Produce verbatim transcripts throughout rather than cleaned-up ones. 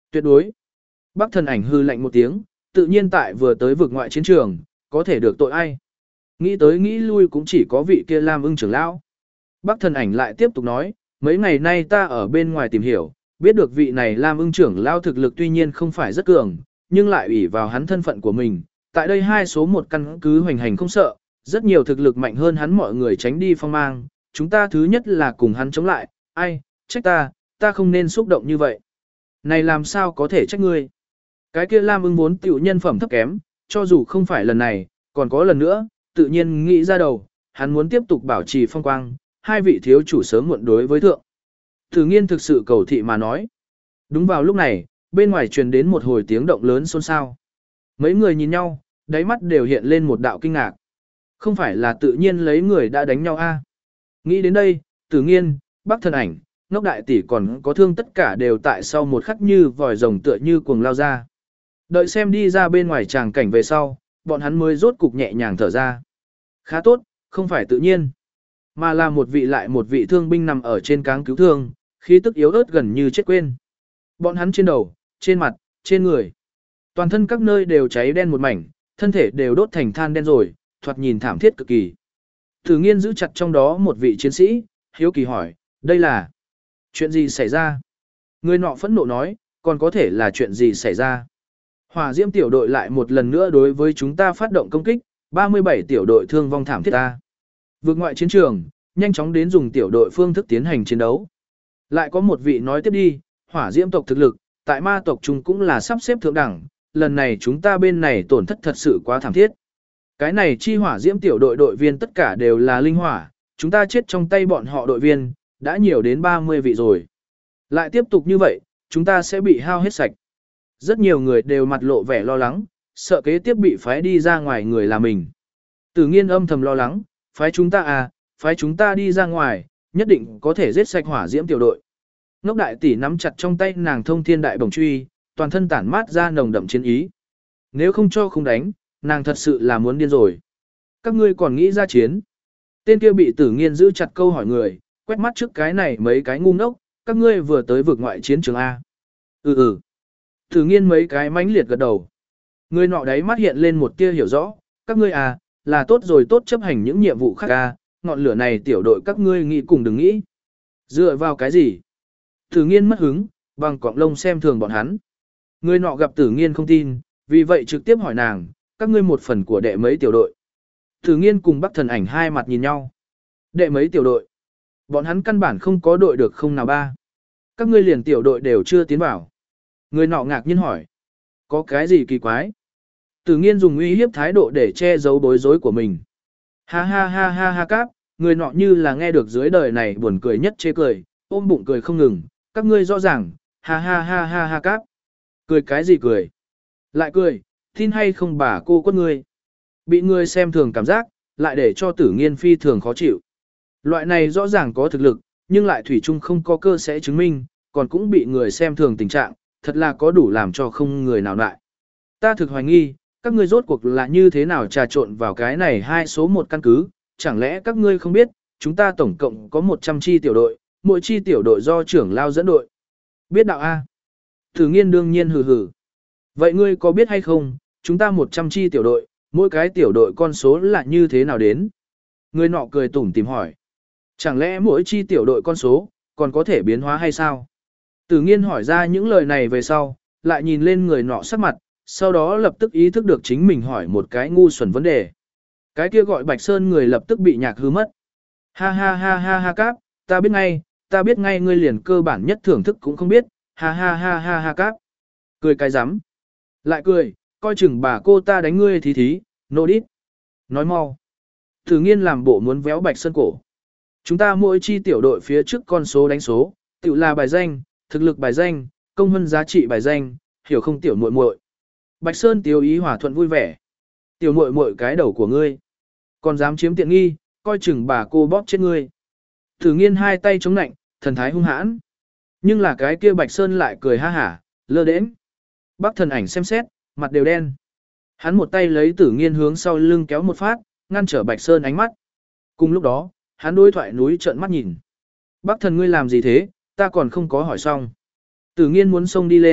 Tuyệt đối. Bắc thần ảnh hư lạnh một tiếng, tự nhiên tại vừa tới vực ngoại chiến trường, có thể được tội ai. Nghĩ tới nghĩ lui cũng chỉ có vị kia Lam Ưng trưởng lão. Bắc thần ảnh lại tiếp tục nói, mấy ngày nay ta ở bên ngoài tìm hiểu, biết được vị này Lam Ưng trưởng lão thực lực tuy nhiên không phải rất cường, nhưng lại ủy vào hắn thân phận của mình. Tại đây hai số một căn cứ hoành hành không sợ, rất nhiều thực lực mạnh hơn hắn mọi người tránh đi phong mang. Chúng ta thứ nhất là cùng hắn chống lại, ai, trách ta, ta không nên xúc động như vậy. Này làm sao có thể trách ngươi? Cái kia Lam Ưng vốn tiểu nhân phẩm thấp kém, cho dù không phải lần này, còn có lần nữa, tự nhiên nghĩ ra đầu, hắn muốn tiếp tục bảo trì phong quang, hai vị thiếu chủ sớm muộn đối với thượng. Thử nghiên thực sự cầu thị mà nói. Đúng vào lúc này, bên ngoài truyền đến một hồi tiếng động lớn xôn xao. Mấy người nhìn nhau, đáy mắt đều hiện lên một đạo kinh ngạc. Không phải là tự nhiên lấy người đã đánh nhau a? Nghĩ đến đây, Tử Nghiên, Bắc Thần Ảnh, Ngốc Đại Tỷ còn có Thương tất cả đều tại sau một khắc như vòi rồng tựa như cuồng lao ra. Đợi xem đi ra bên ngoài tràng cảnh về sau, bọn hắn mới rốt cục nhẹ nhàng thở ra. Khá tốt, không phải tự nhiên, mà là một vị lại một vị thương binh nằm ở trên cáng cứu thương, khí tức yếu ớt gần như chết quên. Bọn hắn trên đầu, trên mặt, trên người, toàn thân các nơi đều cháy đen một mảnh, thân thể đều đốt thành than đen rồi, thoạt nhìn thảm thiết cực kỳ. Tử Nghiên giữ chặt trong đó một vị chiến sĩ, hiếu kỳ hỏi, đây là chuyện gì xảy ra? Người nọ phẫn nộ nói, còn có thể là chuyện gì xảy ra? Hỏa diễm tiểu đội lại một lần nữa đối với chúng ta phát động công kích, ba mươi bảy tiểu đội thương vong thảm thiết ta. Vượt ngoại chiến trường, nhanh chóng đến dùng tiểu đội phương thức tiến hành chiến đấu. Lại có một vị nói tiếp đi, hỏa diễm tộc thực lực, tại ma tộc chúng cũng là sắp xếp thượng đẳng, lần này chúng ta bên này tổn thất thật sự quá thảm thiết. Cái này chi hỏa diễm tiểu đội đội viên tất cả đều là linh hỏa, chúng ta chết trong tay bọn họ đội viên, đã nhiều đến ba mươi vị rồi. Lại tiếp tục như vậy, chúng ta sẽ bị hao hết sạch. Rất nhiều người đều mặt lộ vẻ lo lắng, sợ kế tiếp bị phái đi ra ngoài người là mình. Tử Nghiên âm thầm lo lắng, phái chúng ta à, phái chúng ta đi ra ngoài, nhất định có thể giết sạch hỏa diễm tiểu đội. Ngốc Đại Tỷ nắm chặt trong tay nàng thông thiên đại bổng truy, toàn thân tản mát ra nồng đậm chiến ý. Nếu không cho không đánh, nàng thật sự là muốn điên rồi. Các ngươi còn nghĩ ra chiến. Tên kia bị Tử Nghiên giữ chặt câu hỏi người, quét mắt trước cái này mấy cái ngu ngốc, các ngươi vừa tới vực ngoại chiến trường A. Ừ ừ. Tử Nghiên mấy cái mãnh liệt gật đầu. Người nọ đấy mắt hiện lên một tia hiểu rõ, các ngươi à, là tốt rồi tốt chấp hành những nhiệm vụ khác à, ngọn lửa này tiểu đội các ngươi nghĩ cùng đừng nghĩ. Dựa vào cái gì? Tử Nghiên mất hứng, bằng quạng lông xem thường bọn hắn. Người nọ gặp Tử Nghiên không tin, vì vậy trực tiếp hỏi nàng, các ngươi một phần của đệ mấy tiểu đội. Tử Nghiên cùng Bắc Thần Ảnh hai mặt nhìn nhau. Đệ mấy tiểu đội? Bọn hắn căn bản không có đội được không nào ba. Các ngươi liền tiểu đội đều chưa tiến vào. Người nọ ngạc nhiên hỏi. Có cái gì kỳ quái? Tử Nghiên dùng uy hiếp thái độ để che giấu bối rối của mình. Ha ha ha ha ha cáp, người nọ như là nghe được dưới đời này buồn cười nhất chê cười, ôm bụng cười không ngừng, các ngươi rõ ràng, ha ha ha ha ha cáp. Cười cái gì cười? Lại cười, tin hay không bà cô quất ngươi. Bị ngươi xem thường cảm giác, lại để cho Tử Nghiên phi thường khó chịu. Loại này rõ ràng có thực lực, nhưng lại thủy chung không có cơ sẽ chứng minh, còn cũng bị người xem thường tình trạng, thật là có đủ làm cho không người nào lại. Ta thực hoài nghi, các ngươi rốt cuộc là như thế nào trà trộn vào cái này hai số một căn cứ, chẳng lẽ các ngươi không biết, chúng ta tổng cộng có một trăm chi tiểu đội, mỗi chi tiểu đội do trưởng lao dẫn đội. Biết đạo A. Tử Nghiên đương nhiên hừ hừ. Vậy ngươi có biết hay không, chúng ta một trăm chi tiểu đội, mỗi cái tiểu đội con số là như thế nào đến? Người nọ cười tủm tìm hỏi. Chẳng lẽ mỗi chi tiểu đội con số, còn có thể biến hóa hay sao? Tử Nghiên hỏi ra những lời này về sau, lại nhìn lên người nọ sắc mặt, sau đó lập tức ý thức được chính mình hỏi một cái ngu xuẩn vấn đề. Cái kia gọi Bạch Sơn người lập tức bị nhạc hư mất. Ha ha ha ha ha cáp, ta biết ngay, ta biết ngay ngươi liền cơ bản nhất thưởng thức cũng không biết, ha ha ha ha ha cáp. Cười cái rắm Lại cười, coi chừng bà cô ta đánh ngươi thí thí, nô đít. Nói mau. Tử Nghiên làm bộ muốn véo Bạch Sơn cổ. Chúng ta mỗi chi tiểu đội phía trước con số đánh số, tự là bài danh, thực lực bài danh, công hơn giá trị bài danh, hiểu không tiểu muội muội. Bạch Sơn tiêu ý hòa thuận vui vẻ. Tiểu muội muội cái đầu của ngươi, còn dám chiếm tiện nghi, coi chừng bà cô bóp chết ngươi. Tử Nghiên hai tay chống nạnh, thần thái hung hãn. Nhưng là cái kia Bạch Sơn lại cười ha hả, lơ đễnh. Bắc Thần Ảnh xem xét, mặt đều đen. Hắn một tay lấy Tử Nghiên hướng sau lưng kéo một phát, ngăn trở Bạch Sơn ánh mắt. Cùng lúc đó, hắn đối thoại núi trợn mắt nhìn. Bắc Thần ngươi làm gì thế, ta còn không có hỏi xong. Tử Nghiên muốn xông đi lên,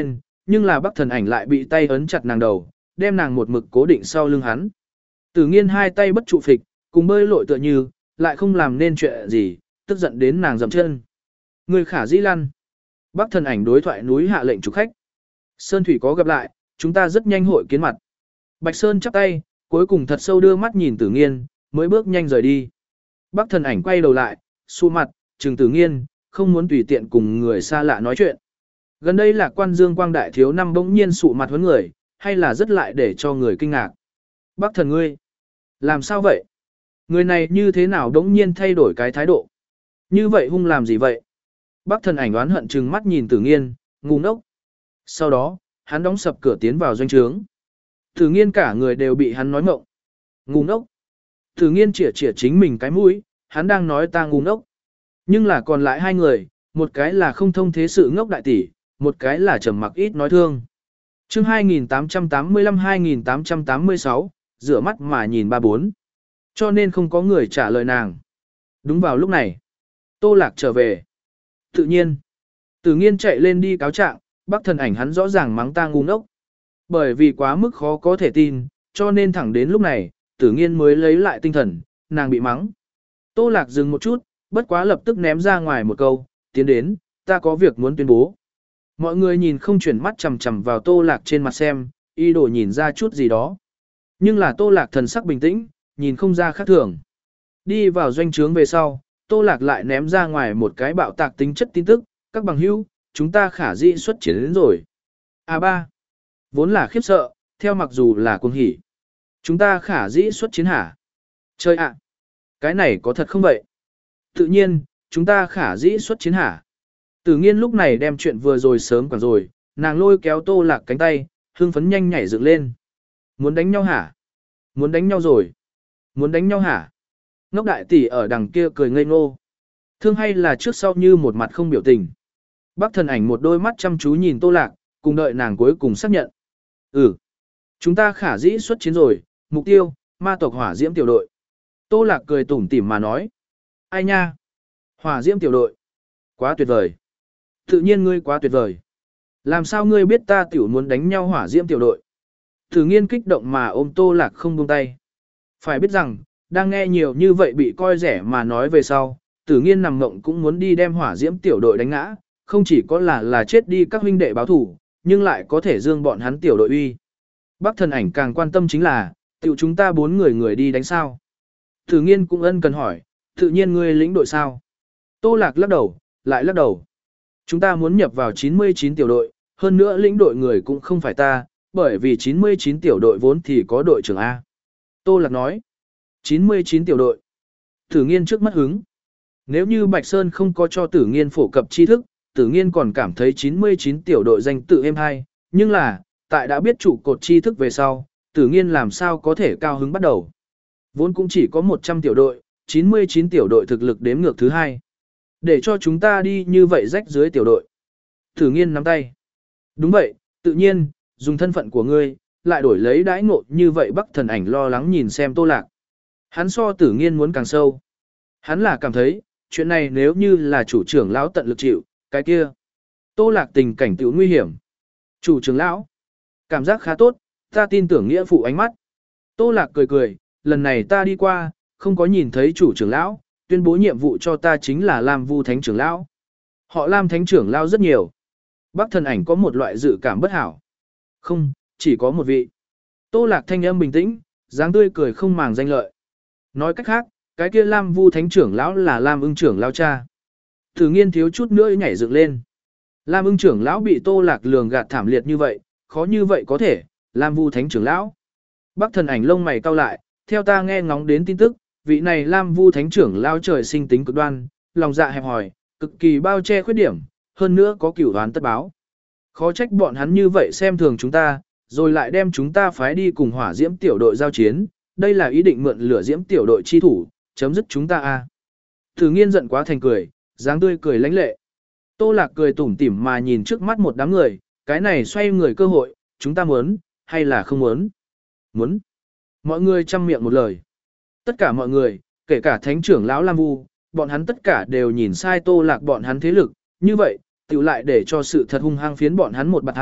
Nhưng là Bắc Thần Ảnh lại bị tay ấn chặt nàng đầu, đem nàng một mực cố định sau lưng hắn. Tử Nghiên hai tay bất trụ phịch, cùng bơi lội tựa như, lại không làm nên chuyện gì, tức giận đến nàng dậm chân. Người khả dĩ lăn. Bắc Thần Ảnh đối thoại núi hạ lệnh chủ khách. Sơn Thủy có gặp lại, chúng ta rất nhanh hội kiến mặt. Bạch Sơn chắp tay, cuối cùng thật sâu đưa mắt nhìn Tử Nghiên, mới bước nhanh rời đi. Bắc Thần Ảnh quay đầu lại, xu mặt, trừng Tử Nghiên, không muốn tùy tiện cùng người xa lạ nói chuyện. Gần đây là quan dương quang đại thiếu năm bỗng nhiên sụ mặt huấn người, hay là rất lại để cho người kinh ngạc. Bắc Thần ngươi, làm sao vậy? Người này như thế nào đống nhiên thay đổi cái thái độ? Như vậy hung làm gì vậy? Bắc Thần Ảnh oán hận trừng mắt nhìn Tử Nghiên, ngu ngốc. Sau đó, hắn đóng sập cửa tiến vào doanh trướng. Tử Nghiên cả người đều bị hắn nói ngộng. Ngu ngốc. Tử Nghiên chĩa chĩa chính mình cái mũi, hắn đang nói ta ngu ngốc. Nhưng là còn lại hai người, một cái là không thông thế sự ngốc đại tỷ, một cái là trầm mặc ít nói thương. Chương hai nghìn tám trăm tám mươi lăm hai nghìn tám trăm tám mươi sáu, rửa mắt mà nhìn ba bốn. Cho nên không có người trả lời nàng. Đúng vào lúc này, Tô Lạc trở về. Tự nhiên, Tử Nghiên chạy lên đi cáo trạng, Bắc Thần Ảnh hắn rõ ràng mắng ta ngu ngốc. Bởi vì quá mức khó có thể tin, cho nên thẳng đến lúc này, Tử Nghiên mới lấy lại tinh thần, nàng bị mắng. Tô Lạc dừng một chút, bất quá lập tức ném ra ngoài một câu, tiến đến, ta có việc muốn tuyên bố. Mọi người nhìn không chuyển mắt chằm chằm vào Tô Lạc trên mặt xem, y đồ nhìn ra chút gì đó. Nhưng là Tô Lạc thần sắc bình tĩnh, nhìn không ra khác thường. Đi vào doanh trướng về sau, Tô Lạc lại ném ra ngoài một cái bạo tạc tính chất tin tức, các bằng hữu, chúng ta khả dĩ xuất chiến đến rồi. A ba, vốn là khiếp sợ, theo mặc dù là cuồng hỉ. Chúng ta khả dĩ xuất chiến hả? Chơi ạ, cái này có thật không vậy? Tự nhiên, chúng ta khả dĩ xuất chiến hả? Tử Nghiên lúc này đem chuyện vừa rồi sớm quản rồi, nàng lôi kéo Tô Lạc cánh tay, hưng phấn nhanh nhảy dựng lên. Muốn đánh nhau hả? Muốn đánh nhau rồi. Muốn đánh nhau hả? Ngốc đại tỷ ở đằng kia cười ngây ngô. Thương hay là trước sau như một mặt không biểu tình. Bắc Thần Ảnh một đôi mắt chăm chú nhìn Tô Lạc, cùng đợi nàng cuối cùng xác nhận. Ừ, chúng ta khả dĩ xuất chiến rồi, mục tiêu, ma tộc hỏa diễm tiểu đội. Tô Lạc cười tủm tỉm mà nói. Ai nha? Hỏa diễm tiểu đội. Quá tuyệt vời. Tự nhiên ngươi quá tuyệt vời. Làm sao ngươi biết ta tiểu muốn đánh nhau hỏa diễm tiểu đội? Tử Nghiên kích động mà ôm Tô Lạc không buông tay. Phải biết rằng, đang nghe nhiều như vậy bị coi rẻ mà nói về sau, Tử Nghiên nằm mộng cũng muốn đi đem hỏa diễm tiểu đội đánh ngã, không chỉ có là là chết đi các huynh đệ báo thủ, nhưng lại có thể dương bọn hắn tiểu đội uy. Bắc Thần Ảnh càng quan tâm chính là, tiểu chúng ta bốn người người đi đánh sao? Tử Nghiên cũng ân cần hỏi, tự nhiên ngươi lĩnh đội sao? Tô Lạc lắc đầu, lại lắc đầu. Chúng ta muốn nhập vào chín mươi chín tiểu đội, hơn nữa lĩnh đội người cũng không phải ta, bởi vì chín mươi chín tiểu đội vốn thì có đội trưởng A. Tô Lạc nói, chín mươi chín tiểu đội. Tử Nghiên trước mắt hứng. Nếu như Bạch Sơn không có cho Tử Nghiên phổ cập tri thức, Tử Nghiên còn cảm thấy chín mươi chín tiểu đội danh tự êm hay, nhưng là, tại đã biết trụ cột tri thức về sau, Tử Nghiên làm sao có thể cao hứng bắt đầu. Vốn cũng chỉ có một trăm tiểu đội, chín mươi chín tiểu đội thực lực đếm ngược thứ hai. Để cho chúng ta đi như vậy rách dưới tiểu đội. Tử Nghiên nắm tay. Đúng vậy, tự nhiên, dùng thân phận của ngươi, lại đổi lấy đãi ngộ như vậy. Bắc Thần Ảnh lo lắng nhìn xem Tô Lạc. Hắn so Tử Nghiên muốn càng sâu. Hắn là cảm thấy, chuyện này nếu như là chủ trưởng lão tận lực chịu, cái kia. Tô Lạc tình cảnh tiểu nguy hiểm. Chủ trưởng lão, cảm giác khá tốt, ta tin tưởng nghĩa phụ ánh mắt. Tô Lạc cười cười, lần này ta đi qua, không có nhìn thấy chủ trưởng lão, tuyên bố nhiệm vụ cho ta chính là Lam Vu Thánh trưởng lão. Họ Lam Thánh trưởng lão rất nhiều. Bắc Thần Ảnh có một loại dự cảm bất hảo. Không, chỉ có một vị. Tô Lạc thanh âm bình tĩnh, dáng tươi cười không màng danh lợi. Nói cách khác, cái kia Lam Vu Thánh trưởng lão là Lam Ưng trưởng lão cha. Tử Nghiên thiếu chút nữa nhảy dựng lên. Lam Ưng trưởng lão bị Tô Lạc lường gạt thảm liệt như vậy, khó như vậy có thể, Lam Vu Thánh trưởng lão. Bắc Thần Ảnh lông mày cau lại, theo ta nghe ngóng đến tin tức, vị này Lam Vu Thánh trưởng lão trời sinh tính cực đoan, lòng dạ hẹp hòi, cực kỳ bao che khuyết điểm, hơn nữa có cửu đoán tất báo. Khó trách bọn hắn như vậy xem thường chúng ta, rồi lại đem chúng ta phái đi cùng hỏa diễm tiểu đội giao chiến, đây là ý định mượn lửa diễm tiểu đội chi thủ, chấm dứt chúng ta a. À. Tử Nghiên giận quá thành cười, dáng tươi cười lãnh lệ. Tô Lạc cười tủm tỉm mà nhìn trước mắt một đám người, cái này xoay người cơ hội, chúng ta muốn, hay là không muốn? Muốn. Mọi người chăm miệng một lời. Tất cả mọi người, kể cả Thánh trưởng lão Lam Vu, bọn hắn tất cả đều nhìn sai Tô Lạc bọn hắn thế lực, như vậy, tiểu lại để cho sự thật hung hăng phiến bọn hắn một bạt hai,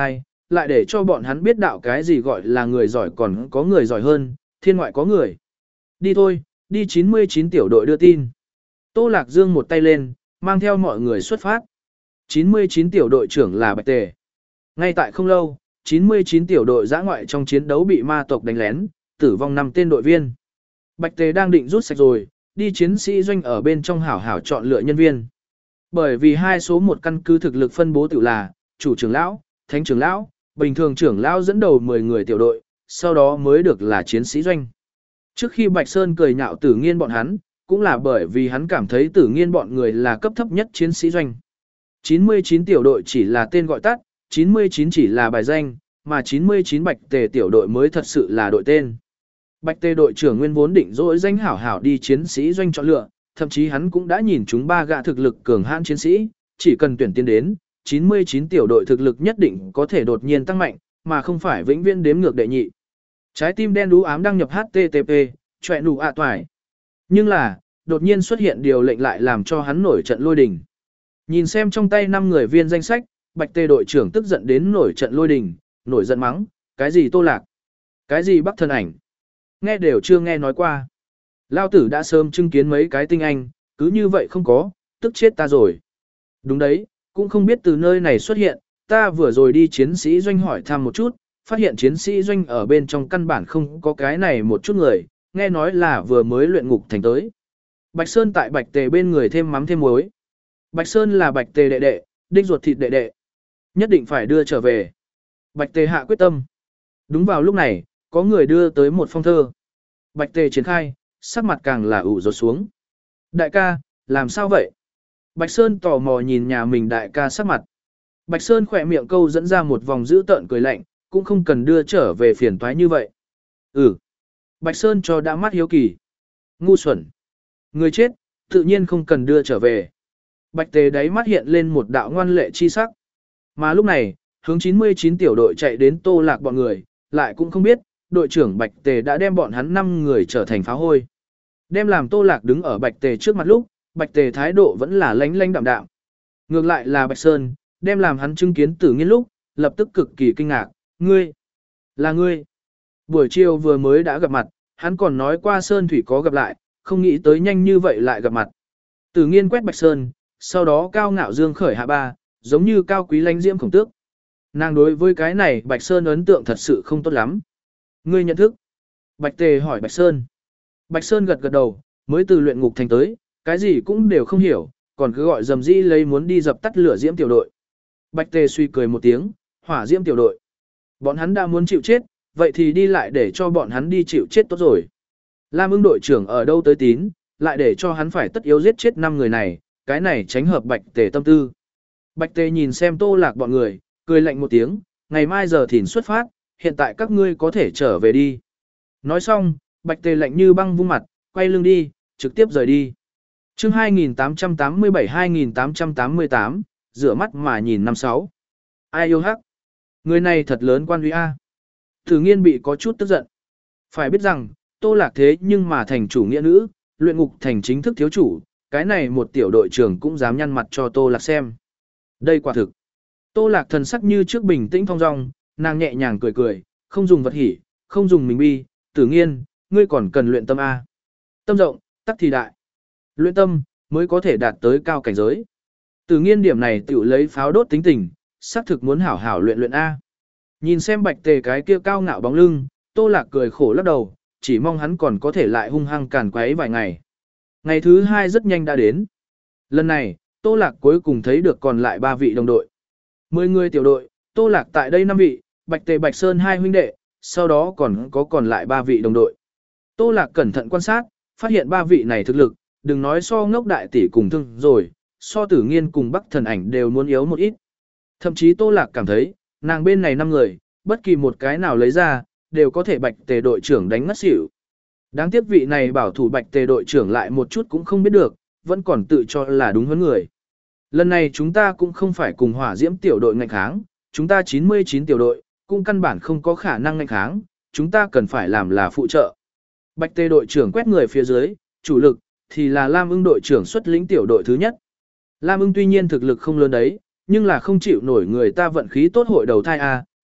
lại để cho bọn hắn biết đạo cái gì gọi là người giỏi còn có người giỏi hơn, thiên ngoại có người. Đi thôi, đi chín mươi chín tiểu đội đưa tin. Tô Lạc Dương một tay lên, mang theo mọi người xuất phát. chín mươi chín tiểu đội trưởng là Bạch Tề. Ngay tại không lâu, chín mươi chín tiểu đội giã ngoại trong chiến đấu bị ma tộc đánh lén, tử vong năm tên đội viên. Bạch Tề đang định rút sạch rồi, đi chiến sĩ doanh ở bên trong hảo hảo chọn lựa nhân viên. Bởi vì hai số một căn cứ thực lực phân bố tự là, chủ trưởng lão, thánh trưởng lão, bình thường trưởng lão dẫn đầu mười người tiểu đội, sau đó mới được là chiến sĩ doanh. Trước khi Bạch Sơn cười nhạo Tử Nghiên bọn hắn, cũng là bởi vì hắn cảm thấy Tử Nghiên bọn người là cấp thấp nhất chiến sĩ doanh. chín mươi chín tiểu đội chỉ là tên gọi tắt, chín mươi chín chỉ là bài danh, mà chín mươi chín Bạch Tề tiểu đội mới thật sự là đội tên. Bạch Tề đội trưởng nguyên vốn định dỗi danh hảo hảo đi chiến sĩ doanh chọn lựa, thậm chí hắn cũng đã nhìn chúng ba gã thực lực cường hãn chiến sĩ, chỉ cần tuyển tiến đến, chín mươi chín tiểu đội thực lực nhất định có thể đột nhiên tăng mạnh, mà không phải vĩnh viễn đếm ngược đệ nhị. Trái tim đen đú ám đăng nhập hát tê tê pê, chọe nụ ạ toài. Nhưng là, đột nhiên xuất hiện điều lệnh lại làm cho hắn nổi trận lôi đình. Nhìn xem trong tay năm người viên danh sách, Bạch Tề đội trưởng tức giận đến nổi trận lôi đình, nổi giận mắng, cái gì Tô Lạc, cái gì Bắc Thần Ảnh, nghe đều chưa nghe nói qua. Lao tử đã sớm chứng kiến mấy cái tinh anh, cứ như vậy không có, tức chết ta rồi. Đúng đấy, cũng không biết từ nơi này xuất hiện, ta vừa rồi đi chiến sĩ doanh hỏi thăm một chút, phát hiện chiến sĩ doanh ở bên trong căn bản không có cái này một chút người, nghe nói là vừa mới luyện ngục thành tới. Bạch Sơn tại Bạch Tề bên người thêm mắm thêm muối. Bạch Sơn là Bạch Tề đệ đệ, đích ruột thịt đệ đệ. Nhất định phải đưa trở về. Bạch Tề hạ quyết tâm. Đúng vào lúc này, có người đưa tới một phong thơ. Bạch Tề triển khai, sắc mặt càng là ủ rột xuống. Đại ca, làm sao vậy? Bạch Sơn tò mò nhìn nhà mình đại ca sắc mặt. Bạch Sơn khỏe miệng câu dẫn ra một vòng dữ tợn cười lạnh, cũng không cần đưa trở về phiền toái như vậy. Ừ. Bạch Sơn cho đã mắt hiếu kỳ. Ngu xuẩn. Người chết, tự nhiên không cần đưa trở về. Bạch Tề đáy mắt hiện lên một đạo ngoan lệ chi sắc. Mà lúc này, hướng chín mươi chín tiểu đội chạy đến Tô Lạc bọn người, lại cũng không biết, đội trưởng Bạch Tề đã đem bọn hắn năm người trở thành phá hôi. Đem làm Tô Lạc đứng ở Bạch Tề trước mặt lúc, Bạch Tề thái độ vẫn là lánh lánh đạm đạm. Ngược lại là Bạch Sơn, đem làm hắn chứng kiến Tử Nghiên lúc, lập tức cực kỳ kinh ngạc, ngươi, là ngươi. Buổi chiều vừa mới đã gặp mặt, hắn còn nói qua Sơn Thủy có gặp lại, không nghĩ tới nhanh như vậy lại gặp mặt. Tử Nghiên quét Bạch Sơn, sau đó cao ngạo dương khởi hạ ba, giống như cao quý lánh diễm khổng tước. Nàng đối với cái này Bạch Sơn ấn tượng thật sự không tốt lắm. Ngươi nhận thức. Bạch Tề hỏi Bạch Sơn. Bạch Sơn gật gật đầu, mới từ luyện ngục thành tới, cái gì cũng đều không hiểu, còn cứ gọi dầm dĩ lấy muốn đi dập tắt lửa diễm tiểu đội. Bạch Tề suy cười một tiếng, hỏa diễm tiểu đội. Bọn hắn đã muốn chịu chết, vậy thì đi lại để cho bọn hắn đi chịu chết tốt rồi. Lam Ưng đội trưởng ở đâu tới tín, lại để cho hắn phải tất yếu giết chết năm người này, cái này tránh hợp Bạch Tề tâm tư. Bạch Tề nhìn xem Tô Lạc bọn người, cười lạnh một tiếng, ngày mai giờ thìn xuất phát, hiện tại các ngươi có thể trở về đi. Nói xong, Bạch Tề lạnh như băng vung mặt, quay lưng đi, trực tiếp rời đi. Chương hai nghìn tám trăm tám mươi bảy hai nghìn tám trăm tám mươi tám, rửa mắt mà nhìn năm sáu. Ai yêu hắc? Người này thật lớn quan uy a. Tử Nghiên bị có chút tức giận. Phải biết rằng, Tô Lạc thế nhưng mà thành chủ nghĩa nữ, luyện ngục thành chính thức thiếu chủ, cái này một tiểu đội trưởng cũng dám nhăn mặt cho Tô Lạc xem. Đây quả thực. Tô Lạc thần sắc như trước bình tĩnh thong dong, nàng nhẹ nhàng cười cười, không dùng vật hỉ, không dùng mình bi, Tử Nghiên, ngươi còn cần luyện tâm a. Tâm rộng, tắc thì đại. Luyện tâm mới có thể đạt tới cao cảnh giới. Tử Nghiên điểm này tiểu lấy pháo đốt tính tình, xác thực muốn hảo hảo luyện luyện a. Nhìn xem Bạch Tề cái kia cao ngạo bóng lưng, Tô Lạc cười khổ lắc đầu, chỉ mong hắn còn có thể lại hung hăng càn quấy vài ngày. Ngày thứ hai rất nhanh đã đến. Lần này, Tô Lạc cuối cùng thấy được còn lại ba vị đồng đội. Mười người tiểu đội, Tô Lạc tại đây năm vị, Bạch Tề Bạch Sơn hai huynh đệ, sau đó còn có còn lại ba vị đồng đội. Tô Lạc cẩn thận quan sát, phát hiện ba vị này thực lực, đừng nói so ngốc đại tỷ cùng thương rồi, so Tử Nghiên cùng Bắc Thần Ảnh đều muốn yếu một ít. Thậm chí Tô Lạc cảm thấy, nàng bên này năm người, bất kỳ một cái nào lấy ra, đều có thể Bạch Tề đội trưởng đánh ngất xỉu. Đáng tiếc vị này bảo thủ Bạch Tề đội trưởng lại một chút cũng không biết được, vẫn còn tự cho là đúng hơn người. Lần này chúng ta cũng không phải cùng hỏa diễm tiểu đội ngạnh kháng, chúng ta chín mươi chín tiểu đội, cũng căn bản không có khả năng ngạnh kháng, chúng ta cần phải làm là phụ trợ. Bạch Tề đội trưởng quét người phía dưới, chủ lực, thì là Lam Ưng đội trưởng xuất lĩnh tiểu đội thứ nhất. Lam Ưng tuy nhiên thực lực không lớn đấy, nhưng là không chịu nổi người ta vận khí tốt hội đầu thai A,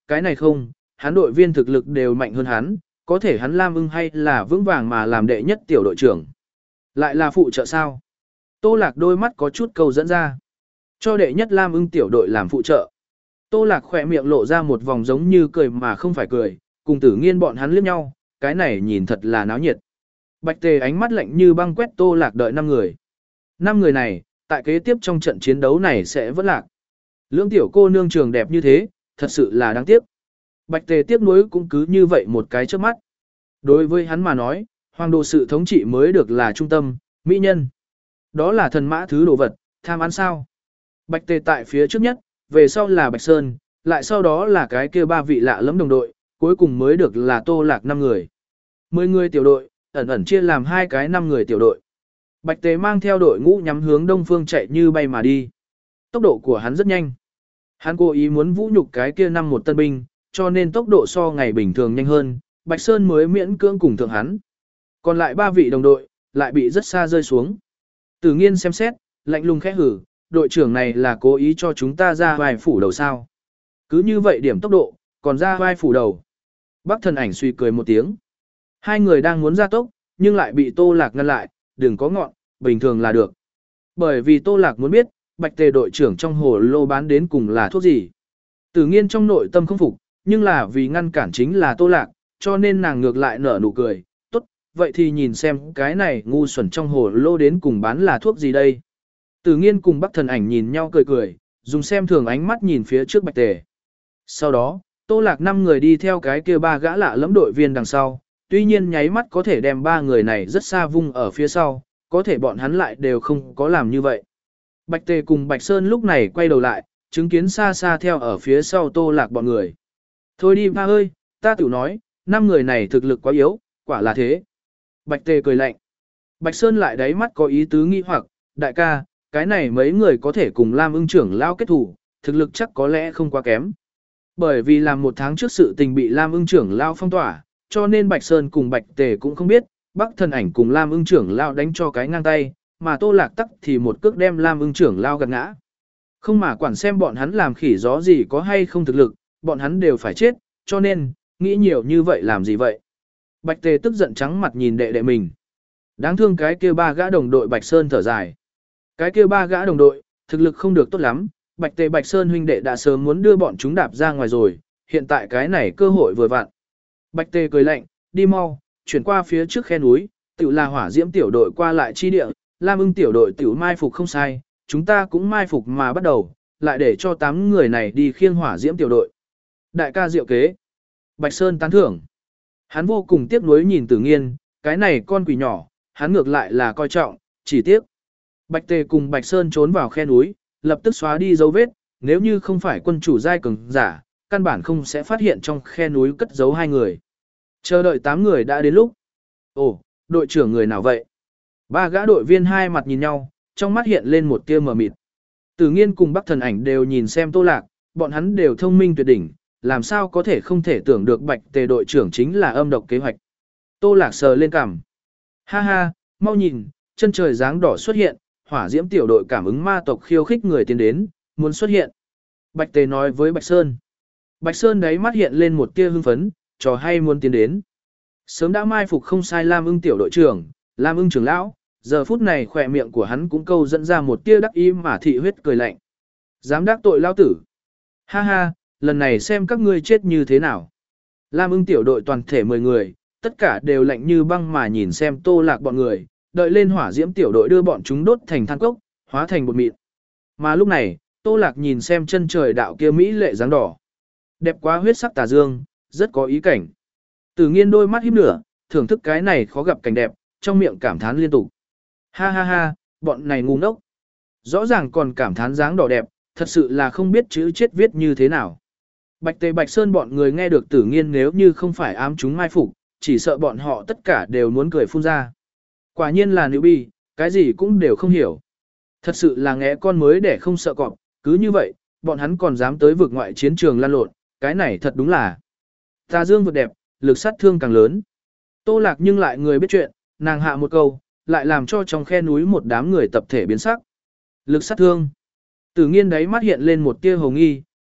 cái này không, hắn đội viên thực lực đều mạnh hơn hắn, có thể hắn Lam ưng hay là vững vàng mà làm đệ nhất tiểu đội trưởng. Lại là phụ trợ sao? Tô Lạc đôi mắt có chút câu dẫn ra. Cho đệ nhất Lam ưng tiểu đội làm phụ trợ. Tô Lạc khỏe miệng lộ ra một vòng giống như cười mà không phải cười, cùng Tử Nghiên bọn hắn liếc nhau, cái này nhìn thật là náo nhiệt. Bạch Tề ánh mắt lạnh như băng quét Tô Lạc đợi năm người. Năm người này, tại kế tiếp trong trận chiến đấu này sẽ vẫn lạc. Lưỡng tiểu cô nương trường đẹp như thế, thật sự là đáng tiếc. Bạch Tề tiếc nuối cũng cứ như vậy một cái trước mắt. Đối với hắn mà nói, hoàng đồ sự thống trị mới được là trung tâm, mỹ nhân. Đó là thần mã thứ đồ vật, tham ăn sao. Bạch Tề tại phía trước nhất, về sau là Bạch Sơn, lại sau đó là cái kia ba vị lạ lẫm đồng đội, cuối cùng mới được là Tô Lạc năm người. Mười người tiểu đội, ẩn ẩn chia làm hai cái năm người tiểu đội. Bạch Tề mang theo đội ngũ nhắm hướng đông phương chạy như bay mà đi. Tốc độ của hắn rất nhanh. Hắn cố ý muốn vũ nhục cái kia năm một tân binh, cho nên tốc độ so ngày bình thường nhanh hơn, Bạch Sơn mới miễn cưỡng cùng thượng hắn. Còn lại ba vị đồng đội, lại bị rất xa rơi xuống. Tử Nghiên xem xét, lạnh lùng khẽ hử, đội trưởng này là cố ý cho chúng ta ra vai phủ đầu sao. Cứ như vậy điểm tốc độ, còn ra vai phủ đầu. Bắc Thần Ảnh suy cười một tiếng. Hai người đang muốn ra tốc, nhưng lại bị Tô Lạc ngăn lại, đừng có ngọn, bình thường là được. Bởi vì Tô Lạc muốn biết, Bạch Tề đội trưởng trong hồ lô bán đến cùng là thuốc gì. Tử Nghiên trong nội tâm không phục, nhưng là vì ngăn cản chính là Tô Lạc, cho nên nàng ngược lại nở nụ cười. Tốt, vậy thì nhìn xem cái này ngu xuẩn trong hồ lô đến cùng bán là thuốc gì đây. Tử Nghiên cùng Bắc Thần Ảnh nhìn nhau cười cười, dùng xem thường ánh mắt nhìn phía trước Bạch Tề. Sau đó, Tô Lạc năm người đi theo cái kia ba gã lạ lẫm đội viên đằng sau, tuy nhiên nháy mắt có thể đem ba người này rất xa vung ở phía sau, có thể bọn hắn lại đều không có làm như vậy. Bạch Tề cùng Bạch Sơn lúc này quay đầu lại, chứng kiến xa xa theo ở phía sau Tô Lạc bọn người. Thôi đi ba ơi, ta tiểu nói, năm người này thực lực quá yếu, quả là thế. Bạch Tề cười lạnh. Bạch Sơn lại đáy mắt có ý tứ nghi hoặc, đại ca, cái này mấy người có thể cùng Lam ưng trưởng lao kết thủ, thực lực chắc có lẽ không quá kém. Bởi vì làm một tháng trước sự tình bị Lam ưng trưởng lao phong tỏa, cho nên Bạch Sơn cùng Bạch Tề cũng không biết, Bắc Thần Ảnh cùng Lam ưng trưởng lao đánh cho cái ngang tay, mà Tô Lạc tắc thì một cước đem Lam ưng trưởng lao gạt ngã. Không mà quản xem bọn hắn làm khỉ gió gì có hay không thực lực, bọn hắn đều phải chết, cho nên, nghĩ nhiều như vậy làm gì vậy? Bạch Tề tức giận trắng mặt nhìn đệ đệ mình. Đáng thương cái kia ba gã đồng đội Bạch Sơn thở dài. Cái kia ba gã đồng đội, thực lực không được tốt lắm, Bạch Tề Bạch Sơn huynh đệ đã sớm muốn đưa bọn chúng đạp ra ngoài rồi, hiện tại cái này cơ hội vừa vặn. Bạch Tề cười lạnh, đi mau, chuyển qua phía trước khe núi, tiểu là hỏa diễm tiểu đội qua lại chi địa, Lam ưng tiểu đội tiểu mai phục không sai, chúng ta cũng mai phục mà bắt đầu, lại để cho tám người này đi khiêng hỏa diễm tiểu đội. Đại ca diệu kế. Bạch Sơn tán thưởng. Hắn vô cùng tiếc nuối nhìn Tử Nghiên, cái này con quỷ nhỏ, hắn ngược lại là coi trọng, chỉ tiếc. Bạch Tề cùng Bạch Sơn trốn vào khe núi, lập tức xóa đi dấu vết, nếu như không phải quân chủ giai cường giả, căn bản không sẽ phát hiện trong khe núi cất giấu hai người. Chờ đợi tám người đã đến lúc. Ồ, đội trưởng người nào vậy? Ba gã đội viên hai mặt nhìn nhau, trong mắt hiện lên một tia mờ mịt. Tử Nghiên cùng Bắc Thần Ảnh đều nhìn xem Tô Lạc, bọn hắn đều thông minh tuyệt đỉnh, làm sao có thể không thể tưởng được Bạch Tề đội trưởng chính là âm độc kế hoạch. Tô Lạc sờ lên cằm. Ha ha, mau nhìn, chân trời dáng đỏ xuất hiện, hỏa diễm tiểu đội cảm ứng ma tộc khiêu khích người tiến đến, muốn xuất hiện. Bạch Tề nói với Bạch Sơn. Bạch Sơn đáy mắt hiện lên một tia hưng phấn, trò hay muốn tiến đến. Sớm đã mai phục không sai Lam ưng tiểu đội trưởng, Lam ưng trưởng lão, giờ phút này khỏe miệng của hắn cũng câu dẫn ra một tia đắc ý mà thị huyết cười lạnh. Dám đắc tội lao tử. Ha ha, lần này xem các ngươi chết như thế nào. Lam ưng tiểu đội toàn thể mười người, tất cả đều lạnh như băng mà nhìn xem Tô Lạc bọn người, đợi lên hỏa diễm tiểu đội đưa bọn chúng đốt thành than cốc, hóa thành bột mịn. Mà lúc này, Tô Lạc nhìn xem chân trời đạo kia mỹ lệ dáng đỏ. Đẹp quá huyết sắc tà dương, rất có ý cảnh. Tử Nghiên đôi mắt híp lửa, thưởng thức cái này khó gặp cảnh đẹp, trong miệng cảm thán liên tục. Ha ha ha, bọn này ngu ngốc. Rõ ràng còn cảm thán dáng đỏ đẹp, thật sự là không biết chữ chết viết như thế nào. Bạch Tề Bạch Sơn bọn người nghe được Tử Nghiên nếu như không phải ám chúng mai phục, chỉ sợ bọn họ tất cả đều muốn cười phun ra. Quả nhiên là nữ bi, cái gì cũng đều không hiểu. Thật sự là ngẽ con mới để không sợ cọp, cứ như vậy, bọn hắn còn dám tới vực ngoại chiến trường lan lộn, cái này thật đúng là. Tà dương vượt đẹp, lực sát thương càng lớn. Tô Lạc nhưng lại người biết chuyện, nàng hạ một câu, lại làm cho trong khe núi một đám người tập thể biến sắc. Lực sát thương. Tử Nghiên đáy mắt hiện lên một tia hồng nghi,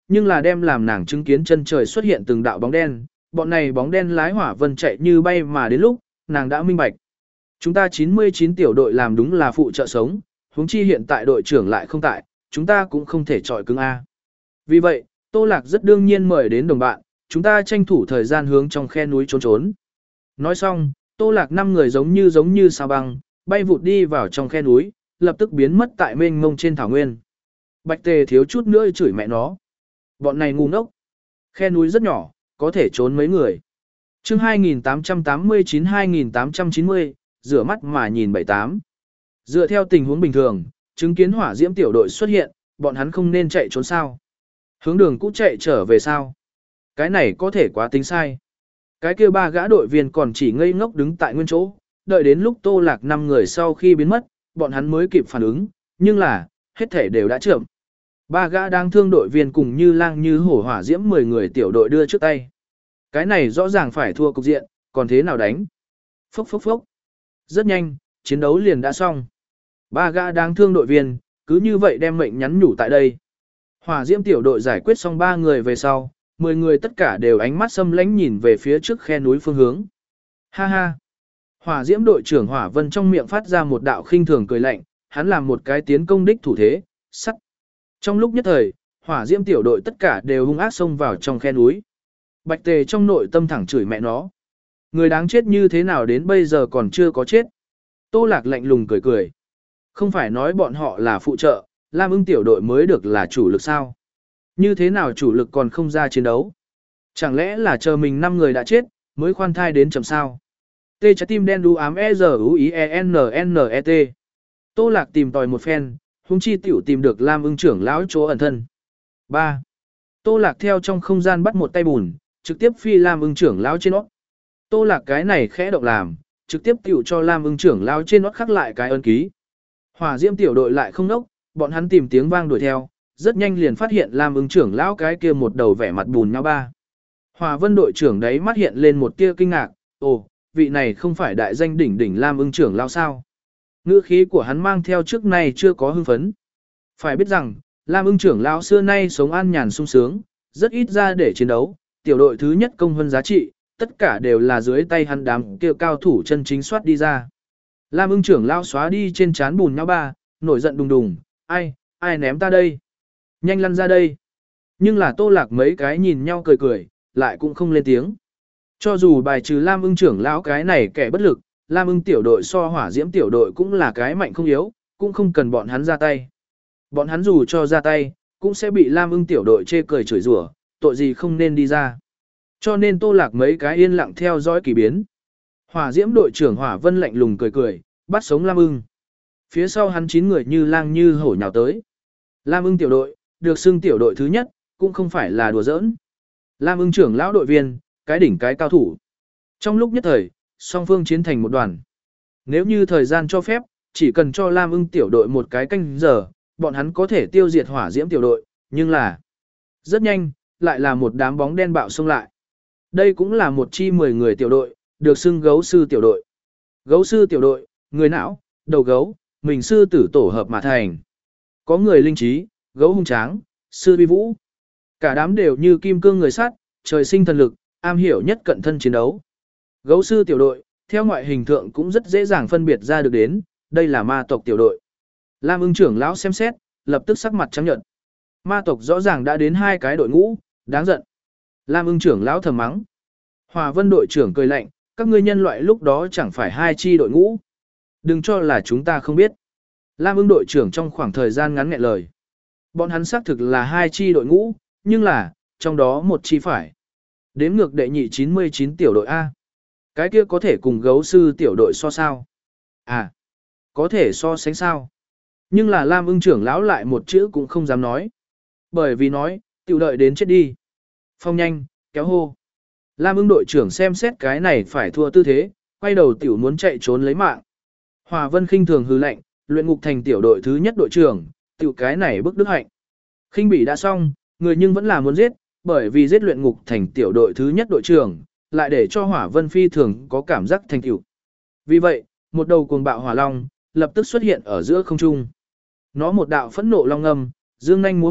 nhưng là đem làm nàng chứng kiến chân trời xuất hiện từng đạo bóng đen, bọn này bóng đen lái hỏa vân chạy như bay mà đến lúc, nàng đã minh bạch. Chúng ta chín mươi chín tiểu đội làm đúng là phụ trợ sống, huống chi hiện tại đội trưởng lại không tại, chúng ta cũng không thể chọi cứng A. Vì vậy, Tô Lạc rất đương nhiên mời đến đồng bạn, chúng ta tranh thủ thời gian hướng trong khe núi trốn trốn. Nói xong, Tô Lạc năm người giống như giống như sao băng, bay vụt đi vào trong khe núi, lập tức biến mất tại mênh mông trên thảo nguyên. Bạch Tề thiếu chút nữa chửi mẹ nó. Bọn này ngu ngốc. Khe núi rất nhỏ, có thể trốn mấy người. Chương hai nghìn tám trăm tám mươi chín hai nghìn tám trăm chín mươi, rửa mắt mà nhìn bảy tám. Dựa theo tình huống bình thường, chứng kiến hỏa diễm tiểu đội xuất hiện, bọn hắn không nên chạy trốn sao? Hướng đường cũ chạy trở về sao? Cái này có thể quá tính sai. Cái kia ba gã đội viên còn chỉ ngây ngốc đứng tại nguyên chỗ, đợi đến lúc Tô Lạc năm người sau khi biến mất, bọn hắn mới kịp phản ứng, nhưng là, hết thể đều đã chậm. Ba gã đang thương đội viên cùng như lang như hổ hỏa diễm mười người tiểu đội đưa trước tay. Cái này rõ ràng phải thua cục diện, còn thế nào đánh? Phốc phốc phốc. Rất nhanh, chiến đấu liền đã xong. Ba gã đang thương đội viên, cứ như vậy đem mệnh nhắn nhủ tại đây. Hỏa diễm tiểu đội giải quyết xong ba người về sau, mười người tất cả đều ánh mắt xâm lánh nhìn về phía trước khe núi phương hướng. Ha ha. Hỏa diễm đội trưởng Hỏa Vân trong miệng phát ra một đạo khinh thường cười lạnh, hắn làm một cái tiến công đích thủ thế, sắt. Trong lúc nhất thời, hỏa diễm tiểu đội tất cả đều hung ác xông vào trong khe núi. Bạch Tề trong nội tâm thẳng chửi mẹ nó. Người đáng chết như thế nào đến bây giờ còn chưa có chết. Tô Lạc lạnh lùng cười cười. Không phải nói bọn họ là phụ trợ, Lam Ưng tiểu đội mới được là chủ lực sao? Như thế nào chủ lực còn không ra chiến đấu? Chẳng lẽ là chờ mình năm người đã chết, mới khoan thai đến chậm sao? T trái tim đen đu ám E Z U I E N N E T. Tô Lạc tìm tòi một phen, hung chi tiểu tìm được Lam Ưng trưởng lão chỗ ẩn thân. ba. Tô Lạc theo trong không gian bắt một tay bùn, trực tiếp phi Lam Ưng trưởng lão trên nót. Tô Lạc cái này khẽ động làm, trực tiếp tiểu cho Lam Ưng trưởng lão trên nót khắc lại cái ấn ký. Hỏa diễm tiểu đội lại không nốc, bọn hắn tìm tiếng vang đuổi theo, rất nhanh liền phát hiện Lam Ưng trưởng lão cái kia một đầu vẻ mặt bùn nhau ba. Hỏa Vân đội trưởng đấy mắt hiện lên một tia kinh ngạc, ồ, vị này không phải đại danh đỉnh đỉnh Lam Ưng trưởng lão sao? Ngữ khí của hắn mang theo trước nay chưa có hưng phấn. Phải biết rằng, Lam Ưng trưởng lão xưa nay sống an nhàn sung sướng, rất ít ra để chiến đấu, tiểu đội thứ nhất công hơn giá trị, tất cả đều là dưới tay hắn đám kia cao thủ chân chính soát đi ra. Lam Ưng trưởng lão xóa đi trên trán bùn nhau ba, nổi giận đùng đùng, ai, ai ném ta đây? Nhanh lăn ra đây. Nhưng là Tô Lạc mấy cái nhìn nhau cười cười, lại cũng không lên tiếng. Cho dù bài trừ Lam Ưng trưởng lão cái này kẻ bất lực, Lam Ưng tiểu đội so hỏa diễm tiểu đội cũng là cái mạnh không yếu, cũng không cần bọn hắn ra tay. Bọn hắn dù cho ra tay, cũng sẽ bị Lam Ưng tiểu đội chê cười chửi rủa, tội gì không nên đi ra. Cho nên Tô Lạc mấy cái yên lặng theo dõi kỳ biến. Hỏa diễm đội trưởng Hỏa Vân lạnh lùng cười cười, bắt sống Lam Ưng. Phía sau hắn chín người như lang như hổ nhào tới. Lam Ưng tiểu đội, được xưng tiểu đội thứ nhất, cũng không phải là đùa giỡn. Lam Ưng trưởng lão đội viên, cái đỉnh cái cao thủ. Trong lúc nhất thời, song phương chiến thành một đoàn. Nếu như thời gian cho phép, chỉ cần cho Lam Ưng tiểu đội một cái canh giờ, bọn hắn có thể tiêu diệt hỏa diễm tiểu đội, nhưng là rất nhanh, lại là một đám bóng đen bạo xông lại. Đây cũng là một chi mười người tiểu đội, được xưng gấu sư tiểu đội. Gấu sư tiểu đội, người não, đầu gấu, mình sư tử tổ hợp mà thành. Có người linh trí, gấu hung tráng, sư vi vũ. Cả đám đều như kim cương người sắt, trời sinh thần lực, am hiểu nhất cận thân chiến đấu. Gấu sư tiểu đội, theo ngoại hình thượng cũng rất dễ dàng phân biệt ra được đến, đây là ma tộc tiểu đội. Lam Ưng trưởng lão xem xét, lập tức sắc mặt trắng nhợt. Ma tộc rõ ràng đã đến hai cái đội ngũ, đáng giận. Lam Ưng trưởng lão thầm mắng. Hòa Vân đội trưởng cười lạnh, các ngươi nhân loại lúc đó chẳng phải hai chi đội ngũ. Đừng cho là chúng ta không biết. Lam Ưng đội trưởng trong khoảng thời gian ngắn nghẹn lời. Bọn hắn xác thực là hai chi đội ngũ, nhưng là, trong đó một chi phải. Đếm ngược đệ nhị chín mươi chín tiểu đội A. Cái kia có thể cùng gấu sư tiểu đội so sao? À, có thể so sánh sao? Nhưng là Lam Ưng trưởng lão lại một chữ cũng không dám nói. Bởi vì nói, tiểu đợi đến chết đi. Phong nhanh, kéo hô. Lam Ưng đội trưởng xem xét cái này phải thua tư thế, quay đầu tiểu muốn chạy trốn lấy mạng. Hòa Vân khinh thường hư lệnh, luyện ngục thành tiểu đội thứ nhất đội trưởng, tiểu cái này bức đức hạnh. Khinh bỉ đã xong, người nhưng vẫn là muốn giết, bởi vì giết luyện ngục thành tiểu đội thứ nhất đội trưởng, lại để cho Hỏa Vân phi thường có cảm giác thành tựu. Vì vậy, một đầu cuồng bạo hỏa long lập tức xuất hiện ở giữa không trung. Nó một đạo phẫn nộ long ngâm, dương nhanh múa vớt,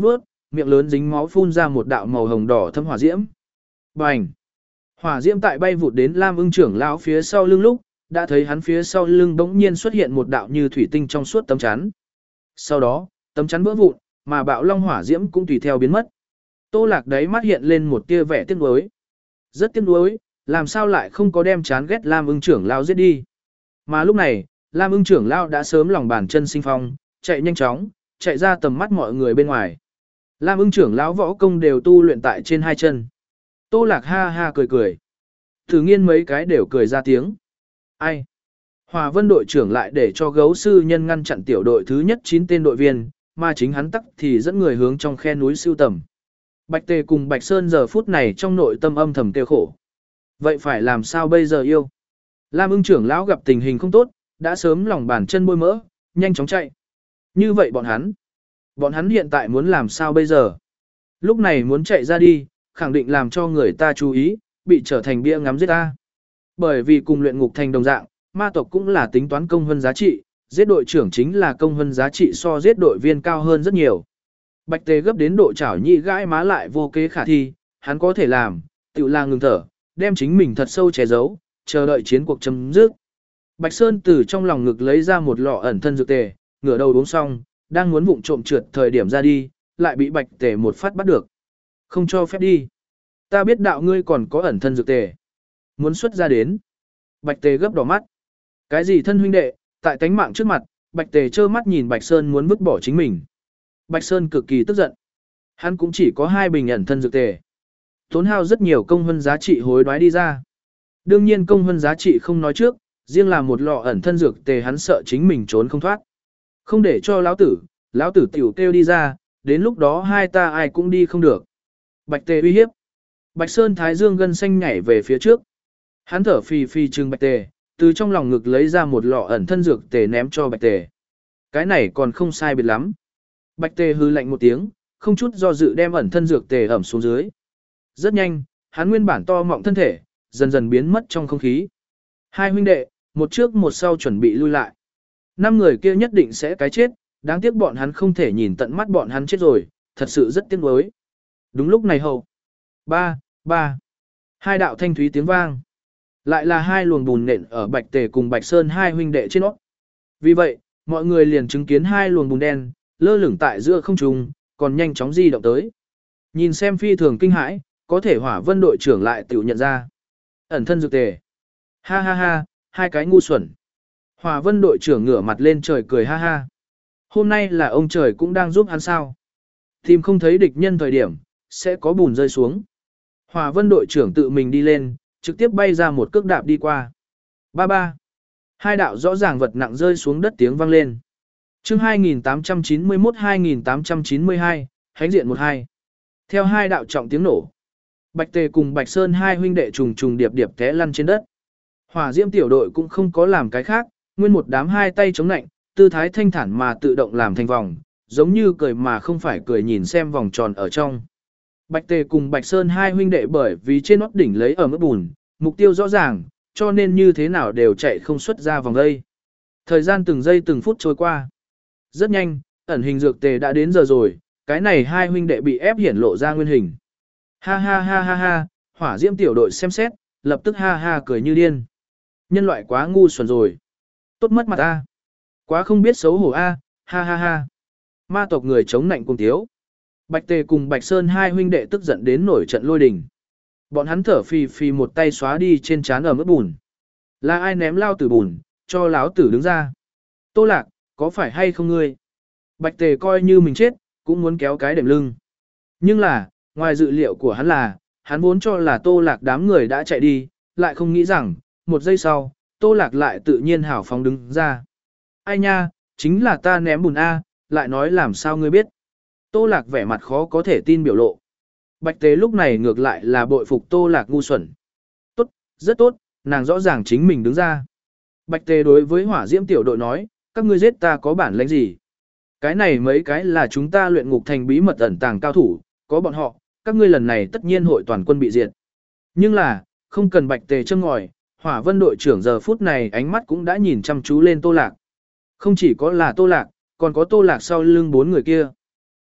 miệng lớn dính máu phun ra một đạo màu hồng đỏ thâm hỏa diễm. Bành! Hỏa diễm tại bay vụt đến Lam Ưng trưởng lão phía sau lưng lúc, đã thấy hắn phía sau lưng bỗng nhiên xuất hiện một đạo như thủy tinh trong suốt tấm chắn. Sau đó, tấm chắn vỡ vụn, mà bạo long hỏa diễm cũng tùy theo biến mất. Tô Lạc đấy mắt hiện lên một tia vẻ tiếc nuối. Rất tiếc nuối, làm sao lại không có đem chán ghét Lam Ưng trưởng lão giết đi. Mà lúc này, Lam Ưng trưởng lão đã sớm lòng bàn chân sinh phong, chạy nhanh chóng, chạy ra tầm mắt mọi người bên ngoài. Lam Ưng trưởng lão võ công đều tu luyện tại trên hai chân. Tô Lạc ha ha cười cười. Thử nghiên mấy cái đều cười ra tiếng. Ai? Hòa Vân đội trưởng lại để cho gấu sư nhân ngăn chặn tiểu đội thứ nhất chín tên đội viên, mà chính hắn tắc thì dẫn người hướng trong khe núi siêu tầm. Bạch Tề cùng Bạch Sơn giờ phút này trong nội tâm âm thầm tiêu khổ. Vậy phải làm sao bây giờ yêu? Lam Ưng trưởng lão gặp tình hình không tốt, đã sớm lòng bàn chân bôi mỡ, nhanh chóng chạy. Như vậy bọn hắn, bọn hắn hiện tại muốn làm sao bây giờ? Lúc này muốn chạy ra đi, khẳng định làm cho người ta chú ý, bị trở thành bia ngắm giết ta. Bởi vì cùng luyện ngục thành đồng dạng, ma tộc cũng là tính toán công hơn giá trị, giết đội trưởng chính là công hơn giá trị so giết đội viên cao hơn rất nhiều. Bạch Tề gấp đến độ chảo nhị gãi má lại vô kế khả thi, hắn có thể làm, tự là ngừng thở, đem chính mình thật sâu che giấu, chờ đợi chiến cuộc chấm dứt. Bạch Sơn từ trong lòng ngực lấy ra một lọ ẩn thân dược tề, ngửa đầu uống xong, đang muốn vụng trộm trượt thời điểm ra đi, lại bị Bạch Tề một phát bắt được. Không cho phép đi. Ta biết đạo ngươi còn có ẩn thân dược tề. Muốn xuất ra đến. Bạch Tề gấp đỏ mắt. Cái gì thân huynh đệ, tại tánh mạng trước mặt, Bạch Tề trơ mắt nhìn Bạch Sơn muốn vứt bỏ chính mình. Bạch Sơn cực kỳ tức giận. Hắn cũng chỉ có hai bình ẩn thân dược tề. Tốn hao rất nhiều công hơn giá trị hối đoái đi ra. Đương nhiên công hơn giá trị không nói trước, riêng là một lọ ẩn thân dược tề hắn sợ chính mình trốn không thoát. Không để cho lão tử, lão tử tiểu kêu đi ra, đến lúc đó hai ta ai cũng đi không được. Bạch Tề uy hiếp. Bạch Sơn thái dương gân xanh nhảy về phía trước. Hắn thở phì phì trừng Bạch Tề, từ trong lòng ngực lấy ra một lọ ẩn thân dược tề ném cho Bạch Tề. Cái này còn không sai biệt lắm. Bạch Tề hư lạnh một tiếng, không chút do dự đem ẩn thân dược tề ẩm xuống dưới. Rất nhanh, hắn nguyên bản to mọng thân thể, dần dần biến mất trong không khí. Hai huynh đệ, một trước một sau chuẩn bị lui lại. Năm người kia nhất định sẽ cái chết, đáng tiếc bọn hắn không thể nhìn tận mắt bọn hắn chết rồi, thật sự rất tiếc nuối. Đúng lúc này hầu. Ba, ba. Hai đạo thanh thúy tiếng vang. Lại là hai luồng bùn nện ở Bạch Tề cùng Bạch Sơn hai huynh đệ trên nó. Vì vậy, mọi người liền chứng kiến hai luồng bùn đen, lơ lửng tại giữa không trung, còn nhanh chóng di động tới. Nhìn xem phi thường kinh hãi, có thể Hỏa Vân đội trưởng lại tự nhận ra. Ẩn thân dược tề. Ha ha ha, hai cái ngu xuẩn. Hỏa Vân đội trưởng ngửa mặt lên trời cười ha ha. Hôm nay là ông trời cũng đang giúp hắn sao. Tìm không thấy địch nhân thời điểm, sẽ có bùn rơi xuống. Hỏa Vân đội trưởng tự mình đi lên, trực tiếp bay ra một cước đạp đi qua. Ba ba. Hai đạo rõ ràng vật nặng rơi xuống đất tiếng vang lên. Chương hai nghìn tám trăm chín mươi mốt đến hai nghìn tám trăm chín mươi hai, hánh diện một hai. Theo hai đạo trọng tiếng nổ, Bạch Tề cùng Bạch Sơn hai huynh đệ trùng trùng điệp điệp té lăn trên đất. Hỏa Diễm tiểu đội cũng không có làm cái khác, nguyên một đám hai tay chống nạnh, tư thái thanh thản mà tự động làm thành vòng, giống như cười mà không phải cười nhìn xem vòng tròn ở trong. Bạch Tề cùng Bạch Sơn hai huynh đệ bởi vì trên nót đỉnh lấy ở mức bùn, mục tiêu rõ ràng, cho nên như thế nào đều chạy không xuất ra vòng đây. Thời gian từng giây từng phút trôi qua. Rất nhanh, ẩn hình dược tề đã đến giờ rồi, cái này hai huynh đệ bị ép hiển lộ ra nguyên hình. Ha ha ha ha ha, Hỏa Diễm tiểu đội xem xét, lập tức ha ha cười như điên. Nhân loại quá ngu xuẩn rồi. Tốt mất mặt a. Quá không biết xấu hổ a, ha ha ha. Ma tộc người chống nạnh cùng thiếu. Bạch Tề cùng Bạch Sơn hai huynh đệ tức giận đến nổi trận lôi đình. Bọn hắn thở phì phì một tay xóa đi trên trán ở mức bùn. Là ai ném lao tử bùn, cho láo tử đứng ra. Tô Lạc, có phải hay không ngươi? Bạch Tề coi như mình chết, cũng muốn kéo cái đệm lưng. Nhưng là, ngoài dự liệu của hắn là, hắn vốn cho là Tô Lạc đám người đã chạy đi, lại không nghĩ rằng, một giây sau, Tô Lạc lại tự nhiên hào phóng đứng ra. Ai nha, chính là ta ném bùn A, lại nói làm sao ngươi biết. Tô Lạc vẻ mặt khó có thể tin biểu lộ. Bạch Tề lúc này ngược lại là bội phục Tô Lạc ngu xuẩn. Tốt, rất tốt, nàng rõ ràng chính mình đứng ra. Bạch Tề đối với Hỏa Diễm tiểu đội nói, các ngươi giết ta có bản lĩnh gì? Cái này mấy cái là chúng ta luyện ngục thành bí mật ẩn tàng cao thủ, có bọn họ, các ngươi lần này tất nhiên hội toàn quân bị diệt. Nhưng là, không cần Bạch Tề châm ngòi, Hỏa Vân đội trưởng giờ phút này ánh mắt cũng đã nhìn chăm chú lên Tô Lạc. Không chỉ có là Tô Lạc, còn có Tô Lạc sau lưng bốn người kia.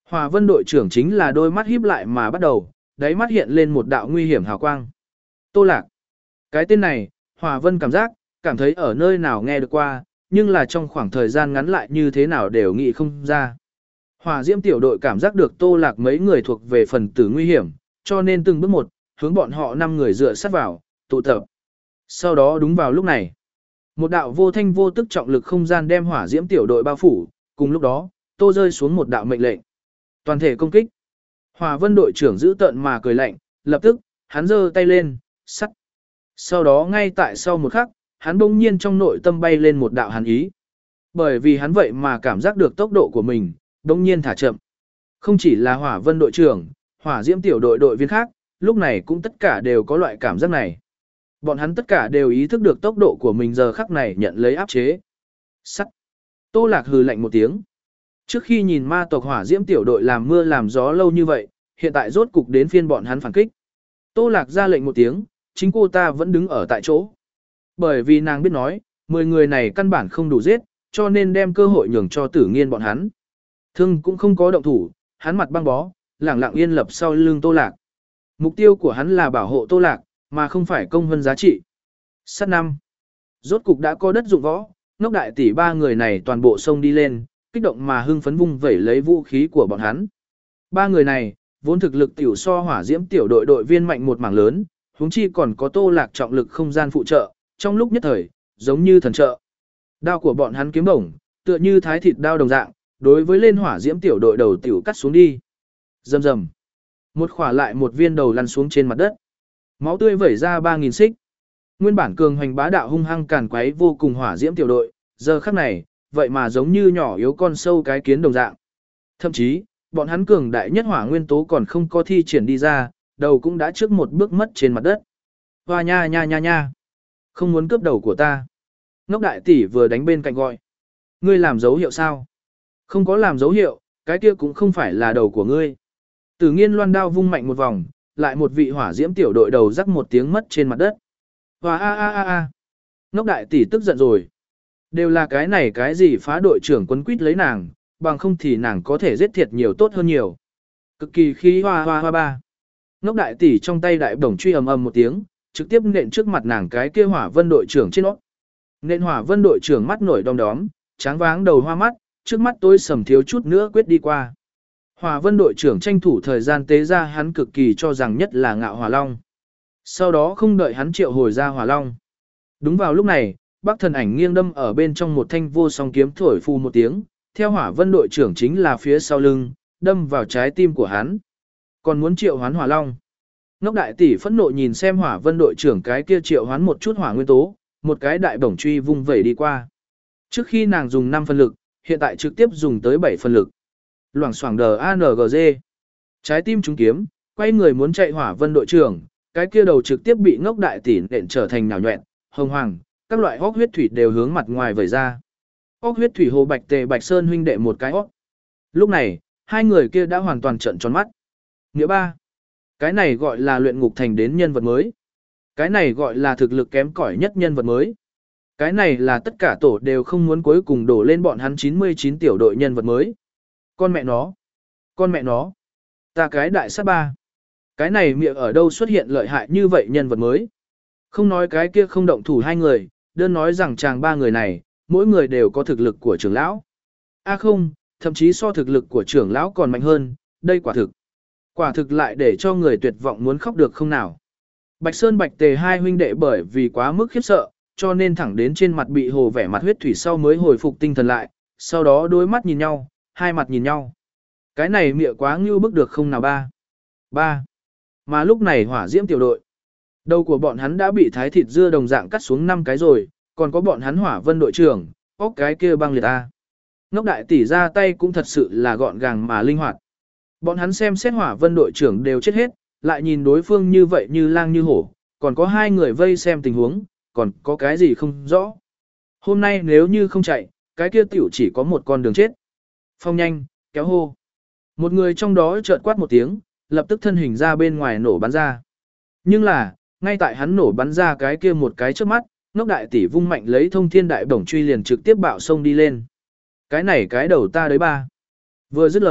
Hỏa Vân đội trưởng chính là đôi mắt híp lại mà bắt đầu, đáy mắt hiện lên một đạo nguy hiểm hào quang. Tô Lạc. Cái tên này, Hỏa Vân cảm giác, cảm thấy ở nơi nào nghe được qua, nhưng là trong khoảng thời gian ngắn lại như thế nào đều nghĩ không ra. Hỏa Diễm tiểu đội cảm giác được Tô Lạc mấy người thuộc về phần tử nguy hiểm, cho nên từng bước một, hướng bọn họ năm người dựa sát vào, tụ tập. Sau đó đúng vào lúc này, một đạo vô thanh vô tức trọng lực không gian đem Hỏa Diễm tiểu đội bao phủ, cùng lúc đó, Tô rơi xuống một đạo mệnh lệnh. Toàn thể công kích. Hỏa Vân đội trưởng giữ tợn mà cười lạnh, lập tức, hắn giơ tay lên, sắt. Sau đó ngay tại sau một khắc, hắn bỗng nhiên trong nội tâm bay lên một đạo hàn ý. Bởi vì hắn vậy mà cảm giác được tốc độ của mình, bỗng nhiên thả chậm. Không chỉ là Hỏa Vân đội trưởng, Hỏa Diễm tiểu đội đội viên khác, lúc này cũng tất cả đều có loại cảm giác này. Bọn hắn tất cả đều ý thức được tốc độ của mình giờ khắc này nhận lấy áp chế. Sắt. Tô Lạc hừ lạnh một tiếng. Trước khi nhìn ma tộc Hỏa Diễm tiểu đội làm mưa làm gió lâu như vậy, hiện tại rốt cục đến phiên bọn hắn phản kích. Tô Lạc ra lệnh một tiếng, chính cô ta vẫn đứng ở tại chỗ. Bởi vì nàng biết nói, mười người này căn bản không đủ giết, cho nên đem cơ hội nhường cho Tử Nghiên bọn hắn. Thương cũng không có động thủ, hắn mặt băng bó, lẳng lặng yên lập sau lưng Tô Lạc. Mục tiêu của hắn là bảo hộ Tô Lạc, mà không phải công hơn giá trị. Sát năm. Rốt cục đã có đất dụng võ, Ngốc Đại Tỷ ba người này toàn bộ sông đi lên, kích động mà hưng phấn vung vẩy lấy vũ khí của bọn hắn. Ba người này, vốn thực lực tiểu so Hỏa Diễm tiểu đội đội viên mạnh một mảng lớn, huống chi còn có Tô Lạc trọng lực không gian phụ trợ, trong lúc nhất thời, giống như thần trợ. Đao của bọn hắn kiếm bổng, tựa như thái thịt đao đồng dạng, đối với lên Hỏa Diễm tiểu đội đầu tiểu cắt xuống đi. Rầm rầm. Một khỏa lại một viên đầu lăn xuống trên mặt đất. Máu tươi vẩy ra ba nghìn xích. Nguyên bản cường hoành bá đạo hung hăng càn quấy vô cùng Hỏa Diễm tiểu đội, giờ khắc này, vậy mà giống như nhỏ yếu con sâu cái kiến đồng dạng. Thậm chí, bọn hắn cường đại nhất hỏa nguyên tố còn không có thi triển đi ra, đầu cũng đã trước một bước mất trên mặt đất. Hoa nha nha nha nha. Không muốn cướp đầu của ta. Ngốc Đại Tỷ vừa đánh bên cạnh gọi. Ngươi làm dấu hiệu sao? Không có làm dấu hiệu, cái kia cũng không phải là đầu của ngươi. Tử Nghiên loan đao vung mạnh một vòng, lại một vị Hỏa Diễm tiểu đội đầu rắc một tiếng mất trên mặt đất. Hoa a a a a. Ngốc Đại Tỷ tức giận rồi. Đều là cái này cái gì phá đội trưởng quấn quýt lấy nàng, bằng không thì nàng có thể giết thiệt nhiều tốt hơn nhiều. Cực kỳ khí hoa hoa hoa ba. Ngốc Đại Tỷ trong tay đại bổng truy ầm ầm một tiếng, trực tiếp nện trước mặt nàng cái kia Hỏa Vân đội trưởng trên nó. Nện Hỏa Vân đội trưởng mắt nổi đom đóm, tráng váng đầu hoa mắt, trước mắt tôi sầm thiếu chút nữa quyết đi qua. Hỏa Vân đội trưởng tranh thủ thời gian tế ra hắn cực kỳ cho rằng nhất là Ngạo Hỏa Long. Sau đó không đợi hắn triệu hồi ra Hỏa Long. Đúng vào lúc này, Bắc Thần Ảnh nghiêng đâm ở bên trong một thanh vô song kiếm thổi phù một tiếng, theo Hỏa Vân đội trưởng chính là phía sau lưng, đâm vào trái tim của hắn. Còn muốn triệu hoán Hỏa Long. Ngốc Đại Tỷ phẫn nộ nhìn xem Hỏa Vân đội trưởng cái kia triệu hoán một chút hỏa nguyên tố, một cái đại bổng truy vung vẩy đi qua. Trước khi nàng dùng năm phần lực, hiện tại trực tiếp dùng tới bảy phần lực. Loảng xoảng đờ a en giê. Trái tim trúng kiếm, quay người muốn chạy Hỏa Vân đội trưởng, cái kia đầu trực tiếp bị Ngốc Đại Tỷ nện trở thành nhào nhọẹn, hồng hoàng, các loại hốc huyết thủy đều hướng mặt ngoài vẩy ra. Hốc huyết thủy Hồ Bạch Tề Bạch Sơn huynh đệ một cái hốc. Lúc này, hai người kia đã hoàn toàn trợn tròn mắt. Nghĩa ba, cái này gọi là luyện ngục thành đến nhân vật mới. Cái này gọi là thực lực kém cỏi nhất nhân vật mới. Cái này là tất cả tổ đều không muốn cuối cùng đổ lên bọn hắn chín mươi chín tiểu đội nhân vật mới. Con mẹ nó. Con mẹ nó. Ta cái đại sát ba. Cái này miệng ở đâu xuất hiện lợi hại như vậy nhân vật mới. Không nói cái kia không động thủ hai người, đơn nói rằng chàng ba người này, mỗi người đều có thực lực của trưởng lão. A à không, thậm chí so thực lực của trưởng lão còn mạnh hơn, đây quả thực. Quả thực lại để cho người tuyệt vọng muốn khóc được không nào. Bạch Sơn Bạch Tề hai huynh đệ bởi vì quá mức khiếp sợ, cho nên thẳng đến trên mặt bị hồ vẻ mặt huyết thủy sau mới hồi phục tinh thần lại, sau đó đôi mắt nhìn nhau, hai mặt nhìn nhau. Cái này miệng quá ngưu bức được không nào ba. Ba. Mà lúc này Hỏa Diễm tiểu đội. Đầu của bọn hắn đã bị thái thịt dưa đồng dạng cắt xuống năm cái rồi, còn có bọn hắn Hỏa Vân đội trưởng, óc cái kia băng liệt a. Ngốc Đại Tỷ ra tay cũng thật sự là gọn gàng mà linh hoạt. Bọn hắn xem xét Hỏa Vân đội trưởng đều chết hết, lại nhìn đối phương như vậy như lang như hổ, còn có hai người vây xem tình huống, còn có cái gì không rõ. Hôm nay nếu như không chạy, cái kia tiểu chỉ có một con đường chết. Phong nhanh, kéo hô. Một người trong đó chợt quát một tiếng, lập tức thân hình ra bên ngoài nổ bắn ra. Nhưng là, ngay tại hắn nổ bắn ra cái kia một cái trước mắt, Ngốc Đại Tỷ vung mạnh lấy thông thiên đại bổng truy liền trực tiếp bạo sông đi lên. Cái này cái đầu ta đấy ba. Vừa dứt lời,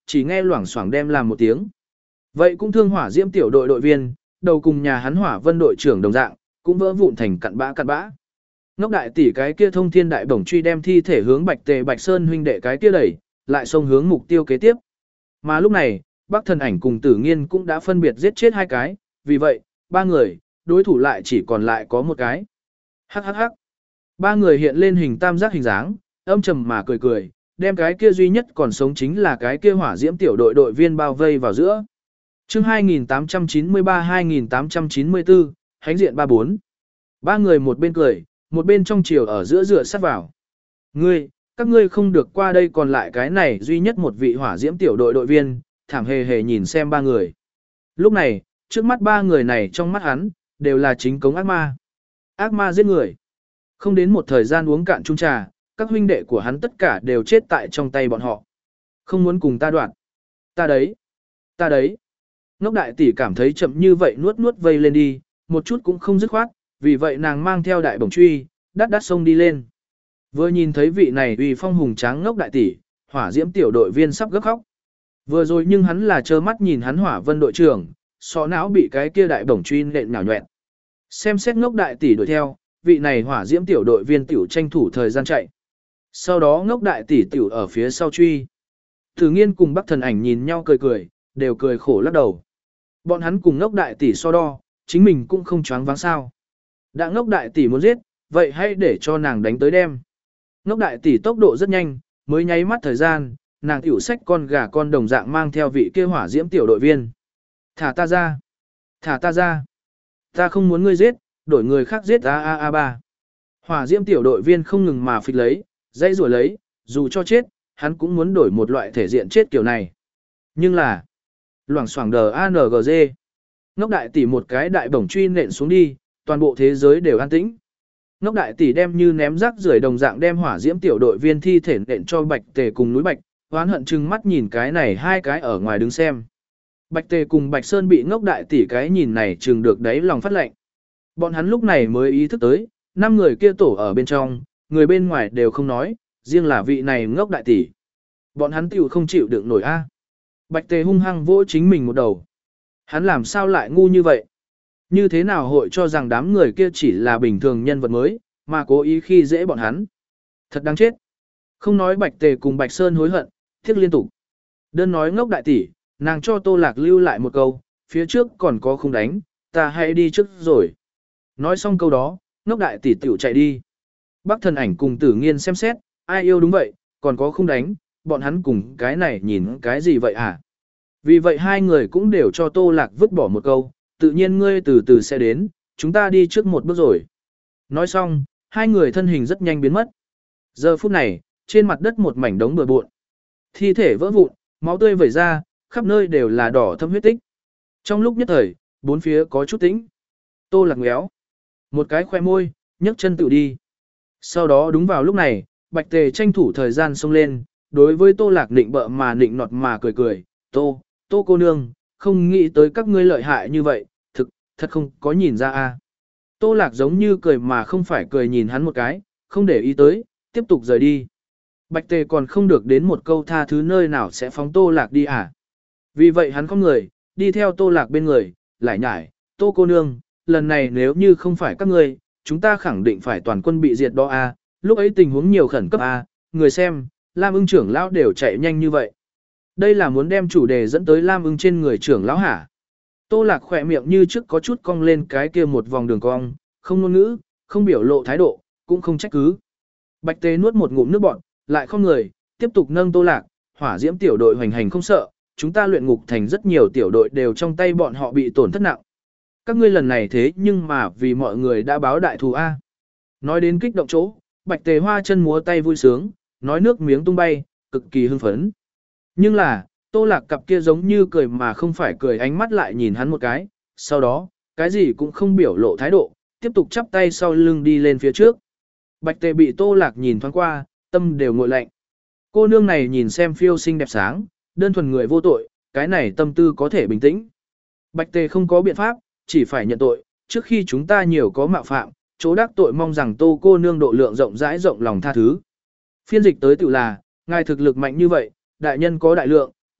chỉ nghe loảng xoảng đem làm một tiếng. Vậy cũng thương hỏa diễm tiểu đội đội viên, đầu cùng nhà hắn hỏa vân đội trưởng đồng dạng, cũng vỡ vụn thành cặn bã cặn bã. Ngốc đại tỷ cái kia thông thiên đại bổng truy đem thi thể hướng Bạch Tề Bạch Sơn huynh đệ cái kia đẩy, lại xông hướng mục tiêu kế tiếp. Mà lúc này, Bắc Thần Ảnh cùng Tử Nghiên cũng đã phân biệt giết chết hai cái, vì vậy, ba người, đối thủ lại chỉ còn lại có một cái. Hắc hắc hắc. Ba người hiện lên hình tam giác hình dáng, âm trầm mà cười cười, đem cái kia duy nhất còn sống chính là cái kia hỏa diễm tiểu đội đội viên bao vây vào giữa. Chương hai nghìn tám trăm chín mươi ba hai nghìn tám trăm chín mươi tư, hánh diện ba bốn. Ba người một bên cười, một bên trong chiều ở giữa dựa sát vào. Ngươi, các ngươi không được qua đây, còn lại cái này duy nhất một vị hỏa diễm tiểu đội đội viên, thảm hề hề nhìn xem ba người. Lúc này, trước mắt ba người này trong mắt hắn, đều là chính cống ác ma. Ác ma giết người. Không đến một thời gian uống cạn chung trà, các huynh đệ của hắn tất cả đều chết tại trong tay bọn họ. Không muốn cùng ta đoạn. Ta đấy. Ta đấy. Ngốc đại tỷ cảm thấy chậm như vậy nuốt nuốt vây lên đi, một chút cũng không dứt khoát, vì vậy nàng mang theo đại bổng truy, đắt đắt sông đi lên. Vừa nhìn thấy vị này uy phong hùng tráng ngốc đại tỷ, hỏa diễm tiểu đội viên sắp gấp khóc. Vừa rồi nhưng hắn là trơ mắt nhìn hắn hỏa vân đội trưởng, sọ não bị cái kia đại bổng truy nện nhào nhoẹn. Xem xét ngốc đại tỷ đuổi theo, vị này hỏa diễm tiểu đội viên tiểu tranh thủ thời gian chạy. Sau đó ngốc đại tỷ tiểu ở phía sau truy. Tử Nghiên cùng Bắc Thần Ảnh nhìn nhau cười cười, đều cười khổ lắc đầu. Bọn hắn cùng ngốc đại tỷ so đo, chính mình cũng không choáng váng sao. Đã ngốc đại tỷ muốn giết, vậy hãy để cho nàng đánh tới đem. Ngốc đại tỷ tốc độ rất nhanh, mới nháy mắt thời gian, nàng tiểu xách con gà con đồng dạng mang theo vị kia hỏa diễm tiểu đội viên. Thả ta ra! Thả ta ra! Ta không muốn ngươi giết, đổi người khác giết a a a ba. Hỏa diễm tiểu đội viên không ngừng mà phịch lấy, dây rùa lấy, dù cho chết, hắn cũng muốn đổi một loại thể diện chết kiểu này. Nhưng là, loảng xoảng đờ a en giê. Ngốc đại tỷ một cái đại bổng truy nện xuống đi, toàn bộ thế giới đều an tĩnh. Ngốc đại tỷ đem như ném rác rưởi đồng dạng đem hỏa diễm tiểu đội viên thi thể nện cho Bạch Tề cùng núi Bạch, hoán hận chừng mắt nhìn cái này hai cái ở ngoài đứng xem. Bạch Tề cùng Bạch Sơn bị ngốc đại tỷ cái nhìn này chừng được đáy lòng phát lạnh. Bọn hắn lúc này mới ý thức tới, năm người kia tổ ở bên trong, người bên ngoài đều không nói, riêng là vị này ngốc đại tỷ. Bọn hắn tiểu không chịu đựng nổi a. Bạch Tề hung hăng vỗ chính mình một đầu. Hắn làm sao lại ngu như vậy? Như thế nào hội cho rằng đám người kia chỉ là bình thường nhân vật mới, mà cố ý khi dễ bọn hắn? Thật đáng chết. Không nói Bạch Tề cùng Bạch Sơn hối hận, tiếc liên tục. Đơn nói ngốc đại tỷ, nàng cho Tô Lạc lưu lại một câu, phía trước còn có không đánh, ta hãy đi trước rồi. Nói xong câu đó, ngốc đại tỷ tiểu chạy đi. Bắc Thần Ảnh cùng Tử Nghiên xem xét, ai yêu đúng vậy, còn có không đánh, bọn hắn cùng cái này nhìn cái gì vậy hả? Vì vậy hai người cũng đều cho Tô Lạc vứt bỏ một câu, tự nhiên ngươi từ từ sẽ đến, chúng ta đi trước một bước rồi. Nói xong, hai người thân hình rất nhanh biến mất. Giờ phút này, trên mặt đất một mảnh đống bừa bộn. Thi thể vỡ vụn, máu tươi vẩy ra, khắp nơi đều là đỏ thâm huyết tích. Trong lúc nhất thời, bốn phía có chút tĩnh. Tô Lạc ngéo. Một cái khoe môi, nhấc chân tự đi. Sau đó đúng vào lúc này, Bạch Tề tranh thủ thời gian xông lên, đối với Tô Lạc nịnh bợ mà nịnh nọt mà cười cười. Tô, Tô cô nương, không nghĩ tới các ngươi lợi hại như vậy, thực, thật không có nhìn ra a. Tô Lạc giống như cười mà không phải cười nhìn hắn một cái, không để ý tới, tiếp tục rời đi. Bạch Tề còn không được đến một câu tha thứ nơi nào sẽ phóng Tô Lạc đi à. Vì vậy hắn không người, đi theo Tô Lạc bên người, lại nhải, Tô cô nương, lần này nếu như không phải các ngươi, chúng ta khẳng định phải toàn quân bị diệt đó a. Lúc ấy tình huống nhiều khẩn cấp a, người xem, Lam Ưng trưởng lão đều chạy nhanh như vậy. Đây là muốn đem chủ đề dẫn tới Lam Ưng trên người trưởng lão hả? Tô Lạc khỏe miệng như trước có chút cong lên cái kia một vòng đường cong, không ngôn ngữ, không biểu lộ thái độ, cũng không trách cứ. Bạch Tề nuốt một ngụm nước bọt, lại không người, tiếp tục nâng Tô Lạc, hỏa diễm tiểu đội hoành hành không sợ, chúng ta luyện ngục thành rất nhiều tiểu đội đều trong tay bọn họ bị tổn thất nặng. Các ngươi lần này thế nhưng mà vì mọi người đã báo đại thù A. Nói đến kích động chỗ, Bạch Tề hoa chân múa tay vui sướng, nói nước miếng tung bay, cực kỳ hưng phấn. Nhưng là, Tô Lạc cặp kia giống như cười mà không phải cười ánh mắt lại nhìn hắn một cái, sau đó, cái gì cũng không biểu lộ thái độ, tiếp tục chắp tay sau lưng đi lên phía trước. Bạch Tề bị Tô Lạc nhìn thoáng qua, tâm đều nguội lạnh. Cô nương này nhìn xem phiêu xinh đẹp sáng, đơn thuần người vô tội, cái này tâm tư có thể bình tĩnh. Bạch Tề không có biện pháp, chỉ phải nhận tội, trước khi chúng ta nhiều có mạo phạm, chỗ đắc tội mong rằng Tô cô nương độ lượng rộng rãi rộng lòng tha thứ. Phiên dịch tới tự là, ngài thực lực mạnh như vậy, đại nhân có đại lượng,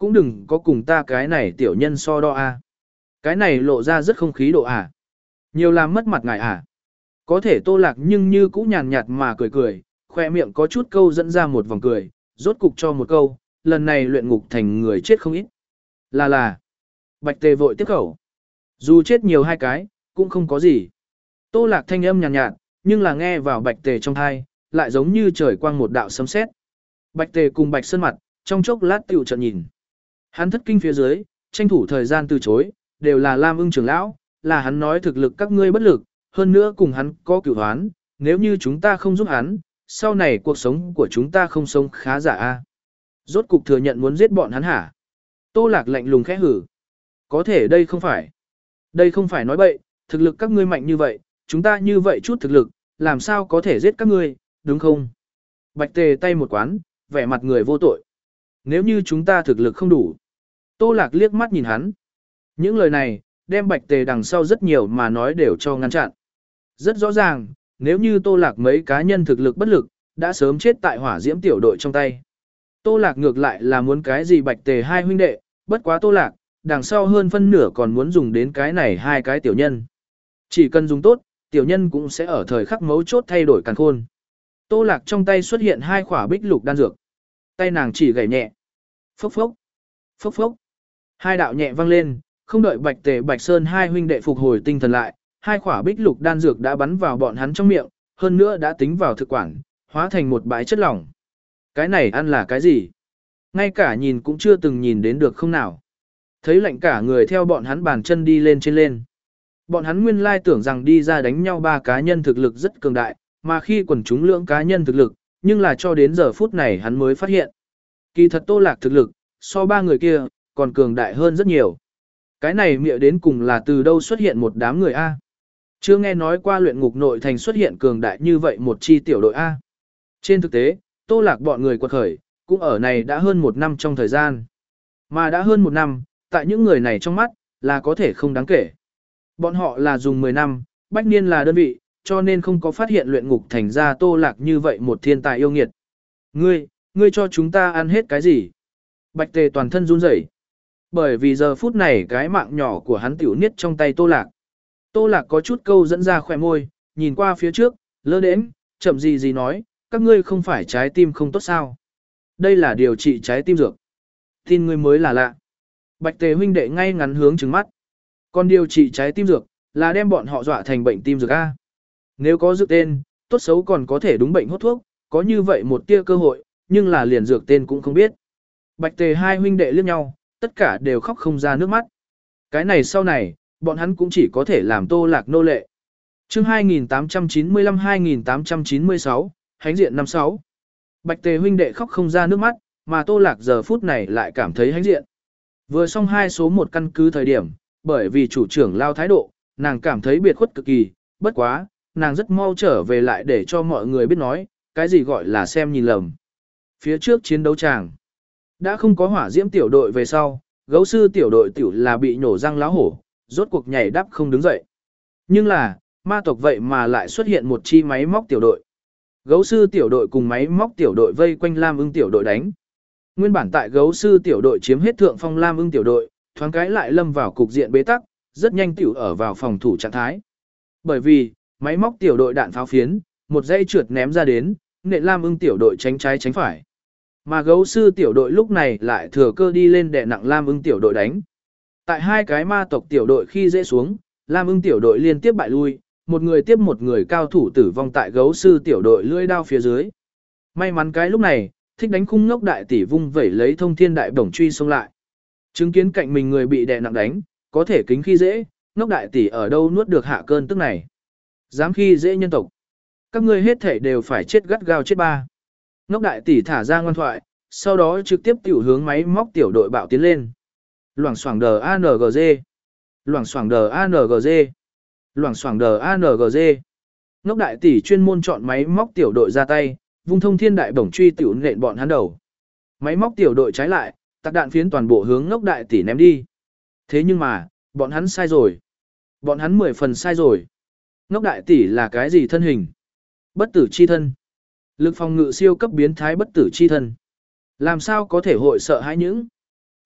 cũng đừng có cùng ta cái này tiểu nhân so đo a. Cái này lộ ra rất không khí độ à. Nhiều làm mất mặt ngài à. Có thể Tô Lạc nhưng như cũng nhàn nhạt mà cười cười, khoe miệng có chút câu dẫn ra một vòng cười, rốt cục cho một câu, lần này luyện ngục thành người chết không ít. Là là. Bạch Tề vội tiếp khẩu. Dù chết nhiều hai cái, cũng không có gì. Tô Lạc thanh âm nhàn nhạt, nhạt, nhưng là nghe vào Bạch Tề trong thai, lại giống như trời quang một đạo sấm sét. Bạch Tề cùng Bạch Sơn mặt, trong chốc lát tiểu trận nhìn. Hắn thất kinh phía dưới, tranh thủ thời gian từ chối, đều là Lam Ưng trưởng lão, là hắn nói thực lực các ngươi bất lực, hơn nữa cùng hắn có cửu hoán, nếu như chúng ta không giúp hắn, sau này cuộc sống của chúng ta không sống khá giả a. Rốt cục thừa nhận muốn giết bọn hắn hả? Tô Lạc lạnh lùng khẽ hử. Có thể đây không phải. Đây không phải nói bậy, thực lực các ngươi mạnh như vậy, chúng ta như vậy chút thực lực, làm sao có thể giết các ngươi, đúng không? Bạch Tề tay một quán, vẻ mặt người vô tội. Nếu như chúng ta thực lực không đủ. Tô Lạc liếc mắt nhìn hắn. Những lời này, đem Bạch Tề đằng sau rất nhiều mà nói đều cho ngăn chặn. Rất rõ ràng, nếu như Tô Lạc mấy cá nhân thực lực bất lực, đã sớm chết tại hỏa diễm tiểu đội trong tay. Tô Lạc ngược lại là muốn cái gì Bạch Tề hai huynh đệ, bất quá Tô Lạc, đằng sau hơn phân nửa còn muốn dùng đến cái này hai cái tiểu nhân. Chỉ cần dùng tốt, tiểu nhân cũng sẽ ở thời khắc mấu chốt thay đổi càn khôn. Tô Lạc trong tay xuất hiện hai khỏa bích lục đan dược. Tay nàng chỉ gảy nhẹ. Phốc phốc. Phốc phốc. Hai đạo nhẹ vang lên, không đợi Bạch Tề Bạch Sơn hai huynh đệ phục hồi tinh thần lại, hai khỏa bích lục đan dược đã bắn vào bọn hắn trong miệng, hơn nữa đã tính vào thực quản, hóa thành một bãi chất lỏng. Cái này ăn là cái gì? Ngay cả nhìn cũng chưa từng nhìn đến được không nào. Thấy lạnh cả người theo bọn hắn bàn chân đi lên trên lên. Bọn hắn nguyên lai tưởng rằng đi ra đánh nhau ba cá nhân thực lực rất cường đại, mà khi quần chúng lưỡng cá nhân thực lực, nhưng là cho đến giờ phút này hắn mới phát hiện. Kỳ thật Tô Lạc thực lực, so ba người kia, còn cường đại hơn rất nhiều. Cái này mịa đến cùng là từ đâu xuất hiện một đám người A. Chưa nghe nói qua luyện ngục nội thành xuất hiện cường đại như vậy một chi tiểu đội A. Trên thực tế, Tô Lạc bọn người quật khởi, cũng ở này đã hơn một năm trong thời gian. Mà đã hơn một năm, tại những người này trong mắt, là có thể không đáng kể. Bọn họ là dùng mười năm, bách niên là đơn vị, cho nên không có phát hiện luyện ngục thành ra Tô Lạc như vậy một thiên tài yêu nghiệt. Ngươi, ngươi cho chúng ta ăn hết cái gì? Bạch Tề toàn thân run rẩy. Bởi vì giờ phút này cái mạng nhỏ của hắn tiểu niết trong tay Tô Lạc. Tô Lạc có chút câu dẫn ra khỏe môi, nhìn qua phía trước, lơ đễnh, chậm gì gì nói, các ngươi không phải trái tim không tốt sao? Đây là điều trị trái tim dược. Tin ngươi mới là lạ. Bạch Tề huynh đệ ngay ngắn hướng trừng mắt. Còn điều trị trái tim dược, là đem bọn họ dọa thành bệnh tim dược A. Nếu có dược tên, tốt xấu còn có thể đúng bệnh hốt thuốc, có như vậy một tia cơ hội, nhưng là liền dược tên cũng không biết. Bạch Tề hai huynh đệ liếc nhau, tất cả đều khóc không ra nước mắt. Cái này sau này, bọn hắn cũng chỉ có thể làm Tô Lạc nô lệ. Chương hai nghìn tám trăm chín mươi lăm hai nghìn tám trăm chín mươi sáu, hánh diện năm sáu. Bạch Tề huynh đệ khóc không ra nước mắt, mà Tô Lạc giờ phút này lại cảm thấy hánh diện. Vừa xong hai số một căn cứ thời điểm, bởi vì chủ trưởng lao thái độ, nàng cảm thấy biệt khuất cực kỳ, bất quá, nàng rất mau trở về lại để cho mọi người biết nói, cái gì gọi là xem nhìn lầm. Phía trước chiến đấu tràng, đã không có hỏa diễm tiểu đội về sau, gấu sư tiểu đội tiểu là bị nổ răng láo hổ, rốt cuộc nhảy đắp không đứng dậy. Nhưng là, ma tộc vậy mà lại xuất hiện một chi máy móc tiểu đội. Gấu sư tiểu đội cùng máy móc tiểu đội vây quanh Lam Ưng tiểu đội đánh. Nguyên bản tại gấu sư tiểu đội chiếm hết thượng phong Lam Ưng tiểu đội, thoáng cái lại lâm vào cục diện bế tắc, rất nhanh tiểu ở vào phòng thủ trạng thái. Bởi vì, máy móc tiểu đội đạn pháo phiến, một dây trượt ném ra đến, nện Lam Ưng tiểu đội tránh trái tránh phải. Mà gấu sư tiểu đội lúc này lại thừa cơ đi lên đè nặng Lam Ưng tiểu đội đánh. Tại hai cái ma tộc tiểu đội khi dễ xuống, Lam Ưng tiểu đội liên tiếp bại lui, một người tiếp một người cao thủ tử vong tại gấu sư tiểu đội lưỡi đao phía dưới. May mắn cái lúc này, thích đánh khung ngốc đại tỷ vung vẩy lấy thông thiên đại bổng truy xông lại. Chứng kiến cạnh mình người bị đè nặng đánh, có thể kính khi dễ, ngốc đại tỷ ở đâu nuốt được hạ cơn tức này. Dám khi dễ nhân tộc. Các ngươi hết thể đều phải chết gắt gao chết ba. Ngốc đại tỷ thả ra ngoan thoại, sau đó trực tiếp tiểu hướng máy móc tiểu đội bạo tiến lên. Loảng xoảng đờ a en giê. Loảng xoảng đờ a en giê. Loảng xoảng đờ a en giê. Ngốc đại tỷ chuyên môn chọn máy móc tiểu đội ra tay, vung thông thiên đại bổng truy tiểu nện bọn hắn đầu. Máy móc tiểu đội trái lại, tạc đạn phiến toàn bộ hướng ngốc đại tỷ ném đi. Thế nhưng mà, bọn hắn sai rồi. Bọn hắn mười phần sai rồi. Ngốc đại tỷ là cái gì thân hình? Bất tử chi thân. Lực phòng ngự siêu cấp biến thái bất tử chi thân. Làm sao có thể hội sợ hãi những?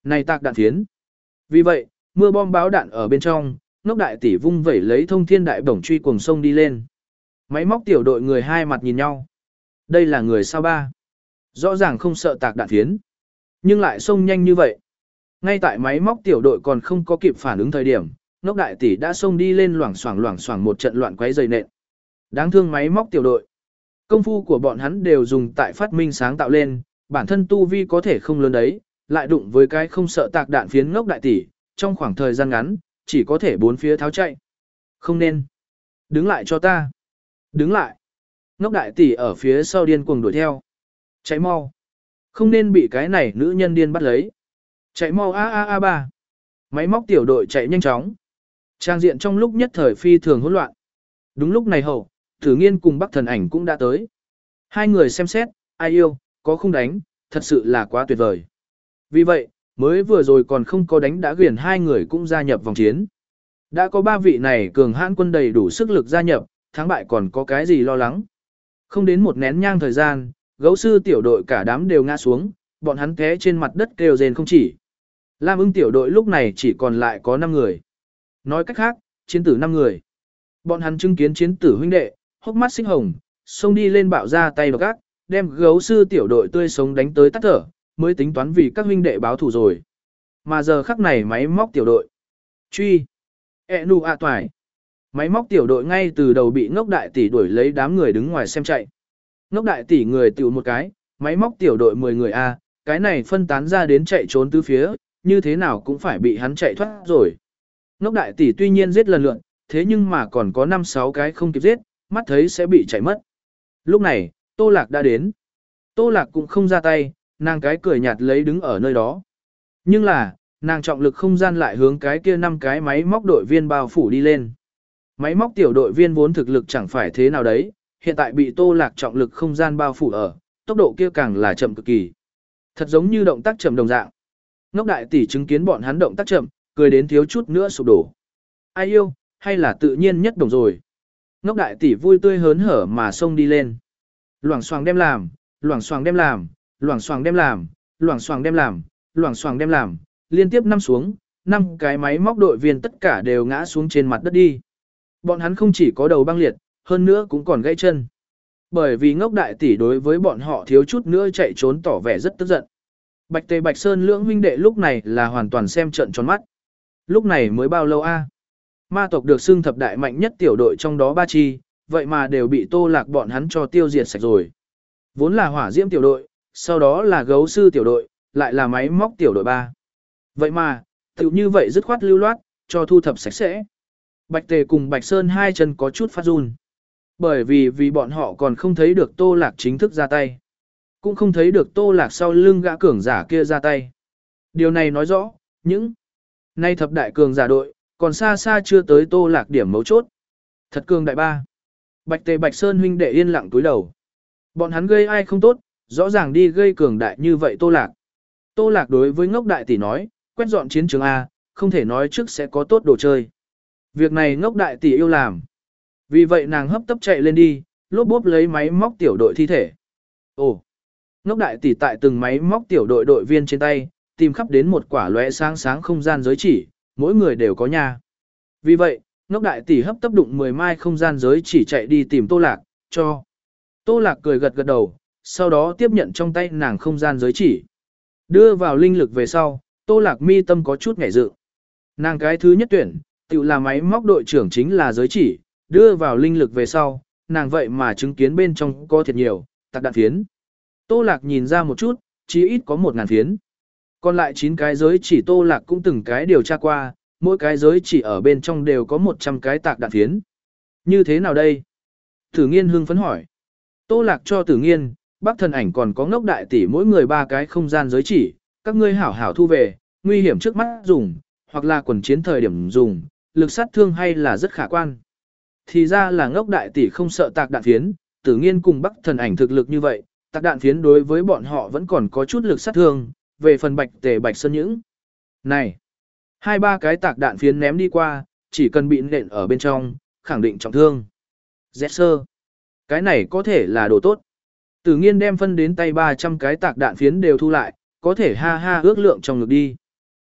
Này tạc đạn phiến. Vì vậy, mưa bom báo đạn ở bên trong, Ngốc Đại Tỷ vung vẩy lấy thông thiên đại bổng truy cuồng sông đi lên. Máy móc tiểu đội người hai mặt nhìn nhau. Đây là người sao ba. Rõ ràng không sợ tạc đạn phiến. Nhưng lại xông nhanh như vậy. Ngay tại máy móc tiểu đội còn không có kịp phản ứng thời điểm, Ngốc Đại Tỷ đã xông đi lên loảng xoảng loảng xoảng một trận loạn quấy dày nện. Đáng thương máy móc tiểu đội. Công phu của bọn hắn đều dùng tại phát minh sáng tạo lên, bản thân tu vi có thể không lớn đấy, lại đụng với cái không sợ tạc đạn phiến Ngốc Đại Tỷ, trong khoảng thời gian ngắn, chỉ có thể bốn phía tháo chạy. Không nên. Đứng lại cho ta. Đứng lại. Ngốc Đại Tỷ ở phía sau điên cuồng đuổi theo. Chạy mau. Không nên bị cái này nữ nhân điên bắt lấy. Chạy mau a a a ba. Máy móc tiểu đội chạy nhanh chóng. Trang diện trong lúc nhất thời phi thường hỗn loạn. Đúng lúc này hậu, Tử Nghiên cùng Bắc Thần Ảnh cũng đã tới. Hai người xem xét, ai yêu, có không đánh, thật sự là quá tuyệt vời. Vì vậy, mới vừa rồi còn không có đánh đã quyền hai người cũng gia nhập vòng chiến. Đã có ba vị này cường hãn quân đầy đủ sức lực gia nhập, thắng bại còn có cái gì lo lắng. Không đến một nén nhang thời gian, gấu sư tiểu đội cả đám đều ngã xuống, bọn hắn té trên mặt đất kêu rên không chỉ. Lam ưng tiểu đội lúc này chỉ còn lại có năm người. Nói cách khác, chiến tử năm người. Bọn hắn chứng kiến chiến tử huynh đệ, hốc mắt xích hồng, xông đi lên bạo ra tay vào gác, đem gấu sư tiểu đội tươi sống đánh tới tắt thở, mới tính toán vì các huynh đệ báo thù rồi. Mà giờ khắc này máy móc tiểu đội. Truy. E nu a toài. Máy móc tiểu đội ngay từ đầu bị Ngốc Đại Tỷ đuổi lấy đám người đứng ngoài xem chạy. Ngốc Đại Tỷ người tiểu một cái, máy móc tiểu đội mười người a, cái này phân tán ra đến chạy trốn tứ phía, như thế nào cũng phải bị hắn chạy thoát rồi. Ngốc Đại Tỷ tuy nhiên giết lần lượn, thế nhưng mà còn có năm sáu cái không kịp giết, mắt thấy sẽ bị chạy mất. Lúc này, Tô Lạc đã đến. Tô Lạc cũng không ra tay, nàng cái cười nhạt lấy đứng ở nơi đó. Nhưng là, nàng trọng lực không gian lại hướng cái kia năm cái máy móc đội viên bao phủ đi lên. Máy móc tiểu đội viên vốn thực lực chẳng phải thế nào đấy, hiện tại bị Tô Lạc trọng lực không gian bao phủ ở, tốc độ kia càng là chậm cực kỳ. Thật giống như động tác chậm đồng dạng. Ngốc Đại Tỷ chứng kiến bọn hắn động tác chậm, cười đến thiếu chút nữa sụp đổ. Ai yêu, hay là tự nhiên nhất đồng rồi. Ngốc Đại Tỷ vui tươi hớn hở mà xông đi lên. Loảng xoảng đem làm, loảng xoảng đem làm, loảng xoảng đem làm, loảng xoảng đem làm, loảng xoảng đem làm, liên tiếp năm xuống, năm cái máy móc đội viên tất cả đều ngã xuống trên mặt đất đi. Bọn hắn không chỉ có đầu băng liệt, hơn nữa cũng còn gãy chân. Bởi vì Ngốc Đại Tỷ đối với bọn họ thiếu chút nữa chạy trốn tỏ vẻ rất tức giận. Bạch Tề Bạch Sơn lưỡng huynh đệ lúc này là hoàn toàn xem trận tròn mắt. Lúc này mới bao lâu a? Ma tộc được xưng thập đại mạnh nhất tiểu đội trong đó ba chi, vậy mà đều bị Tô Lạc bọn hắn cho tiêu diệt sạch rồi. Vốn là hỏa diễm tiểu đội, sau đó là gấu sư tiểu đội, lại là máy móc tiểu đội ba. Vậy mà, tiểu như vậy dứt khoát lưu loát, cho thu thập sạch sẽ. Bạch Tề cùng Bạch Sơn hai chân có chút phát run. Bởi vì vì bọn họ còn không thấy được Tô Lạc chính thức ra tay. Cũng không thấy được Tô Lạc sau lưng gã cường giả kia ra tay. Điều này nói rõ, những nay thập đại cường giả đội, còn xa xa chưa tới Tô Lạc điểm mấu chốt. Thật cường đại ba. Bạch Tề Bạch Sơn huynh đệ yên lặng túi đầu. Bọn hắn gây ai không tốt, rõ ràng đi gây cường đại như vậy Tô Lạc. Tô Lạc đối với Ngốc Đại Tỷ nói, quét dọn chiến trường A, không thể nói trước sẽ có tốt đồ chơi. Việc này Ngốc Đại Tỷ yêu làm. Vì vậy nàng hấp tấp chạy lên đi, lốp bốp lấy máy móc tiểu đội thi thể. Ồ! Ngốc Đại Tỷ tại từng máy móc tiểu đội đội viên trên tay, tìm khắp đến một quả lóe sáng sáng không gian giới chỉ, mỗi người đều có nhà. Vì vậy, Ngốc Đại Tỷ hấp tấp đụng mười mai không gian giới chỉ chạy đi tìm Tô Lạc, cho. Tô Lạc cười gật gật đầu, sau đó tiếp nhận trong tay nàng không gian giới chỉ. Đưa vào linh lực về sau, Tô Lạc mi tâm có chút ngảy dự. Nàng cái thứ nhất tuyển, tự là máy móc đội trưởng chính là giới chỉ, đưa vào linh lực về sau, nàng vậy mà chứng kiến bên trong có thiệt nhiều, tạc đạn phiến. Tô Lạc nhìn ra một chút, chí ít có một ngàn phiến. Còn lại chín cái giới chỉ Tô Lạc cũng từng cái điều tra qua, mỗi cái giới chỉ ở bên trong đều có một trăm cái tạc đạn phiến. Như thế nào đây? Tử Nghiên hưng phấn hỏi. Tô Lạc cho Tử Nghiên, Bắc Thần Ảnh còn có Ngốc Đại Tỷ mỗi người ba cái không gian giới chỉ, các ngươi hảo hảo thu về, nguy hiểm trước mắt dùng, hoặc là quần chiến thời điểm dùng, lực sát thương hay là rất khả quan. Thì ra là Ngốc Đại Tỷ không sợ tạc đạn phiến, Tử Nghiên cùng Bắc Thần Ảnh thực lực như vậy, tạc đạn phiến đối với bọn họ vẫn còn có chút lực sát thương, về phần Bạch Tề Bạch Sơn những. Này, hai ba cái tạc đạn phiến ném đi qua, chỉ cần bị nện ở bên trong, khẳng định trọng thương. Dẹt sơ. Cái này có thể là đồ tốt. Tử Nghiên đem phân đến tay ba trăm cái tạc đạn phiến đều thu lại, có thể ha ha ước lượng trong ngực đi.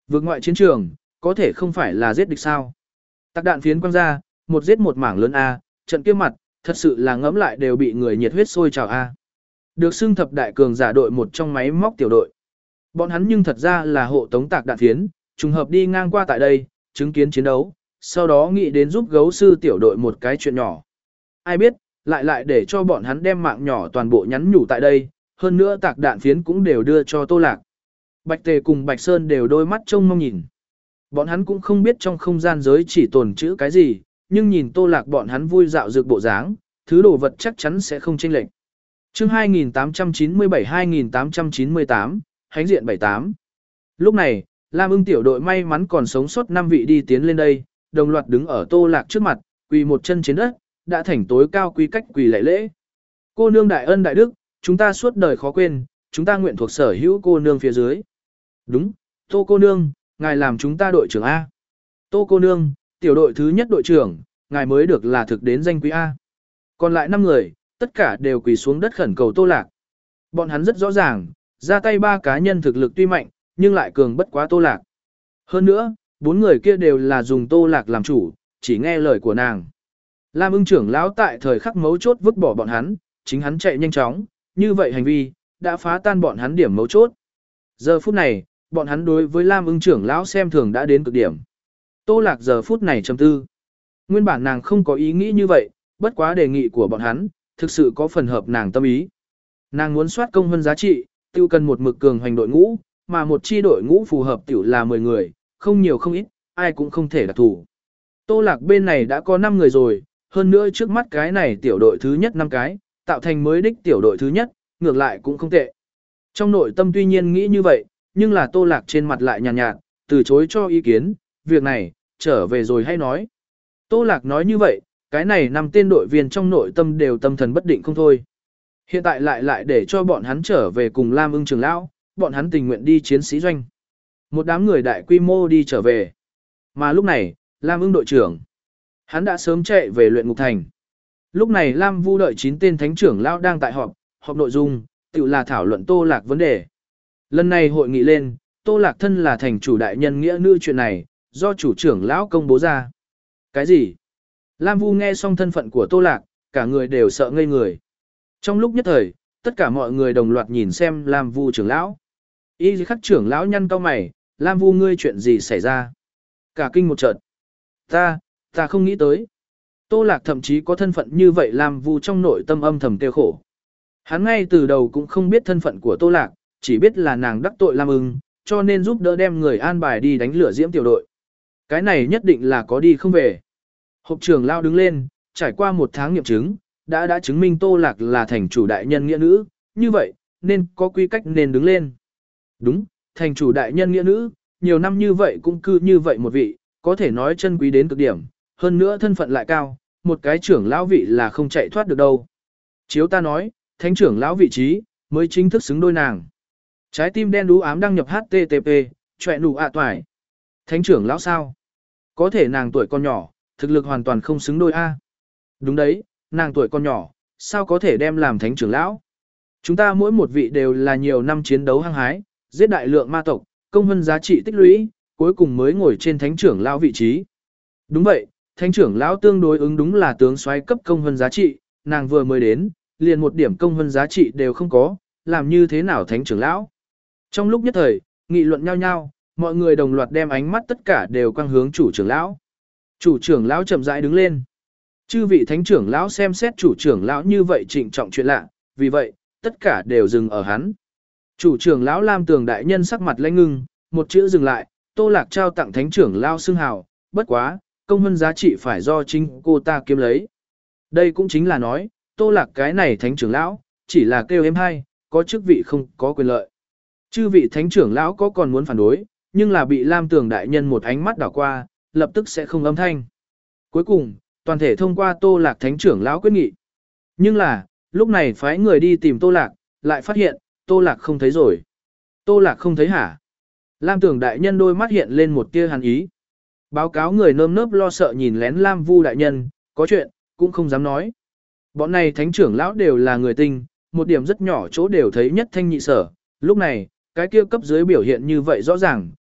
Vượt ngoại chiến trường, có thể không phải là giết địch sao. Tạc đạn phiến quăng ra, một giết một mảng lớn A, trận kia mặt, thật sự là ngẫm lại đều bị người nhiệt huyết sôi trào A. Được xưng thập đại cường giả đội một trong máy móc tiểu đội. Bọn hắn nhưng thật ra là hộ tống tạc đạn phiến, trùng hợp đi ngang qua tại đây, chứng kiến chiến đấu, sau đó nghĩ đến giúp gấu sư tiểu đội một cái chuyện nhỏ. Ai biết, lại lại để cho bọn hắn đem mạng nhỏ toàn bộ nhắn nhủ tại đây, hơn nữa tạc đạn phiến cũng đều đưa cho Tô Lạc. Bạch Tề cùng Bạch Sơn đều đôi mắt trông mong nhìn. Bọn hắn cũng không biết trong không gian giới chỉ tồn chữ cái gì, nhưng nhìn Tô Lạc bọn hắn vui dạo dược bộ dáng, thứ đồ vật chắc chắn sẽ không chênh lệch. Chương hai nghìn tám trăm chín mươi bảy hai nghìn tám trăm chín mươi tám, Hánh diện bảy tám. Lúc này, Lam Ưng tiểu đội may mắn còn sống sót năm vị đi tiến lên đây, đồng loạt đứng ở Tô Lạc trước mặt, quỳ một chân trên đất, đã thành tối cao quy cách quỳ lạy lễ. Cô nương đại ân đại đức, chúng ta suốt đời khó quên, chúng ta nguyện thuộc sở hữu cô nương phía dưới. Đúng, Tô cô nương, ngài làm chúng ta đội trưởng A. Tô cô nương, tiểu đội thứ nhất đội trưởng, ngài mới được là thực đến danh quý A. Còn lại năm người, tất cả đều quỳ xuống đất khẩn cầu Tô Lạc. Bọn hắn rất rõ ràng, ra tay ba cá nhân thực lực tuy mạnh, nhưng lại cường bất quá Tô Lạc. Hơn nữa, bốn người kia đều là dùng Tô Lạc làm chủ, chỉ nghe lời của nàng. Lam Ưng trưởng lão tại thời khắc mấu chốt vứt bỏ bọn hắn, chính hắn chạy nhanh chóng, như vậy hành vi đã phá tan bọn hắn điểm mấu chốt. Giờ phút này, bọn hắn đối với Lam Ưng trưởng lão xem thường đã đến cực điểm. Tô Lạc giờ phút này trầm tư. Nguyên bản nàng không có ý nghĩ như vậy, bất quá đề nghị của bọn hắn, thực sự có phần hợp nàng tâm ý. Nàng muốn soát công hơn giá trị, tiêu cần một mực cường hoành đội ngũ, mà một chi đội ngũ phù hợp tiểu là mười người, không nhiều không ít, ai cũng không thể đặc thủ. Tô Lạc bên này đã có năm người rồi, hơn nữa trước mắt cái này tiểu đội thứ nhất năm cái, tạo thành mới đích tiểu đội thứ nhất, ngược lại cũng không tệ. Trong nội tâm tuy nhiên nghĩ như vậy, nhưng là Tô Lạc trên mặt lại nhàn nhạt, nhạt, từ chối cho ý kiến, việc này, trở về rồi hay nói. Tô Lạc nói như vậy, cái này năm tên đội viên trong nội tâm đều tâm thần bất định không thôi. Hiện tại lại lại để cho bọn hắn trở về cùng Lam Ưng trưởng lão, bọn hắn tình nguyện đi chiến sĩ doanh. Một đám người đại quy mô đi trở về. Mà lúc này, Lam Ưng đội trưởng, hắn đã sớm chạy về luyện ngục thành. Lúc này Lam Vu đợi chín tên thánh trưởng lão đang tại họp, họp nội dung, tự là thảo luận Tô Lạc vấn đề. Lần này hội nghị lên, Tô Lạc thân là thành chủ đại nhân nghĩa nữ chuyện này, do chủ trưởng lão công bố ra. Cái gì? Lam Vu nghe xong thân phận của Tô Lạc, cả người đều sợ ngây người. Trong lúc nhất thời, tất cả mọi người đồng loạt nhìn xem Lam Vu trưởng lão. Y khắc trưởng lão nhăn cau mày, Lam Vu ngươi chuyện gì xảy ra? Cả kinh một trận. Ta, ta không nghĩ tới. Tô Lạc thậm chí có thân phận như vậy Lam Vu trong nội tâm âm thầm tiêu khổ. Hắn ngay từ đầu cũng không biết thân phận của Tô Lạc, chỉ biết là nàng đắc tội Lam Ưng, cho nên giúp đỡ đem người an bài đi đánh lửa diễm tiểu đội. Cái này nhất định là có đi không về. Hộp trưởng lão đứng lên, trải qua một tháng nghiệm chứng, đã đã chứng minh Tô Lạc là thành chủ đại nhân nghĩa nữ, như vậy, nên có quy cách nên đứng lên. Đúng, thành chủ đại nhân nghĩa nữ, nhiều năm như vậy cũng cư như vậy một vị, có thể nói chân quý đến cực điểm, hơn nữa thân phận lại cao, một cái trưởng lão vị là không chạy thoát được đâu. Chiếu ta nói, thánh trưởng lão vị trí, mới chính thức xứng đôi nàng. Trái tim đen đú ám đăng nhập hát tê tê pê, chọe nụ ạ toài. Thánh trưởng lão sao? Có thể nàng tuổi còn nhỏ, thực lực hoàn toàn không xứng đôi A. Đúng đấy, nàng tuổi còn nhỏ, sao có thể đem làm thánh trưởng lão? Chúng ta mỗi một vị đều là nhiều năm chiến đấu hăng hái, giết đại lượng ma tộc, công hơn giá trị tích lũy, cuối cùng mới ngồi trên thánh trưởng lão vị trí. Đúng vậy, thánh trưởng lão tương đối ứng đúng là tướng soái cấp công hơn giá trị, nàng vừa mới đến, liền một điểm công hơn giá trị đều không có, làm như thế nào thánh trưởng lão? Trong lúc nhất thời, nghị luận nhau nhau, mọi người đồng loạt đem ánh mắt tất cả đều quang hướng chủ trưởng lão. Chủ trưởng lão chậm rãi đứng lên. Chư vị thánh trưởng lão xem xét chủ trưởng lão như vậy trịnh trọng chuyện lạ, vì vậy, tất cả đều dừng ở hắn. Chủ trưởng lão Lam Tường đại nhân sắc mặt lãnh ngưng, một chữ dừng lại, Tô Lạc trao tặng thánh trưởng lão xưng hào, bất quá, công hơn giá trị phải do chính cô ta kiếm lấy. Đây cũng chính là nói, Tô Lạc cái này thánh trưởng lão, chỉ là kêu em hay, có chức vị không có quyền lợi. Chư vị thánh trưởng lão có còn muốn phản đối, nhưng là bị Lam Tường đại nhân một ánh mắt đảo qua, lập tức sẽ không âm thanh. Cuối cùng, toàn thể thông qua Tô Lạc thánh trưởng lão quyết nghị. Nhưng là, lúc này phái người đi tìm Tô Lạc, lại phát hiện, Tô Lạc không thấy rồi. Tô Lạc không thấy hả? Lam Tường đại nhân đôi mắt hiện lên một tia hàn ý. Báo cáo người nơm nớp lo sợ nhìn lén Lam Vu đại nhân, có chuyện, cũng không dám nói. Bọn này thánh trưởng lão đều là người tinh, một điểm rất nhỏ chỗ đều thấy nhất thanh nhị sở. Lúc này, cái kia cấp dưới biểu hiện như vậy rõ ràng,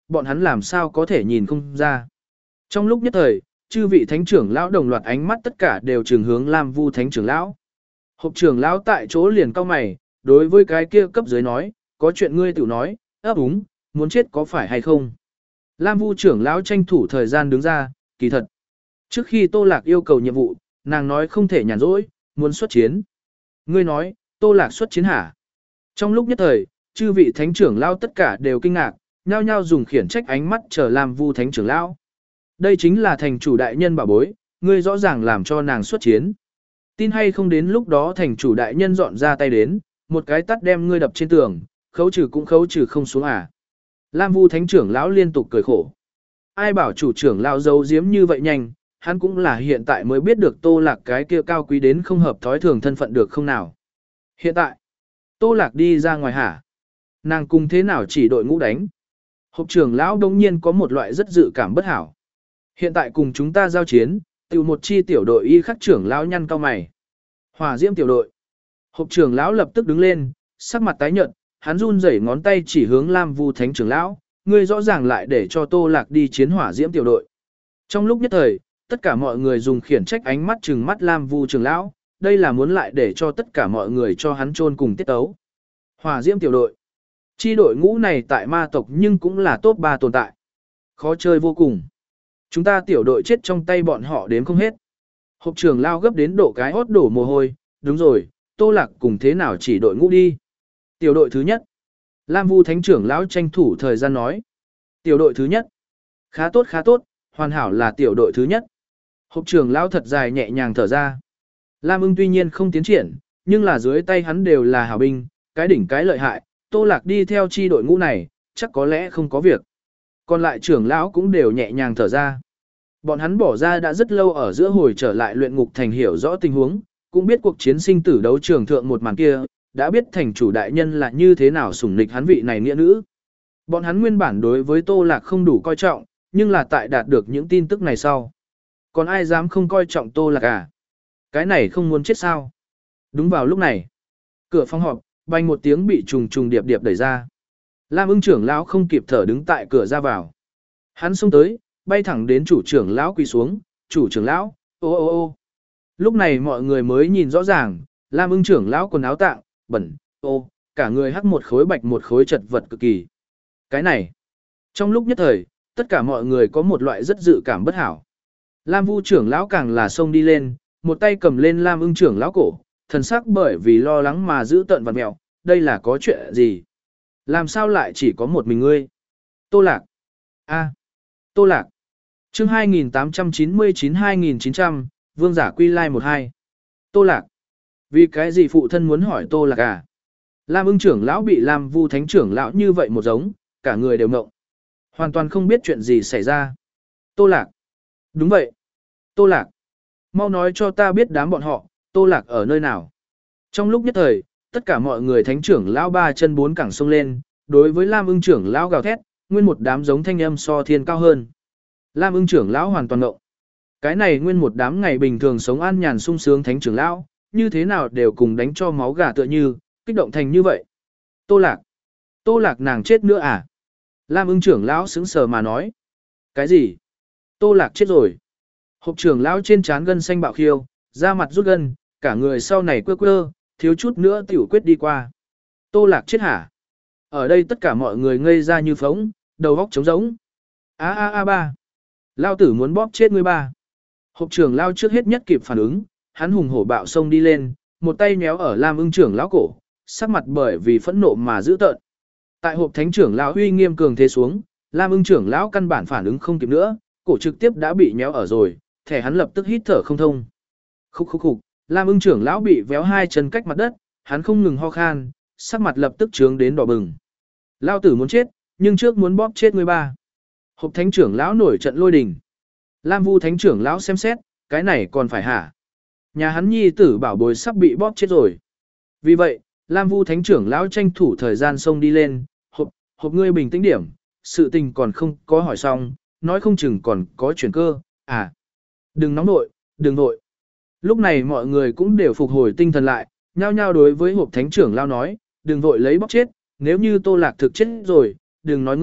bọn hắn làm sao có thể nhìn không ra. Trong lúc nhất thời, chư vị thánh trưởng lão đồng loạt ánh mắt tất cả đều trừng hướng Lam Vu thánh trưởng lão. Hộp trưởng lão tại chỗ liền cau mày, đối với cái kia cấp dưới nói, có chuyện ngươi tự nói, ấp úng, muốn chết có phải hay không. Lam Vu trưởng lão tranh thủ thời gian đứng ra, kỳ thật. Trước khi Tô Lạc yêu cầu nhiệm vụ, nàng nói không thể nhàn rỗi, muốn xuất chiến. Ngươi nói, Tô Lạc xuất chiến hả? Trong lúc nhất thời, chư vị thánh trưởng lão tất cả đều kinh ngạc, nhao nhao dùng khiển trách ánh mắt chờ Lam Vu thánh trưởng lão. Đây chính là thành chủ đại nhân bảo bối, ngươi rõ ràng làm cho nàng xuất chiến. Tin hay không đến lúc đó thành chủ đại nhân dọn ra tay đến, một cái tắt đem ngươi đập trên tường, khấu trừ cũng khấu trừ không xuống à. Lam Vu thánh trưởng lão liên tục cười khổ. Ai bảo chủ trưởng lão giấu giếm như vậy nhanh, hắn cũng là hiện tại mới biết được Tô Lạc cái kia cao quý đến không hợp thói thường thân phận được không nào. Hiện tại, Tô Lạc đi ra ngoài hả? Nàng cùng thế nào chỉ đội ngũ đánh? Hộp trưởng lão đông nhiên có một loại rất dự cảm bất hảo. Hiện tại cùng chúng ta giao chiến, từ một chi tiểu đội y khắc trưởng lão nhăn cao mày. Hỏa diễm tiểu đội. Hộp trưởng lão lập tức đứng lên, sắc mặt tái nhợt, hắn run rẩy ngón tay chỉ hướng Lam Vu thánh trưởng lão, ngươi rõ ràng lại để cho Tô Lạc đi chiến hỏa diễm tiểu đội. Trong lúc nhất thời, tất cả mọi người dùng khiển trách ánh mắt trừng mắt Lam Vu trưởng lão, đây là muốn lại để cho tất cả mọi người cho hắn chôn cùng tiết tấu. Hỏa diễm tiểu đội. Chi đội ngũ này tại ma tộc nhưng cũng là top ba tồn tại. Khó chơi vô cùng. Chúng ta tiểu đội chết trong tay bọn họ đến không hết. Hộp trưởng lao gấp đến độ cái hốt đổ mồ hôi, đúng rồi, Tô Lạc cùng thế nào chỉ đội ngũ đi. Tiểu đội thứ nhất. Lam Vu thánh trưởng lão tranh thủ thời gian nói. Tiểu đội thứ nhất. Khá tốt khá tốt, hoàn hảo là tiểu đội thứ nhất. Hộp trưởng lão thật dài nhẹ nhàng thở ra. Lam ưng tuy nhiên không tiến triển, nhưng là dưới tay hắn đều là hảo binh, cái đỉnh cái lợi hại, Tô Lạc đi theo chi đội ngũ này, chắc có lẽ không có việc. Còn lại trưởng lão cũng đều nhẹ nhàng thở ra. Bọn hắn bỏ ra đã rất lâu ở giữa hồi trở lại luyện ngục thành hiểu rõ tình huống, cũng biết cuộc chiến sinh tử đấu trường thượng một màn kia, đã biết thành chủ đại nhân là như thế nào sủng nịch hắn vị này nghĩa nữ. Bọn hắn nguyên bản đối với Tô Lạc không đủ coi trọng, nhưng là tại đạt được những tin tức này sau. Còn ai dám không coi trọng Tô Lạc à? Cái này không muốn chết sao? Đúng vào lúc này, cửa phòng họp, bành một tiếng bị trùng trùng điệp điệp đẩy ra. Lam ưng trưởng lão không kịp thở đứng tại cửa ra vào. Hắn xông tới, bay thẳng đến chủ trưởng lão quỳ xuống, chủ trưởng lão, ô ô ô. Lúc này mọi người mới nhìn rõ ràng, Lam ưng trưởng lão quần áo tạng, bẩn, ô, cả người hắc một khối bạch một khối chật vật cực kỳ. Cái này, trong lúc nhất thời, tất cả mọi người có một loại rất dự cảm bất hảo. Lam Vu trưởng lão càng là xông đi lên, một tay cầm lên Lam ưng trưởng lão cổ, thần sắc bởi vì lo lắng mà giữ tận vặn mẹo, đây là có chuyện gì? Làm sao lại chỉ có một mình ngươi? Tô Lạc. A. Tô Lạc. Chương hai nghìn tám trăm chín mươi chín hai nghìn chín trăm, Vương giả quy lai một hai. Tô Lạc. Vì cái gì phụ thân muốn hỏi Tô Lạc à? Lam ưng trưởng lão bị Lam Vu thánh trưởng lão như vậy một giống, cả người đều ngộng. Hoàn toàn không biết chuyện gì xảy ra. Tô Lạc. Đúng vậy. Tô Lạc. Mau nói cho ta biết đám bọn họ, Tô Lạc ở nơi nào. Trong lúc nhất thời, tất cả mọi người thánh trưởng lão ba chân bốn cẳng sông lên, đối với Lam ưng trưởng lão gào thét, nguyên một đám giống thanh âm so thiên cao hơn. Lam ưng trưởng lão hoàn toàn ngộng. Cái này nguyên một đám ngày bình thường sống an nhàn sung sướng thánh trưởng lão, như thế nào đều cùng đánh cho máu gà tựa như, kích động thành như vậy. Tô Lạc. Tô Lạc nàng chết nữa à? Lam ưng trưởng lão sững sờ mà nói. Cái gì? Tô Lạc chết rồi. Hộp trưởng lão trên trán gân xanh bạo khiêu, da mặt rút gân, cả người sau này quơ quơ, thiếu chút nữa tiểu quyết đi qua. Tô Lạc chết hả? Ở đây tất cả mọi người ngây ra như phóng, đầu óc trống rỗng. A a a ba. Lao tử muốn bóp chết ngươi ba. Hộp trưởng lao trước hết nhất kịp phản ứng, hắn hùng hổ bạo xông đi lên, một tay nhéo ở Lam ưng trưởng lão cổ, sắc mặt bởi vì phẫn nộ mà dữ tợn. Tại hộp thánh trưởng lão uy nghiêm cường thế xuống, Lam ưng trưởng lão căn bản phản ứng không kịp nữa, cổ trực tiếp đã bị nhéo ở rồi, thẻ hắn lập tức hít thở không thông. Khúc khúc khúc, Lam ưng trưởng lão bị véo hai chân cách mặt đất, hắn không ngừng ho khan, sắc mặt lập tức trướng đến đỏ bừng. Lao tử muốn chết, nhưng trước muốn bóp chết ngươi ba. Hộp thánh trưởng lão nổi trận lôi đình. Lam Vu thánh trưởng lão xem xét, cái này còn phải hả? Nhà hắn nhi tử bảo bối sắp bị bóp chết rồi. Vì vậy, Lam Vu thánh trưởng lão tranh thủ thời gian xông đi lên, hộp, hộp ngươi bình tĩnh điểm, sự tình còn không có hỏi xong, nói không chừng còn có chuyển cơ, à. Đừng nóng nội, đừng nội. Lúc này mọi người cũng đều phục hồi tinh thần lại, nhao nhao đối với hộp thánh trưởng lão nói, đừng vội lấy bóp chết, nếu như Tô Lạc thực chết rồi, đừng nói ngươi,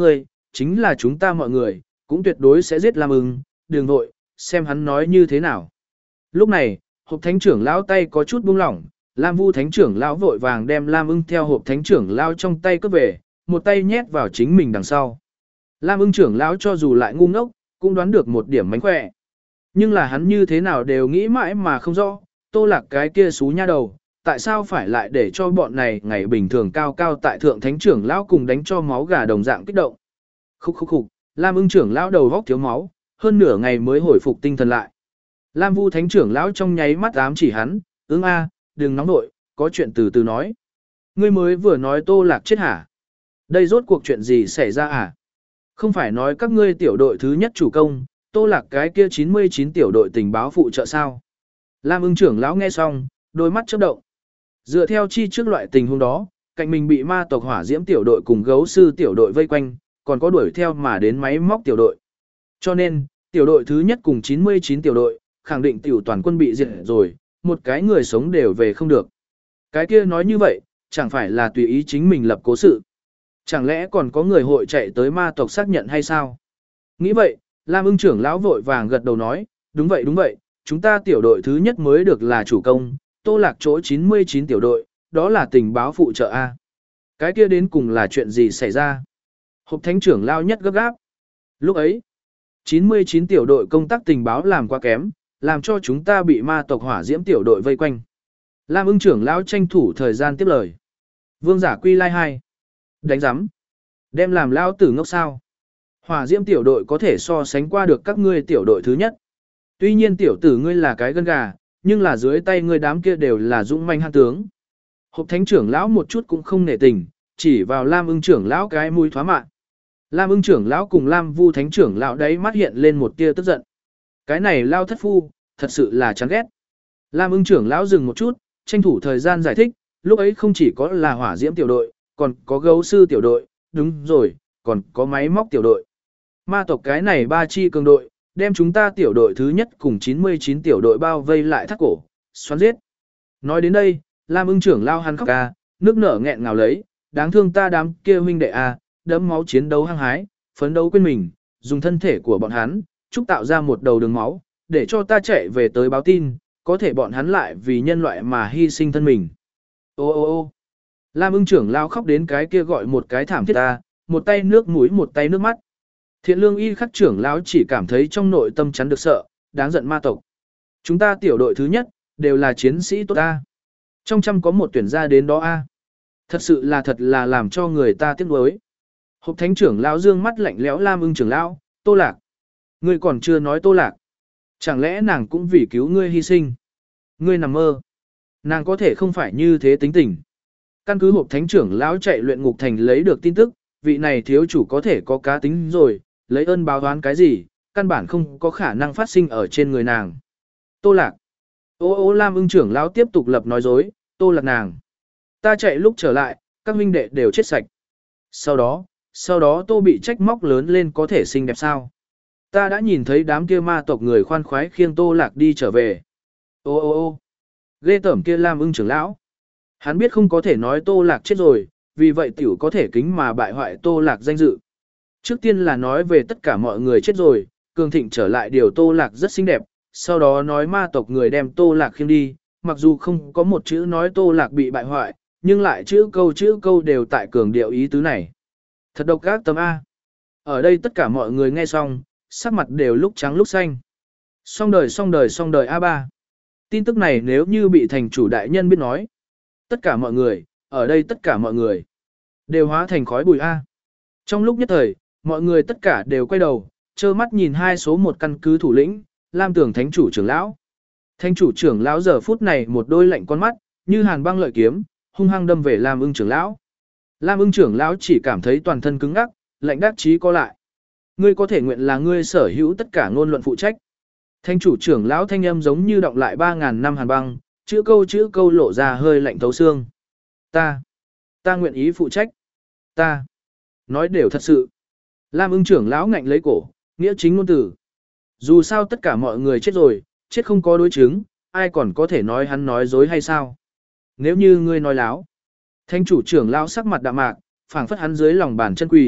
chính là chúng ta mọi người, cũng tuyệt đối sẽ giết Lam ưng, đừng vội, xem hắn nói như thế nào. Lúc này, hộp thánh trưởng lão tay có chút buông lỏng, Lam Vu thánh trưởng lão vội vàng đem Lam ưng theo hộp thánh trưởng lão trong tay cướp về, một tay nhét vào chính mình đằng sau. Lam ưng trưởng lão cho dù lại ngu ngốc, cũng đoán được một điểm mánh khỏe. Nhưng là hắn như thế nào đều nghĩ mãi mà không rõ, Tô Lạc cái kia xú nha đầu, tại sao phải lại để cho bọn này ngày bình thường cao cao tại thượng thánh trưởng lão cùng đánh cho máu gà đồng dạng kích động. Khúc khúc khúc, Lam ưng trưởng lão đầu góc thiếu máu, hơn nửa ngày mới hồi phục tinh thần lại. Lam Vu thánh trưởng lão trong nháy mắt ám chỉ hắn, ứng a, đừng nóng nội, có chuyện từ từ nói. Ngươi mới vừa nói Tô Lạc chết hả? Đây rốt cuộc chuyện gì xảy ra à? Không phải nói các ngươi tiểu đội thứ nhất chủ công, Tô Lạc cái kia chín mươi chín tiểu đội tình báo phụ trợ sao? Lam ưng trưởng lão nghe xong, đôi mắt chớp động. Dựa theo chi trước loại tình huống đó, cạnh mình bị ma tộc hỏa diễm tiểu đội cùng gấu sư tiểu đội vây quanh, còn có đuổi theo mà đến máy móc tiểu đội. Cho nên, tiểu đội thứ nhất cùng chín mươi chín tiểu đội, khẳng định tiểu toàn quân bị diệt rồi, một cái người sống đều về không được. Cái kia nói như vậy, chẳng phải là tùy ý chính mình lập cố sự. Chẳng lẽ còn có người hội chạy tới ma tộc xác nhận hay sao? Nghĩ vậy, Lam ưng trưởng lão vội vàng gật đầu nói, đúng vậy đúng vậy, chúng ta tiểu đội thứ nhất mới được là chủ công, Tô Lạc chỗ chín mươi chín tiểu đội, đó là tình báo phụ trợ A. Cái kia đến cùng là chuyện gì xảy ra? Hộp thánh trưởng lao nhất gấp gáp. Lúc ấy, chín mươi chín tiểu đội công tác tình báo làm quá kém, làm cho chúng ta bị ma tộc hỏa diễm tiểu đội vây quanh. Lam ưng trưởng lão tranh thủ thời gian tiếp lời. Vương giả quy lai hai. Đánh giám. Đem làm lao tử ngốc sao. Hỏa diễm tiểu đội có thể so sánh qua được các ngươi tiểu đội thứ nhất. Tuy nhiên tiểu tử ngươi là cái gân gà, nhưng là dưới tay ngươi đám kia đều là dũng manh hạng tướng. Hộp thánh trưởng lão một chút cũng không nể tình, chỉ vào Lam ưng trưởng lão cái mũi thoá mạn. Lam ưng trưởng lão cùng Lam Vu thánh trưởng lão đấy mắt hiện lên một tia tức giận. Cái này lao thất phu, thật sự là chán ghét. Lam ưng trưởng lão dừng một chút, tranh thủ thời gian giải thích, lúc ấy không chỉ có là hỏa diễm tiểu đội, còn có gấu sư tiểu đội, đúng rồi, còn có máy móc tiểu đội. Ma tộc cái này ba chi cường đội, đem chúng ta tiểu đội thứ nhất cùng chín mươi chín tiểu đội bao vây lại thắt cổ, xoắn giết. Nói đến đây, Lam ưng trưởng lao hắn khóc ca, nước nở nghẹn ngào lấy, đáng thương ta đám kia huynh đệ a, đẫm máu chiến đấu hăng hái, phấn đấu quên mình, dùng thân thể của bọn hắn, chúc tạo ra một đầu đường máu, để cho ta chạy về tới báo tin, có thể bọn hắn lại vì nhân loại mà hy sinh thân mình. Ô ô ô Lam ưng trưởng lao khóc đến cái kia gọi một cái thảm thiết ta, một tay nước mũi một tay nước mắt. Thiện lương y khắc trưởng lão chỉ cảm thấy trong nội tâm chắn được sợ, đáng giận ma tộc. Chúng ta tiểu đội thứ nhất, đều là chiến sĩ tốt ta. Trong trăm có một tuyển gia đến đó a. Thật sự là thật là làm cho người ta tiếc nuối. Hộp thánh trưởng lão dương mắt lạnh lẽo Lam ưng trưởng lão, Tô Lạc. Ngươi còn chưa nói Tô Lạc. Chẳng lẽ nàng cũng vì cứu ngươi hy sinh? Ngươi nằm mơ. Nàng có thể không phải như thế tính tình. Căn cứ hộp thánh trưởng lão chạy luyện ngục thành lấy được tin tức, vị này thiếu chủ có thể có cá tính rồi, lấy ơn báo oán cái gì, căn bản không có khả năng phát sinh ở trên người nàng. Tô Lạc. Ô ô Lam ưng trưởng lão tiếp tục lập nói dối, Tô Lạc nàng. Ta chạy lúc trở lại, các huynh đệ đều chết sạch. Sau đó, sau đó Tô bị trách móc lớn lên có thể xinh đẹp sao. Ta đã nhìn thấy đám kia ma tộc người khoan khoái khiêng Tô Lạc đi trở về. Ô ô ô ghê tởm kia Lam ưng trưởng lão. Hắn biết không có thể nói Tô Lạc chết rồi, vì vậy tiểu có thể kính mà bại hoại Tô Lạc danh dự. Trước tiên là nói về tất cả mọi người chết rồi, Cường Thịnh trở lại điều Tô Lạc rất xinh đẹp, sau đó nói ma tộc người đem Tô Lạc khiêng đi, mặc dù không có một chữ nói Tô Lạc bị bại hoại, nhưng lại chữ câu chữ câu đều tại cường điệu ý tứ này. Thật độc ác tấm A. Ở đây tất cả mọi người nghe xong, sắc mặt đều lúc trắng lúc xanh. Xong đời xong đời xong đời a ba. Tin tức này nếu như bị thành chủ đại nhân biết nói. Tất cả mọi người, ở đây tất cả mọi người, đều hóa thành khói bụi A. Trong lúc nhất thời, mọi người tất cả đều quay đầu, trơ mắt nhìn hai số một căn cứ thủ lĩnh, Lam Tường Thánh chủ trưởng lão. Thánh chủ trưởng lão giờ phút này một đôi lạnh con mắt, như hàn băng lợi kiếm, hung hăng đâm về Lam Ưng trưởng lão. Lam Ưng trưởng lão chỉ cảm thấy toàn thân cứng ngắc, lạnh đắc chí co lại. Ngươi có thể nguyện là ngươi sở hữu tất cả ngôn luận phụ trách. Thánh chủ trưởng lão thanh âm giống như động lại ba ngàn năm hàn băng, chữ câu chữ câu lộ ra hơi lạnh thấu xương. Ta, ta nguyện ý phụ trách. Ta, nói đều thật sự. Lam Ưng trưởng lão ngạnh lấy cổ, nghĩa chính ngôn từ. Dù sao tất cả mọi người chết rồi, chết không có đối chứng, ai còn có thể nói hắn nói dối hay sao? Nếu như ngươi nói láo. Thánh chủ trưởng lão sắc mặt đạm mạc, phảng phất hắn dưới lòng bàn chân quỳ,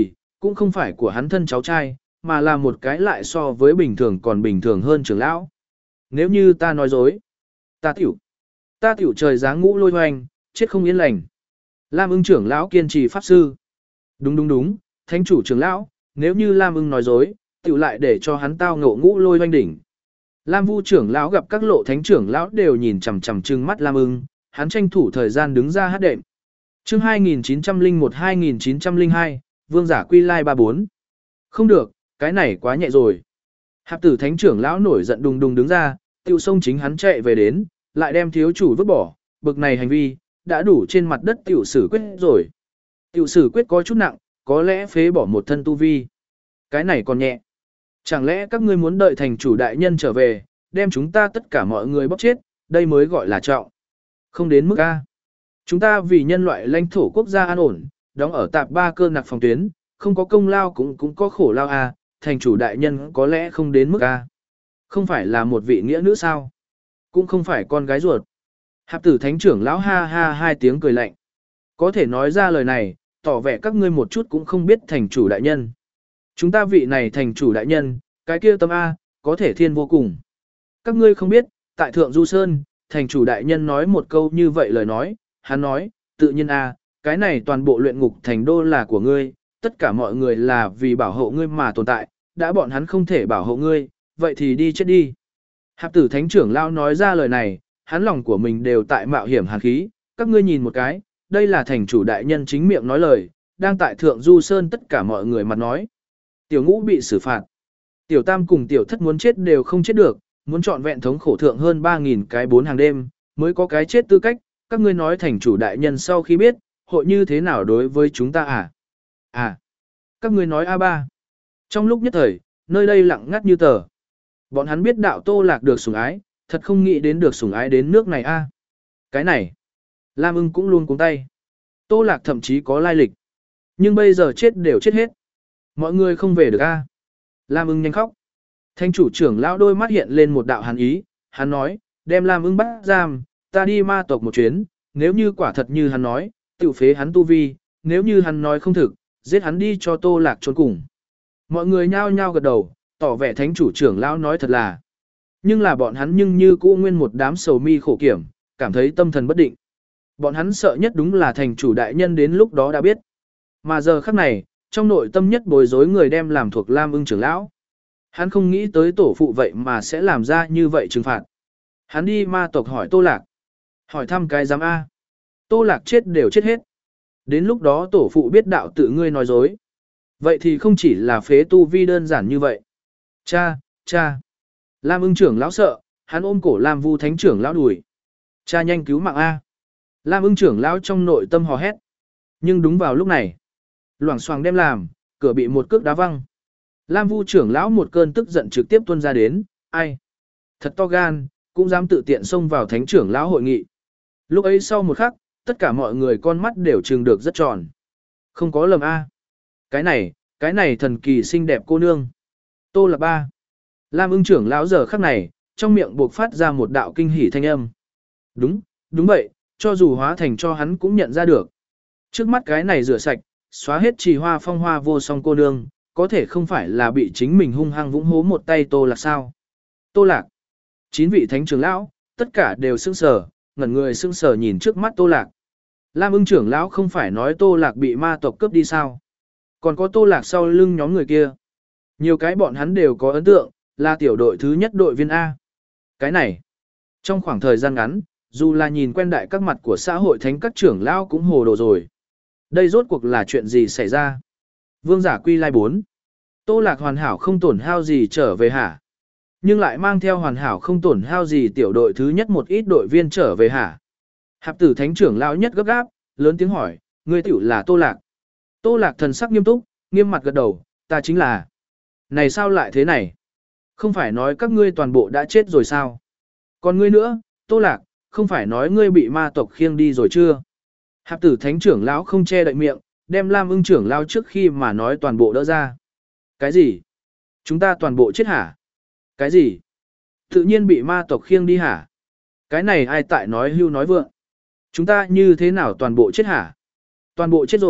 cũng không phải của hắn thân cháu trai, mà là một cái lại so với bình thường còn bình thường hơn trưởng lão. Nếu như ta nói dối, ta tiểu, ta tiểu trời giáng ngũ lôi hoành, chết không yên lành. Lam ưng trưởng lão kiên trì pháp sư. Đúng đúng đúng, thánh chủ trưởng lão, nếu như Lam ưng nói dối, tiểu lại để cho hắn tao ngộ ngũ lôi hoành đỉnh. Lam Vu trưởng lão gặp các lộ thánh trưởng lão đều nhìn chằm chằm trừng mắt Lam ưng, hắn tranh thủ thời gian đứng ra hát đệm. Chương hai nghìn chín trăm lẻ một hai nghìn chín trăm lẻ hai, Vương giả quy lai ba bốn. Không được, cái này quá nhẹ rồi. Hạp tử thánh trưởng lão nổi giận đùng đùng đứng ra, tiêu sông chính hắn chạy về đến, lại đem thiếu chủ vứt bỏ, bực này hành vi, đã đủ trên mặt đất tiểu sử quyết rồi. Tiểu sử quyết có chút nặng, có lẽ phế bỏ một thân tu vi. Cái này còn nhẹ. Chẳng lẽ các ngươi muốn đợi thành chủ đại nhân trở về, đem chúng ta tất cả mọi người bóc chết, đây mới gọi là trọng. Không đến mức A. Chúng ta vì nhân loại lãnh thổ quốc gia an ổn, đóng ở tạp ba cơ nặc phòng tuyến, không có công lao cũng cũng có khổ lao A, thành chủ đại nhân có lẽ không đến mức A. Không phải là một vị nghĩa nữ sao? Cũng không phải con gái ruột. Hạp tử thánh trưởng lão ha ha hai tiếng cười lạnh. Có thể nói ra lời này, tỏ vẻ các ngươi một chút cũng không biết thành chủ đại nhân. Chúng ta vị này thành chủ đại nhân, cái kia tâm A, có thể thiên vô cùng. Các ngươi không biết, tại Thượng Du Sơn, thành chủ đại nhân nói một câu như vậy lời nói, hắn nói, tự nhiên A, cái này toàn bộ luyện ngục thành đô là của ngươi, tất cả mọi người là vì bảo hộ ngươi mà tồn tại, đã bọn hắn không thể bảo hộ ngươi, vậy thì đi chết đi. Hạp tử thánh trưởng lão nói ra lời này, hắn lòng của mình đều tại mạo hiểm hàn khí, các ngươi nhìn một cái, đây là thành chủ đại nhân chính miệng nói lời, đang tại Thượng Du Sơn tất cả mọi người mặt nói. Tiểu ngũ bị xử phạt. Tiểu tam cùng tiểu thất muốn chết đều không chết được, muốn chọn vẹn thống khổ thượng hơn ba nghìn cái bốn hàng đêm, mới có cái chết tư cách, các ngươi nói thành chủ đại nhân sau khi biết, hội như thế nào đối với chúng ta à? À, các ngươi nói a ba. Trong lúc nhất thời, nơi đây lặng ngắt như tờ. Bọn hắn biết đạo Tô Lạc được sủng ái, thật không nghĩ đến được sủng ái đến nước này a. Cái này, Lam ưng cũng luôn cuống tay. Tô Lạc thậm chí có lai lịch. Nhưng bây giờ chết đều chết hết. Mọi người không về được a. Lam ưng nhanh khóc. Thanh chủ trưởng lão đôi mắt hiện lên một đạo hàn ý, hắn nói, đem Lam ưng bắt giam, ta đi ma tộc một chuyến, nếu như quả thật như hắn nói, tiểu phế hắn tu vi, nếu như hắn nói không thực, giết hắn đi cho Tô Lạc trốn cùng. Mọi người nhao nhao gật đầu, tỏ vẻ thánh chủ trưởng lão nói thật là. Nhưng là bọn hắn nhưng như cũ nguyên một đám sầu mi khổ kiểm, cảm thấy tâm thần bất định. Bọn hắn sợ nhất đúng là thành chủ đại nhân đến lúc đó đã biết. Mà giờ khắc này, trong nội tâm nhất bối rối người đem làm thuộc Lam ưng trưởng lão. Hắn không nghĩ tới tổ phụ vậy mà sẽ làm ra như vậy trừng phạt. Hắn đi ma tộc hỏi Tô Lạc. Hỏi thăm cái giám A. Tô Lạc chết đều chết hết. Đến lúc đó tổ phụ biết đạo tự ngươi nói dối. Vậy thì không chỉ là phế tu vi đơn giản như vậy. Cha, cha. Lam ưng trưởng lão sợ, hắn ôm cổ Lam Vu thánh trưởng lão đùi. Cha nhanh cứu mạng A. Lam ưng trưởng lão trong nội tâm hò hét. Nhưng đúng vào lúc này, loảng xoảng đem làm, cửa bị một cước đá văng. Lam Vu trưởng lão một cơn tức giận trực tiếp tuôn ra đến, ai? Thật to gan, cũng dám tự tiện xông vào thánh trưởng lão hội nghị. Lúc ấy sau một khắc, tất cả mọi người con mắt đều trừng được rất tròn. Không có lầm A. Cái này, cái này thần kỳ xinh đẹp cô nương. Tô Lạc ba. Lam ưng trưởng lão giờ khắc này, trong miệng buộc phát ra một đạo kinh hỉ thanh âm. Đúng, đúng vậy, cho dù hóa thành cho hắn cũng nhận ra được. Trước mắt cái này rửa sạch, xóa hết trì hoa phong hoa vô song cô nương, có thể không phải là bị chính mình hung hăng vũng hố một tay Tô Lạc sao. Tô Lạc. Chín vị thánh trưởng lão, tất cả đều sững sờ, ngẩn người sững sờ nhìn trước mắt Tô Lạc. Lam ưng trưởng lão không phải nói Tô Lạc bị ma tộc cướp đi sao. Còn có Tô Lạc sau lưng nhóm người kia. Nhiều cái bọn hắn đều có ấn tượng, là tiểu đội thứ nhất đội viên A. Cái này, trong khoảng thời gian ngắn, dù là nhìn quen đại các mặt của xã hội thánh các trưởng lão cũng hồ đồ rồi. Đây rốt cuộc là chuyện gì xảy ra? Vương giả quy lai bốn. Tô Lạc hoàn hảo không tổn hao gì trở về hả? Nhưng lại mang theo hoàn hảo không tổn hao gì tiểu đội thứ nhất một ít đội viên trở về hả? Hạp tử thánh trưởng lão nhất gấp gáp, lớn tiếng hỏi, ngươi tiểu là Tô Lạc. Tô Lạc thần sắc nghiêm túc, nghiêm mặt gật đầu, ta chính là. Này sao lại thế này? Không phải nói các ngươi toàn bộ đã chết rồi sao? Còn ngươi nữa, Tô Lạc, không phải nói ngươi bị ma tộc khiêng đi rồi chưa? Hạp tử thánh trưởng lão không che đậy miệng, đem Lam ưng trưởng lão trước khi mà nói toàn bộ đỡ ra. Cái gì? Chúng ta toàn bộ chết hả? Cái gì? Tự nhiên bị ma tộc khiêng đi hả? Cái này ai tại nói hưu nói vượng? Chúng ta như thế nào toàn bộ chết hả? Toàn bộ chết rồi,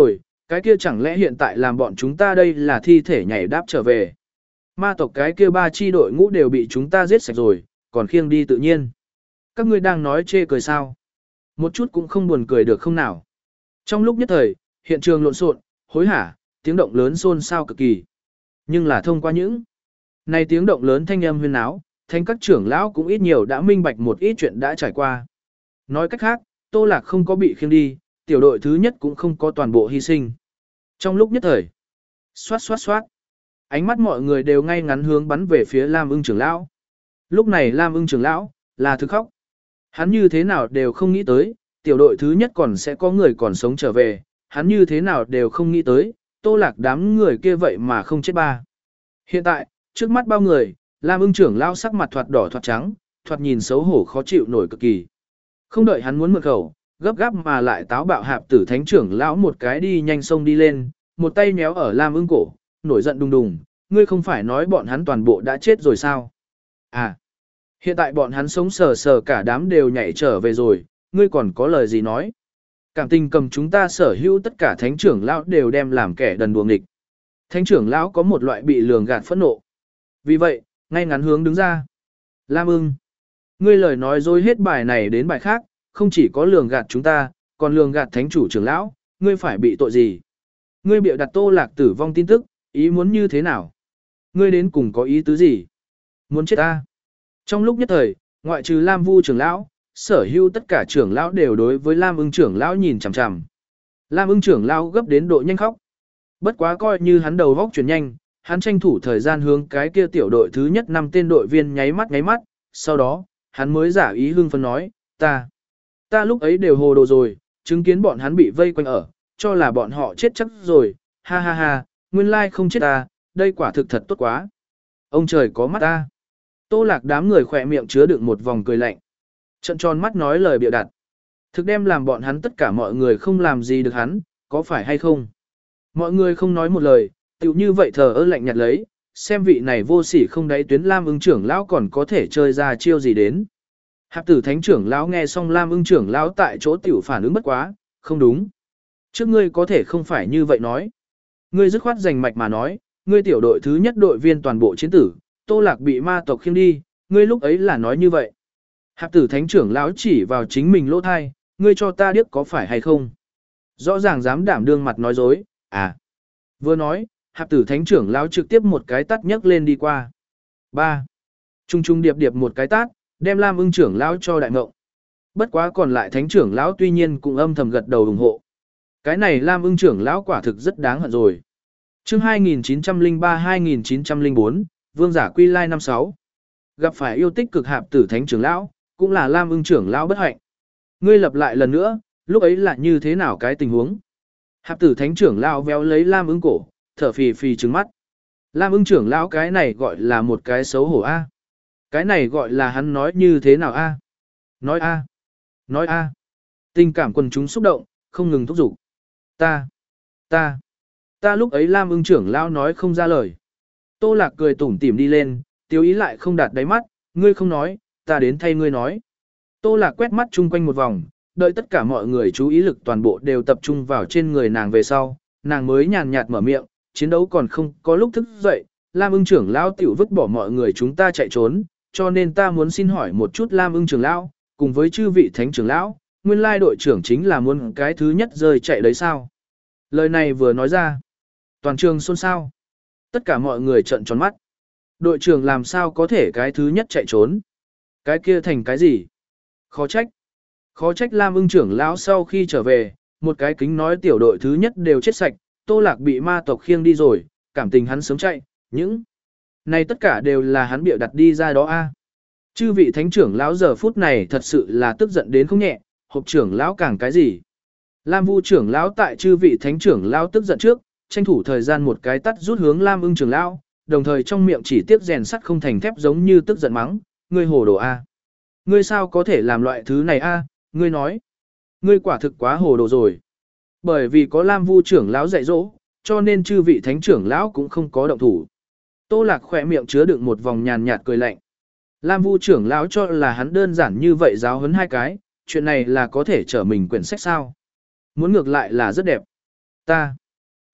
cái kia chẳng lẽ hiện tại làm bọn chúng ta đây là thi thể nhảy đáp trở về. Ma tộc cái kia ba chi đội ngũ đều bị chúng ta giết sạch rồi, còn khiêng đi tự nhiên. Các ngươi đang nói chê cười sao? Một chút cũng không buồn cười được không nào. Trong lúc nhất thời, hiện trường lộn xộn, hối hả, tiếng động lớn xôn xao cực kỳ. Nhưng là thông qua những này tiếng động lớn thanh âm huyên náo, thanh các trưởng lão cũng ít nhiều đã minh bạch một ít chuyện đã trải qua. Nói cách khác, Tô Lạc không có bị khiêng đi, tiểu đội thứ nhất cũng không có toàn bộ hy sinh. Trong lúc nhất thời, xoát xoát xoát, ánh mắt mọi người đều ngay ngắn hướng bắn về phía Lam Ưng trưởng lão. Lúc này Lam Ưng trưởng lão là thực khóc. Hắn như thế nào đều không nghĩ tới, tiểu đội thứ nhất còn sẽ có người còn sống trở về, hắn như thế nào đều không nghĩ tới, Tô Lạc đám người kia vậy mà không chết ba. Hiện tại, trước mắt bao người, Lam Ưng trưởng lão sắc mặt thoạt đỏ thoạt trắng, thoạt nhìn xấu hổ khó chịu nổi cực kỳ. Không đợi hắn muốn mượn khẩu, gấp gáp mà lại táo bạo hạp tử thánh trưởng lão một cái đi nhanh sông đi lên, một tay méo ở Lam Ưng cổ, nổi giận đùng đùng, ngươi không phải nói bọn hắn toàn bộ đã chết rồi sao? À, hiện tại bọn hắn sống sờ sờ cả đám đều nhảy trở về rồi, ngươi còn có lời gì nói? Cảm tình cầm chúng ta sở hữu tất cả thánh trưởng lão đều đem làm kẻ đần đuồng nghịch. Thánh trưởng lão có một loại bị lường gạt phẫn nộ. Vì vậy, ngay ngắn hướng đứng ra. Lam Ưng, ngươi lời nói dối hết bài này đến bài khác, không chỉ có lường gạt chúng ta, còn lường gạt thánh chủ trưởng lão, ngươi phải bị tội gì? Ngươi bịa đặt Tô Lạc tử vong tin tức, ý muốn như thế nào? Ngươi đến cùng có ý tứ gì? Muốn chết ta? Trong lúc nhất thời, ngoại trừ Lam Vu trưởng lão, sở hữu tất cả trưởng lão đều đối với Lam Ưng trưởng lão nhìn chằm chằm. Lam Ưng trưởng lão gấp đến độ nhanh khóc. Bất quá coi như hắn đầu vóc chuyển nhanh, hắn tranh thủ thời gian hướng cái kia tiểu đội thứ nhất năm tên đội viên nháy mắt nháy mắt, sau đó, hắn mới giả ý hưng phấn nói, ta, ta lúc ấy đều hồ đồ rồi, chứng kiến bọn hắn bị vây quanh ở, cho là bọn họ chết chắc rồi, ha ha ha, nguyên lai không chết ta, đây quả thực thật tốt quá. Ông trời có mắt ta. Tô Lạc đám người khỏe miệng chứa đựng một vòng cười lạnh. Trận tròn mắt nói lời bịa đặt. Thực đem làm bọn hắn tất cả mọi người không làm gì được hắn, có phải hay không? Mọi người không nói một lời, tựu như vậy thờ ơ lạnh nhạt lấy, xem vị này vô sỉ không đáy tuyến Lam Ưng trưởng lão còn có thể chơi ra chiêu gì đến. Hạp tử thánh trưởng lão nghe xong Lam Ưng trưởng lão tại chỗ tiểu phản ứng bất quá, không đúng. Trước ngươi có thể không phải như vậy nói. Ngươi dứt khoát giành mạch mà nói, ngươi tiểu đội thứ nhất đội viên toàn bộ chiến tử, Tô Lạc bị ma tộc khiêng đi, ngươi lúc ấy là nói như vậy. Hạp tử thánh trưởng lão chỉ vào chính mình lỗ thai, ngươi cho ta điếc có phải hay không? Rõ ràng dám đảm đương mặt nói dối, à. Vừa nói, hạp tử thánh trưởng lão trực tiếp một cái tát nhấc lên đi qua. ba. Trung trung điệp điệp một cái tát, đem Lam Ưng trưởng lão cho đại ngộng. Bất quá còn lại thánh trưởng lão tuy nhiên cũng âm thầm gật đầu ủng hộ. Cái này Lam Ưng trưởng lão quả thực rất đáng hận rồi. Chương hai nghìn chín trăm lẻ ba hai nghìn chín trăm lẻ bốn, Vương giả quy lai năm sáu. Gặp phải yêu tích cực hạp tử thánh trưởng lão, cũng là Lam Ưng trưởng lão bất hạnh. Ngươi lặp lại lần nữa, lúc ấy là như thế nào cái tình huống? Hạp tử thánh trưởng lão véo lấy Lam Ưng cổ, thở phì phì trừng mắt. Lam Ưng trưởng lão cái này gọi là một cái xấu hổ a. Cái này gọi là hắn nói như thế nào a? Nói a. Nói a. Tình cảm quần chúng xúc động, không ngừng thúc giục. Ta, ta, ta lúc ấy Lam Ưng trưởng lão nói không ra lời. Tô Lạc cười tủm tỉm đi lên, tiêu ý lại không đạt đáy mắt, ngươi không nói, ta đến thay ngươi nói. Tô Lạc quét mắt chung quanh một vòng, đợi tất cả mọi người chú ý lực toàn bộ đều tập trung vào trên người nàng về sau, nàng mới nhàn nhạt mở miệng, chiến đấu còn không có lúc thức dậy, Lam Ưng trưởng lão tiểu vứt bỏ mọi người chúng ta chạy trốn, cho nên ta muốn xin hỏi một chút Lam Ưng trưởng lão, cùng với chư vị thánh trưởng lão, nguyên lai đội trưởng chính là muốn cái thứ nhất rơi chạy đấy sao? Lời này vừa nói ra, toàn trường xôn xao. Tất cả mọi người trợn tròn mắt. Đội trưởng làm sao có thể cái thứ nhất chạy trốn? Cái kia thành cái gì? Khó trách. Khó trách Lam Ưng trưởng lão sau khi trở về, một cái kính nói tiểu đội thứ nhất đều chết sạch, Tô Lạc bị ma tộc khiêng đi rồi, cảm tình hắn sớm chạy, những này tất cả đều là hắn bịa đặt đi ra đó a. Chư vị thánh trưởng lão giờ phút này thật sự là tức giận đến không nhẹ, hộp trưởng lão càng cái gì? Lam Vu trưởng lão tại chư vị thánh trưởng lão tức giận trước, tranh thủ thời gian một cái tắt rút hướng Lam Ưng trưởng lão, đồng thời trong miệng chỉ tiếc rèn sắt không thành thép giống như tức giận mắng, ngươi hồ đồ a. Ngươi sao có thể làm loại thứ này a? Ngươi nói, ngươi quả thực quá hồ đồ rồi. Bởi vì có Lam Vu trưởng lão dạy dỗ, cho nên chư vị thánh trưởng lão cũng không có động thủ. Tô Lạc khỏe miệng chứa đựng một vòng nhàn nhạt cười lạnh. Lam Vu trưởng lão cho là hắn đơn giản như vậy giáo huấn hai cái, chuyện này là có thể trở mình quyển sách sao? Muốn ngược lại là rất đẹp. Ta,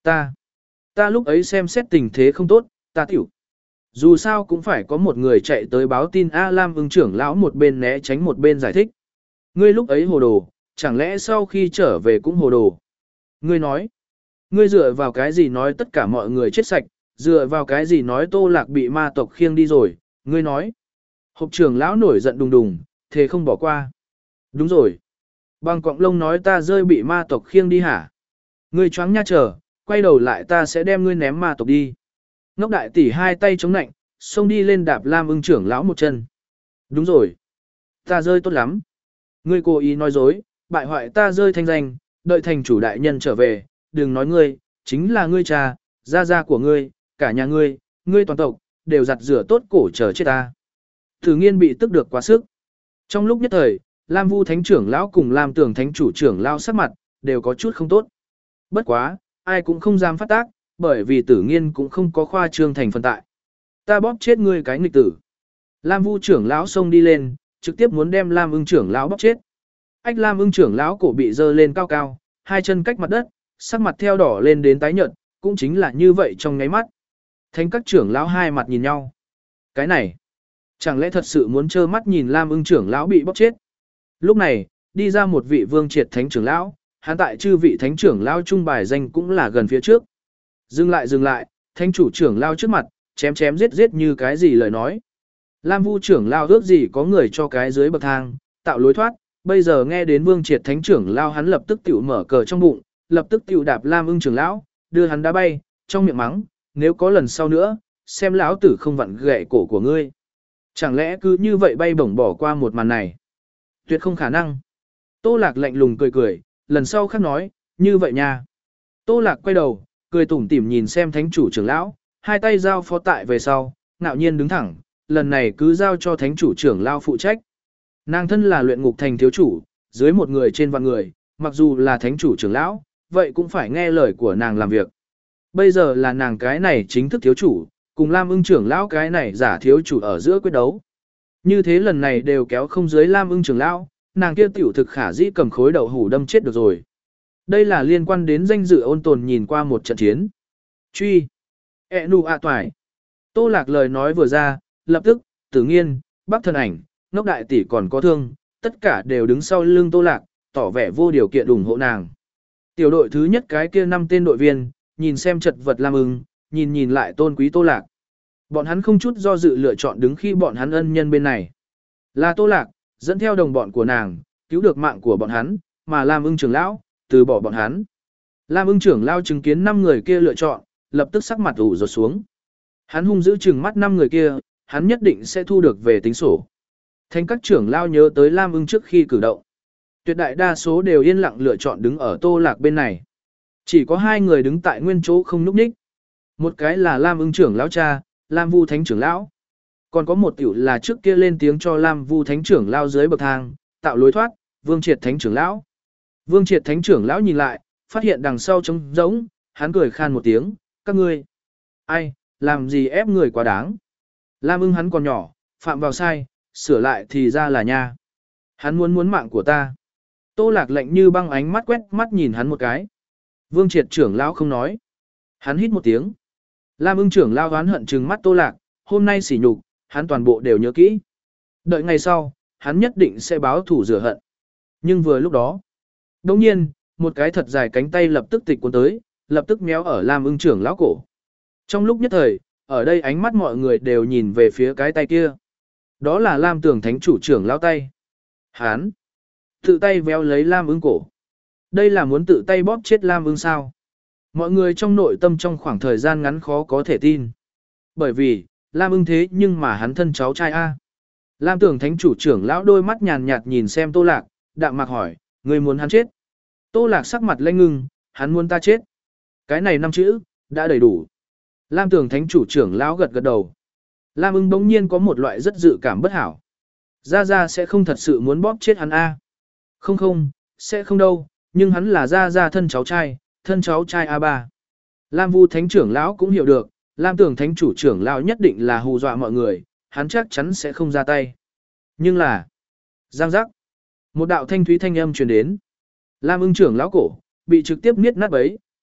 Ta, ta lúc ấy xem xét tình thế không tốt, ta tiểu. Dù sao cũng phải có một người chạy tới báo tin A Lam ưng trưởng lão một bên né tránh một bên giải thích. Ngươi lúc ấy hồ đồ, chẳng lẽ sau khi trở về cũng hồ đồ? Ngươi nói, ngươi dựa vào cái gì nói tất cả mọi người chết sạch, dựa vào cái gì nói Tô Lạc bị ma tộc khiêng đi rồi, ngươi nói. Hộp trưởng lão nổi giận đùng đùng, thế không bỏ qua. Đúng rồi. Bằng cọng lông nói ta rơi bị ma tộc khiêng đi hả? Ngươi choáng nha chờ, quay đầu lại ta sẽ đem ngươi ném ma tộc đi. Ngốc đại tỷ hai tay chống nạnh, xông đi lên đạp Lam ưng trưởng lão một chân. Đúng rồi. Ta rơi tốt lắm. Ngươi cố ý nói dối, bại hoại ta rơi thanh danh, đợi thành chủ đại nhân trở về, đừng nói ngươi, chính là ngươi cha, gia gia của ngươi, cả nhà ngươi, ngươi toàn tộc, đều giặt rửa tốt cổ chờ chết ta. Thử nghiên bị tức được quá sức. Trong lúc nhất thời, Lam Vu Thánh trưởng lão cùng Lam Tường Thánh chủ trưởng lão sắc mặt, đều có chút không tốt. Bất quá, ai cũng không dám phát tác, bởi vì tử nghiên cũng không có khoa trương thành phần tại. Ta bóp chết ngươi cái nghịch tử. Lam Vu trưởng lão xông đi lên, trực tiếp muốn đem Lam ưng trưởng lão bóp chết. Ách Lam ưng trưởng lão cổ bị dơ lên cao cao, hai chân cách mặt đất, sắc mặt theo đỏ lên đến tái nhợt, cũng chính là như vậy trong ngáy mắt. Thánh các trưởng lão hai mặt nhìn nhau. Cái này, chẳng lẽ thật sự muốn trơ mắt nhìn Lam ưng trưởng lão bị bóp chết? Lúc này, đi ra một vị vương triệt thánh trưởng lão, hắn tại chư vị thánh trưởng lão trung bài danh cũng là gần phía trước. Dừng lại dừng lại, thánh chủ trưởng lão trước mặt, chém chém giết giết như cái gì lời nói. Lam Vu trưởng lão ước gì có người cho cái dưới bậc thang, tạo lối thoát, bây giờ nghe đến vương triệt thánh trưởng lão hắn lập tức tiểu mở cờ trong bụng, lập tức tiểu đạp Lam ưng trưởng lão, đưa hắn đá bay, trong miệng mắng, nếu có lần sau nữa, xem lão tử không vặn gãy cổ của ngươi. Chẳng lẽ cứ như vậy bay bổng bỏ qua một màn này? Tuyệt không khả năng. Tô Lạc lạnh lùng cười cười, lần sau khác nói, như vậy nha. Tô Lạc quay đầu, cười tủm tỉm nhìn xem thánh chủ trưởng lão, hai tay giao phó tại về sau, ngạo nhiên đứng thẳng, lần này cứ giao cho thánh chủ trưởng lão phụ trách. Nàng thân là luyện ngục thành thiếu chủ, dưới một người trên vạn người, mặc dù là thánh chủ trưởng lão, vậy cũng phải nghe lời của nàng làm việc. Bây giờ là nàng cái này chính thức thiếu chủ, cùng Lam ưng trưởng lão cái này giả thiếu chủ ở giữa quyết đấu. Như thế lần này đều kéo không dưới Lam ưng trưởng lão, nàng kia tiểu thực khả dĩ cầm khối đậu hủ đâm chết được rồi. Đây là liên quan đến danh dự ôn tồn nhìn qua một trận chiến. Truy. E nụ ạ toài. Tô Lạc lời nói vừa ra, lập tức, Tử Nghiên, Bắc Thần Ảnh, Ngốc Đại Tỷ còn có Thương, tất cả đều đứng sau lưng Tô Lạc, tỏ vẻ vô điều kiện ủng hộ nàng. Tiểu đội thứ nhất cái kia năm tên đội viên, nhìn xem chật vật Lam ưng, nhìn nhìn lại tôn quý Tô Lạc. Bọn hắn không chút do dự lựa chọn đứng khi bọn hắn ân nhân bên này. Là Tô Lạc, dẫn theo đồng bọn của nàng, cứu được mạng của bọn hắn, mà Lam ưng trưởng lão, từ bỏ bọn hắn. Lam ưng trưởng lão chứng kiến năm người kia lựa chọn, lập tức sắc mặt ủ rột xuống. Hắn hung dữ trừng mắt năm người kia, hắn nhất định sẽ thu được về tính sổ. Thành các trưởng lão nhớ tới Lam ưng trước khi cử động. Tuyệt đại đa số đều yên lặng lựa chọn đứng ở Tô Lạc bên này. Chỉ có hai người đứng tại nguyên chỗ không nhúc nhích. Một cái là Lam ưng trưởng lão cha, Lam Vu Thánh trưởng lão. Còn có một tiểu là trước kia lên tiếng cho Lam Vu Thánh trưởng lão dưới bậc thang, tạo lối thoát, Vương Triệt Thánh trưởng lão. Vương Triệt Thánh trưởng lão nhìn lại, phát hiện đằng sau trống rỗng, hắn cười khan một tiếng, các ngươi. Ai, làm gì ép người quá đáng. Lam ưng hắn còn nhỏ, phạm vào sai, sửa lại thì ra là nha. Hắn muốn muốn mạng của ta. Tô Lạc lạnh như băng ánh mắt quét mắt nhìn hắn một cái. Vương Triệt trưởng lão không nói. Hắn hít một tiếng. Lam ưng trưởng lão oán hận trừng mắt Tô Lạc, hôm nay sỉ nhục, hắn toàn bộ đều nhớ kỹ. Đợi ngày sau, hắn nhất định sẽ báo thủ rửa hận. Nhưng vừa lúc đó, đồng nhiên, một cái thật dài cánh tay lập tức tịch cuốn tới, lập tức méo ở Lam ưng trưởng lão cổ. Trong lúc nhất thời, ở đây ánh mắt mọi người đều nhìn về phía cái tay kia. Đó là Lam Tường Thánh chủ trưởng lão tay. Hắn tự tay véo lấy Lam ưng cổ. Đây là muốn tự tay bóp chết Lam ưng sao? Mọi người trong nội tâm trong khoảng thời gian ngắn khó có thể tin. Bởi vì, Lam ưng thế nhưng mà hắn thân cháu trai A. Lam Tường Thánh chủ trưởng lão đôi mắt nhàn nhạt nhìn xem Tô Lạc, đạm mạc hỏi, người muốn hắn chết. Tô Lạc sắc mặt lanh ngưng, hắn muốn ta chết. Cái này năm chữ, đã đầy đủ. Lam Tường Thánh chủ trưởng lão gật gật đầu. Lam ưng bỗng nhiên có một loại rất dự cảm bất hảo. Gia Gia sẽ không thật sự muốn bóp chết hắn A. Không không, sẽ không đâu, nhưng hắn là Gia Gia thân cháu trai, thân cháu trai a ba. Lam Vu Thánh trưởng lão cũng hiểu được, Lam Tường Thánh chủ trưởng lão nhất định là hù dọa mọi người, hắn chắc chắn sẽ không ra tay. Nhưng là, giang giác, một đạo thanh thúy thanh âm truyền đến. Lam ưng trưởng lão cổ, bị trực tiếp niết nát bấy,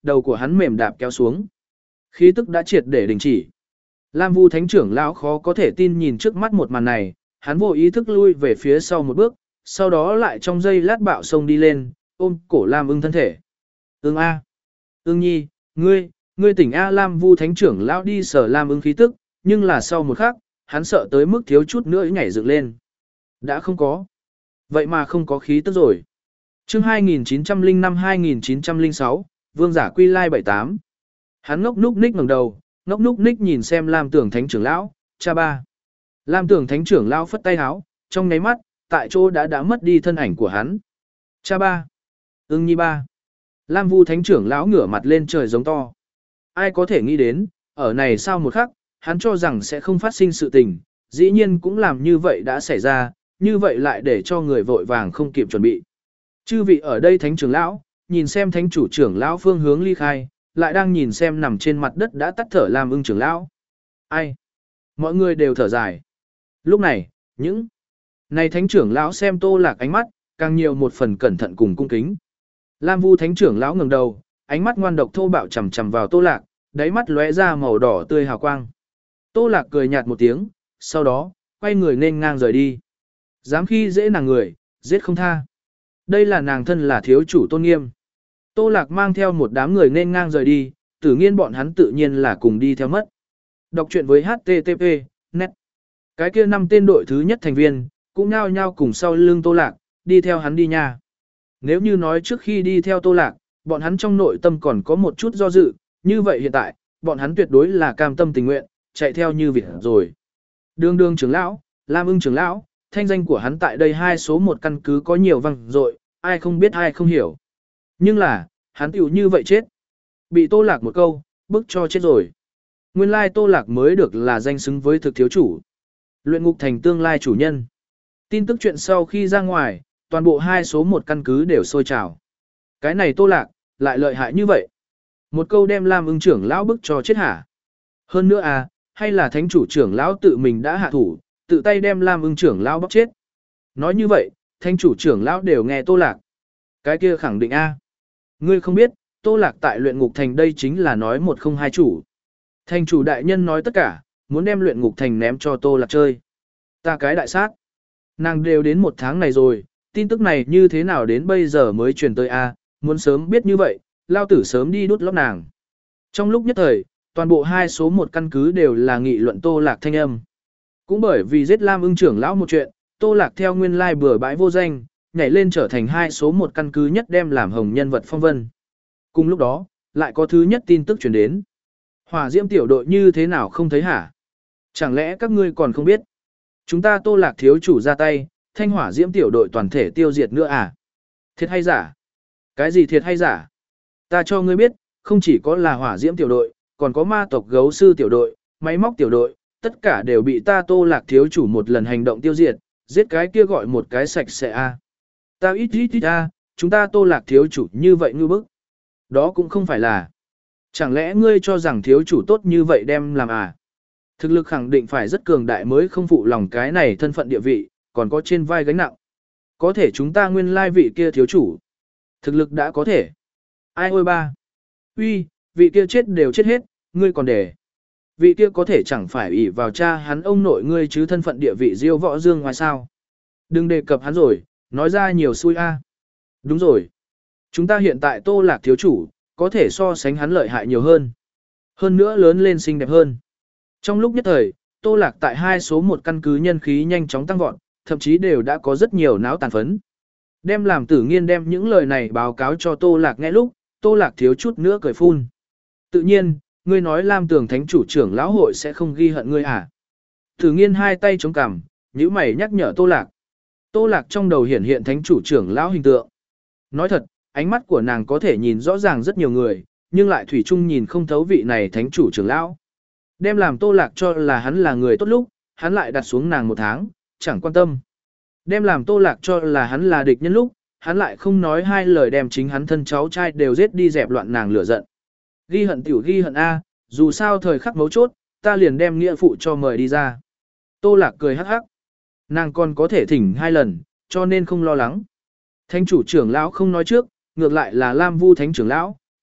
đầu của hắn mềm đạp kéo xuống. Khí tức đã triệt để đình chỉ. Lam Vu Thánh trưởng lão khó có thể tin nhìn trước mắt một màn này, hắn vô ý thức lui về phía sau một bước, sau đó lại trong giây lát bạo sông đi lên, ôm cổ Lam Ưng thân thể. Ưng A. Ưng nhi, ngươi, ngươi tỉnh A. Lam Vu Thánh trưởng lão đi sở Lam Ưng khí tức, nhưng là sau một khắc, hắn sợ tới mức thiếu chút nữa nhảy dựng lên. Đã không có. Vậy mà không có khí tức rồi. Chương hai nghìn chín trăm lẻ năm hai nghìn chín trăm lẻ sáu, Vương giả quy lai bảy tám. Hắn ngốc núc ních ngẩng đầu, ngốc núc ních nhìn xem Lam Tưởng Thánh trưởng lão, cha ba. Lam Tưởng Thánh trưởng lão phất tay háo, trong nháy mắt, tại chỗ đã đã mất đi thân ảnh của hắn. Cha ba. Ưng nhi ba. Lam Vu Thánh trưởng lão ngửa mặt lên trời giống to. Ai có thể nghĩ đến, ở này sau một khắc, hắn cho rằng sẽ không phát sinh sự tình, dĩ nhiên cũng làm như vậy đã xảy ra, như vậy lại để cho người vội vàng không kịp chuẩn bị. Chư vị ở đây Thánh trưởng lão, nhìn xem Thánh chủ trưởng lão phương hướng ly khai, lại đang nhìn xem nằm trên mặt đất đã tắt thở Lam Ưng trưởng lão. Ai? Mọi người đều thở dài. Lúc này, những này Thánh trưởng lão xem Tô Lạc ánh mắt, càng nhiều một phần cẩn thận cùng cung kính. Lam Vu Thánh trưởng lão ngẩng đầu, ánh mắt ngoan độc thô bạo chằm chằm vào Tô Lạc, đáy mắt lóe ra màu đỏ tươi hào quang. Tô Lạc cười nhạt một tiếng, sau đó, quay người nên ngang rời đi. Dám khi dễ nàng người, giết không tha. Đây là nàng thân là thiếu chủ tôn nghiêm. Tô Lạc mang theo một đám người nên ngang rời đi, Tử Nghiên bọn hắn tự nhiên là cùng đi theo mất. Đọc truyện với hát tê tê pê, net. Cái kia năm tên đội thứ nhất thành viên, cũng nhao nhao cùng sau lưng Tô Lạc, đi theo hắn đi nha. Nếu như nói trước khi đi theo Tô Lạc, bọn hắn trong nội tâm còn có một chút do dự, như vậy hiện tại, bọn hắn tuyệt đối là cam tâm tình nguyện, chạy theo như việc rồi. Đường đường trưởng lão, Lam Ưng trưởng lão, thanh danh của hắn tại đây hai số một căn cứ có nhiều văng dội, ai không biết ai không hiểu. Nhưng là, hắn tiểu như vậy chết. Bị Tô Lạc một câu, bức cho chết rồi. Nguyên lai Tô Lạc mới được là danh xứng với thực thiếu chủ. Luyện ngục thành tương lai chủ nhân. Tin tức chuyện sau khi ra ngoài, toàn bộ hai số một căn cứ đều sôi trào. Cái này Tô Lạc, lại lợi hại như vậy. Một câu đem Lam Ưng trưởng lão bức cho chết hả? Hơn nữa à, hay là thánh chủ trưởng lão tự mình đã hạ thủ, tự tay đem Lam Ưng trưởng lão bóc chết. Nói như vậy, thánh chủ trưởng lão đều nghe Tô Lạc. Cái kia khẳng định a. Ngươi không biết, Tô Lạc tại luyện ngục thành đây chính là nói một không hai chủ. Thành chủ đại nhân nói tất cả, muốn đem luyện ngục thành ném cho Tô Lạc chơi. Ta cái đại sát. Nàng đều đến một tháng này rồi, tin tức này như thế nào đến bây giờ mới truyền tới a, muốn sớm biết như vậy, lao tử sớm đi đút lót nàng. Trong lúc nhất thời, toàn bộ hai số một căn cứ đều là nghị luận Tô Lạc thanh âm. Cũng bởi vì giết Lam Ưng trưởng lão một chuyện, Tô Lạc theo nguyên lai bừa bãi vô danh, nhảy lên trở thành hai số một căn cứ nhất đem làm hồng nhân vật phong vân. Cùng lúc đó, lại có thứ nhất tin tức truyền đến. Hỏa diễm tiểu đội như thế nào không thấy hả? Chẳng lẽ các ngươi còn không biết? Chúng ta Tô Lạc thiếu chủ ra tay, thanh hỏa diễm tiểu đội toàn thể tiêu diệt nữa à? Thiệt hay giả? Cái gì thiệt hay giả? Ta cho ngươi biết, không chỉ có là hỏa diễm tiểu đội, còn có ma tộc gấu sư tiểu đội, máy móc tiểu đội, tất cả đều bị ta Tô Lạc thiếu chủ một lần hành động tiêu diệt, giết cái kia gọi một cái sạch sẽ a. À. Ta ít ít ít a, chúng ta Tô Lạc thiếu chủ như vậy ngư bức. Đó cũng không phải là. Chẳng lẽ ngươi cho rằng thiếu chủ tốt như vậy đem làm à? Thực lực khẳng định phải rất cường đại mới không phụ lòng cái này thân phận địa vị, còn có trên vai gánh nặng. Có thể chúng ta nguyên lai vị kia thiếu chủ. Thực lực đã có thể. Ai ôi ba. Uy, vị kia chết đều chết hết, ngươi còn để. Vị kia có thể chẳng phải ỷ vào cha hắn ông nội ngươi chứ thân phận địa vị diêu võ dương ngoài sao. Đừng đề cập hắn rồi, nói ra nhiều xui a. Đúng rồi. Chúng ta hiện tại Tô Lạc thiếu chủ, có thể so sánh hắn lợi hại nhiều hơn. Hơn nữa lớn lên xinh đẹp hơn. Trong lúc nhất thời, Tô Lạc tại hai số một căn cứ nhân khí nhanh chóng tăng vọt, thậm chí đều đã có rất nhiều náo tàn phấn. Đem làm Tử Nghiên đem những lời này báo cáo cho Tô Lạc nghe lúc, Tô Lạc thiếu chút nữa cười phun. Tự nhiên, ngươi nói Lam Tường Thánh chủ trưởng lão hội sẽ không ghi hận ngươi à? Tử Nghiên hai tay chống cằm, nhíu mày nhắc nhở Tô Lạc. Tô Lạc trong đầu hiển hiện Thánh chủ trưởng lão hình tượng. Nói thật, ánh mắt của nàng có thể nhìn rõ ràng rất nhiều người, nhưng lại thủy chung nhìn không thấu vị này Thánh chủ trưởng lão. Đem làm Tô Lạc cho là hắn là người tốt lúc, hắn lại đặt xuống nàng một tháng, chẳng quan tâm. Đem làm Tô Lạc cho là hắn là địch nhân lúc, hắn lại không nói hai lời đem chính hắn thân cháu trai đều giết đi dẹp loạn nàng lửa giận. Ghi hận tiểu ghi hận A, dù sao thời khắc mấu chốt, ta liền đem nghĩa phụ cho mời đi ra. Tô Lạc cười hắc hắc. Nàng còn có thể thỉnh hai lần, cho nên không lo lắng. Thánh chủ trưởng lão không nói trước, ngược lại là Lam Vu Thánh trưởng lão,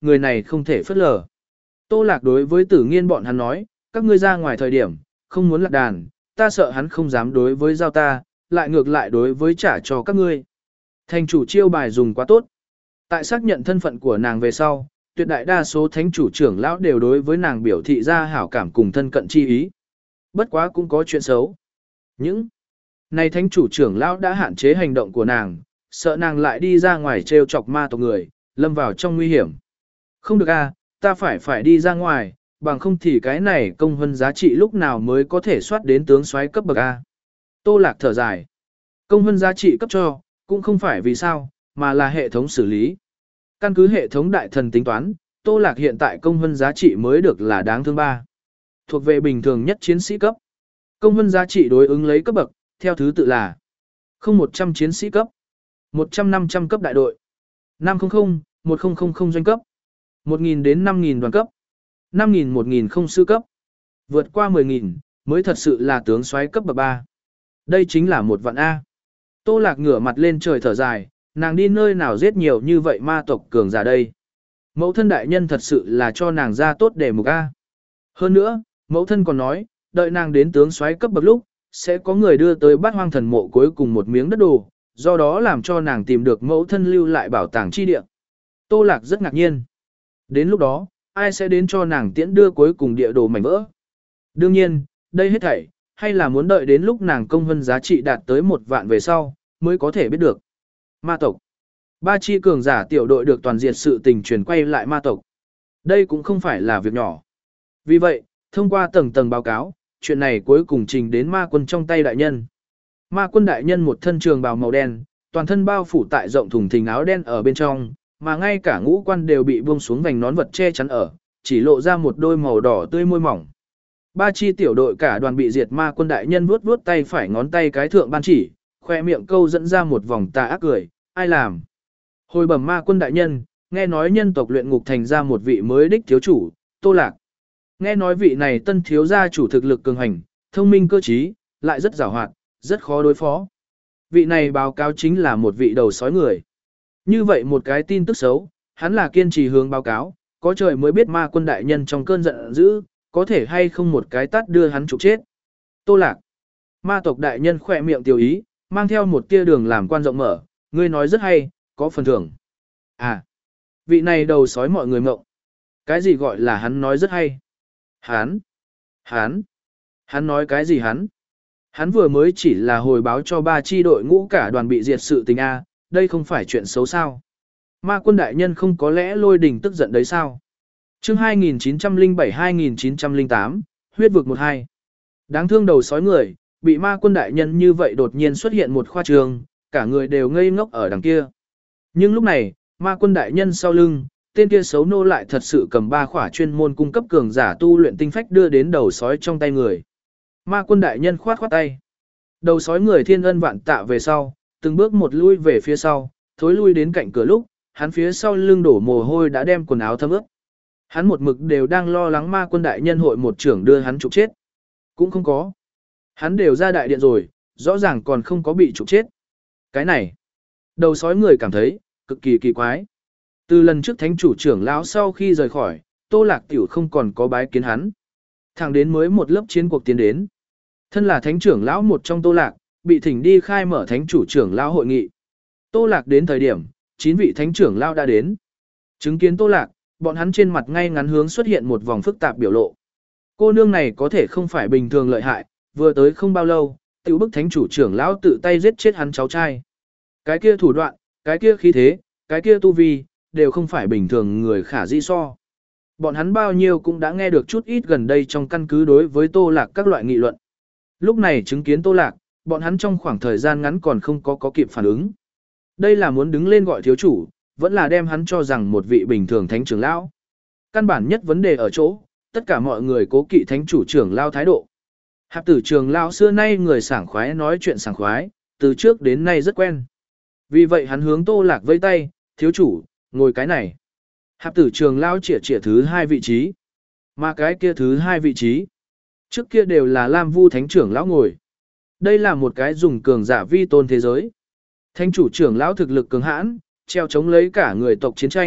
người này không thể phớt lờ. Tô Lạc đối với Tử Nghiên bọn hắn nói, các ngươi ra ngoài thời điểm, không muốn lạc đàn, ta sợ hắn không dám đối với giao ta, lại ngược lại đối với trả cho các ngươi. Thành chủ chiêu bài dùng quá tốt. Tại xác nhận thân phận của nàng về sau, tuyệt đại đa số thánh chủ trưởng lão đều đối với nàng biểu thị ra hảo cảm cùng thân cận chi ý. Bất quá cũng có chuyện xấu. Những này thánh chủ trưởng lão đã hạn chế hành động của nàng, sợ nàng lại đi ra ngoài trêu chọc ma tộc người, lâm vào trong nguy hiểm. Không được a, ta phải phải đi ra ngoài, bằng không thì cái này công hơn giá trị lúc nào mới có thể soát đến tướng soái cấp bậc A. Tô Lạc thở dài. Công hơn giá trị cấp cho, cũng không phải vì sao, mà là hệ thống xử lý. Căn cứ hệ thống đại thần tính toán, Tô Lạc hiện tại công hơn giá trị mới được là đáng thương ba. Thuộc về bình thường nhất chiến sĩ cấp. Công hơn giá trị đối ứng lấy cấp bậc, theo thứ tự là không một trăm chiến sĩ cấp, một trăm năm trăm cấp đại đội, năm trăm, một nghìn doanh cấp, một nghìn đến năm nghìn đoàn cấp, năm nghìn một nghìn không sư cấp. Vượt qua mười nghìn, mới thật sự là tướng soái cấp bậc ba. Đây chính là một vạn A. Tô Lạc ngửa mặt lên trời thở dài, nàng đi nơi nào giết nhiều như vậy ma tộc cường giả đây. Mẫu thân đại nhân thật sự là cho nàng ra tốt để mục A. Hơn nữa, mẫu thân còn nói, đợi nàng đến tướng soái cấp bậc lúc, sẽ có người đưa tới bát hoang thần mộ cuối cùng một miếng đất đồ, do đó làm cho nàng tìm được mẫu thân lưu lại bảo tàng chi địa. Tô Lạc rất ngạc nhiên. Đến lúc đó, ai sẽ đến cho nàng tiễn đưa cuối cùng địa đồ mảnh vỡ? Đương nhiên, đây hết thảy, hay là muốn đợi đến lúc nàng công hơn giá trị đạt tới một vạn về sau, mới có thể biết được. Ma tộc. Ba chi cường giả tiểu đội được toàn diệt sự tình truyền quay lại ma tộc. Đây cũng không phải là việc nhỏ. Vì vậy, thông qua tầng tầng báo cáo, chuyện này cuối cùng trình đến ma quân trong tay đại nhân. Ma quân đại nhân một thân trường bào màu đen, toàn thân bao phủ tại rộng thùng thình áo đen ở bên trong, mà ngay cả ngũ quan đều bị buông xuống vành nón vật che chắn ở, chỉ lộ ra một đôi màu đỏ tươi môi mỏng. Ba chi tiểu đội cả đoàn bị diệt ma quân đại nhân vuốt vuốt tay phải ngón tay cái thượng ban chỉ, khoe miệng câu dẫn ra một vòng tà ác cười, ai làm? Hồi bẩm ma quân đại nhân, nghe nói nhân tộc luyện ngục thành ra một vị mới đích thiếu chủ, Tô Lạc. Nghe nói vị này tân thiếu gia chủ thực lực cường hành, thông minh cơ trí, lại rất giàu hoạt, rất khó đối phó. Vị này báo cáo chính là một vị đầu sói người. Như vậy một cái tin tức xấu, hắn là kiên trì hướng báo cáo, có trời mới biết ma quân đại nhân trong cơn giận dữ, có thể hay không một cái tát đưa hắn trục chết. Tô Lạc. Ma tộc đại nhân khỏe miệng tiêu ý, mang theo một tia đường làm quan rộng mở, ngươi nói rất hay, có phần thưởng. À, vị này đầu sói mọi người mộng. Cái gì gọi là hắn nói rất hay? Hắn, hắn, hắn nói cái gì hắn? Hắn vừa mới chỉ là hồi báo cho ba chi đội ngũ cả đoàn bị diệt sự tình A, đây không phải chuyện xấu sao. Ma quân đại nhân không có lẽ lôi đình tức giận đấy sao? Chương hai nghìn chín trăm lẻ bảy hai nghìn chín trăm lẻ tám, huyết vực một hai. Đáng thương đầu sói người, bị ma quân đại nhân như vậy đột nhiên xuất hiện một khoa trường, cả người đều ngây ngốc ở đằng kia. Nhưng lúc này, ma quân đại nhân sau lưng, tên kia xấu nô lại thật sự cầm ba khỏa chuyên môn cung cấp cường giả tu luyện tinh phách đưa đến đầu sói trong tay người. Ma quân đại nhân khoát khoát tay. Đầu sói người thiên ân vạn tạ về sau, từng bước một lui về phía sau, thối lui đến cạnh cửa lúc, hắn phía sau lưng đổ mồ hôi đã đem quần áo thấm ướt. Hắn một mực đều đang lo lắng ma quân đại nhân hội một trưởng đưa hắn trục chết. Cũng không có. Hắn đều ra đại điện rồi, rõ ràng còn không có bị trục chết. Cái này, đầu sói người cảm thấy, cực kỳ kỳ quái. Từ lần trước thánh chủ trưởng lão sau khi rời khỏi, Tô Lạc tiểu không còn có bái kiến hắn. Thẳng đến mới một lớp chiến cuộc tiến đến. Thân là thánh trưởng lão một trong Tô Lạc, bị thỉnh đi khai mở thánh chủ trưởng lão hội nghị. Tô Lạc đến thời điểm, chín vị thánh trưởng lão đã đến. Chứng kiến Tô Lạc, bọn hắn trên mặt ngay ngắn hướng xuất hiện một vòng phức tạp biểu lộ. Cô nương này có thể không phải bình thường lợi hại, vừa tới không bao lâu, tiểu bức thánh chủ trưởng lão tự tay giết chết hắn cháu trai. Cái kia thủ đoạn, cái kia khí thế, cái kia tu vi, đều không phải bình thường người khả dĩ so. Bọn hắn bao nhiêu cũng đã nghe được chút ít gần đây trong căn cứ đối với Tô Lạc các loại nghị luận. Lúc này chứng kiến Tô Lạc, bọn hắn trong khoảng thời gian ngắn còn không có có kịp phản ứng. Đây là muốn đứng lên gọi thiếu chủ, vẫn là đem hắn cho rằng một vị bình thường thánh trưởng lão. Căn bản nhất vấn đề ở chỗ, tất cả mọi người cố kỵ thánh chủ trưởng lão thái độ. Hạp tử trưởng lão xưa nay người sảng khoái nói chuyện sảng khoái, từ trước đến nay rất quen. Vì vậy hắn hướng Tô Lạc vẫy tay, thiếu chủ, ngồi cái này. Hạp tử trường lao chỉa chỉa thứ hai vị trí. Mà cái kia thứ hai vị trí. Trước kia đều là Lam Vu thánh trưởng lão ngồi. Đây là một cái dùng cường giả vi tôn thế giới. Thánh chủ trưởng lão thực lực cường hãn, treo chống lấy cả người tộc chiến tranh,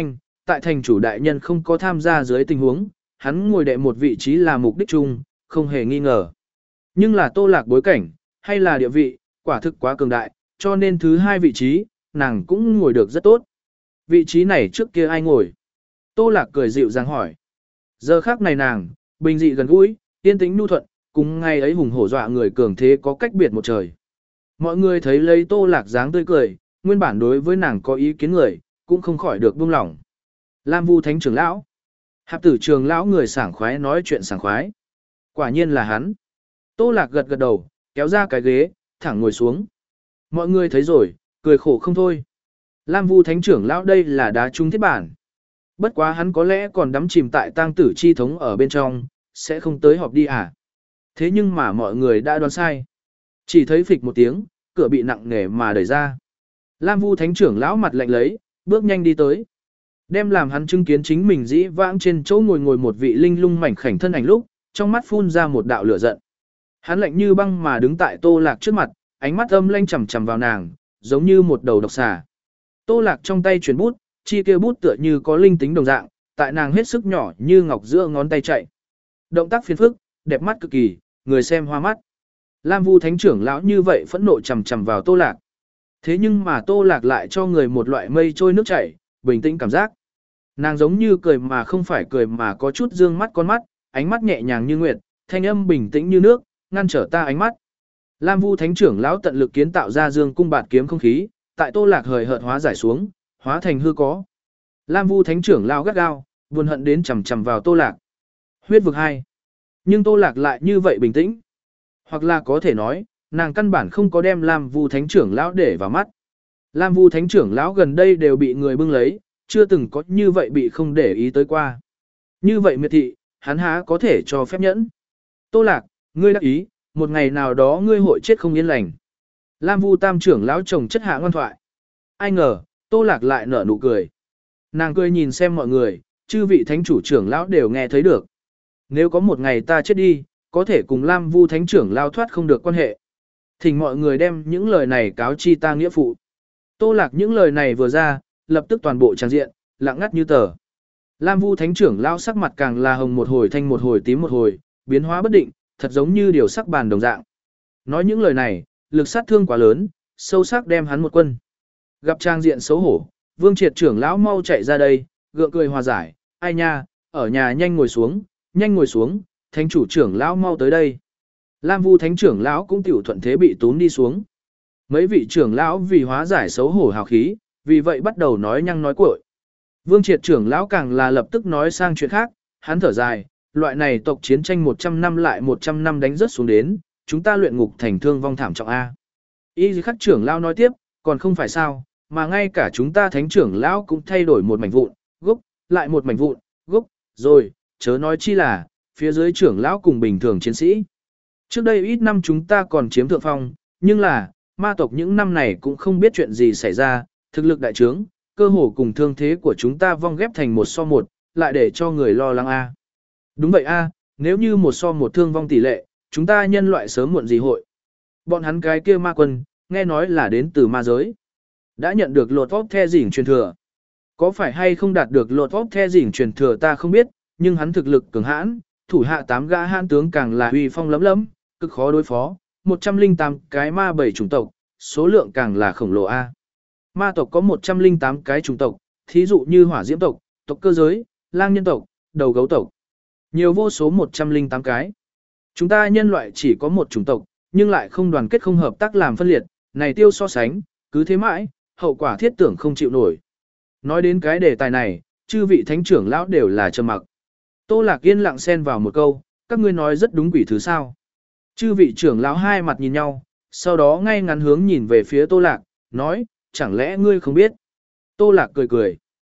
tại thành chủ đại nhân không có tham gia dưới tình huống, hắn ngồi đệ một vị trí là mục đích chung, không hề nghi ngờ. Nhưng là Tô Lạc bối cảnh, hay là địa vị, quả thực quá cường đại, cho nên thứ hai vị trí, nàng cũng ngồi được rất tốt. Vị trí này trước kia ai ngồi? Tô Lạc cười dịu dàng hỏi. Giờ khác này nàng, bình dị gần gũi, yên tĩnh nhu thuận, cùng ngày ấy hùng hổ dọa người cường thế có cách biệt một trời. Mọi người thấy lấy Tô Lạc dáng tươi cười, nguyên bản đối với nàng có ý kiến người, cũng không khỏi được buông lỏng. Lam Vu Thánh trưởng lão, Hạp Tử trường lão người sảng khoái nói chuyện sảng khoái. Quả nhiên là hắn. Tô Lạc gật gật đầu, kéo ra cái ghế, thẳng ngồi xuống. Mọi người thấy rồi, cười khổ không thôi. Lam Vu Thánh trưởng lão đây là đá trúng thiết bản. Bất quá hắn có lẽ còn đắm chìm tại tang tử chi thống ở bên trong, sẽ không tới họp đi à. Thế nhưng mà mọi người đã đoán sai. Chỉ thấy phịch một tiếng, cửa bị nặng nề mà đẩy ra. Lam Vu Thánh trưởng lão mặt lạnh lấy, bước nhanh đi tới. Đem làm hắn chứng kiến chính mình dĩ vãng trên chỗ ngồi ngồi một vị linh lung mảnh khảnh thân ảnh lúc, trong mắt phun ra một đạo lửa giận. Hắn lạnh như băng mà đứng tại Tô Lạc trước mặt, ánh mắt âm lanh chằm chằm vào nàng, giống như một đầu độc xà. Tô Lạc trong tay chuyển bút, chi kia bút tựa như có linh tính đồng dạng, tại nàng hết sức nhỏ như ngọc giữa ngón tay chạy. Động tác phiền phức, đẹp mắt cực kỳ, người xem hoa mắt. Lam Vu Thánh trưởng lão như vậy phẫn nộ chằm chằm vào Tô Lạc. Thế nhưng mà Tô Lạc lại cho người một loại mây trôi nước chảy, bình tĩnh cảm giác. Nàng giống như cười mà không phải cười mà có chút dương mắt con mắt, ánh mắt nhẹ nhàng như nguyệt, thanh âm bình tĩnh như nước, ngăn trở ta ánh mắt. Lam Vu Thánh trưởng lão tận lực kiến tạo ra dương cung bạt kiếm không khí, tại Tô Lạc hời hợt hóa giải xuống, hóa thành hư có. Lam Vu Thánh trưởng lão gắt gao, buồn hận đến chằm chằm vào Tô Lạc. Huyết vực hai. Nhưng Tô Lạc lại như vậy bình tĩnh. Hoặc là có thể nói, nàng căn bản không có đem Lam Vu Thánh trưởng lão để vào mắt. Lam Vu Thánh trưởng lão gần đây đều bị người bưng lấy, chưa từng có như vậy bị không để ý tới qua. Như vậy miệt thị, hắn há có thể cho phép nhẫn. Tô Lạc, ngươi đắc ý, một ngày nào đó ngươi hội chết không yên lành. Lam Vu Tam trưởng lão chồng chất hạ ngoan thoại. Ai ngờ, Tô Lạc lại nở nụ cười. Nàng cười nhìn xem mọi người, chư vị thánh chủ trưởng lão đều nghe thấy được. Nếu có một ngày ta chết đi, có thể cùng Lam Vu Thánh trưởng lão thoát không được quan hệ. Thỉnh mọi người đem những lời này cáo chi ta nghĩa phụ. Tô Lạc những lời này vừa ra, lập tức toàn bộ tràng diện, lặng ngắt như tờ. Lam Vu Thánh trưởng lão sắc mặt càng là hồng một hồi thanh một hồi tím một hồi, biến hóa bất định, thật giống như điều sắc bàn đồng dạng. Nói những lời này, lực sát thương quá lớn, sâu sắc đem hắn một quân. Gặp trang diện xấu hổ, Vương Triệt trưởng lão mau chạy ra đây, gượng cười hòa giải, ai nha, ở nhà nhanh ngồi xuống, nhanh ngồi xuống, thánh chủ trưởng lão mau tới đây. Lam Vu Thánh trưởng lão cũng tiểu thuận thế bị tún đi xuống. Mấy vị trưởng lão vì hóa giải xấu hổ hào khí, vì vậy bắt đầu nói nhăng nói cuội. Vương Triệt trưởng lão càng là lập tức nói sang chuyện khác, hắn thở dài, loại này tộc chiến tranh một trăm năm lại một trăm năm đánh rớt xuống đến, chúng ta luyện ngục thành thương vong thảm trọng A. Y khắc trưởng lão nói tiếp, còn không phải sao, mà ngay cả chúng ta thánh trưởng lão cũng thay đổi một mảnh vụn, gốc, lại một mảnh vụn, gốc, rồi, chớ nói chi là, phía dưới trưởng lão cùng bình thường chiến sĩ. Trước đây ít năm chúng ta còn chiếm thượng phong, nhưng là, ma tộc những năm này cũng không biết chuyện gì xảy ra, thực lực đại trướng, cơ hồ cùng thương thế của chúng ta vong ghép thành một so một, lại để cho người lo lắng A. Đúng vậy A, nếu như một so một thương vong tỷ lệ, chúng ta nhân loại sớm muộn gì hội. Bọn hắn cái kia ma quân, nghe nói là đến từ ma giới. Đã nhận được lột vóc the dỉn truyền thừa. Có phải hay không đạt được lột vóc the dỉn truyền thừa ta không biết, nhưng hắn thực lực cường hãn, thủ hạ tám gã hãn tướng càng là uy phong lấm lấm, cực khó đối phó, một trăm lẻ tám cái ma bảy chủng tộc, số lượng càng là khổng lồ A. Ma tộc có một trăm lẻ tám cái chủng tộc, thí dụ như hỏa diễm tộc, tộc cơ giới, lang nhân tộc, đầu gấu tộc. Nhiều vô số một trăm lẻ tám cái. Chúng ta nhân loại chỉ có một chủng tộc, nhưng lại không đoàn kết không hợp tác làm phân liệt, này tiêu so sánh, cứ thế mãi, hậu quả thiết tưởng không chịu nổi. Nói đến cái đề tài này, chư vị thánh trưởng lão đều là trầm mặc. Tô Lạc yên lặng xen vào một câu, các ngươi nói rất đúng quỷ thứ sao. Chư vị trưởng lão hai mặt nhìn nhau, sau đó ngay ngắn hướng nhìn về phía Tô Lạc, nói, chẳng lẽ ngươi không biết. Tô Lạc cười cười.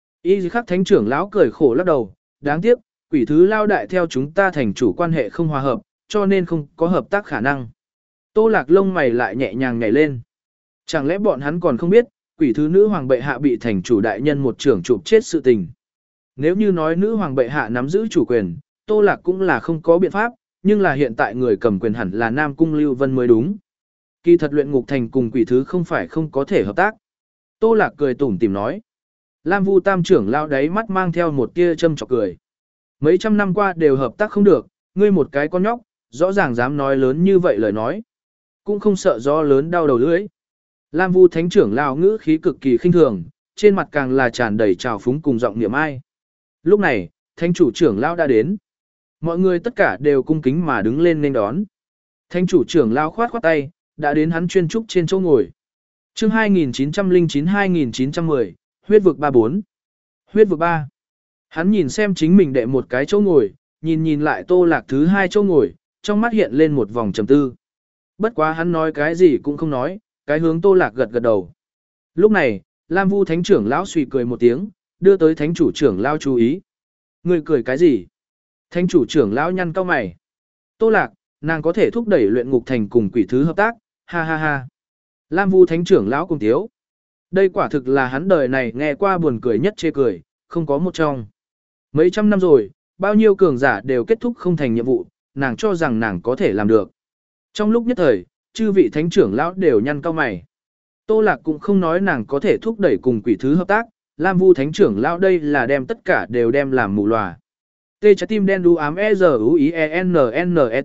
Y khắc thánh trưởng lão cười khổ lắc đầu, đáng tiếc, quỷ thứ lao đại theo chúng ta thành chủ quan hệ không hòa hợp, cho nên không có hợp tác khả năng. Tô Lạc lông mày lại nhẹ nhàng nhảy lên. Chẳng lẽ bọn hắn còn không biết, quỷ thứ nữ hoàng bệ hạ bị thành chủ đại nhân một trưởng chụp chết sự tình. Nếu như nói nữ hoàng bệ hạ nắm giữ chủ quyền, Tô Lạc cũng là không có biện pháp, nhưng là hiện tại người cầm quyền hẳn là Nam Cung Lưu Vân mới đúng. Kỳ thật luyện ngục thành cùng quỷ thứ không phải không có thể hợp tác. Tô Lạc cười tủm tỉm nói. Lam Vu Tam trưởng lão đáy mắt mang theo một tia châm chọc cười. Mấy trăm năm qua đều hợp tác không được, ngươi một cái con nhóc, rõ ràng dám nói lớn như vậy lời nói. Cũng không sợ gió lớn đau đầu lưỡi. Lam Vu Thánh trưởng lão ngữ khí cực kỳ khinh thường, trên mặt càng là tràn đầy trào phúng cùng giọng niệm ai. Lúc này, Thánh chủ trưởng lão đã đến. Mọi người tất cả đều cung kính mà đứng lên nên đón. Thánh chủ trưởng lão khoát khoát tay, đã đến hắn chuyên trúc trên chỗ ngồi. Chương hai nghìn chín trăm lẻ chín hai nghìn chín trăm mười, huyết vực ba bốn. Huyết vực ba. Hắn nhìn xem chính mình đệ một cái chỗ ngồi, nhìn nhìn lại Tô Lạc thứ hai chỗ ngồi, trong mắt hiện lên một vòng trầm tư. Bất quá hắn nói cái gì cũng không nói, cái hướng Tô Lạc gật gật đầu. Lúc này, Lam Vu Thánh trưởng lão suy cười một tiếng, đưa tới Thánh chủ trưởng lão chú ý. Người cười cái gì? Thánh chủ trưởng lão nhăn cau mày. Tô Lạc, nàng có thể thúc đẩy luyện ngục thành cùng quỷ thứ hợp tác, ha ha ha. Lam Vu Thánh trưởng lão cùng tiếu. Đây quả thực là hắn đời này nghe qua buồn cười nhất chê cười, không có một trong. Mấy trăm năm rồi, bao nhiêu cường giả đều kết thúc không thành nhiệm vụ, nàng cho rằng nàng có thể làm được. Trong lúc nhất thời, chư vị thánh trưởng lão đều nhăn cau mày. Tô Lạc cũng không nói nàng có thể thúc đẩy cùng quỷ thứ hợp tác, Lam Vu Thánh trưởng lão đây là đem tất cả đều đem làm mù lòa. Tê trái tim đen đu ám e z u i e n n e t.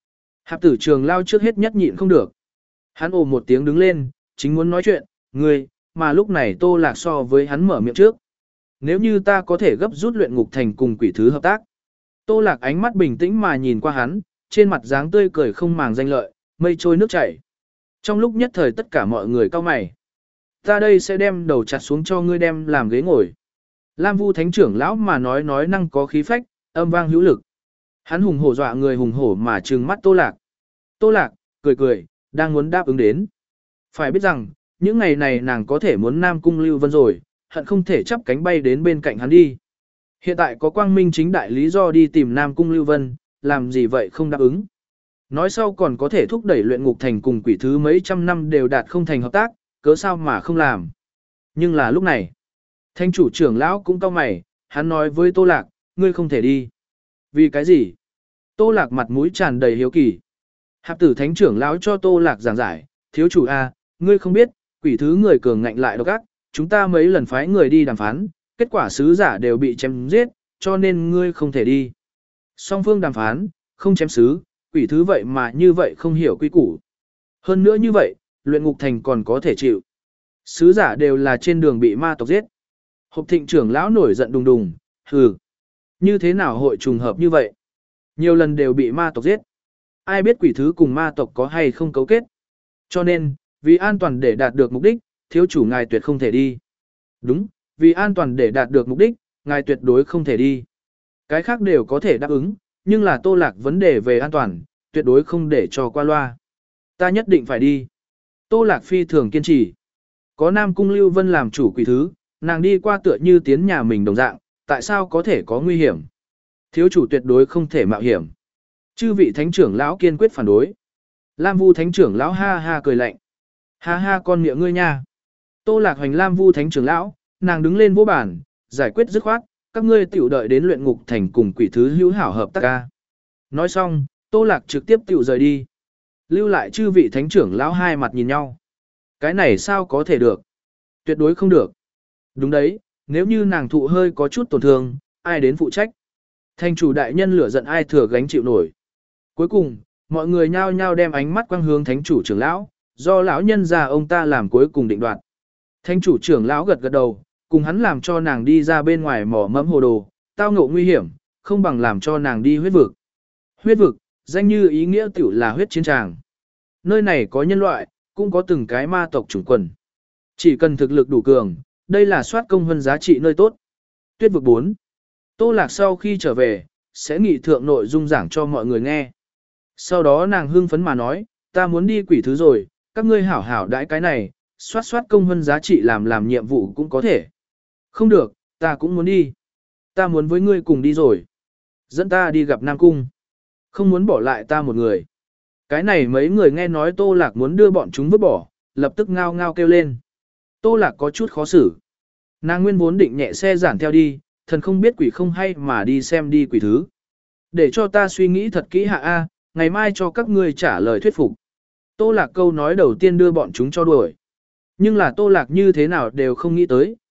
Hạp tử trường lao trước hết nhất nhịn không được. Hắn ồ một tiếng đứng lên, chính muốn nói chuyện, người, mà lúc này Tô Lạc so với hắn mở miệng trước. Nếu như ta có thể gấp rút luyện ngục thành cùng quỷ thứ hợp tác. Tô Lạc ánh mắt bình tĩnh mà nhìn qua hắn, trên mặt dáng tươi cười không màng danh lợi, mây trôi nước chảy. Trong lúc nhất thời tất cả mọi người cau mày. Ta đây sẽ đem đầu chặt xuống cho ngươi đem làm ghế ngồi. Lam Vu Thánh trưởng lão mà nói nói năng có khí phách, âm vang hữu lực. Hắn hùng hổ dọa người hùng hổ mà trừng mắt Tô Lạc. Tô Lạc, cười cười, đang muốn đáp ứng đến. Phải biết rằng, những ngày này nàng có thể muốn Nam Cung Lưu Vân rồi, hận không thể chắp cánh bay đến bên cạnh hắn đi. Hiện tại có quang minh chính đại lý do đi tìm Nam Cung Lưu Vân, làm gì vậy không đáp ứng. Nói sau còn có thể thúc đẩy luyện ngục thành cùng quỷ thứ mấy trăm năm đều đạt không thành hợp tác, cớ sao mà không làm. Nhưng là lúc này, Thánh chủ trưởng lão cũng cau mày, hắn nói với Tô Lạc, ngươi không thể đi. Vì cái gì? Tô Lạc mặt mũi tràn đầy hiếu kỳ. Hạp tử Thánh trưởng lão cho Tô Lạc giảng giải, thiếu chủ A, ngươi không biết, quỷ thứ người cường ngạnh lại độc ác, chúng ta mấy lần phái người đi đàm phán, kết quả sứ giả đều bị chém giết, cho nên ngươi không thể đi. Song phương đàm phán, không chém sứ, quỷ thứ vậy mà như vậy không hiểu quy củ. Hơn nữa như vậy, luyện ngục thành còn có thể chịu. Sứ giả đều là trên đường bị ma tộc giết. Hộp thịnh trưởng lão nổi giận đùng đùng, hừ. Như thế nào hội trùng hợp như vậy? Nhiều lần đều bị ma tộc giết. Ai biết quỷ thứ cùng ma tộc có hay không cấu kết? Cho nên, vì an toàn để đạt được mục đích, thiếu chủ ngài tuyệt không thể đi. Đúng, vì an toàn để đạt được mục đích, ngài tuyệt đối không thể đi. Cái khác đều có thể đáp ứng, nhưng là Tô Lạc vấn đề về an toàn, tuyệt đối không để cho qua loa. Ta nhất định phải đi. Tô Lạc phi thường kiên trì. Có Nam Cung Lưu Vân làm chủ quỷ thứ, nàng đi qua tựa như tiến nhà mình đồng dạng, tại sao có thể có nguy hiểm? Thiếu chủ tuyệt đối không thể mạo hiểm. Chư vị thánh trưởng lão kiên quyết phản đối. Lam Vu thánh trưởng lão ha ha cười lạnh. Ha ha con miệng ngươi nha. Tô Lạc hoành Lam Vu thánh trưởng lão, nàng đứng lên vô bản, giải quyết dứt khoát, các ngươi tiểu đợi đến luyện ngục thành cùng quỷ thứ hữu hảo hợp tác ca. Nói xong, Tô Lạc trực tiếp tiểu rời đi. Lưu lại chư vị thánh trưởng lão hai mặt nhìn nhau. Cái này sao có thể được? Tuyệt đối không được. Đúng đấy, nếu như nàng thụ hơi có chút tổn thương, ai đến phụ trách? Thành chủ đại nhân lửa giận ai thừa gánh chịu nổi. Cuối cùng, mọi người nhao nhao đem ánh mắt quang hướng thánh chủ trưởng lão, do lão nhân già ông ta làm cuối cùng định đoạt. Thánh chủ trưởng lão gật gật đầu, cùng hắn làm cho nàng đi ra bên ngoài mỏ mẫm hồ đồ, tao ngộ nguy hiểm, không bằng làm cho nàng đi huyết vực. Huyết vực, danh như ý nghĩa tiểu là huyết chiến tràng. Nơi này có nhân loại, cũng có từng cái ma tộc chủng quần. Chỉ cần thực lực đủ cường, đây là soát công hơn giá trị nơi tốt. Tuyết vực bốn. Tô Lạc sau khi trở về, sẽ nghị thượng nội dung giảng cho mọi người nghe. Sau đó nàng hưng phấn mà nói, ta muốn đi quỷ thứ rồi, các ngươi hảo hảo đãi cái này, soát soát công hơn giá trị làm làm nhiệm vụ cũng có thể. Không được, ta cũng muốn đi. Ta muốn với ngươi cùng đi rồi. Dẫn ta đi gặp Nam Cung. Không muốn bỏ lại ta một người. Cái này mấy người nghe nói Tô Lạc muốn đưa bọn chúng vứt bỏ, lập tức ngao ngao kêu lên. Tô Lạc có chút khó xử. Nàng nguyên vốn định nhẹ xe giản theo đi, thần không biết quỷ không hay mà đi xem đi quỷ thứ. Để cho ta suy nghĩ thật kỹ hạ A, ngày mai cho các ngươi trả lời thuyết phục. Tô Lạc câu nói đầu tiên đưa bọn chúng cho đuổi. Nhưng là Tô Lạc như thế nào đều không nghĩ tới,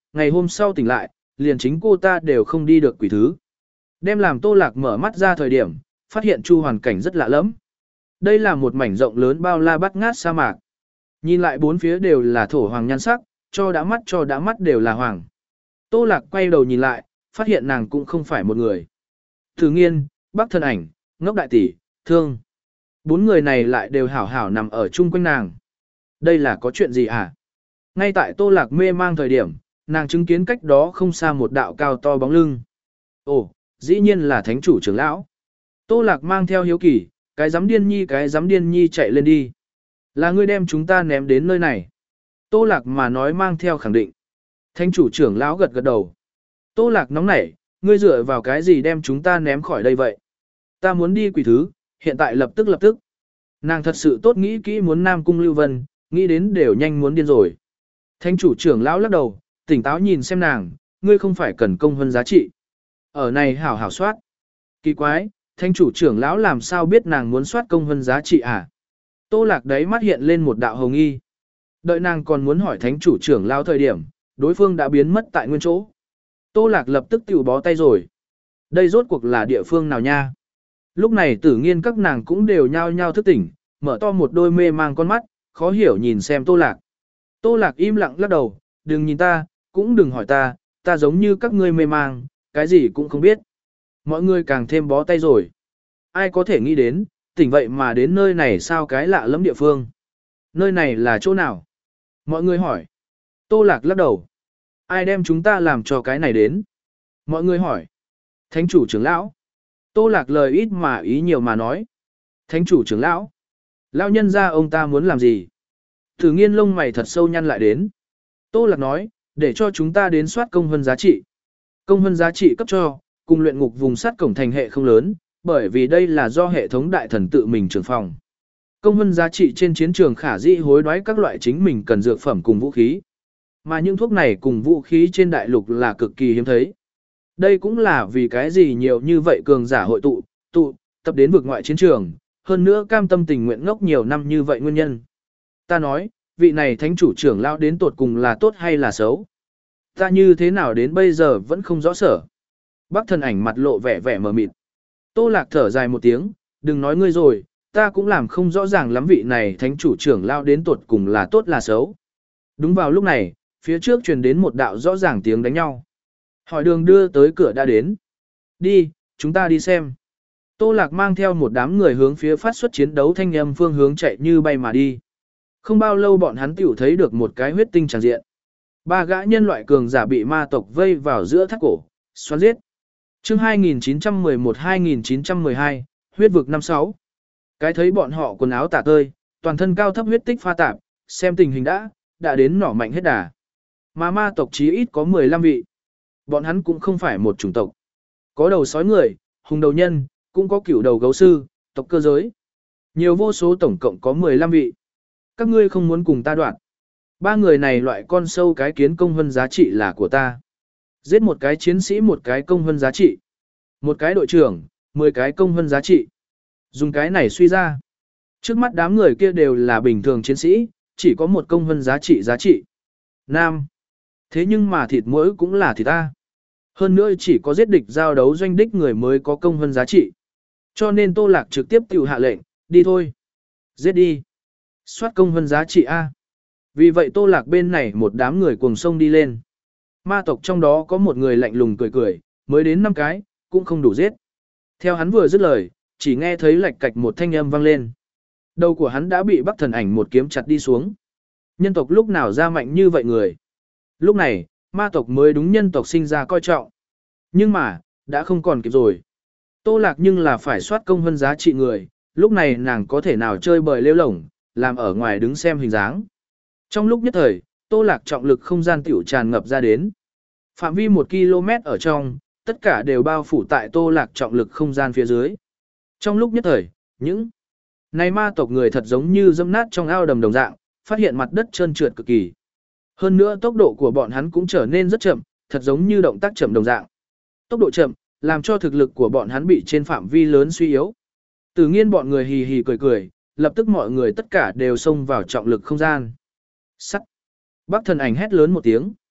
ngày hôm sau tỉnh lại, liền chính cô ta đều không đi được quỷ thứ. Đem làm Tô Lạc mở mắt ra thời điểm, phát hiện chu hoàn cảnh rất lạ lẫm. Đây là một mảnh rộng lớn bao la bát ngát sa mạc. Nhìn lại bốn phía đều là thổ hoàng nhan sắc, cho đã mắt cho đã mắt đều là hoàng. Tô Lạc quay đầu nhìn lại, phát hiện nàng cũng không phải một người. Thử Nghiên, Bắc Thần Ảnh, Ngốc Đại Tỷ, Thương. Bốn người này lại đều hảo hảo nằm ở chung quanh nàng. Đây là có chuyện gì hả? Ngay tại Tô Lạc mê mang thời điểm, nàng chứng kiến cách đó không xa một đạo cao to bóng lưng. Ồ, dĩ nhiên là thánh chủ trưởng lão. Tô Lạc mang theo hiếu kỳ, cái giám điên nhi cái giám điên nhi chạy lên đi. Là ngươi đem chúng ta ném đến nơi này. Tô Lạc mà nói mang theo khẳng định. Thánh chủ trưởng lão gật gật đầu. Tô Lạc nóng nảy, ngươi dựa vào cái gì đem chúng ta ném khỏi đây vậy? Ta muốn đi quỷ thứ, hiện tại lập tức lập tức. Nàng thật sự tốt nghĩ kỹ muốn Nam Cung Lưu Vân, nghĩ đến đều nhanh muốn điên rồi. Thánh chủ trưởng lão lắc đầu, tỉnh táo nhìn xem nàng, ngươi không phải cần công hơn giá trị. Ở này hảo hảo soát. Kỳ quái, thánh chủ trưởng lão làm sao biết nàng muốn soát công hơn giá trị à? Tô Lạc đấy mắt hiện lên một đạo hồng nghi. Đợi nàng còn muốn hỏi thánh chủ trưởng lão thời điểm, đối phương đã biến mất tại nguyên chỗ. Tô Lạc lập tức tiểu bó tay rồi. Đây rốt cuộc là địa phương nào nha? Lúc này Tử Nghiên các nàng cũng đều nhao nhao thức tỉnh, mở to một đôi mê mang con mắt, khó hiểu nhìn xem Tô Lạc. Tô Lạc im lặng lắc đầu, đừng nhìn ta, cũng đừng hỏi ta, ta giống như các ngươi mê mang, cái gì cũng không biết. Mọi người càng thêm bó tay rồi. Ai có thể nghĩ đến, tỉnh vậy mà đến nơi này sao cái lạ lẫm địa phương. Nơi này là chỗ nào? Mọi người hỏi. Tô Lạc lắc đầu. Ai đem chúng ta làm cho cái này đến? Mọi người hỏi. Thánh chủ trưởng lão. Tô Lạc lời ít mà ý nhiều mà nói. Thánh chủ trưởng lão. Lão nhân ra ông ta muốn làm gì? Thử Nghiên lông mày thật sâu nhăn lại đến. Tô Lạc nói, để cho chúng ta đến soát công hơn giá trị. Công hơn giá trị cấp cho, cùng luyện ngục vùng sắt cổng thành hệ không lớn, bởi vì đây là do hệ thống đại thần tự mình trưởng phòng. Công hơn giá trị trên chiến trường khả dĩ hối đoái các loại chính mình cần dược phẩm cùng vũ khí. Mà những thuốc này cùng vũ khí trên đại lục là cực kỳ hiếm thấy. Đây cũng là vì cái gì nhiều như vậy cường giả hội tụ, tụ, tập đến vực ngoại chiến trường, hơn nữa cam tâm tình nguyện ngốc nhiều năm như vậy nguyên nhân. Ta nói, vị này thánh chủ trưởng lão đến tột cùng là tốt hay là xấu? Ta như thế nào đến bây giờ vẫn không rõ sở. Bắc Thần Ảnh mặt lộ vẻ vẻ mờ mịt. Tô Lạc thở dài một tiếng, đừng nói ngươi rồi, ta cũng làm không rõ ràng lắm vị này thánh chủ trưởng lão đến tột cùng là tốt là xấu. Đúng vào lúc này, phía trước truyền đến một đạo rõ ràng tiếng đánh nhau. Hỏi đường đưa tới cửa đã đến. Đi, chúng ta đi xem. Tô Lạc mang theo một đám người hướng phía phát xuất chiến đấu thanh âm phương hướng chạy như bay mà đi. Không bao lâu bọn hắn tiểu thấy được một cái huyết tinh tràn diện. Ba gã nhân loại cường giả bị ma tộc vây vào giữa thác cổ, xoắn giết. Chương hai nghìn chín trăm mười một hai nghìn chín trăm mười hai, huyết vực năm sáu. Cái thấy bọn họ quần áo tả tơi, toàn thân cao thấp huyết tích pha tạp, xem tình hình đã, đã đến nỏ mạnh hết đà. Mà ma tộc chí ít có mười lăm vị. Bọn hắn cũng không phải một chủng tộc. Có đầu sói người, hùng đầu nhân, cũng có cửu đầu gấu sư, tộc cơ giới. Nhiều vô số tổng cộng có mười lăm vị. Các ngươi không muốn cùng ta đoạn. Ba người này loại con sâu cái kiến công hơn giá trị là của ta. Giết một cái chiến sĩ một cái công hơn giá trị. Một cái đội trưởng, mười cái công hơn giá trị. Dùng cái này suy ra. Trước mắt đám người kia đều là bình thường chiến sĩ, chỉ có một công hơn giá trị giá trị. Nam. Thế nhưng mà thịt mỗi cũng là thịt ta. Hơn nữa chỉ có giết địch giao đấu doanh đích người mới có công hơn giá trị. Cho nên Tô Lạc trực tiếp tiểu hạ lệnh, đi thôi. Giết đi. Soát công hơn giá trị A. Vì vậy Tô Lạc bên này một đám người cuồng sông đi lên. Ma tộc trong đó có một người lạnh lùng cười cười, mới đến năm cái, cũng không đủ giết. Theo hắn vừa dứt lời, chỉ nghe thấy lạch cạch một thanh âm vang lên. Đầu của hắn đã bị Bắc Thần Ảnh một kiếm chặt đi xuống. Nhân tộc lúc nào ra mạnh như vậy người. Lúc này, ma tộc mới đúng nhân tộc sinh ra coi trọng. Nhưng mà, đã không còn kịp rồi. Tô Lạc nhưng là phải soát công hơn giá trị người, lúc này nàng có thể nào chơi bời lêu lổng, làm ở ngoài đứng xem hình dáng. Trong lúc nhất thời, Tô Lạc trọng lực không gian tiểu tràn ngập ra đến. Phạm vi một ki lô mét ở trong, tất cả đều bao phủ tại Tô Lạc trọng lực không gian phía dưới. Trong lúc nhất thời, những này ma tộc người thật giống như dẫm nát trong ao đầm đồng dạng, phát hiện mặt đất trơn trượt cực kỳ. Hơn nữa tốc độ của bọn hắn cũng trở nên rất chậm, thật giống như động tác chậm đồng dạng. Tốc độ chậm, làm cho thực lực của bọn hắn bị trên phạm vi lớn suy yếu. Tự nhiên bọn người hì hì cười cười, lập tức mọi người tất cả đều xông vào trọng lực không gian. Sắt. Bắc Thần Ảnh hét lớn một tiếng.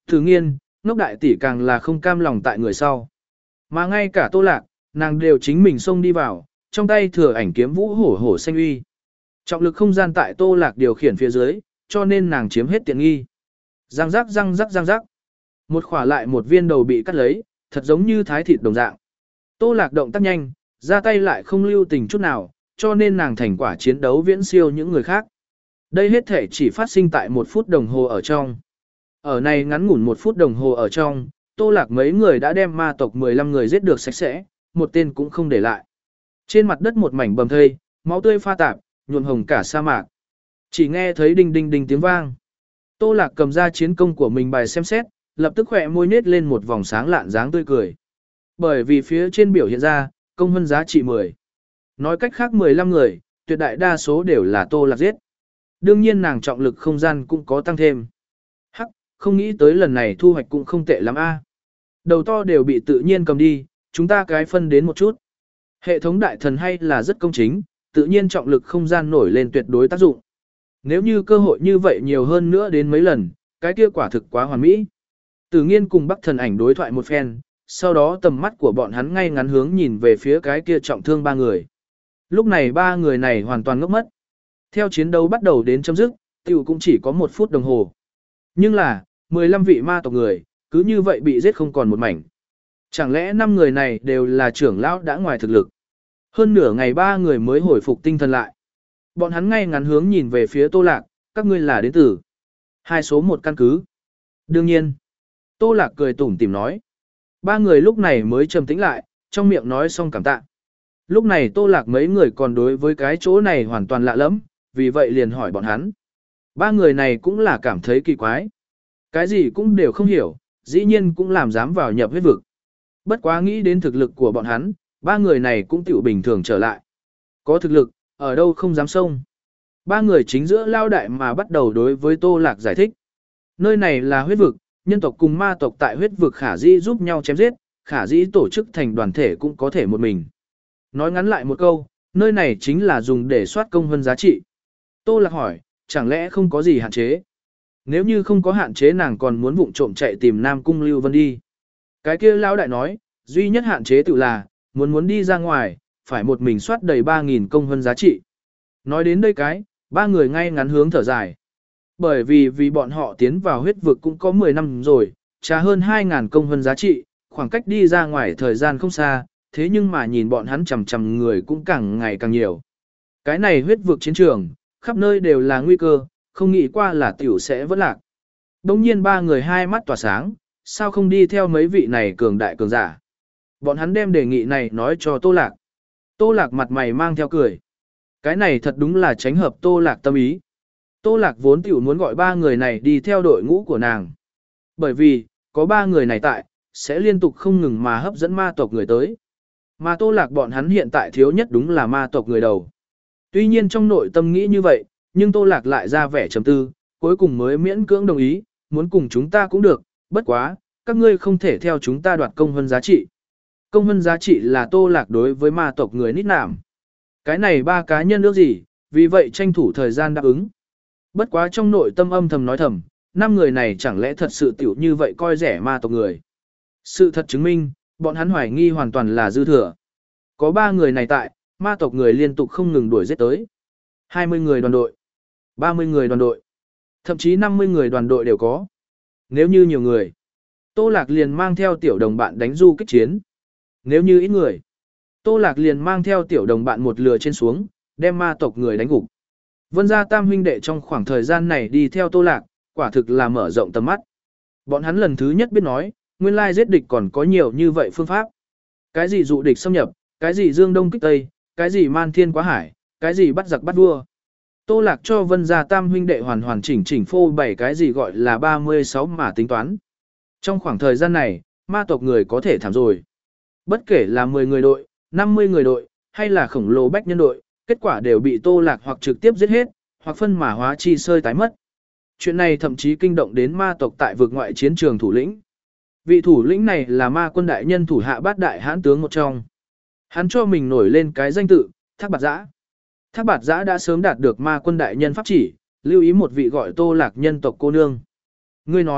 Tự nhiên, ngốc đại tỷ càng là không cam lòng tại người sau. Mà ngay cả Tô Lạc, nàng đều chính mình xông đi vào, trong tay thừa ảnh kiếm vũ hổ hổ xanh uy. Trọng lực không gian tại Tô Lạc điều khiển phía dưới, cho nên nàng chiếm hết tiện nghi. Răng rắc răng rắc răng rắc. Một khỏa lại một viên đầu bị cắt lấy, thật giống như thái thịt đồng dạng. Tô Lạc động tác nhanh, ra tay lại không lưu tình chút nào, cho nên nàng thành quả chiến đấu viễn siêu những người khác. Đây hết thể chỉ phát sinh tại một phút đồng hồ ở trong. Ở này ngắn ngủn một phút đồng hồ ở trong, Tô Lạc mấy người đã đem ma tộc mười lăm người giết được sạch sẽ, một tên cũng không để lại. Trên mặt đất một mảnh bầm thây, máu tươi pha tạp, nhuộm hồng cả sa mạc. Chỉ nghe thấy đinh đinh đinh tiếng vang. Tô Lạc cầm ra chiến công của mình bài xem xét, lập tức khỏe môi nết lên một vòng sáng lạn dáng tươi cười. Bởi vì phía trên biểu hiện ra, công hơn giá trị mười. Nói cách khác mười lăm người, tuyệt đại đa số đều là Tô Lạc giết. Đương nhiên nàng trọng lực không gian cũng có tăng thêm. Hắc, không nghĩ tới lần này thu hoạch cũng không tệ lắm a. Đầu to đều bị tự nhiên cầm đi, chúng ta cái phân đến một chút. Hệ thống đại thần hay là rất công chính, tự nhiên trọng lực không gian nổi lên tuyệt đối tác dụng. Nếu như cơ hội như vậy nhiều hơn nữa đến mấy lần, cái kia quả thực quá hoàn mỹ. Tử Nghiên cùng Bắc Thần Ảnh đối thoại một phen, sau đó tầm mắt của bọn hắn ngay ngắn hướng nhìn về phía cái kia trọng thương ba người. Lúc này ba người này hoàn toàn ngốc mất. Theo chiến đấu bắt đầu đến chấm dứt, tiểu cũng chỉ có một phút đồng hồ. Nhưng là, mười lăm vị ma tộc người, cứ như vậy bị giết không còn một mảnh. Chẳng lẽ năm người này đều là trưởng lão đã ngoài thực lực? Hơn nửa ngày ba người mới hồi phục tinh thần lại. Bọn hắn ngay ngắn hướng nhìn về phía Tô Lạc, các ngươi là đến từ hai số một căn cứ. Đương nhiên. Tô Lạc cười tủm tỉm nói. Ba người lúc này mới trầm tĩnh lại, trong miệng nói xong cảm tạ. Lúc này Tô Lạc mấy người còn đối với cái chỗ này hoàn toàn lạ lắm, vì vậy liền hỏi bọn hắn. Ba người này cũng là cảm thấy kỳ quái. Cái gì cũng đều không hiểu, dĩ nhiên cũng làm dám vào nhập huyết vực. Bất quá nghĩ đến thực lực của bọn hắn, ba người này cũng tiểu bình thường trở lại. Có thực lực, ở đâu không dám xông. Ba người chính giữa lao đại mà bắt đầu đối với Tô Lạc giải thích. Nơi này là huyết vực, nhân tộc cùng ma tộc tại huyết vực khả dĩ giúp nhau chém giết, khả dĩ tổ chức thành đoàn thể cũng có thể một mình. Nói ngắn lại một câu, nơi này chính là dùng để soát công hơn giá trị. Tô Lạc hỏi, chẳng lẽ không có gì hạn chế? Nếu như không có hạn chế nàng còn muốn vụng trộm chạy tìm Nam Cung Lưu Vân đi. Cái kia lão đại nói, duy nhất hạn chế tự là, muốn muốn đi ra ngoài, phải một mình soát đầy ba nghìn công hơn giá trị. Nói đến đây cái, ba người ngay ngắn hướng thở dài. Bởi vì vì bọn họ tiến vào huyết vực cũng có mười năm rồi, trả hơn hai nghìn công hơn giá trị, khoảng cách đi ra ngoài thời gian không xa, thế nhưng mà nhìn bọn hắn chầm chầm người cũng càng ngày càng nhiều. Cái này huyết vực chiến trường, khắp nơi đều là nguy cơ, không nghĩ qua là tiểu sẽ vẫn lạc. Đông nhiên ba người hai mắt tỏa sáng, sao không đi theo mấy vị này cường đại cường giả. Bọn hắn đem đề nghị này nói cho Tô Lạc. Tô Lạc mặt mày mang theo cười. Cái này thật đúng là tránh hợp Tô Lạc tâm ý. Tô Lạc vốn tiểu muốn gọi ba người này đi theo đội ngũ của nàng. Bởi vì, có ba người này tại, sẽ liên tục không ngừng mà hấp dẫn ma tộc người tới. Mà Tô Lạc bọn hắn hiện tại thiếu nhất đúng là ma tộc người đầu. Tuy nhiên trong nội tâm nghĩ như vậy, nhưng Tô Lạc lại ra vẻ trầm tư, cuối cùng mới miễn cưỡng đồng ý, muốn cùng chúng ta cũng được, bất quá, các ngươi không thể theo chúng ta đoạt công hơn giá trị. Công hơn giá trị là Tô Lạc đối với ma tộc người nít nảm. Cái này ba cá nhân ước gì, vì vậy tranh thủ thời gian đáp ứng. Bất quá trong nội tâm âm thầm nói thầm, năm người này chẳng lẽ thật sự tiểu như vậy coi rẻ ma tộc người. Sự thật chứng minh, bọn hắn hoài nghi hoàn toàn là dư thừa. Có ba người này tại, ma tộc người liên tục không ngừng đuổi giết tới. hai mươi người đoàn đội, ba mươi người đoàn đội, thậm chí năm mươi người đoàn đội đều có. Nếu như nhiều người, Tô Lạc liền mang theo tiểu đồng bạn đánh du kích chiến. Nếu như ít người, Tô Lạc liền mang theo tiểu đồng bạn một lừa trên xuống, đem ma tộc người đánh gục. Vân gia tam huynh đệ trong khoảng thời gian này đi theo Tô Lạc, quả thực là mở rộng tầm mắt. Bọn hắn lần thứ nhất biết nói, nguyên lai giết địch còn có nhiều như vậy phương pháp. Cái gì dụ địch xâm nhập, cái gì dương đông kích tây, cái gì man thiên quá hải, cái gì bắt giặc bắt vua. Tô Lạc cho Vân gia tam huynh đệ hoàn hoàn chỉnh chỉnh phô bảy cái gì gọi là ba mươi sáu mà tính toán. Trong khoảng thời gian này, ma tộc người có thể thảm rồi. Bất kể là mười người đội, năm mươi người đội, hay là khổng lồ bách nhân đội, kết quả đều bị Tô Lạc hoặc trực tiếp giết hết, hoặc phân mà hóa chi sơi tái mất. Chuyện này thậm chí kinh động đến ma tộc tại vực ngoại chiến trường thủ lĩnh. Vị thủ lĩnh này là ma quân đại nhân thủ hạ bát đại hãn tướng một trong. Hắn cho mình nổi lên cái danh tự, Thác Bạt Giã. Thác Bạt Giã đã sớm đạt được ma quân đại nhân pháp chỉ, lưu ý một vị gọi Tô Lạc nhân tộc cô nương. Ngươi nói,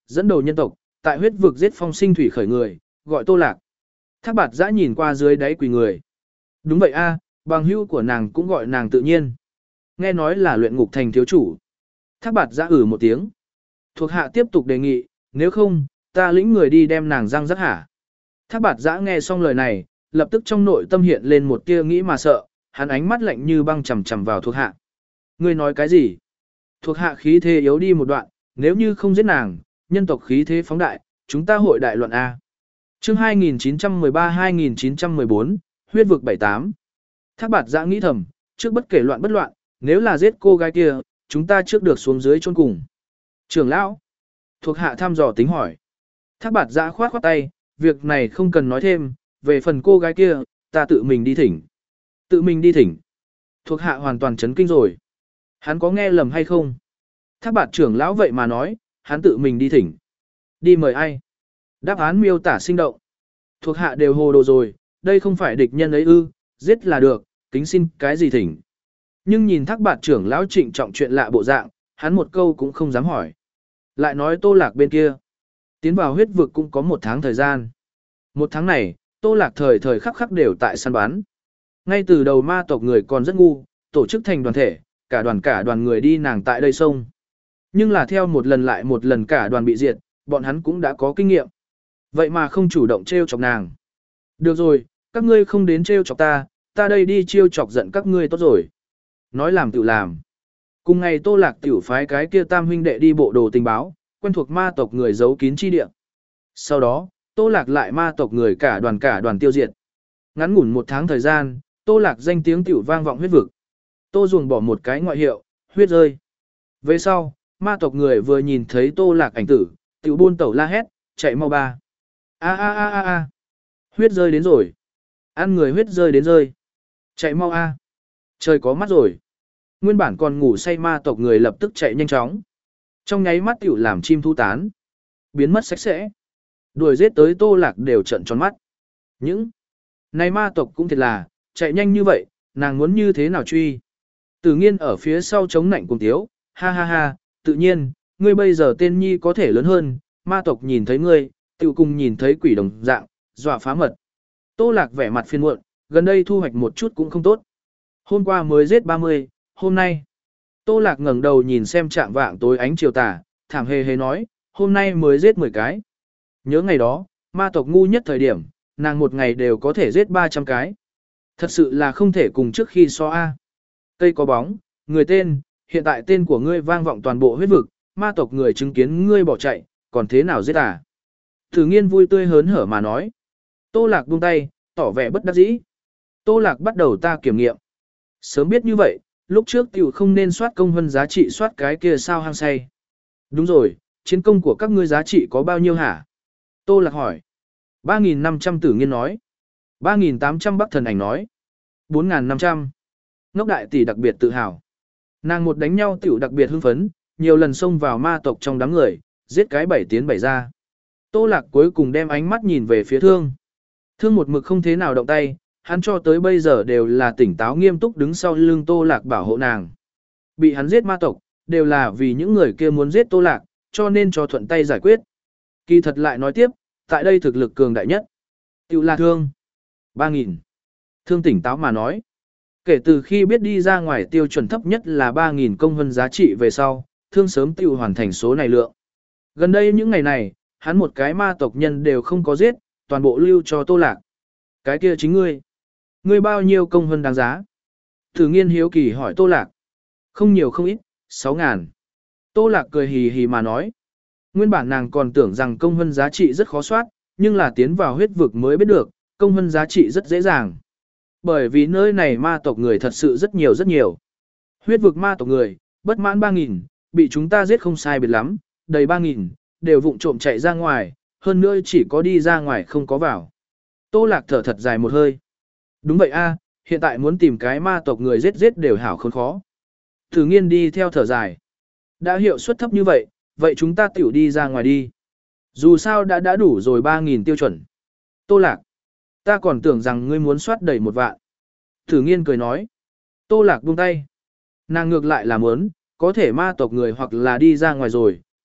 dẫn đầu nhân tộc, tại huyết vực giết phong sinh thủy khởi người, gọi Tô Lạc. Thác bạt giã nhìn qua dưới đáy quỳ người. Đúng vậy a, bằng hữu của nàng cũng gọi nàng tự nhiên. Nghe nói là luyện ngục thành thiếu chủ. Thác bạt giã ử một tiếng. Thuộc hạ tiếp tục đề nghị, nếu không, ta lĩnh người đi đem nàng răng rắc hả. Thác bạt giã nghe xong lời này, lập tức trong nội tâm hiện lên một tia nghĩ mà sợ, hắn ánh mắt lạnh như băng chằm chằm vào thuộc hạ. Ngươi nói cái gì? Thuộc hạ khí thế yếu đi một đoạn, nếu như không giết nàng, nhân tộc khí thế phóng đại, chúng ta hội đại luận A. Chương hai nghìn chín trăm mười ba hai nghìn chín trăm mười bốn, huyết vực bảy tám. Thác bạt giã nghĩ thầm, trước bất kể loạn bất loạn, nếu là giết cô gái kia, chúng ta trước được xuống dưới chôn cùng. Trưởng lão, thuộc hạ thăm dò tính hỏi. Thác bạt giã khoát khoát tay, việc này không cần nói thêm, về phần cô gái kia, ta tự mình đi thỉnh. Tự mình đi thỉnh. Thuộc hạ hoàn toàn chấn kinh rồi. Hắn có nghe lầm hay không? Thác bạt trưởng lão vậy mà nói, hắn tự mình đi thỉnh. Đi mời ai? Đáp án miêu tả sinh động. Thuộc hạ đều hồ đồ rồi, đây không phải địch nhân ấy ư, giết là được, kính xin cái gì thỉnh. Nhưng nhìn thác bạt trưởng lão trịnh trọng chuyện lạ bộ dạng, hắn một câu cũng không dám hỏi. Lại nói Tô Lạc bên kia. Tiến vào huyết vực cũng có một tháng thời gian. Một tháng này, Tô Lạc thời thời khắc khắc đều tại săn bắn. Ngay từ đầu ma tộc người còn rất ngu, tổ chức thành đoàn thể, cả đoàn cả đoàn người đi nàng tại đây sông. Nhưng là theo một lần lại một lần cả đoàn bị diệt, bọn hắn cũng đã có kinh nghiệm. Vậy mà không chủ động trêu chọc nàng. Được rồi, các ngươi không đến trêu chọc ta, ta đây đi trêu chọc giận các ngươi tốt rồi. Nói làm tự làm. Cùng ngày Tô Lạc tiểu phái cái kia tam huynh đệ đi bộ đồ tình báo, quen thuộc ma tộc người giấu kín chi địa. Sau đó, Tô Lạc lại ma tộc người cả đoàn cả đoàn tiêu diệt. Ngắn ngủn một tháng thời gian, Tô Lạc danh tiếng tiểu vang vọng huyết vực. Tô Duồng bỏ một cái ngoại hiệu, huyết rơi. Về sau, ma tộc người vừa nhìn thấy Tô Lạc ảnh tử, tiểu buôn tẩu la hét, chạy mau ba. A a a a a. Huyết rơi đến rồi. Ăn người huyết rơi đến rơi. Chạy mau a. Trời có mắt rồi. Nguyên bản còn ngủ say ma tộc người lập tức chạy nhanh chóng. Trong nháy mắt tiểu làm chim thu tán. Biến mất sạch sẽ. Đuổi giết tới Tô Lạc đều trợn tròn mắt. Những này ma tộc cũng thiệt là, chạy nhanh như vậy, nàng muốn như thế nào truy. Tử Nghiên ở phía sau chống nạnh cùng tiếu, ha ha ha, tự nhiên, ngươi bây giờ tên nhi có thể lớn hơn, ma tộc nhìn thấy ngươi, tự cùng nhìn thấy quỷ đồng dạng, dọa phá mật. Tô Lạc vẻ mặt phiền muộn, gần đây thu hoạch một chút cũng không tốt. Hôm qua mới giết ba mươi, hôm nay. Tô Lạc ngẩng đầu nhìn xem trạng vạng tối ánh chiều tà, thảm hề hề nói, hôm nay mới giết mười cái. Nhớ ngày đó, ma tộc ngu nhất thời điểm, nàng một ngày đều có thể giết ba trăm cái. Thật sự là không thể cùng trước khi so a. Cây có bóng, người tên, hiện tại tên của ngươi vang vọng toàn bộ huyết vực, ma tộc người chứng kiến ngươi bỏ chạy, còn thế nào giết à? Tử Nghiên vui tươi hớn hở mà nói. Tô Lạc buông tay, tỏ vẻ bất đắc dĩ. Tô Lạc bắt đầu ta kiểm nghiệm. Sớm biết như vậy, lúc trước tiểu không nên soát công hơn giá trị soát cái kia sao hang say. Đúng rồi, chiến công của các ngươi giá trị có bao nhiêu hả? Tô Lạc hỏi. ba nghìn năm trăm Tử Nghiên nói. ba nghìn tám trăm Bắc Thần Ảnh nói. bốn nghìn năm trăm. Ngốc đại tỷ đặc biệt tự hào. Nàng một đánh nhau tiểu đặc biệt hưng phấn, nhiều lần xông vào ma tộc trong đám người, giết cái bảy tiến bảy ra. Tô Lạc cuối cùng đem ánh mắt nhìn về phía Thương. Thương một mực không thế nào động tay, hắn cho tới bây giờ đều là tỉnh táo nghiêm túc đứng sau lưng Tô Lạc bảo hộ nàng. Bị hắn giết ma tộc, đều là vì những người kia muốn giết Tô Lạc, cho nên cho thuận tay giải quyết. Kỳ thật lại nói tiếp, tại đây thực lực cường đại nhất. Tiểu là Thương. ba nghìn. Thương tỉnh táo mà nói. Kể từ khi biết đi ra ngoài tiêu chuẩn thấp nhất là ba nghìn công hơn giá trị về sau, Thương sớm tiểu hoàn thành số này lượng. Gần đây những ngày này, hắn một cái ma tộc nhân đều không có giết, toàn bộ lưu cho Tô Lạc. Cái kia chính ngươi. Ngươi bao nhiêu công hơn đáng giá? Tử Nghiên hiếu kỳ hỏi Tô Lạc. Không nhiều không ít, sáu ngàn. Tô Lạc cười hì hì mà nói. Nguyên bản nàng còn tưởng rằng công hơn giá trị rất khó soát, nhưng là tiến vào huyết vực mới biết được, công hơn giá trị rất dễ dàng. Bởi vì nơi này ma tộc người thật sự rất nhiều rất nhiều. Huyết vực ma tộc người, bất mãn ba nghìn, bị chúng ta giết không sai biệt lắm, đầy ba nghìn, đều vụng trộm chạy ra ngoài, hơn nữa chỉ có đi ra ngoài không có vào. Tô Lạc thở thật dài một hơi. Đúng vậy a, hiện tại muốn tìm cái ma tộc người giết giết đều hảo khốn khó. Tử Nghiên đi theo thở dài. Đã hiệu suất thấp như vậy, vậy chúng ta tiểu đi ra ngoài đi. Dù sao đã đã đủ rồi ba nghìn tiêu chuẩn. Tô Lạc. Ta còn tưởng rằng ngươi muốn soát đầy một vạn. Tử Nghiên cười nói. Tô Lạc buông tay. Nàng ngược lại là muốn, có thể ma tộc người hoặc là đi ra ngoài rồi,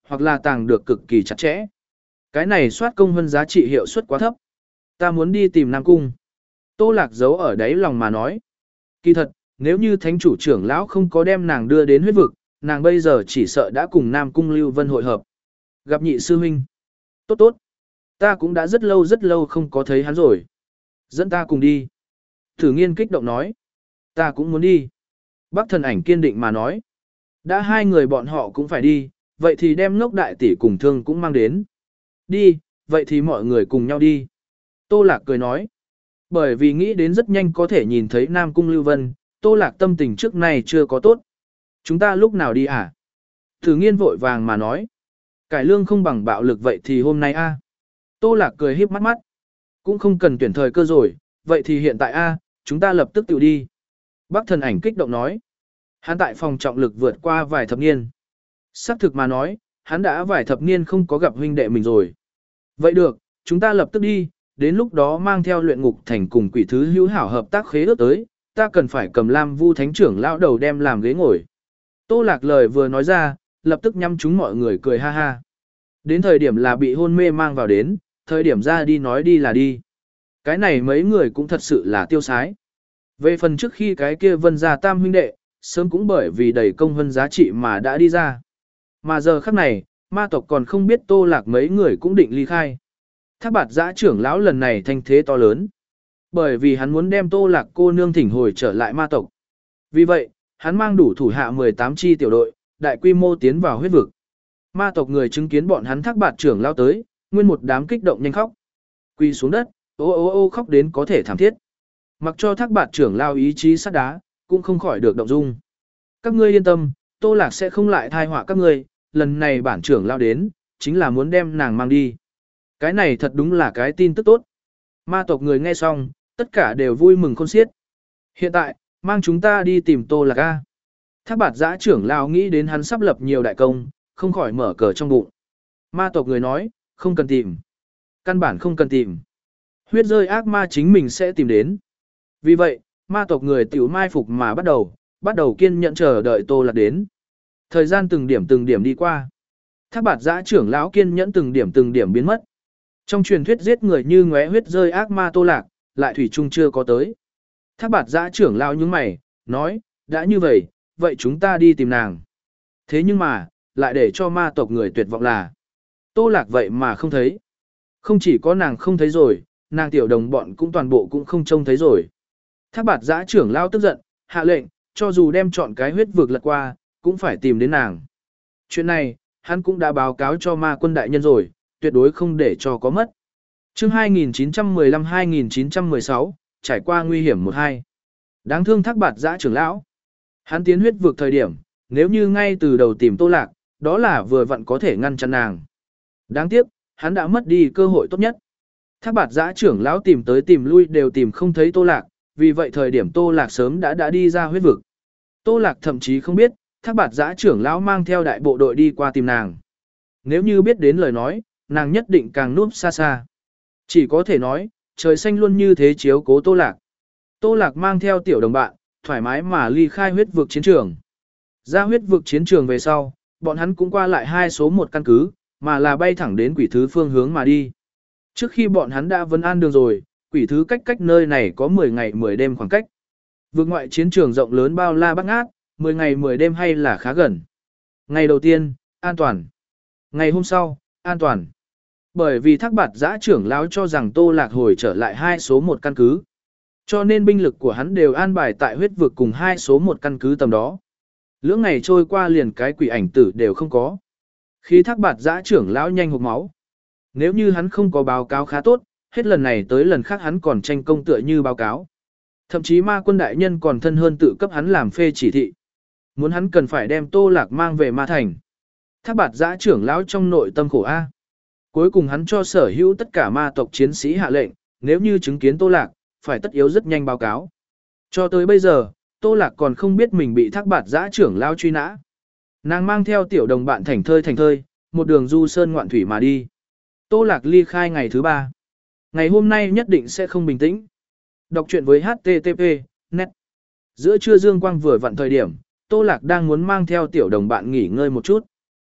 hoặc là tàng được cực kỳ chặt chẽ. Cái này soát công hơn giá trị hiệu suất quá thấp. Ta muốn đi tìm Nam Cung. Tô Lạc giấu ở đáy lòng mà nói. Kỳ thật, nếu như thánh chủ trưởng lão không có đem nàng đưa đến huyết vực, nàng bây giờ chỉ sợ đã cùng Nam Cung Lưu Vân hội hợp. Gặp nhị sư huynh. Tốt tốt. Ta cũng đã rất lâu rất lâu không có thấy hắn rồi. Dẫn ta cùng đi. Thử nghiên kích động nói. Ta cũng muốn đi. Bác thần ảnh kiên định mà nói. Đã hai người bọn họ cũng phải đi, vậy thì đem ngốc đại tỷ cùng thương cũng mang đến. Đi, vậy thì mọi người cùng nhau đi. Tô Lạc cười nói. Bởi vì nghĩ đến rất nhanh có thể nhìn thấy Nam Cung Lưu Vân, Tô Lạc tâm tình trước này chưa có tốt. Chúng ta lúc nào đi à? Thử nghiên vội vàng mà nói. Cải lương không bằng bạo lực vậy thì hôm nay a. Tô Lạc cười híp mắt mắt. Cũng không cần tuyển thời cơ rồi, vậy thì hiện tại a, chúng ta lập tức tự đi. Bác thần ảnh kích động nói. Hắn tại phòng trọng lực vượt qua vài thập niên. Xác thực mà nói, hắn đã vài thập niên không có gặp huynh đệ mình rồi. Vậy được, chúng ta lập tức đi, đến lúc đó mang theo luyện ngục thành cùng quỷ thứ hữu hảo hợp tác khế ước tới, ta cần phải cầm Lam Vu thánh trưởng lão đầu đem làm ghế ngồi. Tô Lạc lời vừa nói ra, lập tức nhắm chúng mọi người cười ha ha. Đến thời điểm là bị hôn mê mang vào đến, thời điểm ra đi nói đi là đi. Cái này mấy người cũng thật sự là tiêu sái. Về phần trước khi cái kia Vân gia tam huynh đệ, sớm cũng bởi vì đầy công hơn giá trị mà đã đi ra. Mà giờ khắc này, ma tộc còn không biết Tô Lạc mấy người cũng định ly khai. Thác Bạt Giã trưởng lão lần này thanh thế to lớn. Bởi vì hắn muốn đem Tô Lạc cô nương thỉnh hồi trở lại ma tộc. Vì vậy, hắn mang đủ thủ hạ mười tám chi tiểu đội, đại quy mô tiến vào huyết vực. Ma tộc người chứng kiến bọn hắn Thác Bạt trưởng lão tới, nguyên một đám kích động nhanh khóc. Quỳ xuống đất, ô ô ô khóc đến có thể thảm thiết. Mặc cho Thác Bạt trưởng lão ý chí sắt đá, cũng không khỏi được động dung. Các ngươi yên tâm, Tô Lạc sẽ không lại thai họa các ngươi, lần này bản trưởng lão đến, chính là muốn đem nàng mang đi. Cái này thật đúng là cái tin tức tốt. Ma tộc người nghe xong, tất cả đều vui mừng khôn xiết. Hiện tại, mang chúng ta đi tìm Tô Lạc A. Thác Bạt Giã trưởng lão nghĩ đến hắn sắp lập nhiều đại công, không khỏi mở cờ trong bụng. Ma tộc người nói, không cần tìm. Căn bản không cần tìm. Huyết rơi ác ma chính mình sẽ tìm đến. Vì vậy, ma tộc người tiểu mai phục mà bắt đầu, bắt đầu kiên nhẫn chờ đợi Tô Lạc đến. Thời gian từng điểm từng điểm đi qua. Thác Bạt Giã trưởng lão kiên nhẫn từng điểm từng điểm biến mất. Trong truyền thuyết giết người như ngóe huyết rơi ác ma Tô Lạc, lại thủy chung chưa có tới. Thác Bạt Giã trưởng lão nhướng mày, nói, đã như vậy, vậy chúng ta đi tìm nàng. Thế nhưng mà, lại để cho ma tộc người tuyệt vọng là, Tô Lạc vậy mà không thấy. Không chỉ có nàng không thấy rồi, nàng tiểu đồng bọn cũng toàn bộ cũng không trông thấy rồi. Thác Bạt Giã trưởng lão tức giận, hạ lệnh, cho dù đem chọn cái huyết vực lật qua, cũng phải tìm đến nàng. Chuyện này, hắn cũng đã báo cáo cho ma quân đại nhân rồi, tuyệt đối không để cho có mất. Chương hai nghìn chín trăm mười lăm hai nghìn chín trăm mười sáu, trải qua nguy hiểm một hai. Đáng thương Thác Bạt Giã trưởng lão. Hắn tiến huyết vực thời điểm, nếu như ngay từ đầu tìm Tô Lạc, đó là vừa vặn có thể ngăn chặn nàng. Đáng tiếc, hắn đã mất đi cơ hội tốt nhất. Thác Bạt Giã trưởng lão tìm tới tìm lui đều tìm không thấy Tô Lạc, vì vậy thời điểm Tô Lạc sớm đã đã đi ra huyết vực. Tô Lạc thậm chí không biết, Thác Bạt Giã trưởng lão mang theo đại bộ đội đi qua tìm nàng. Nếu như biết đến lời nói, nàng nhất định càng núp xa xa. Chỉ có thể nói, trời xanh luôn như thế chiếu cố Tô Lạc. Tô Lạc mang theo tiểu đồng bạn, thoải mái mà ly khai huyết vực chiến trường. Ra huyết vực chiến trường về sau, bọn hắn cũng qua lại hai số một căn cứ, mà là bay thẳng đến quỷ thứ phương hướng mà đi. Trước khi bọn hắn đã vấn an đường rồi, quỷ thứ cách cách nơi này có mười ngày mười đêm khoảng cách. Vực ngoại chiến trường rộng lớn bao la bát ngát, mười ngày mười đêm hay là khá gần. Ngày đầu tiên, an toàn. Ngày hôm sau, an toàn. Bởi vì Thác Bạt Giã trưởng lão cho rằng Tô Lạc hồi trở lại hai số một căn cứ. Cho nên binh lực của hắn đều an bài tại huyết vực cùng hai số một căn cứ tầm đó. Lưỡng ngày trôi qua liền cái quỷ ảnh tử đều không có. Khi Thác Bạt Giã trưởng lão nhanh hộc máu. Nếu như hắn không có báo cáo khá tốt, hết lần này tới lần khác hắn còn tranh công tựa như báo cáo. Thậm chí ma quân đại nhân còn thân hơn tự cấp hắn làm phê chỉ thị. Muốn hắn cần phải đem Tô Lạc mang về ma thành. Thác Bạt Giã trưởng lão trong nội tâm khổ A. Cuối cùng hắn cho sở hữu tất cả ma tộc chiến sĩ hạ lệnh, nếu như chứng kiến Tô Lạc, phải tất yếu rất nhanh báo cáo. Cho tới bây giờ, Tô Lạc còn không biết mình bị Thác Bạt Giã trưởng lão truy nã. Nàng mang theo tiểu đồng bạn thành thơi thành thơi, một đường du sơn ngoạn thủy mà đi. Tô Lạc ly khai ngày thứ ba. Ngày hôm nay nhất định sẽ không bình tĩnh. Đọc truyện với hát tê tê pê, net. Giữa trưa dương quang vừa vặn thời điểm, Tô Lạc đang muốn mang theo tiểu đồng bạn nghỉ ngơi một chút.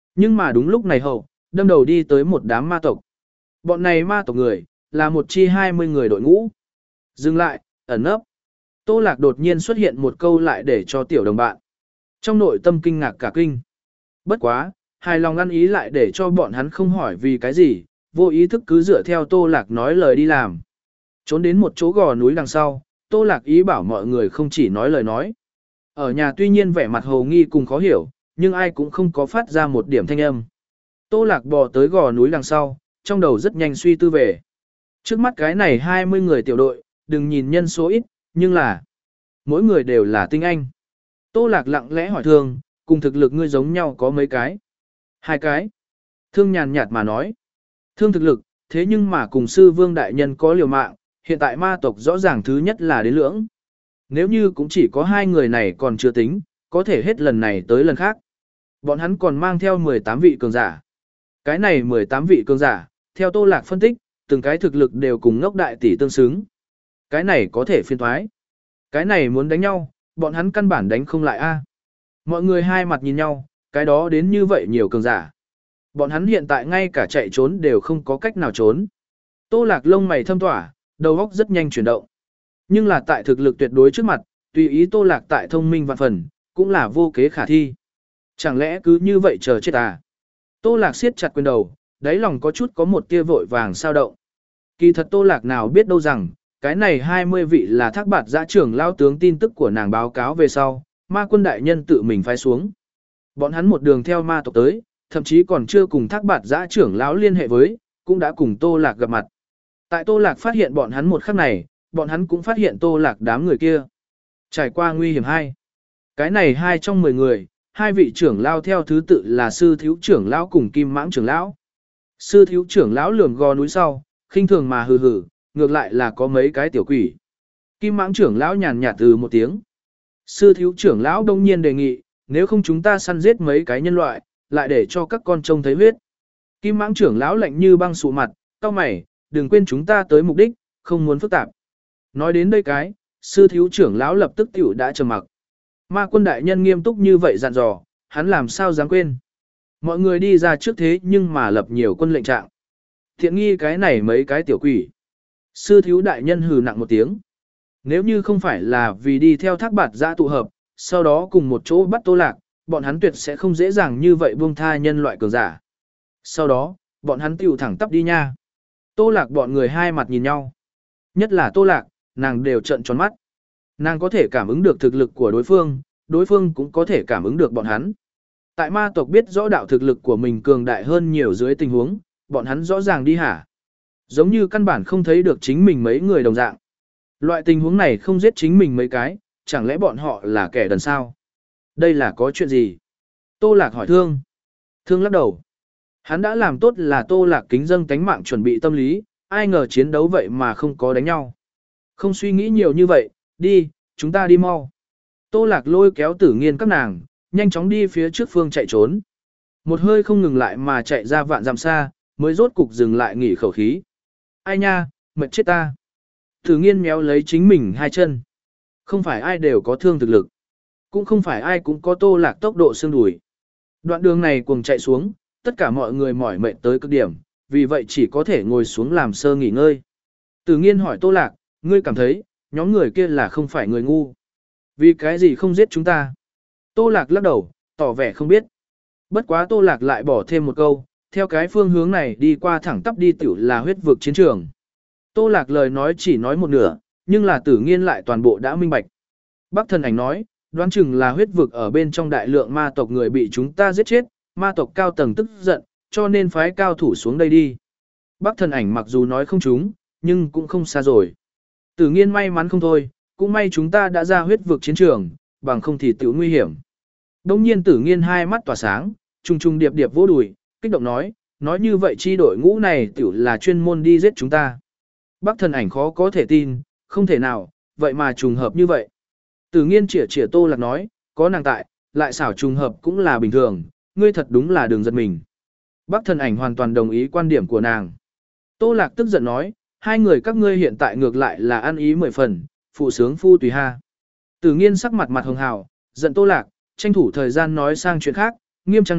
Nhưng mà đúng lúc này hậu, đâm đầu đi tới một đám ma tộc. Bọn này ma tộc người, là một chi hai mươi người đội ngũ. Dừng lại, ẩn nấp. Tô Lạc đột nhiên xuất hiện một câu lại để cho tiểu đồng bạn. Trong nội tâm kinh ngạc cả kinh. Bất quá, hài lòng ăn ý lại để cho bọn hắn không hỏi vì cái gì, vô ý thức cứ dựa theo Tô Lạc nói lời đi làm. Trốn đến một chỗ gò núi đằng sau, Tô Lạc ý bảo mọi người không chỉ nói lời nói. Ở nhà tuy nhiên vẻ mặt hồ nghi cùng khó hiểu, nhưng ai cũng không có phát ra một điểm thanh âm. Tô Lạc bò tới gò núi đằng sau, trong đầu rất nhanh suy tư về. Trước mắt cái này hai mươi người tiểu đội, đừng nhìn nhân số ít, nhưng là mỗi người đều là tinh anh. Tô Lạc lặng lẽ hỏi Thương, cùng thực lực ngươi giống nhau có mấy cái? Hai cái. Thương nhàn nhạt mà nói. Thương thực lực, thế nhưng mà cùng sư vương đại nhân có liều mạng, hiện tại ma tộc rõ ràng thứ nhất là đến lưỡng. Nếu như cũng chỉ có hai người này còn chưa tính, có thể hết lần này tới lần khác. Bọn hắn còn mang theo mười tám vị cường giả. Cái này mười tám vị cường giả, theo Tô Lạc phân tích, từng cái thực lực đều cùng ngốc đại tỷ tương xứng. Cái này có thể phiên thoái. Cái này muốn đánh nhau, bọn hắn căn bản đánh không lại a. Mọi người hai mặt nhìn nhau, cái đó đến như vậy nhiều cường giả. Bọn hắn hiện tại ngay cả chạy trốn đều không có cách nào trốn. Tô Lạc lông mày thâm tỏa, đầu óc rất nhanh chuyển động. Nhưng là tại thực lực tuyệt đối trước mặt, tùy ý Tô Lạc tại thông minh vạn phần, cũng là vô kế khả thi. Chẳng lẽ cứ như vậy chờ chết à? Tô Lạc siết chặt quyền đầu, đáy lòng có chút có một tia vội vàng sao động. Kỳ thật Tô Lạc nào biết đâu rằng, cái này hai mươi vị là Thác Bạt Giã trưởng lao tướng tin tức của nàng báo cáo về sau, ma quân đại nhân tự mình phái xuống. Bọn hắn một đường theo ma tộc tới, thậm chí còn chưa cùng Thác Bạt Giã trưởng lão liên hệ với, cũng đã cùng Tô Lạc gặp mặt. Tại Tô Lạc phát hiện bọn hắn một khắc này, bọn hắn cũng phát hiện Tô Lạc đám người kia. Trải qua nguy hiểm hai. Cái này hai trong mười người, hai vị trưởng lao theo thứ tự là sư thiếu trưởng lão cùng kim mãng trưởng lão. Sư thiếu trưởng lão lườm gò núi sau, khinh thường mà hừ hừ, ngược lại là có mấy cái tiểu quỷ. Kim mãng trưởng lão nhàn nhạt từ một tiếng. Sư thiếu trưởng lão đông nhiên đề nghị, nếu không chúng ta săn giết mấy cái nhân loại, lại để cho các con trông thấy huyết. Kim mãng trưởng lão lạnh như băng sụ mặt, cau mày, đừng quên chúng ta tới mục đích, không muốn phức tạp. Nói đến đây cái, sư thiếu trưởng lão lập tức tiểu đã trầm mặc. Ma quân đại nhân nghiêm túc như vậy dặn dò, hắn làm sao dám quên. Mọi người đi ra trước thế nhưng mà lập nhiều quân lệnh trạng. Thiện nghi cái này mấy cái tiểu quỷ. Sư thiếu đại nhân hừ nặng một tiếng. Nếu như không phải là vì đi theo Thác Bạt Giã tụ hợp, sau đó cùng một chỗ bắt Tô Lạc, bọn hắn tuyệt sẽ không dễ dàng như vậy buông tha nhân loại cường giả. Sau đó, bọn hắn tiểu thẳng tắp đi nha. Tô Lạc bọn người hai mặt nhìn nhau. Nhất là Tô Lạc, nàng đều trợn tròn mắt. Nàng có thể cảm ứng được thực lực của đối phương, đối phương cũng có thể cảm ứng được bọn hắn. Tại ma tộc biết rõ đạo thực lực của mình cường đại hơn nhiều dưới tình huống, bọn hắn rõ ràng đi hả. Giống như căn bản không thấy được chính mình mấy người đồng dạng. Loại tình huống này không giết chính mình mấy cái, chẳng lẽ bọn họ là kẻ đần sao? Đây là có chuyện gì? Tô Lạc hỏi Thương. Thương lắc đầu. Hắn đã làm tốt là Tô Lạc kính dâng tánh mạng chuẩn bị tâm lý, ai ngờ chiến đấu vậy mà không có đánh nhau. Không suy nghĩ nhiều như vậy, đi, chúng ta đi mau. Tô Lạc lôi kéo Tử Nghiên các nàng, nhanh chóng đi phía trước phương chạy trốn. Một hơi không ngừng lại mà chạy ra vạn dặm xa, mới rốt cục dừng lại nghỉ khẩu khí. Ai nha, mệt chết ta. Tử Nghiên méo lấy chính mình hai chân. Không phải ai đều có thương thực lực. Cũng không phải ai cũng có Tô Lạc tốc độ xương đùi. Đoạn đường này cuồng chạy xuống, tất cả mọi người mỏi mệt tới cực điểm, vì vậy chỉ có thể ngồi xuống làm sơ nghỉ ngơi. Tử Nghiên hỏi Tô Lạc, ngươi cảm thấy, nhóm người kia là không phải người ngu. Vì cái gì không giết chúng ta? Tô Lạc lắc đầu, tỏ vẻ không biết. Bất quá Tô Lạc lại bỏ thêm một câu, theo cái phương hướng này đi qua thẳng tắp đi tiểu là huyết vực chiến trường. Tô Lạc lời nói chỉ nói một nửa, nhưng là Tử Nghiên lại toàn bộ đã minh bạch. Bắc Thần Ảnh nói, đoán chừng là huyết vực ở bên trong đại lượng ma tộc người bị chúng ta giết chết, ma tộc cao tầng tức giận, cho nên phái cao thủ xuống đây đi. Bắc Thần Ảnh mặc dù nói không trúng, nhưng cũng không xa rồi. Tử Nghiên may mắn không thôi, cũng may chúng ta đã ra huyết vực chiến trường, bằng không thì tiểu nguy hiểm. Đông nhiên Tử Nghiên hai mắt tỏa sáng, trùng trùng điệp điệp vỗ đùi, kích động nói, nói như vậy chi đội ngũ này tiểu là chuyên môn đi giết chúng ta. Bắc Thần Ảnh khó có thể tin, không thể nào, vậy mà trùng hợp như vậy. Tử Nghiên chĩa chĩa Tô Lạc nói, có nàng tại, lại xảo trùng hợp cũng là bình thường, ngươi thật đúng là đường giật mình. Bắc Thần Ảnh hoàn toàn đồng ý quan điểm của nàng. Tô Lạc tức giận nói, hai người các ngươi hiện tại ngược lại là ăn ý mười phần, phụ sướng phu tùy ha. Tử Nghiên sắc mặt mặt hường hào, giận Tô Lạc, tranh thủ thời gian nói sang chuyện khác, nghiêm trang nói,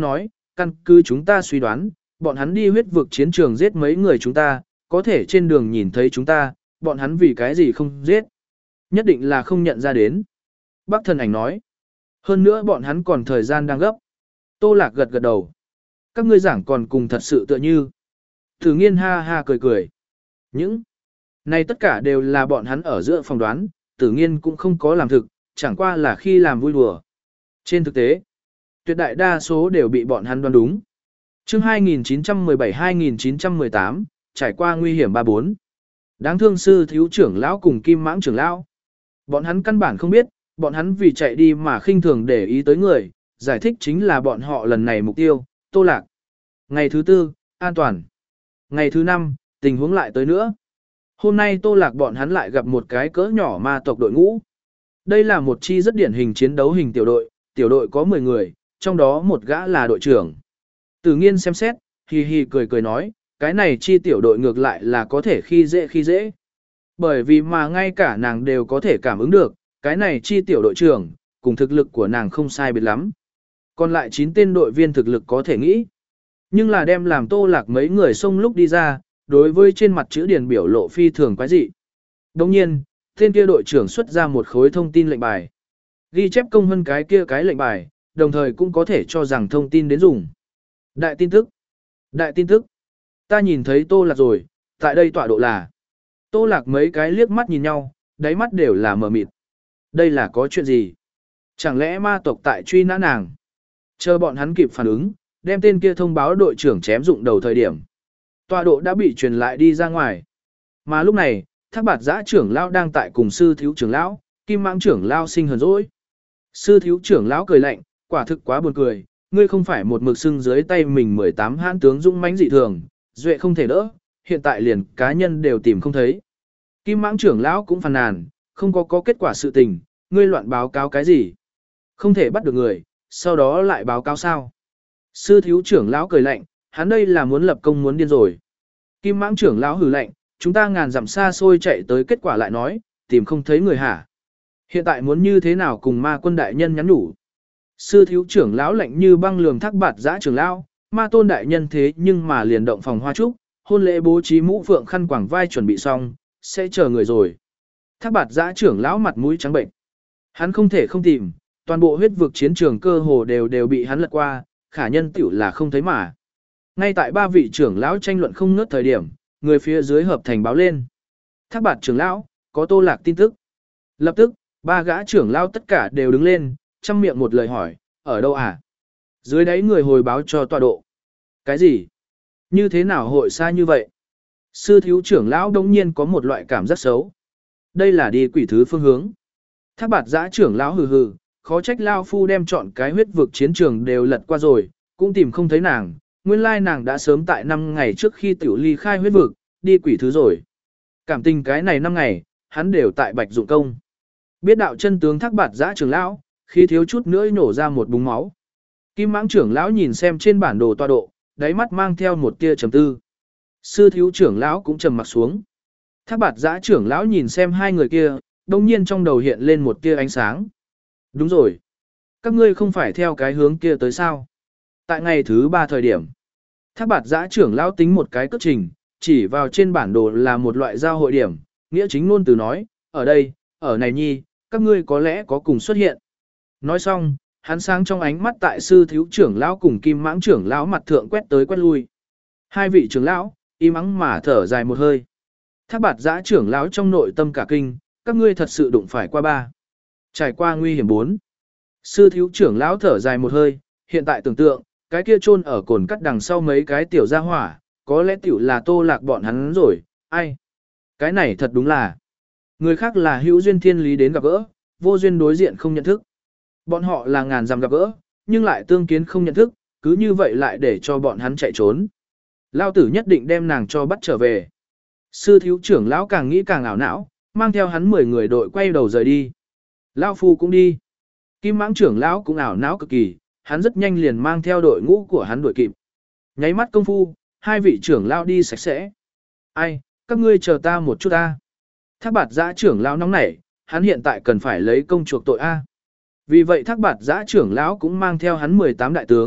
căn cứ chúng ta suy đoán, bọn hắn đi huyết vực chiến trường giết mấy người chúng ta, có thể trên đường nhìn thấy chúng ta, bọn hắn vì cái gì không giết. Nhất định là không nhận ra đến. Bác thần ảnh nói. Hơn nữa bọn hắn còn thời gian đang gấp. Tô Lạc gật gật đầu. Các ngươi giảng còn cùng thật sự tựa như. Thử nghiên ha ha cười cười. Những này tất cả đều là bọn hắn ở giữa phòng đoán, tử nghiên cũng không có làm thực, chẳng qua là khi làm vui đùa. Trên thực tế, tuyệt đại đa số đều bị bọn hắn đoán đúng. Chương hai nghìn chín trăm mười bảy hai nghìn chín trăm mười tám, trải qua nguy hiểm ba bốn. Đáng thương sư thiếu trưởng lão cùng kim mãng trưởng lão. Bọn hắn căn bản không biết, bọn hắn vì chạy đi mà khinh thường để ý tới người, giải thích chính là bọn họ lần này mục tiêu, Tô Lạc. Ngày thứ tư, an toàn. Ngày thứ năm, tình huống lại tới nữa. Hôm nay Tô Lạc bọn hắn lại gặp một cái cỡ nhỏ ma tộc đội ngũ. Đây là một chi rất điển hình chiến đấu hình tiểu đội, tiểu đội có mười người, trong đó một gã là đội trưởng. Tử nghiên xem xét, hì hì cười cười nói, cái này chi tiểu đội ngược lại là có thể khi dễ khi dễ. Bởi vì mà ngay cả nàng đều có thể cảm ứng được, cái này chi tiểu đội trưởng, cùng thực lực của nàng không sai biệt lắm. Còn lại chín tên đội viên thực lực có thể nghĩ. Nhưng là đem làm Tô Lạc mấy người xông lúc đi ra, đối với trên mặt chữ điền biểu lộ phi thường quái dị. Đồng nhiên, tên kia đội trưởng xuất ra một khối thông tin lệnh bài. Ghi chép công hơn cái kia cái lệnh bài, đồng thời cũng có thể cho rằng thông tin đến dùng. Đại tin tức. Đại tin tức. Ta nhìn thấy Tô Lạc rồi, tại đây tọa độ là. Tô Lạc mấy cái liếc mắt nhìn nhau, đáy mắt đều là mờ mịt. Đây là có chuyện gì? Chẳng lẽ ma tộc tại truy nã nàng? Chờ bọn hắn kịp phản ứng, đem tên kia thông báo đội trưởng chém dụng đầu thời điểm. Tọa độ đã bị truyền lại đi ra ngoài. Mà lúc này, Thác Bạt Giã trưởng lão đang tại cùng sư thiếu trưởng lão, Kim Mãng trưởng lão sinh hờn dỗi. Sư thiếu trưởng lão cười lạnh, quả thực quá buồn cười, ngươi không phải một mực xưng dưới tay mình mười tám hãn tướng dũng mãnh dị thường, duệ không thể đỡ, hiện tại liền cá nhân đều tìm không thấy. Kim Mãng trưởng lão cũng phàn nàn, không có có kết quả sự tình, ngươi loạn báo cáo cái gì? Không thể bắt được người, sau đó lại báo cáo sao? Sư thiếu trưởng lão cười lạnh, hắn đây là muốn lập công muốn điên rồi. Kim Mãng trưởng lão hừ lạnh, chúng ta ngàn dặm xa xôi chạy tới kết quả lại nói, tìm không thấy người hả? Hiện tại muốn như thế nào cùng ma quân đại nhân nhắn nhủ? Sư thiếu trưởng lão lạnh như băng lườm Thác Bạt Giã trưởng lão, ma tôn đại nhân thế nhưng mà liền động phòng hoa trúc, hôn lễ bố trí mũ phượng khăn quàng vai chuẩn bị xong, sẽ chờ người rồi. Thác Bạt Giã trưởng lão mặt mũi trắng bệnh. Hắn không thể không tìm, toàn bộ huyết vực chiến trường cơ hồ đều đều bị hắn lật qua, khả nhân tiểu là không thấy mà. Ngay tại ba vị trưởng lão tranh luận không ngớt thời điểm, người phía dưới hợp thành báo lên. Thác Bạt trưởng lão, có Tô Lạc tin tức. Lập tức, ba gã trưởng lão tất cả đều đứng lên, chăm miệng một lời hỏi, ở đâu à? Dưới đáy người hồi báo cho tọa độ. Cái gì? Như thế nào hội xa như vậy? Sư thiếu trưởng lão đống nhiên có một loại cảm giác xấu. Đây là đi quỷ thứ phương hướng. Thác Bạt Giã trưởng lão hừ hừ, khó trách lao phu đem chọn cái huyết vực chiến trường đều lật qua rồi, cũng tìm không thấy nàng, nguyên lai nàng đã sớm tại năm ngày trước khi tiểu ly khai huyết vực, đi quỷ thứ rồi. Cảm tình cái này năm ngày, hắn đều tại Bạch Dụng Công. Biết đạo chân tướng Thác Bạt Giã trưởng lão, khi thiếu chút nữa nổ ra một búng máu. Kim Mãng trưởng lão nhìn xem trên bản đồ tọa độ, đáy mắt mang theo một tia trầm tư. Sư thiếu trưởng lão cũng trầm mặt xuống. Thác Bạt Giã trưởng lão nhìn xem hai người kia, đông nhiên trong đầu hiện lên một tia ánh sáng. Đúng rồi. Các ngươi không phải theo cái hướng kia tới sao? Tại ngày thứ ba thời điểm, Thác Bạt Giã trưởng lão tính một cái cất trình, chỉ vào trên bản đồ là một loại giao hội điểm, nghĩa chính ngôn từ nói, ở đây, ở này nhi, các ngươi có lẽ có cùng xuất hiện. Nói xong, hắn sáng trong ánh mắt tại sư thiếu trưởng lão cùng Kim Mãng trưởng lão mặt thượng quét tới quét lui. Hai vị trưởng lão, im ắng mà thở dài một hơi. Thác Bạt Giã trưởng lão trong nội tâm cả kinh, các ngươi thật sự đụng phải qua ba. Trải qua nguy hiểm bốn. Sư thiếu trưởng lão thở dài một hơi, hiện tại tưởng tượng, cái kia chôn ở cồn cắt đằng sau mấy cái tiểu gia hỏa, có lẽ tiểu là Tô Lạc bọn hắn rồi, ai? Cái này thật đúng là. Người khác là hữu duyên thiên lý đến gặp gỡ, vô duyên đối diện không nhận thức. Bọn họ là ngàn dặm gặp gỡ, nhưng lại tương kiến không nhận thức, cứ như vậy lại để cho bọn hắn chạy trốn. Lao tử nhất định đem nàng cho bắt trở về. Sư thiếu trưởng lão càng nghĩ càng ảo não, mang theo hắn mười người đội quay đầu rời đi. Lão phu cũng đi. Kim Mãng trưởng lão cũng ảo não cực kỳ, hắn rất nhanh liền mang theo đội ngũ của hắn đuổi kịp. Nháy mắt công phu, hai vị trưởng lão đi sạch sẽ. Ai, các ngươi chờ ta một chút a. Thác Bạt Giã trưởng lão nóng nảy, hắn hiện tại cần phải lấy công chuộc tội a. Vì vậy Thác Bạt Giã trưởng lão cũng mang theo hắn mười tám đại tướng,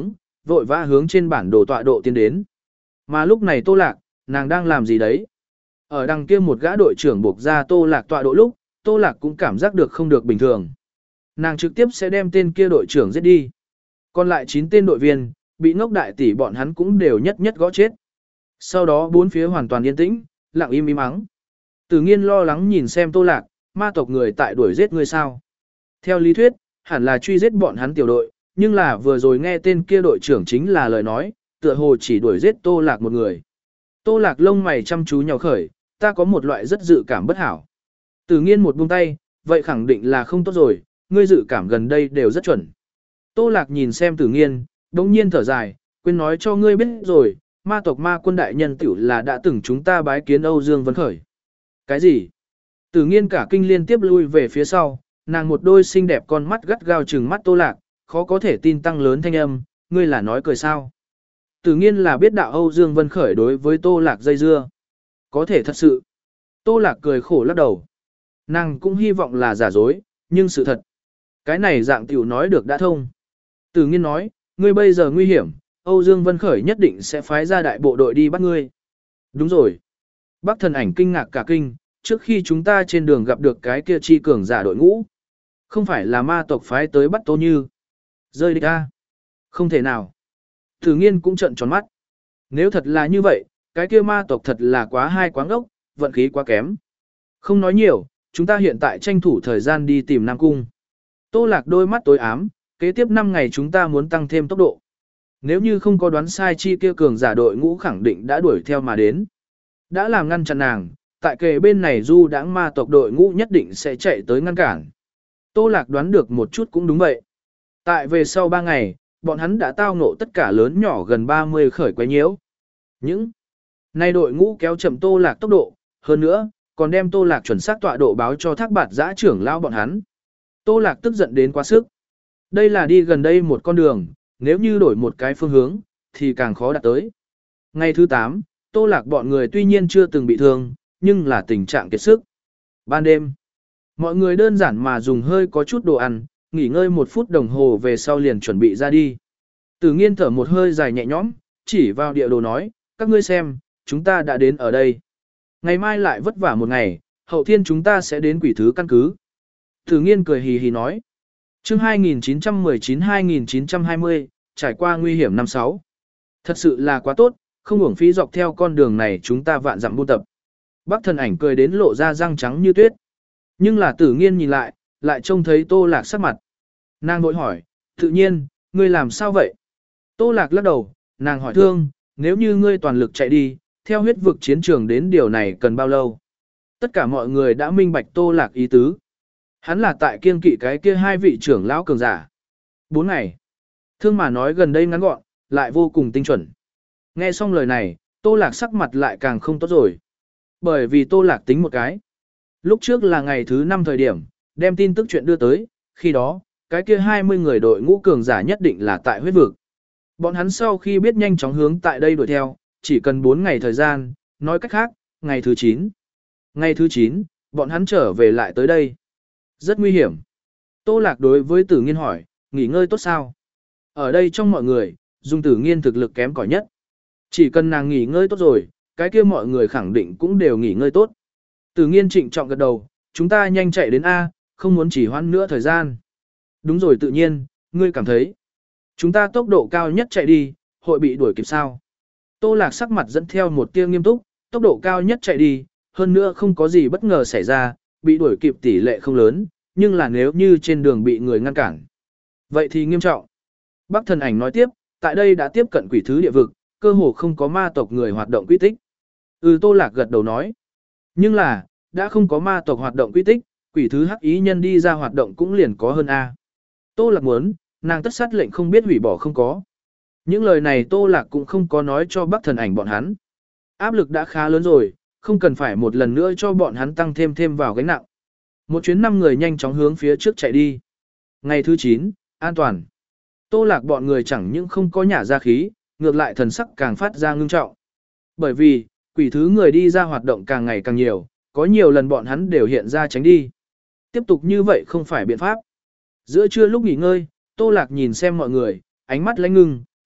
vội vã hướng trên bản đồ tọa độ tiến đến. Mà lúc này Tô Lạc, nàng đang làm gì đấy? Ở đằng kia một gã đội trưởng buộc ra Tô Lạc tọa độ lúc, Tô Lạc cũng cảm giác được không được bình thường. Nàng trực tiếp sẽ đem tên kia đội trưởng giết đi. Còn lại chín tên đội viên, bị ngốc đại tỷ bọn hắn cũng đều nhất nhất gõ chết. Sau đó bốn phía hoàn toàn yên tĩnh, lặng im im ắng. Tử Nghiên lo lắng nhìn xem Tô Lạc, ma tộc người tại đuổi giết ngươi sao? Theo lý thuyết, hẳn là truy giết bọn hắn tiểu đội, nhưng là vừa rồi nghe tên kia đội trưởng chính là lời nói, tựa hồ chỉ đuổi giết Tô Lạc một người. Tô Lạc lông mày chăm chú nhào khởi, ta có một loại rất dự cảm bất hảo. Tử Nghiên một buông tay, vậy khẳng định là không tốt rồi, ngươi dự cảm gần đây đều rất chuẩn. Tô Lạc nhìn xem Tử Nghiên, đống nhiên thở dài, quên nói cho ngươi biết rồi, ma tộc ma quân đại nhân tiểu là đã từng chúng ta bái kiến Âu Dương Vân Khởi. Cái gì? Tử Nghiên cả kinh liên tiếp lui về phía sau, nàng một đôi xinh đẹp con mắt gắt gao trừng mắt Tô Lạc, khó có thể tin tăng lớn thanh âm, ngươi là nói cười sao? Tử Nghiên là biết đạo Âu Dương Vân Khởi đối với Tô Lạc dây dưa. Có thể thật sự. Tô Lạc cười khổ lắc đầu. Nàng cũng hy vọng là giả dối, nhưng sự thật. Cái này dạng tiểu nói được đã thông. Tử Nghiên nói, ngươi bây giờ nguy hiểm, Âu Dương Vân Khởi nhất định sẽ phái ra đại bộ đội đi bắt ngươi. Đúng rồi. Bác Thần Ảnh kinh ngạc cả kinh, trước khi chúng ta trên đường gặp được cái kia chi cường giả đội ngũ. Không phải là ma tộc phái tới bắt Tô Như. Rơi địch a. Không thể nào. Tử Nghiên cũng trợn tròn mắt. Nếu thật là như vậy, cái kia ma tộc thật là quá hai quá ngốc, vận khí quá kém. Không nói nhiều, chúng ta hiện tại tranh thủ thời gian đi tìm Nam Cung. Tô Lạc đôi mắt tối ám, kế tiếp năm ngày chúng ta muốn tăng thêm tốc độ. Nếu như không có đoán sai chi kia cường giả đội ngũ khẳng định đã đuổi theo mà đến. Đã làm ngăn chặn nàng, tại kề bên này du đãng ma tộc đội ngũ nhất định sẽ chạy tới ngăn cản. Tô Lạc đoán được một chút cũng đúng vậy. Tại về sau ba ngày, bọn hắn đã tao ngộ tất cả lớn nhỏ gần ba mươi khởi quấy nhiễu. Những nay đội ngũ kéo chậm Tô Lạc tốc độ, hơn nữa, còn đem Tô Lạc chuẩn xác tọa độ báo cho Thác Bạt Giã trưởng lao bọn hắn. Tô Lạc tức giận đến quá sức. Đây là đi gần đây một con đường, nếu như đổi một cái phương hướng, thì càng khó đạt tới. Ngày thứ tám, Tô Lạc bọn người tuy nhiên chưa từng bị thương, nhưng là tình trạng kiệt sức. Ban đêm, mọi người đơn giản mà dùng hơi có chút đồ ăn, nghỉ ngơi một phút đồng hồ về sau liền chuẩn bị ra đi. Tử Nghiên thở một hơi dài nhẹ nhõm, chỉ vào địa đồ nói, các ngươi xem, chúng ta đã đến ở đây. Ngày mai lại vất vả một ngày, hậu thiên chúng ta sẽ đến quỷ thứ căn cứ. Tử Nghiên cười hì hì nói. Chương hai nghìn chín trăm mười chín đến hai nghìn chín trăm hai mươi, trải qua nguy hiểm năm sáu. Thật sự là quá tốt, không uổng phí dọc theo con đường này chúng ta vạn dặm buôn tập. Bác Thần Ảnh cười đến lộ ra răng trắng như tuyết. Nhưng là Tử Nghiên nhìn lại, lại trông thấy Tô Lạc sắc mặt. Nàng vội hỏi, tự nhiên, ngươi làm sao vậy? Tô Lạc lắc đầu, nàng hỏi thương, nếu như ngươi toàn lực chạy đi, theo huyết vực chiến trường đến điều này cần bao lâu? Tất cả mọi người đã minh bạch Tô Lạc ý tứ. Hắn là tại kiên kỵ cái kia hai vị trưởng lão cường giả. Bốn ngày. Thương mà nói gần đây ngắn gọn, lại vô cùng tinh chuẩn. Nghe xong lời này, Tô Lạc sắc mặt lại càng không tốt rồi. Bởi vì Tô Lạc tính một cái. Lúc trước là ngày thứ năm thời điểm, đem tin tức chuyện đưa tới, khi đó, cái kia hai mươi người đội ngũ cường giả nhất định là tại huyết vực. Bọn hắn sau khi biết nhanh chóng hướng tại đây đuổi theo, chỉ cần bốn ngày thời gian, nói cách khác, ngày thứ chín. Ngày thứ chín, bọn hắn trở về lại tới đây. Rất nguy hiểm. Tô Lạc đối với Tử Nghiên hỏi, nghỉ ngơi tốt sao? Ở đây trong mọi người, Dung Tử Nghiên thực lực kém cỏi nhất. Chỉ cần nàng nghỉ ngơi tốt rồi, cái kia mọi người khẳng định cũng đều nghỉ ngơi tốt. Tử Nghiên trịnh trọng gật đầu, chúng ta nhanh chạy đến A, không muốn chỉ hoãn nữa thời gian. Đúng rồi tự nhiên, ngươi cảm thấy. Chúng ta tốc độ cao nhất chạy đi, hội bị đuổi kịp sao? Tô Lạc sắc mặt dẫn theo một tia nghiêm túc, tốc độ cao nhất chạy đi, hơn nữa không có gì bất ngờ xảy ra, bị đuổi kịp tỷ lệ không lớn, nhưng là nếu như trên đường bị người ngăn cản. Vậy thì nghiêm trọng. Bác Thần Ảnh nói tiếp, tại đây đã tiếp cận quỷ thứ địa vực, cơ hồ không có ma tộc người hoạt động quy tích. Ừ Tô Lạc gật đầu nói. Nhưng là, đã không có ma tộc hoạt động quy tích, quỷ thứ hắc ý nhân đi ra hoạt động cũng liền có hơn A. Tô Lạc muốn, nàng tất sát lệnh không biết hủy bỏ không có. Những lời này Tô Lạc cũng không có nói cho Bác Thần Ảnh bọn hắn. Áp lực đã khá lớn rồi, không cần phải một lần nữa cho bọn hắn tăng thêm thêm vào gánh nặng. Một chuyến năm người nhanh chóng hướng phía trước chạy đi. Ngày thứ chín, an toàn. Tô Lạc bọn người chẳng những không có nhả ra khí, ngược lại thần sắc càng phát ra ngưng trọng. Bởi vì, quỷ thứ người đi ra hoạt động càng ngày càng nhiều, có nhiều lần bọn hắn đều hiện ra tránh đi. Tiếp tục như vậy không phải biện pháp. Giữa trưa lúc nghỉ ngơi, Tô Lạc nhìn xem mọi người, ánh mắt lãnh ngưng,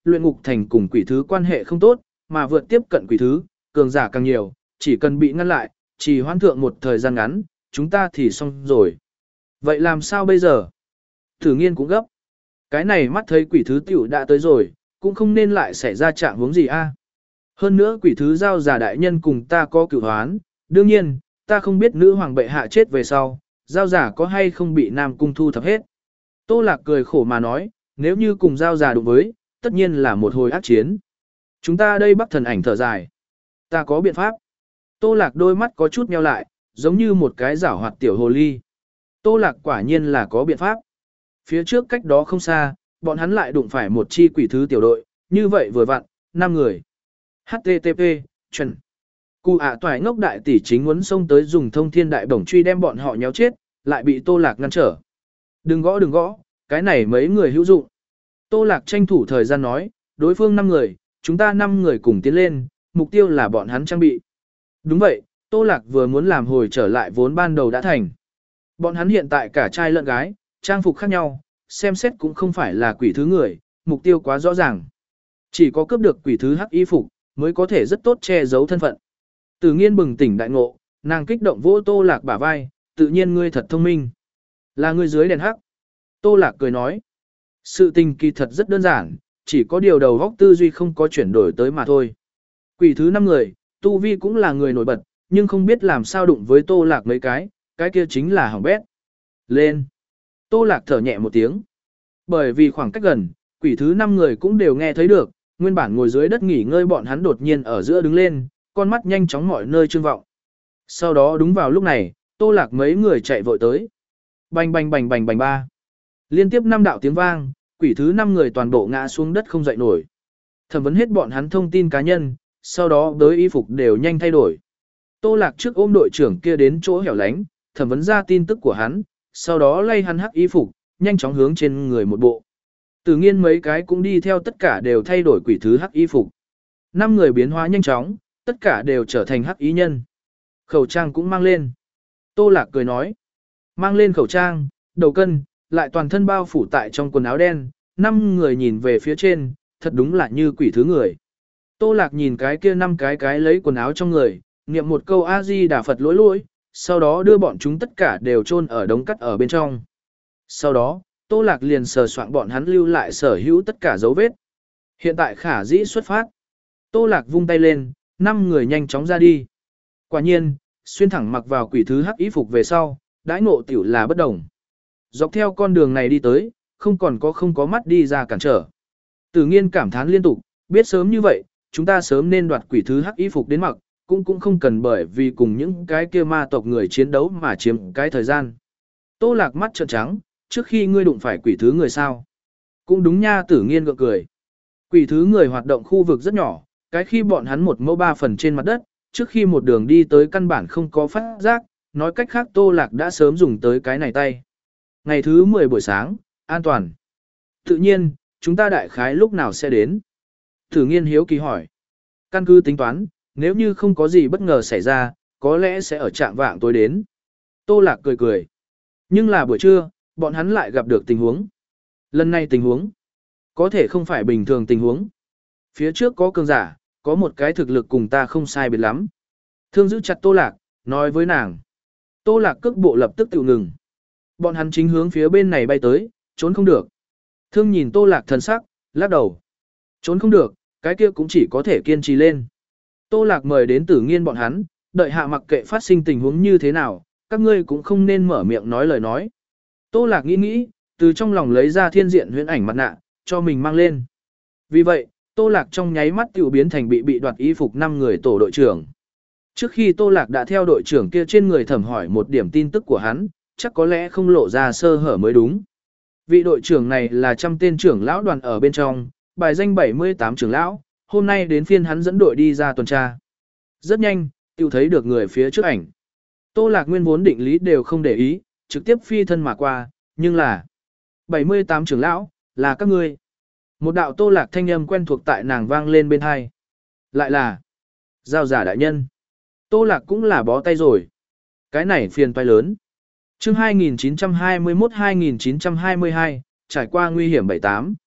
luyện ngục thành cùng quỷ thứ quan hệ không tốt, mà vượt tiếp cận quỷ thứ, cường giả càng nhiều, chỉ cần bị ngăn lại, chỉ hoãn thượng một thời gian ngắn, chúng ta thì xong rồi. Vậy làm sao bây giờ? Thử nghiên cũng gấp. Cái này mắt thấy quỷ thứ tiểu đã tới rồi, cũng không nên lại xảy ra trạng huống gì a. Hơn nữa quỷ thứ giao giả đại nhân cùng ta có cửu hoán, đương nhiên, ta không biết nữ hoàng bệ hạ chết về sau, giao giả có hay không bị Nam Cung thu thập hết. Tô Lạc cười khổ mà nói, nếu như cùng giao giả đụng với, tất nhiên là một hồi ác chiến. Chúng ta đây Bắc thần ảnh thở dài. Ta có biện pháp. Tô Lạc đôi mắt có chút nheo lại, giống như một cái giảo hoạt tiểu hồ ly. Tô Lạc quả nhiên là có biện pháp. Phía trước cách đó không xa, bọn hắn lại đụng phải một chi quỷ thứ tiểu đội, như vậy vừa vặn, năm người. hát tê tê pê, chuẩn. Cụ ạ toại ngốc đại tỷ chính muốn xông tới dùng thông thiên đại bổng truy đem bọn họ nhéo chết, lại bị Tô Lạc ngăn trở. Đừng gõ đừng gõ, cái này mấy người hữu dụng. Tô Lạc tranh thủ thời gian nói, đối phương năm người, chúng ta năm người cùng tiến lên, mục tiêu là bọn hắn trang bị. Đúng vậy, Tô Lạc vừa muốn làm hồi trở lại vốn ban đầu đã thành. Bọn hắn hiện tại cả trai lẫn gái, trang phục khác nhau, xem xét cũng không phải là quỷ thứ người, mục tiêu quá rõ ràng. Chỉ có cướp được quỷ thứ hắc y phục, mới có thể rất tốt che giấu thân phận. Tử Nghiên bừng tỉnh đại ngộ, nàng kích động vỗ Tô Lạc bả vai, tự nhiên ngươi thật thông minh. Là ngươi dưới đèn hắc. Tô Lạc cười nói. Sự tình kỳ thật rất đơn giản, chỉ có điều đầu góc tư duy không có chuyển đổi tới mà thôi. Quỷ thứ năm người, Tu Vi cũng là người nổi bật, nhưng không biết làm sao đụng với Tô Lạc mấy cái, cái kia chính là hỏng bét. Lên. Tô Lạc thở nhẹ một tiếng. Bởi vì khoảng cách gần, quỷ thứ năm người cũng đều nghe thấy được, nguyên bản ngồi dưới đất nghỉ ngơi bọn hắn đột nhiên ở giữa đứng lên, con mắt nhanh chóng mọi nơi trương vọng. Sau đó đúng vào lúc này, Tô Lạc mấy người chạy vội tới. Bành bành bành bành bành ba. Liên tiếp năm đạo tiếng vang, quỷ thứ năm người toàn bộ ngã xuống đất không dậy nổi. Thẩm vấn hết bọn hắn thông tin cá nhân, sau đó đới y phục đều nhanh thay đổi. Tô Lạc trước ôm đội trưởng kia đến chỗ hẻo lánh, thẩm vấn ra tin tức của hắn, sau đó lay hắn hắc y phục, nhanh chóng hướng trên người một bộ. Tử Nghiên mấy cái cũng đi theo tất cả đều thay đổi quỷ thứ hắc y phục. Năm người biến hóa nhanh chóng, tất cả đều trở thành hắc y nhân. Khẩu trang cũng mang lên. Tô Lạc cười nói. Mang lên khẩu trang, đầu cân, lại toàn thân bao phủ tại trong quần áo đen, năm người nhìn về phía trên, thật đúng là như quỷ thứ người. Tô Lạc nhìn cái kia năm cái cái lấy quần áo trong người, niệm một câu A-di Đà Phật lỗi lỗi, sau đó đưa bọn chúng tất cả đều chôn ở đống cắt ở bên trong. Sau đó, Tô Lạc liền sờ soạn bọn hắn lưu lại sở hữu tất cả dấu vết. Hiện tại khả dĩ xuất phát. Tô Lạc vung tay lên, năm người nhanh chóng ra đi. Quả nhiên, xuyên thẳng mặc vào quỷ thứ hắc y phục về sau, đãi ngộ tiểu là bất đồng. Dọc theo con đường này đi tới, không còn có không có mắt đi ra cản trở. Tử Nghiên cảm thán liên tục, biết sớm như vậy, chúng ta sớm nên đoạt quỷ thứ hắc y phục đến mặc, cũng cũng không cần bởi vì cùng những cái kia ma tộc người chiến đấu mà chiếm cái thời gian. Tô Lạc mắt trợn trắng, trước khi ngươi đụng phải quỷ thứ người sao? Cũng đúng nha, Tử Nghiên gượng cười. Quỷ thứ người hoạt động khu vực rất nhỏ, cái khi bọn hắn một mẫu ba phần trên mặt đất, trước khi một đường đi tới căn bản không có phát giác, nói cách khác Tô Lạc đã sớm dùng tới cái này tay. Ngày thứ mười buổi sáng, an toàn. Tự nhiên, chúng ta đại khái lúc nào sẽ đến? Tử Nghiên hiếu kỳ hỏi. Căn cứ tính toán, nếu như không có gì bất ngờ xảy ra, có lẽ sẽ ở trạng vạng tối đến. Tô Lạc cười cười. Nhưng là buổi trưa, bọn hắn lại gặp được tình huống. Lần này tình huống, có thể không phải bình thường tình huống. Phía trước có cường giả, có một cái thực lực cùng ta không sai biệt lắm. Thương giữ chặt Tô Lạc, nói với nàng. Tô Lạc cước bộ lập tức tự ngừng. Bọn hắn chính hướng phía bên này bay tới, trốn không được. Thương nhìn Tô Lạc thần sắc, lắc đầu. Trốn không được, cái kia cũng chỉ có thể kiên trì lên. Tô Lạc mời đến Tử Nghiên bọn hắn, đợi hạ mặc kệ phát sinh tình huống như thế nào, các ngươi cũng không nên mở miệng nói lời nói. Tô Lạc nghĩ nghĩ, từ trong lòng lấy ra thiên diện huyễn ảnh mặt nạ, cho mình mang lên. Vì vậy, Tô Lạc trong nháy mắt tiểu biến thành bị bị đoạt y phục năm người tổ đội trưởng. Trước khi Tô Lạc đã theo đội trưởng kia trên người thẩm hỏi một điểm tin tức của hắn, chắc có lẽ không lộ ra sơ hở mới đúng. Vị đội trưởng này là trăm tên trưởng lão đoàn ở bên trong, bài danh bảy mươi tám trưởng lão, hôm nay đến phiên hắn dẫn đội đi ra tuần tra. Rất nhanh, tiểu thấy được người phía trước ảnh. Tô Lạc nguyên vốn định lý đều không để ý, trực tiếp phi thân mà qua, nhưng là bảy mươi tám trưởng lão, là các ngươi. Một đạo Tô Lạc thanh âm quen thuộc tại nàng vang lên bên hai. Lại là giao giả đại nhân. Tô Lạc cũng là bó tay rồi. Cái này phiền toái lớn. Chương hai nghìn chín trăm hai mươi mốt đến hai nghìn chín trăm hai mươi hai, trải qua nguy hiểm bảy tám.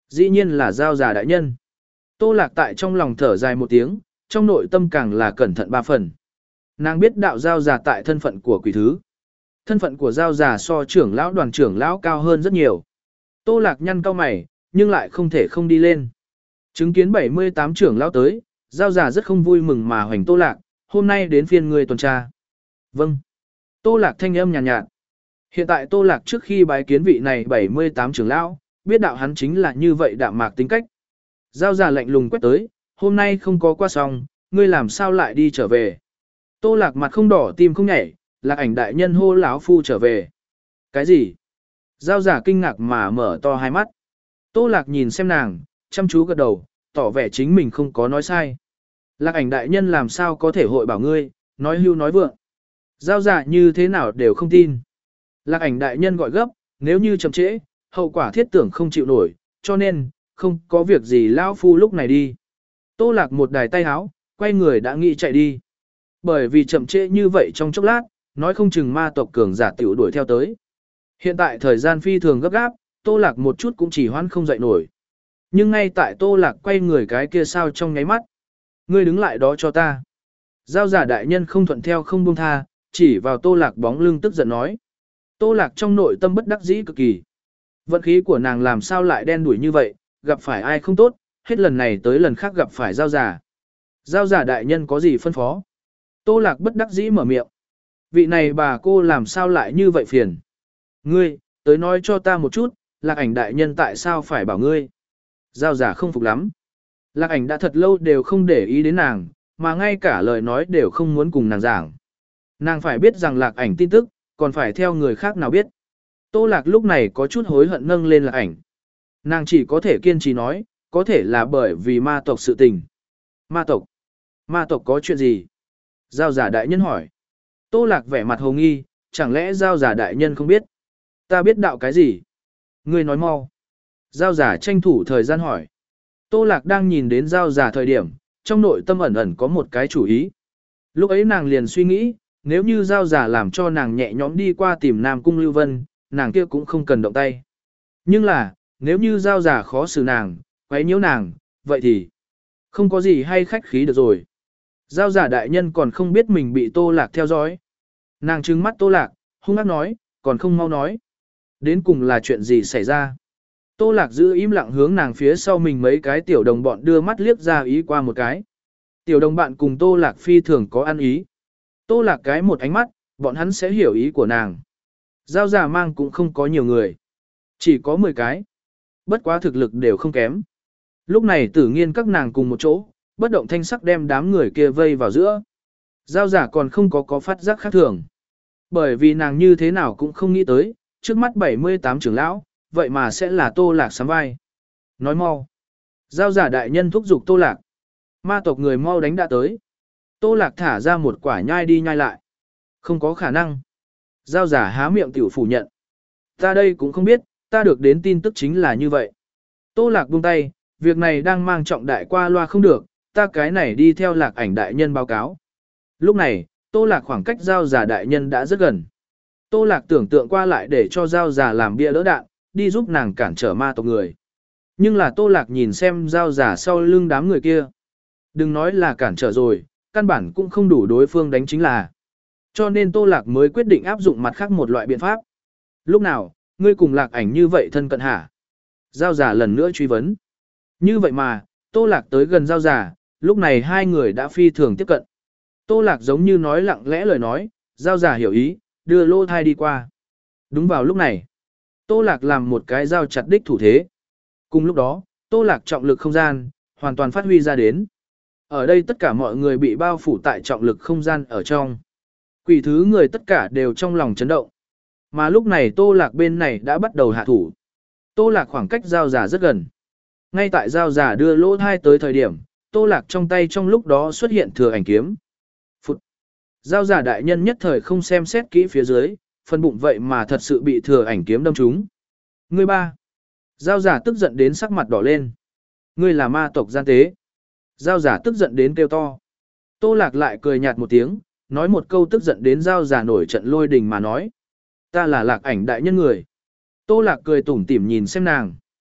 Dĩ nhiên là giao giả đại nhân. Tô Lạc tại trong lòng thở dài một tiếng, trong nội tâm càng là cẩn thận ba phần. Nàng biết đạo giao giả tại thân phận của quỷ thứ. Thân phận của giao giả so trưởng lão đoàn trưởng lão cao hơn rất nhiều. Tô Lạc nhăn cau mày, nhưng lại không thể không đi lên. Chứng kiến bảy mươi tám trưởng lão tới, giao giả rất không vui mừng mà hoành Tô Lạc, hôm nay đến phiên người tuần tra. Vâng. Tô Lạc thanh âm nhàn nhạt, nhạt. Hiện tại Tô Lạc trước khi bái kiến vị này bảy mươi tám trưởng lão, biết đạo hắn chính là như vậy đạm mạc tính cách. Giao giả lạnh lùng quét tới, hôm nay không có qua xong, ngươi làm sao lại đi trở về. Tô Lạc mặt không đỏ tim không nhảy, Lạc Ảnh đại nhân hô lão phu trở về. Cái gì? Giao giả kinh ngạc mà mở to hai mắt. Tô Lạc nhìn xem nàng, chăm chú gật đầu, tỏ vẻ chính mình không có nói sai. Lạc Ảnh đại nhân làm sao có thể hội bảo ngươi, nói hưu nói vượng. Giao giả như thế nào đều không tin. Lạc Ảnh đại nhân gọi gấp, nếu như chậm trễ, hậu quả thiết tưởng không chịu nổi, cho nên, không có việc gì lão phu lúc này đi. Tô Lạc một đài tay háo, quay người đã nghĩ chạy đi. Bởi vì chậm trễ như vậy trong chốc lát, nói không chừng ma tộc cường giả tiểu đuổi theo tới. Hiện tại thời gian phi thường gấp gáp, Tô Lạc một chút cũng chỉ hoãn không dậy nổi. Nhưng ngay tại Tô Lạc quay người cái kia sao trong nháy mắt. Ngươi đứng lại đó cho ta. Giao giả đại nhân không thuận theo không buông tha, chỉ vào Tô Lạc bóng lưng tức giận nói. Tô Lạc trong nội tâm bất đắc dĩ cực kỳ. Vận khí của nàng làm sao lại đen đuổi như vậy, gặp phải ai không tốt, hết lần này tới lần khác gặp phải giao giả. Giao giả đại nhân có gì phân phó? Tô Lạc bất đắc dĩ mở miệng. Vị này bà cô làm sao lại như vậy phiền? Ngươi, tới nói cho ta một chút, Lạc Ảnh đại nhân tại sao phải bảo ngươi? Giao giả không phục lắm. Lạc Ảnh đã thật lâu đều không để ý đến nàng, mà ngay cả lời nói đều không muốn cùng nàng giảng. Nàng phải biết rằng Lạc Ảnh tin tức, còn phải theo người khác nào biết. Tô Lạc lúc này có chút hối hận nâng lên Lạc Ảnh. Nàng chỉ có thể kiên trì nói, có thể là bởi vì ma tộc sự tình. Ma tộc? Ma tộc có chuyện gì? Giao giả đại nhân hỏi. Tô Lạc vẻ mặt hồ nghi, chẳng lẽ giao giả đại nhân không biết? Ta biết đạo cái gì? Ngươi nói mau. Giao giả tranh thủ thời gian hỏi. Tô Lạc đang nhìn đến giao giả thời điểm, trong nội tâm ẩn ẩn có một cái chủ ý. Lúc ấy nàng liền suy nghĩ, nếu như giao giả làm cho nàng nhẹ nhõm đi qua tìm Nam Cung Lưu Vân, nàng kia cũng không cần động tay. Nhưng là, nếu như giao giả khó xử nàng, quấy nhiễu nàng, vậy thì không có gì hay khách khí được rồi. Giao giả đại nhân còn không biết mình bị Tô Lạc theo dõi. Nàng trừng mắt Tô Lạc, hung ác nói, còn không mau nói. Đến cùng là chuyện gì xảy ra? Tô Lạc giữ im lặng hướng nàng phía sau mình mấy cái tiểu đồng bọn đưa mắt liếc ra ý qua một cái. Tiểu đồng bạn cùng Tô Lạc phi thường có ăn ý. Tô Lạc cái một ánh mắt, bọn hắn sẽ hiểu ý của nàng. Giao giả mang cũng không có nhiều người. Chỉ có mười cái. Bất quá thực lực đều không kém. Lúc này tử nghiên các nàng cùng một chỗ, bất động thanh sắc đem đám người kia vây vào giữa. Giao giả còn không có có phát giác khác thường. Bởi vì nàng như thế nào cũng không nghĩ tới, trước mắt bảy mươi tám trưởng lão, vậy mà sẽ là Tô Lạc sắm vai. Nói mau. Giao giả đại nhân thúc giục Tô Lạc. Ma tộc người mau đánh đã tới. Tô Lạc thả ra một quả nhai đi nhai lại. Không có khả năng. Giao giả há miệng tiểu phủ nhận. Ta đây cũng không biết, ta được đến tin tức chính là như vậy. Tô Lạc buông tay, việc này đang mang trọng đại qua loa không được, ta cái này đi theo Lạc Ảnh đại nhân báo cáo. Lúc này, Tô Lạc khoảng cách giao giả đại nhân đã rất gần. Tô Lạc tưởng tượng qua lại để cho giao giả làm bia đỡ đạn, đi giúp nàng cản trở ma tộc người. Nhưng là Tô Lạc nhìn xem giao giả sau lưng đám người kia. Đừng nói là cản trở rồi, căn bản cũng không đủ đối phương đánh chính là. Cho nên Tô Lạc mới quyết định áp dụng mặt khác một loại biện pháp. Lúc nào, ngươi cùng Lạc Ảnh như vậy thân cận hả? Giao giả lần nữa truy vấn. Như vậy mà, Tô Lạc tới gần giao giả, lúc này hai người đã phi thường tiếp cận. Tô Lạc giống như nói lặng lẽ lời nói, giao giả hiểu ý, đưa lô thai đi qua. Đúng vào lúc này, Tô Lạc làm một cái giao chặt đích thủ thế. Cùng lúc đó, Tô Lạc trọng lực không gian, hoàn toàn phát huy ra đến. Ở đây tất cả mọi người bị bao phủ tại trọng lực không gian ở trong. Quỷ thứ người tất cả đều trong lòng chấn động. Mà lúc này Tô Lạc bên này đã bắt đầu hạ thủ. Tô Lạc khoảng cách giao giả rất gần. Ngay tại giao giả đưa lỗ thai tới thời điểm, Tô Lạc trong tay trong lúc đó xuất hiện thừa ảnh kiếm. Phụt! Giao giả đại nhân nhất thời không xem xét kỹ phía dưới, phần bụng vậy mà thật sự bị thừa ảnh kiếm đâm trúng. Ngươi ba! Giao giả tức giận đến sắc mặt đỏ lên. Ngươi là ma tộc gian tế. Giao giả tức giận đến kêu to. Tô Lạc lại cười nhạt một tiếng, nói một câu tức giận đến giao giả nổi trận lôi đình mà nói. Ta là Lạc Ảnh đại nhân người. Tô Lạc cười tủm tỉm nhìn xem nàng. Tô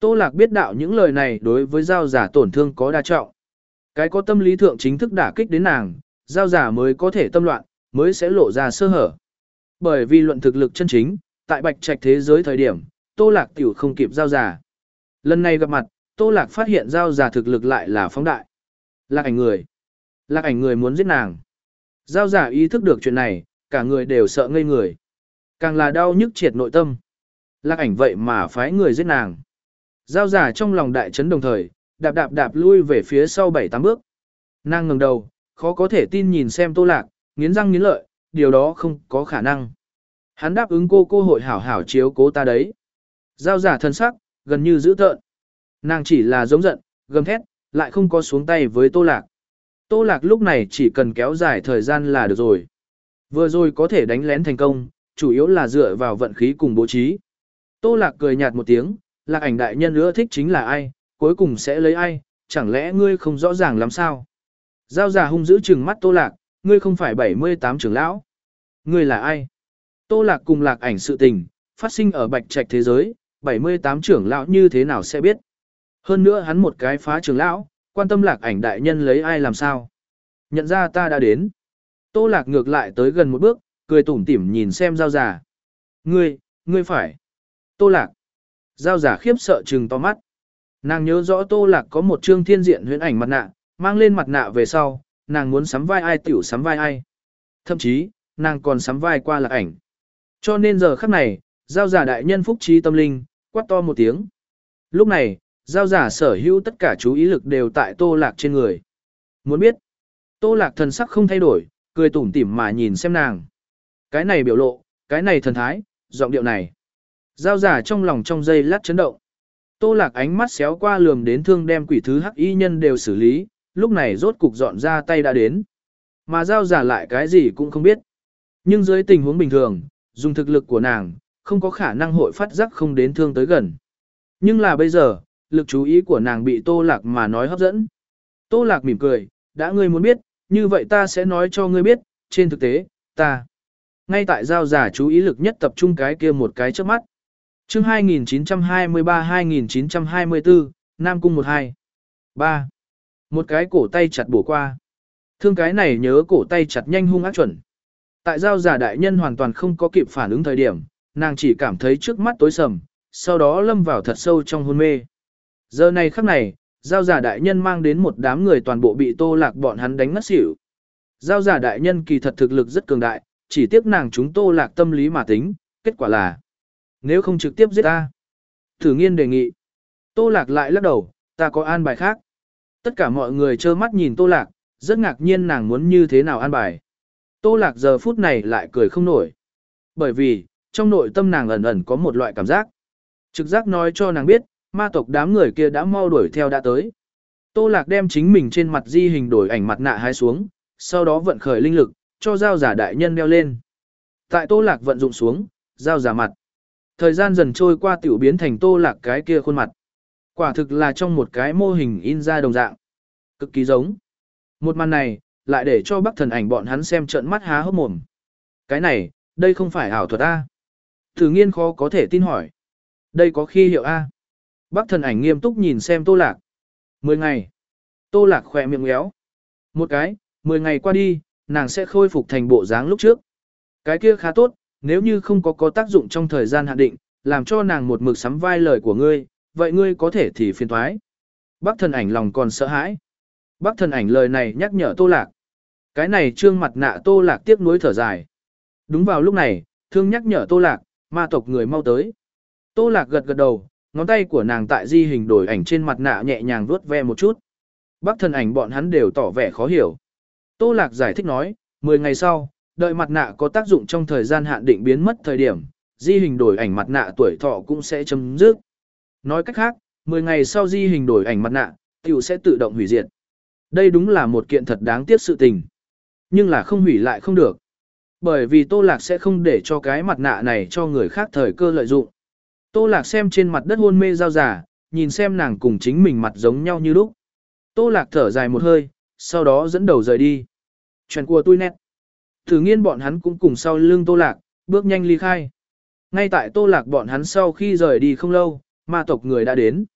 Tô Lạc biết đạo những lời này đối với giao giả tổn thương có đa trọng. Cái có tâm lý thượng chính thức đả kích đến nàng, giao giả mới có thể tâm loạn, mới sẽ lộ ra sơ hở. Bởi vì luận thực lực chân chính, tại bạch trạch thế giới thời điểm, Tô Lạc tiểu không kịp giao giả. Lần này gặp mặt, Tô Lạc phát hiện giao giả thực lực lại là phóng đại. Lạc ảnh người. Lạc ảnh người muốn giết nàng. Giao giả ý thức được chuyện này, cả người đều sợ ngây người. Càng là đau nhức triệt nội tâm. Lạc ảnh vậy mà phái người giết nàng. Giao giả trong lòng đại chấn đồng thời, đạp đạp đạp lui về phía sau bảy tám bước. Nàng ngẩng đầu, khó có thể tin nhìn xem Tô Lạc, nghiến răng nghiến lợi, điều đó không có khả năng. Hắn đáp ứng cô cô hội hảo hảo chiếu cố ta đấy. Giao giả thân sắc, gần như dữ tợn. Nàng chỉ là giống giận, gầm thét, lại không có xuống tay với Tô Lạc. Tô Lạc lúc này chỉ cần kéo dài thời gian là được rồi. Vừa rồi có thể đánh lén thành công, chủ yếu là dựa vào vận khí cùng bố trí. Tô Lạc cười nhạt một tiếng, Lạc ảnh đại nhân ưa thích chính là ai, cuối cùng sẽ lấy ai, chẳng lẽ ngươi không rõ ràng lắm sao? Giao giả hung dữ trừng mắt Tô Lạc, ngươi không phải bảy mươi tám trưởng lão. Ngươi là ai? Tô Lạc cùng Lạc ảnh sự tình, phát sinh ở bạch trạch thế giới, bảy mươi tám trưởng lão như thế nào sẽ biết? Hơn nữa hắn một cái phá trưởng lão, quan tâm Lạc ảnh đại nhân lấy ai làm sao? Nhận ra ta đã đến. Tô Lạc ngược lại tới gần một bước, cười tủm tỉm nhìn xem giao giả. Ngươi, ngươi phải. Tô Lạc. Giao giả khiếp sợ trừng to mắt. Nàng nhớ rõ Tô Lạc có một trương thiên diện huyễn ảnh mặt nạ, mang lên mặt nạ về sau, nàng muốn sắm vai ai tiểu sắm vai ai. Thậm chí, nàng còn sắm vai qua Lạc ảnh. Cho nên giờ khắc này, giao giả đại nhân phúc trí tâm linh, quát to một tiếng. Lúc này, giao giả sở hữu tất cả chú ý lực đều tại Tô Lạc trên người. Muốn biết, Tô Lạc thần sắc không thay đổi, cười tủm tỉm mà nhìn xem nàng. Cái này biểu lộ, cái này thần thái, giọng điệu này. Giao giả trong lòng trong giây lát chấn động. Tô Lạc ánh mắt xéo qua lườm đến thương đem quỷ thứ hắc y nhân đều xử lý, lúc này rốt cục dọn ra tay đã đến. Mà giao giả lại cái gì cũng không biết. Nhưng dưới tình huống bình thường, dùng thực lực của nàng, không có khả năng hội phát giác không đến thương tới gần. Nhưng là bây giờ, lực chú ý của nàng bị Tô Lạc mà nói hấp dẫn. Tô Lạc mỉm cười, đã ngươi muốn biết, như vậy ta sẽ nói cho ngươi biết, trên thực tế, ta. Ngay tại giao giả chú ý lực nhất tập trung cái kia một cái trước mắt. Chương hai nghìn chín trăm hai mươi ba hai nghìn chín trăm hai mươi tư, Nam Cung một hai. ba. Một cái cổ tay chặt bổ qua. Thương cái này nhớ cổ tay chặt nhanh hung ác chuẩn. Tại giao giả đại nhân hoàn toàn không có kịp phản ứng thời điểm, nàng chỉ cảm thấy trước mắt tối sầm, sau đó lâm vào thật sâu trong hôn mê. Giờ này khắc này, giao giả đại nhân mang đến một đám người toàn bộ bị Tô Lạc bọn hắn đánh ngất xỉu. Giao giả đại nhân kỳ thật thực lực rất cường đại, chỉ tiếc nàng chúng Tô Lạc tâm lý mà tính, kết quả là nếu không trực tiếp giết ta. Thử Nghiên đề nghị. Tô Lạc lại lắc đầu, ta có an bài khác. Tất cả mọi người trơ mắt nhìn Tô Lạc, rất ngạc nhiên nàng muốn như thế nào an bài. Tô Lạc giờ phút này lại cười không nổi. Bởi vì, trong nội tâm nàng ẩn ẩn có một loại cảm giác. Trực giác nói cho nàng biết, ma tộc đám người kia đã mau đuổi theo đã tới. Tô Lạc đem chính mình trên mặt di hình đổi ảnh mặt nạ hái xuống, sau đó vận khởi linh lực, cho giao giả đại nhân đeo lên. Tại Tô Lạc vận dụng xuống, giao giả mặt. Thời gian dần trôi qua tiểu biến thành Tô Lạc cái kia khuôn mặt. Quả thực là trong một cái mô hình in ra đồng dạng. Cực kỳ giống. Một màn này, lại để cho Bắc Thần Ảnh bọn hắn xem trợn mắt há hốc mồm. Cái này, đây không phải ảo thuật A. Thử Nghiên khó có thể tin hỏi. Đây có khi hiệu A. Bắc Thần Ảnh nghiêm túc nhìn xem Tô Lạc. Mười ngày. Tô Lạc khỏe miệng méo. Một cái, mười ngày qua đi, nàng sẽ khôi phục thành bộ dáng lúc trước. Cái kia khá tốt, nếu như không có có tác dụng trong thời gian hạn định, làm cho nàng một mực sắm vai lời của ngươi, vậy ngươi có thể thì phiền thoái. Bắc Thần Ảnh lòng còn sợ hãi. Bắc Thần Ảnh lời này nhắc nhở Tô Lạc. Cái này trương mặt nạ Tô Lạc tiếc nuối thở dài. Đúng vào lúc này, thương nhắc nhở Tô Lạc, ma tộc người mau tới. Tô Lạc gật gật đầu, ngón tay của nàng tại di hình đổi ảnh trên mặt nạ nhẹ nhàng vuốt ve một chút. Bắc Thần Ảnh bọn hắn đều tỏ vẻ khó hiểu. Tô Lạc giải thích nói, mười ngày sau, đợi mặt nạ có tác dụng trong thời gian hạn định biến mất thời điểm, di hình đổi ảnh mặt nạ tuổi thọ cũng sẽ chấm dứt. Nói cách khác, mười ngày sau di hình đổi ảnh mặt nạ, tiểu sẽ tự động hủy diệt. Đây đúng là một kiện thật đáng tiếc sự tình. Nhưng là không hủy lại không được. Bởi vì Tô Lạc sẽ không để cho cái mặt nạ này cho người khác thời cơ lợi dụng. Tô Lạc xem trên mặt đất hôn mê giao giả, nhìn xem nàng cùng chính mình mặt giống nhau như lúc. Tô Lạc thở dài một hơi, sau đó dẫn đầu rời đi. Chuyện của tôi nét. Thử Nghiên bọn hắn cũng cùng sau lưng Tô Lạc, bước nhanh ly khai. Ngay tại Tô Lạc bọn hắn sau khi rời đi không lâu, ma tộc người đã đến.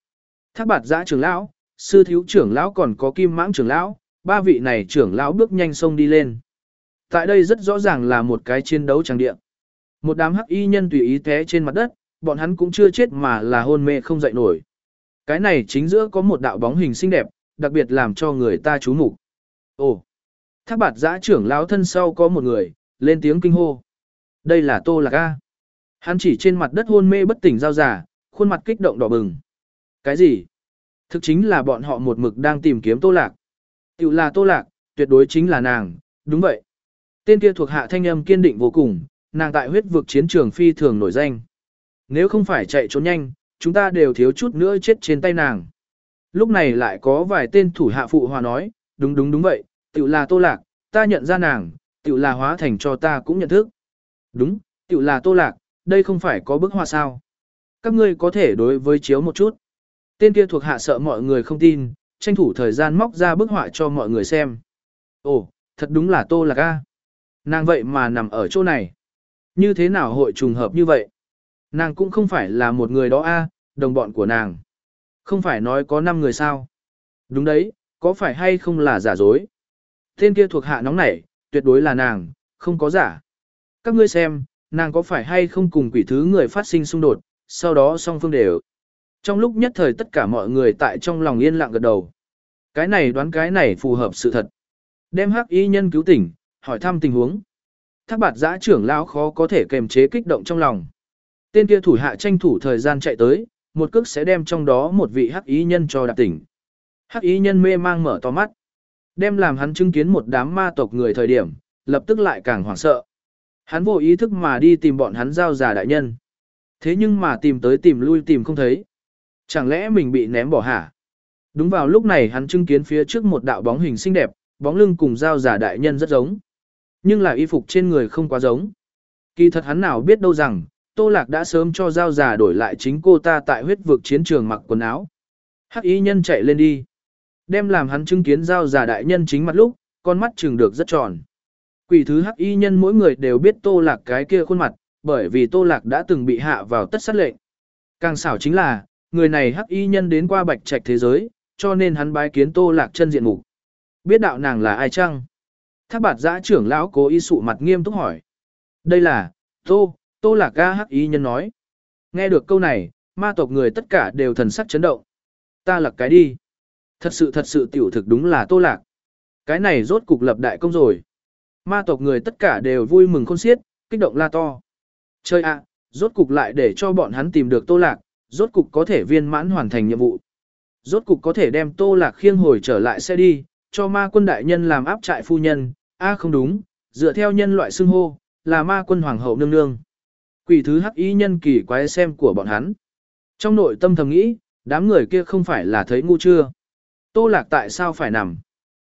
Thác Bạt Giã trưởng lão, Sư Thiếu trưởng lão còn có Kim Mãng trưởng lão, ba vị này trưởng lão bước nhanh sông đi lên. Tại đây rất rõ ràng là một cái chiến đấu tràng địa. Một đám hắc y nhân tùy ý té trên mặt đất, bọn hắn cũng chưa chết mà là hôn mê không dậy nổi. Cái này chính giữa có một đạo bóng hình xinh đẹp, đặc biệt làm cho người ta chú mục. Ồ, Thác Bạt Giã trưởng lão thân sau có một người, lên tiếng kinh hô. Đây là Tô Lạc A. Hắn chỉ trên mặt đất hôn mê bất tỉnh giao giả, khuôn mặt kích động đỏ bừng. Cái gì? Thực chính là bọn họ một mực đang tìm kiếm Tô Lạc. Tiểu là Tô Lạc, tuyệt đối chính là nàng, đúng vậy. Tên kia thuộc hạ thanh âm kiên định vô cùng, nàng tại huyết vực chiến trường phi thường nổi danh. Nếu không phải chạy trốn nhanh, chúng ta đều thiếu chút nữa chết trên tay nàng. Lúc này lại có vài tên thủ hạ phụ hòa nói, đúng đúng đúng vậy, tiểu là Tô Lạc, ta nhận ra nàng, tiểu là hóa thành cho ta cũng nhận thức. Đúng, tiểu là Tô Lạc, đây không phải có bức họa sao. Các ngươi có thể đối với chiếu một chút. Tên kia thuộc hạ sợ mọi người không tin, tranh thủ thời gian móc ra bức họa cho mọi người xem. Ồ, thật đúng là Tô Lạc A. Nàng vậy mà nằm ở chỗ này. Như thế nào hội trùng hợp như vậy? Nàng cũng không phải là một người đó A, đồng bọn của nàng. Không phải nói có năm người sao? Đúng đấy, có phải hay không là giả dối? Tên kia thuộc hạ nóng nảy, tuyệt đối là nàng, không có giả. Các ngươi xem, nàng có phải hay không cùng quỷ thứ người phát sinh xung đột, sau đó song phương đều. Trong lúc nhất thời tất cả mọi người tại trong lòng yên lặng gật đầu. Cái này đoán cái này phù hợp sự thật. Đem hắc y nhân cứu tỉnh, hỏi thăm tình huống. Thác Bạt Giã trưởng lão khó có thể kềm chế kích động trong lòng. Tên kia thủ hạ tranh thủ thời gian chạy tới, một cước sẽ đem trong đó một vị hắc y nhân cho đạp tỉnh. Hắc y nhân mê mang mở to mắt. Đem làm hắn chứng kiến một đám ma tộc người thời điểm, lập tức lại càng hoảng sợ. Hắn vô ý thức mà đi tìm bọn hắn giao giả đại nhân. Thế nhưng mà tìm tới tìm lui tìm không thấy. Chẳng lẽ mình bị ném bỏ hả? Đúng vào lúc này hắn chứng kiến phía trước một đạo bóng hình xinh đẹp, bóng lưng cùng giao giả đại nhân rất giống. Nhưng là y phục trên người không quá giống. Kỳ thật hắn nào biết đâu rằng, Tô Lạc đã sớm cho giao giả đổi lại chính cô ta tại huyết vực chiến trường mặc quần áo. Hắc y nhân chạy lên đi. Đem làm hắn chứng kiến giao giả đại nhân chính mặt lúc, con mắt trừng được rất tròn. Quỷ thứ hắc y nhân mỗi người đều biết Tô Lạc cái kia khuôn mặt, bởi vì Tô Lạc đã từng bị hạ vào tất sát lệnh. Càng xảo chính là, người này hắc y nhân đến qua bạch trạch thế giới, cho nên hắn bái kiến Tô Lạc chân diện mục. Biết đạo nàng là ai chăng? Thác Bạt Giã trưởng lão cố ý sụ mặt nghiêm túc hỏi. Đây là, Tô, Tô Lạc ga hắc y nhân nói. Nghe được câu này, ma tộc người tất cả đều thần sắc chấn động. Ta là cái đi. Thật sự thật sự tiểu thực đúng là Tô Lạc. Cái này rốt cục lập đại công rồi. Ma tộc người tất cả đều vui mừng khôn xiết, kích động la to. Chơi ạ, rốt cục lại để cho bọn hắn tìm được Tô Lạc, rốt cục có thể viên mãn hoàn thành nhiệm vụ. Rốt cục có thể đem Tô Lạc khiêng hồi trở lại xe đi, cho ma quân đại nhân làm áp trại phu nhân. A không đúng, dựa theo nhân loại xưng hô, là ma quân hoàng hậu nương nương. Quỷ thứ hắc y nhân kỳ quái xem của bọn hắn. Trong nội tâm thầm nghĩ, đám người kia không phải là thấy ngu chưa? Tô Lạc tại sao phải nằm?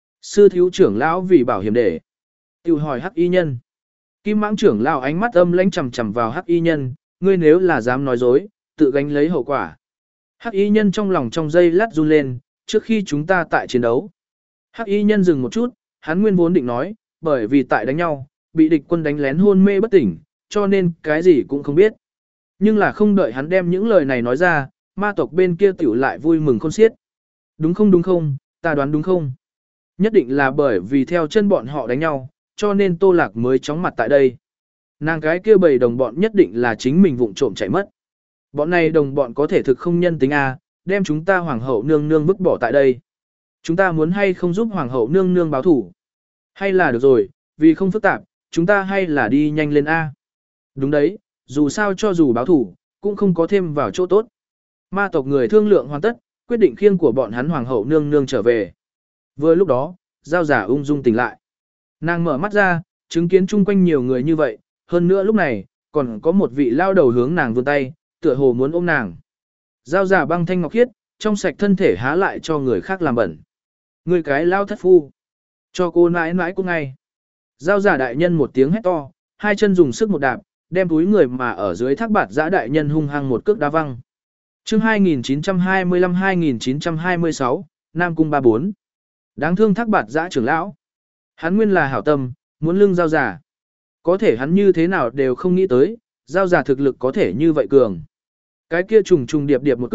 Sư thiếu trưởng lão vì bảo hiểm để. Tiêu hỏi hắc y nhân. Kim Mãng trưởng lão ánh mắt âm lãnh chằm chằm vào hắc y nhân, ngươi nếu là dám nói dối, tự gánh lấy hậu quả. Hắc y nhân trong lòng trong giây lát run lên, trước khi chúng ta tại chiến đấu. Hắc y nhân dừng một chút, hắn nguyên vốn định nói, bởi vì tại đánh nhau, bị địch quân đánh lén hôn mê bất tỉnh, cho nên cái gì cũng không biết. Nhưng là không đợi hắn đem những lời này nói ra, ma tộc bên kia tiểu lại vui mừng khôn xiết. Đúng không đúng không, ta đoán đúng không? Nhất định là bởi vì theo chân bọn họ đánh nhau, cho nên Tô Lạc mới chóng mặt tại đây. Nàng cái kia bầy đồng bọn nhất định là chính mình vụng trộm chạy mất. Bọn này đồng bọn có thể thực không nhân tính a, đem chúng ta hoàng hậu nương nương vứt bỏ tại đây. Chúng ta muốn hay không giúp hoàng hậu nương nương báo thủ? Hay là được rồi, vì không phức tạp, chúng ta hay là đi nhanh lên a. Đúng đấy, dù sao cho dù báo thủ, cũng không có thêm vào chỗ tốt. Ma tộc người thương lượng hoàn tất, quyết định khiêng của bọn hắn hoàng hậu nương nương trở về. Vừa lúc đó, giao giả ung dung tỉnh lại. Nàng mở mắt ra, chứng kiến chung quanh nhiều người như vậy, hơn nữa lúc này, còn có một vị lao đầu hướng nàng vươn tay, tựa hồ muốn ôm nàng. Giao giả băng thanh ngọc khiết, trong sạch thân thể há lại cho người khác làm bẩn. Người cái lao thất phu. Cho cô nãi nãi cô ngay. Giao giả đại nhân một tiếng hét to, hai chân dùng sức một đạp, đem túi người mà ở dưới Thác Bạt Giã đại nhân hung hăng một cước đá văng. Chương hai nghìn chín trăm hai mươi lăm hai nghìn chín trăm hai mươi sáu, Nam Cung ba bốn. Đáng thương Thác Bạt Giã trưởng lão. Hắn nguyên là hảo tâm, muốn lưng giao giả. Có thể hắn như thế nào đều không nghĩ tới, giao giả thực lực có thể như vậy cường. Cái kia trùng trùng điệp điệp một cước,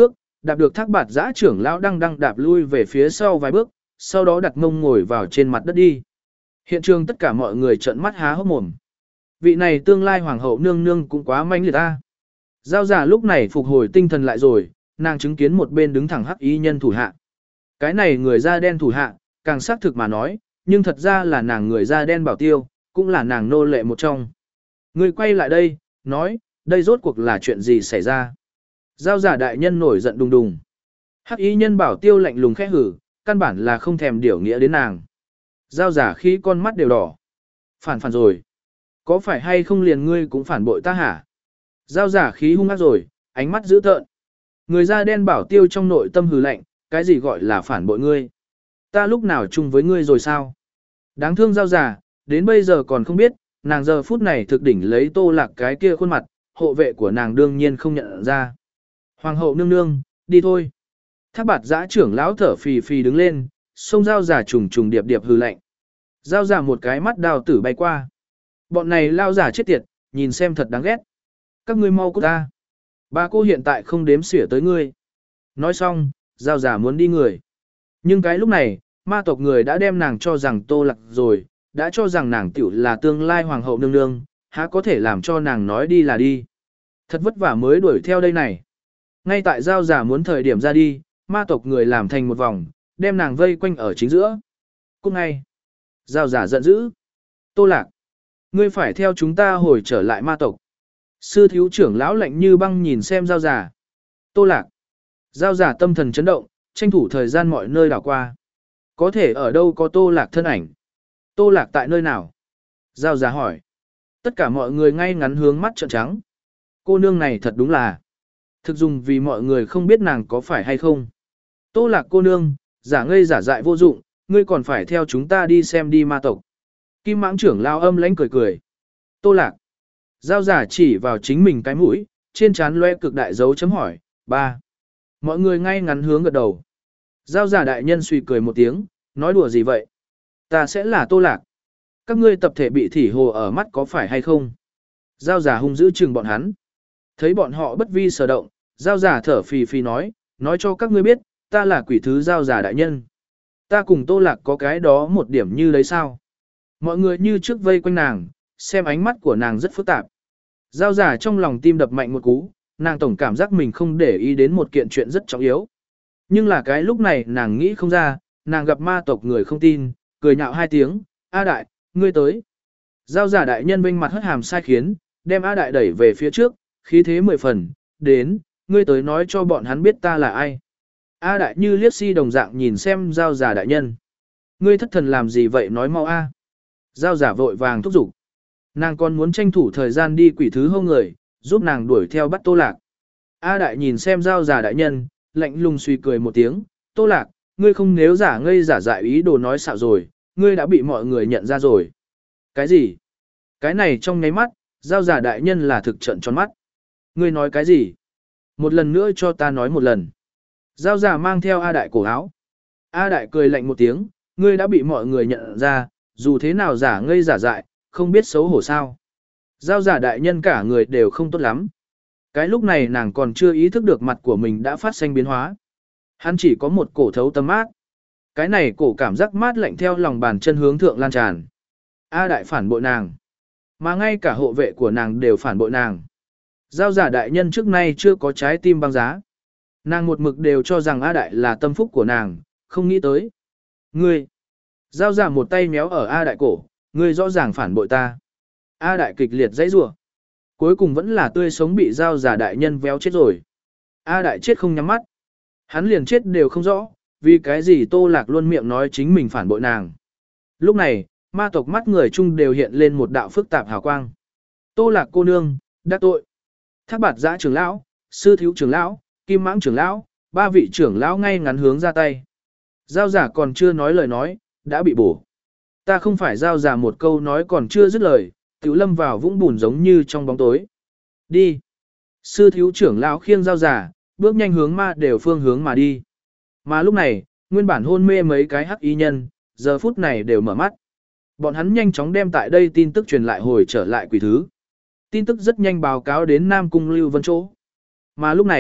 đạp được Thác Bạt Giã trưởng lão đang đang đạp lui về phía sau vài bước, sau đó đặt mông ngồi vào trên mặt đất đi. Hiện trường tất cả mọi người trợn mắt há hốc mồm. Vị này tương lai hoàng hậu nương nương cũng quá manh liệt ta. Giao giả lúc này phục hồi tinh thần lại rồi, nàng chứng kiến một bên đứng thẳng hắc y nhân thủ hạ. Cái này người da đen thủ hạ, càng xác thực mà nói, nhưng thật ra là nàng người da đen bảo tiêu, cũng là nàng nô lệ một trong. Người quay lại đây, nói, đây rốt cuộc là chuyện gì xảy ra. Giao giả đại nhân nổi giận đùng đùng. Hắc y nhân bảo tiêu lạnh lùng khẽ hử, căn bản là không thèm điểu nghĩa đến nàng. Giao giả khi con mắt đều đỏ. Phản phản rồi. Có phải hay không liền ngươi cũng phản bội ta hả? Giao giả khí hung ác rồi, ánh mắt dữ tợn. Người da đen bảo tiêu trong nội tâm hừ lạnh, cái gì gọi là phản bội ngươi? Ta lúc nào chung với ngươi rồi sao? Đáng thương giao giả, đến bây giờ còn không biết, nàng giờ phút này thực đỉnh lấy Tô Lạc cái kia khuôn mặt, hộ vệ của nàng đương nhiên không nhận ra. Hoàng hậu nương nương, đi thôi. Thác Bạt Giã trưởng lão thở phì phì đứng lên, xông giao giả trùng trùng điệp điệp hừ lạnh. Giao giả một cái mắt đào tử bay qua. Bọn này lao giả chết tiệt, nhìn xem thật đáng ghét. Các ngươi mau cút ta. Ba cô hiện tại không đếm xỉa tới ngươi. Nói xong, giao giả muốn đi người. Nhưng cái lúc này, ma tộc người đã đem nàng cho rằng Tô Lạc rồi, đã cho rằng nàng tiểu là tương lai hoàng hậu nương nương, há có thể làm cho nàng nói đi là đi. Thật vất vả mới đuổi theo đây này. Ngay tại giao giả muốn thời điểm ra đi, ma tộc người làm thành một vòng, đem nàng vây quanh ở chính giữa. Cút ngay. Giao giả giận dữ. Tô Lạc, ngươi phải theo chúng ta hồi trở lại ma tộc. Sư thiếu trưởng lão lạnh như băng nhìn xem giao giả. Tô Lạc. Giao giả tâm thần chấn động, tranh thủ thời gian mọi nơi đảo qua. Có thể ở đâu có Tô Lạc thân ảnh? Tô Lạc tại nơi nào? Giao giả hỏi. Tất cả mọi người ngay ngắn hướng mắt trợn trắng. Cô nương này thật đúng là. Thực dùng vì mọi người không biết nàng có phải hay không. Tô Lạc cô nương, giả ngây giả dại vô dụng, ngươi còn phải theo chúng ta đi xem đi ma tộc. Kim mãng trưởng lao âm lãnh cười cười. Tô Lạc. Giao giả chỉ vào chính mình cái mũi, trên trán loe cực đại dấu chấm hỏi, ba. Mọi người ngay ngắn hướng gật đầu. Giao giả đại nhân suy cười một tiếng, nói đùa gì vậy? Ta sẽ là Tô Lạc. Các ngươi tập thể bị thỉ hồ ở mắt có phải hay không? Giao giả hung dữ chừng bọn hắn. Thấy bọn họ bất vi sở động, giao giả thở phì phì nói, nói cho các ngươi biết, ta là quỷ thứ giao giả đại nhân. Ta cùng Tô Lạc có cái đó một điểm như lấy sao? Mọi người như trước vây quanh nàng, xem ánh mắt của nàng rất phức tạp. Giao giả trong lòng tim đập mạnh một cú, nàng tổng cảm giác mình không để ý đến một kiện chuyện rất trọng yếu. Nhưng là cái lúc này nàng nghĩ không ra, nàng gặp ma tộc người không tin, cười nhạo hai tiếng, A đại, ngươi tới. Giao giả đại nhân vinh mặt hất hàm sai khiến, đem A đại đẩy về phía trước, khí thế mười phần, đến, ngươi tới nói cho bọn hắn biết ta là ai. A đại như liếc si đồng dạng nhìn xem giao giả đại nhân. Ngươi thất thần làm gì vậy nói mau A. Giao giả vội vàng thúc giục. Nàng còn muốn tranh thủ thời gian đi quỷ thứ hâu người, giúp nàng đuổi theo bắt Tô Lạc. A đại nhìn xem giao giả đại nhân, lạnh lùng suy cười một tiếng, Tô Lạc, ngươi không nếu giả ngây giả dại ý đồ nói xạo rồi, ngươi đã bị mọi người nhận ra rồi. Cái gì? Cái này trong nháy mắt, giao giả đại nhân là thực trận tròn mắt. Ngươi nói cái gì? Một lần nữa cho ta nói một lần. Giao giả mang theo A đại cổ áo. A đại cười lạnh một tiếng, ngươi đã bị mọi người nhận ra, dù thế nào giả ngây giả dại, không biết xấu hổ sao. Giao giả đại nhân cả người đều không tốt lắm. Cái lúc này nàng còn chưa ý thức được mặt của mình đã phát sinh biến hóa. Hắn chỉ có một cổ thấu tâm mát. Cái này cổ cảm giác mát lạnh theo lòng bàn chân hướng thượng lan tràn. A đại phản bội nàng. Mà ngay cả hộ vệ của nàng đều phản bội nàng. Giao giả đại nhân trước nay chưa có trái tim băng giá. Nàng một mực đều cho rằng A đại là tâm phúc của nàng, không nghĩ tới. Ngươi. Giao giả một tay méo ở A đại cổ, ngươi rõ ràng phản bội ta. A đại kịch liệt dãy rủa. Cuối cùng vẫn là tươi sống bị giao giả đại nhân véo chết rồi. A đại chết không nhắm mắt. Hắn liền chết đều không rõ, vì cái gì Tô Lạc luôn miệng nói chính mình phản bội nàng. Lúc này, ma tộc mắt người chung đều hiện lên một đạo phức tạp hào quang. Tô Lạc cô nương, đắc tội. Thác Bạt Giã trưởng lão, sư thiếu trưởng lão, kim mãng trưởng lão, ba vị trưởng lão ngay ngắn hướng ra tay. Giao giả còn chưa nói lời nói, đã bị bổ. Ta không phải giao giả một câu nói còn chưa dứt lời, tiểu lâm vào vũng bùn giống như trong bóng tối. Đi. Sư thiếu trưởng lão khiêng giao giả, bước nhanh hướng ma đều phương hướng mà đi. Mà lúc này, nguyên bản hôn mê mấy cái hắc y nhân, giờ phút này đều mở mắt. Bọn hắn nhanh chóng đem tại đây tin tức truyền lại hồi trở lại quỷ thứ. Tin tức rất nhanh báo cáo đến Nam Cung Lưu Vân chỗ. Mà lúc này,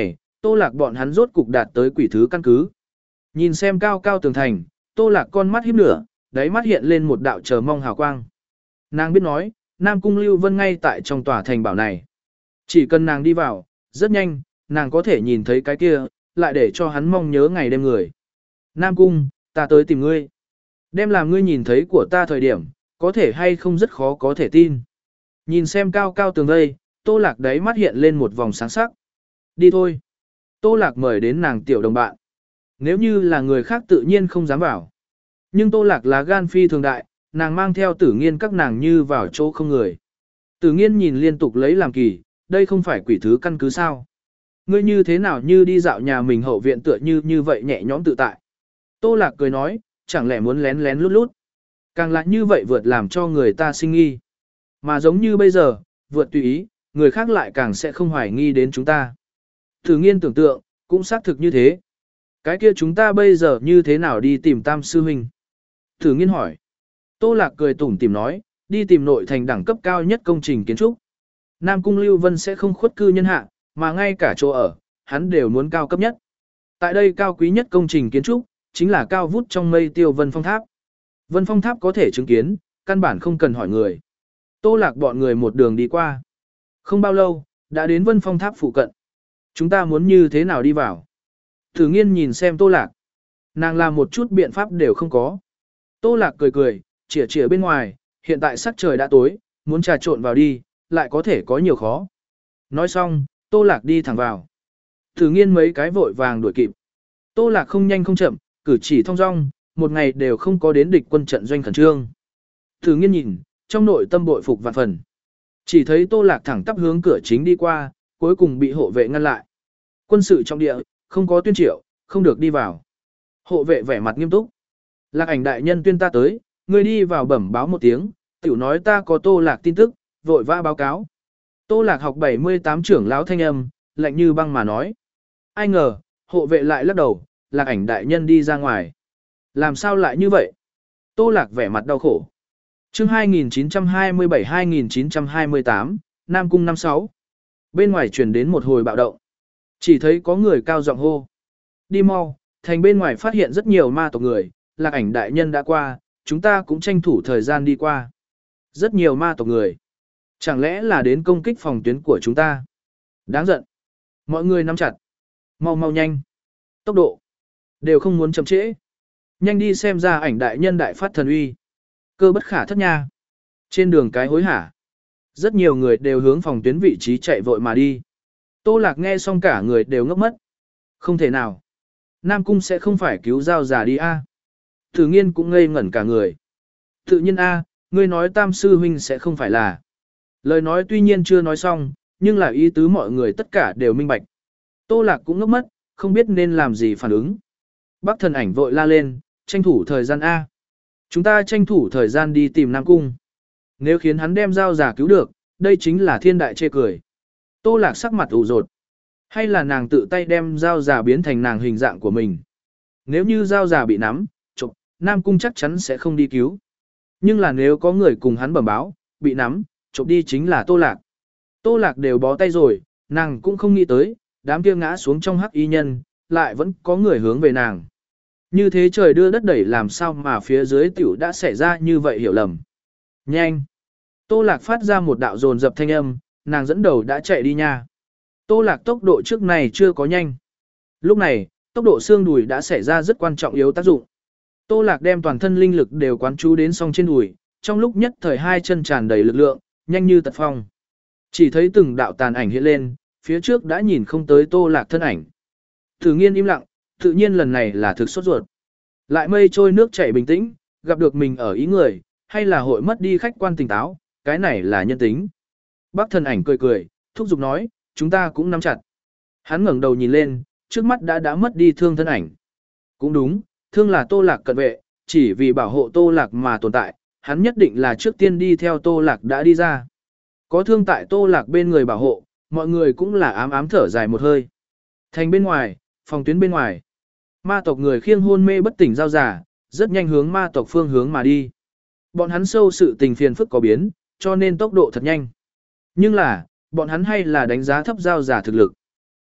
Tô Lạc bọn hắn rốt cục đạt tới quỷ thứ căn cứ. Nhìn xem cao cao tường thành, Tô Lạc con mắt híp nửa, đáy mắt hiện lên một đạo chờ mong hào quang. Nàng biết nói, Nam Cung Lưu Vân ngay tại trong tòa thành bảo này. Chỉ cần nàng đi vào, rất nhanh, nàng có thể nhìn thấy cái kia, lại để cho hắn mong nhớ ngày đêm người. Nam Cung, ta tới tìm ngươi. Đem làm ngươi nhìn thấy của ta thời điểm, có thể hay không rất khó có thể tin. Nhìn xem cao cao tường vây, Tô Lạc đáy mắt hiện lên một vòng sáng sắc. Đi thôi. Tô Lạc mời đến nàng tiểu đồng bạn. Nếu như là người khác tự nhiên không dám vào. Nhưng Tô Lạc là gan phi thường đại, nàng mang theo Tử Nghiên các nàng như vào chỗ không người. Tử Nghiên nhìn liên tục lấy làm kỳ, đây không phải quỷ thứ căn cứ sao. Ngươi như thế nào như đi dạo nhà mình hậu viện tựa như như vậy nhẹ nhõm tự tại. Tô Lạc cười nói, chẳng lẽ muốn lén lén lút lút. Càng lại như vậy vượt làm cho người ta sinh nghi. Mà giống như bây giờ, vượt tùy ý, người khác lại càng sẽ không hoài nghi đến chúng ta. Tử Nghiên tưởng tượng, cũng xác thực như thế. Cái kia chúng ta bây giờ như thế nào đi tìm Tam sư huynh? Tử Nghiên hỏi. Tô Lạc cười tủm tỉm nói, đi tìm nội thành đẳng cấp cao nhất công trình kiến trúc. Nam Cung Lưu Vân sẽ không khuất cư nhân hạ, mà ngay cả chỗ ở, hắn đều muốn cao cấp nhất. Tại đây cao quý nhất công trình kiến trúc, chính là cao vút trong mây Tiêu Vân Phong Tháp. Vân Phong Tháp có thể chứng kiến, căn bản không cần hỏi người. Tô Lạc bọn người một đường đi qua. Không bao lâu, đã đến Vân Phong Tháp phụ cận. Chúng ta muốn như thế nào đi vào? Tử Nghiên nhìn xem Tô Lạc. Nàng làm một chút biện pháp đều không có. Tô Lạc cười cười, chỉa chỉa bên ngoài, hiện tại sắc trời đã tối, muốn trà trộn vào đi, lại có thể có nhiều khó. Nói xong, Tô Lạc đi thẳng vào. Tử Nghiên mấy cái vội vàng đuổi kịp. Tô Lạc không nhanh không chậm, cử chỉ thong dong, một ngày đều không có đến địch quân trận doanh khẩn trương. Tử Nghiên nhìn, trong nội tâm bội phục vạn phần. Chỉ thấy Tô Lạc thẳng tắp hướng cửa chính đi qua, cuối cùng bị hộ vệ ngăn lại. Quân sự trong địa, không có tuyên triệu, không được đi vào. Hộ vệ vẻ mặt nghiêm túc. Lạc Ảnh đại nhân tuyên ta tới, ngươi đi vào bẩm báo một tiếng, tiểu nói ta có Tô Lạc tin tức, vội vã báo cáo. Tô Lạc học bảy mươi tám trưởng lão thanh âm, lạnh như băng mà nói. Ai ngờ, hộ vệ lại lắc đầu, Lạc Ảnh đại nhân đi ra ngoài. Làm sao lại như vậy? Tô Lạc vẻ mặt đau khổ. Chương hai nghìn chín trăm hai mươi bảy hai nghìn chín trăm hai mươi tám, Nam Cung năm sáu. Bên ngoài truyền đến một hồi bạo động. Chỉ thấy có người cao giọng hô. Đi mau, thành bên ngoài phát hiện rất nhiều ma tộc người, Lạc Ảnh đại nhân đã qua, chúng ta cũng tranh thủ thời gian đi qua. Rất nhiều ma tộc người. Chẳng lẽ là đến công kích phòng tuyến của chúng ta? Đáng giận. Mọi người nắm chặt. Mau mau nhanh. Tốc độ. Đều không muốn chậm trễ. Nhanh đi xem ra Ảnh đại nhân đại phát thần uy. Cơ bất khả thất nha. Trên đường cái hối hả. Rất nhiều người đều hướng phòng tuyến vị trí chạy vội mà đi. Tô Lạc nghe xong cả người đều ngốc mất. Không thể nào. Nam Cung sẽ không phải cứu Giao già đi a? Tử Nghiên cũng ngây ngẩn cả người. Tự nhiên a, ngươi nói Tam sư huynh sẽ không phải là. Lời nói tuy nhiên chưa nói xong, nhưng là ý tứ mọi người tất cả đều minh bạch. Tô Lạc cũng ngốc mất, không biết nên làm gì phản ứng. Bác Thần Ảnh vội la lên, tranh thủ thời gian a. Chúng ta tranh thủ thời gian đi tìm Nam Cung. Nếu khiến hắn đem Giao già cứu được, đây chính là thiên đại chê cười. Tô Lạc sắc mặt ủ rột. Hay là nàng tự tay đem Giao già biến thành nàng hình dạng của mình. Nếu như Giao già bị nắm, chụp, Nam Cung chắc chắn sẽ không đi cứu. Nhưng là nếu có người cùng hắn bẩm báo, bị nắm, chụp đi chính là Tô Lạc. Tô Lạc đều bó tay rồi, nàng cũng không nghĩ tới, đám kia ngã xuống trong hắc y nhân, lại vẫn có người hướng về nàng. Như thế trời đưa đất đẩy làm sao mà phía dưới tiểu đã xảy ra như vậy hiểu lầm. Nhanh! Tô Lạc phát ra một đạo dồn dập thanh âm, nàng dẫn đầu đã chạy đi nha. Tô Lạc tốc độ trước này chưa có nhanh. Lúc này, tốc độ xương đùi đã xảy ra rất quan trọng yếu tác dụng. Tô Lạc đem toàn thân linh lực đều quán chú đến song trên đùi, trong lúc nhất thời hai chân tràn đầy lực lượng, nhanh như tật phong. Chỉ thấy từng đạo tàn ảnh hiện lên, phía trước đã nhìn không tới Tô Lạc thân ảnh. Tử Nghiên im lặng, tự nhiên lần này là thực sốt ruột. Lại mây trôi nước chảy bình tĩnh, gặp được mình ở ý người, hay là hội mất đi khách quan tỉnh táo, cái này là nhân tính. Bác Thần Ảnh cười cười, thúc giục nói, chúng ta cũng nắm chặt. Hắn ngẩng đầu nhìn lên, trước mắt đã đã mất đi Thương thân ảnh. Cũng đúng, Thương là Tô Lạc cận vệ, chỉ vì bảo hộ Tô Lạc mà tồn tại, hắn nhất định là trước tiên đi theo Tô Lạc đã đi ra. Có Thương tại Tô Lạc bên người bảo hộ, mọi người cũng là ám ám thở dài một hơi. Thành bên ngoài, phòng tuyến bên ngoài. Ma tộc người khiêng hôn mê bất tỉnh Giao giả, rất nhanh hướng ma tộc phương hướng mà đi. Bọn hắn sâu sự tình phiền phức có biến, cho nên tốc độ thật nhanh. Nhưng là, bọn hắn hay là đánh giá thấp Giao giả thực lực.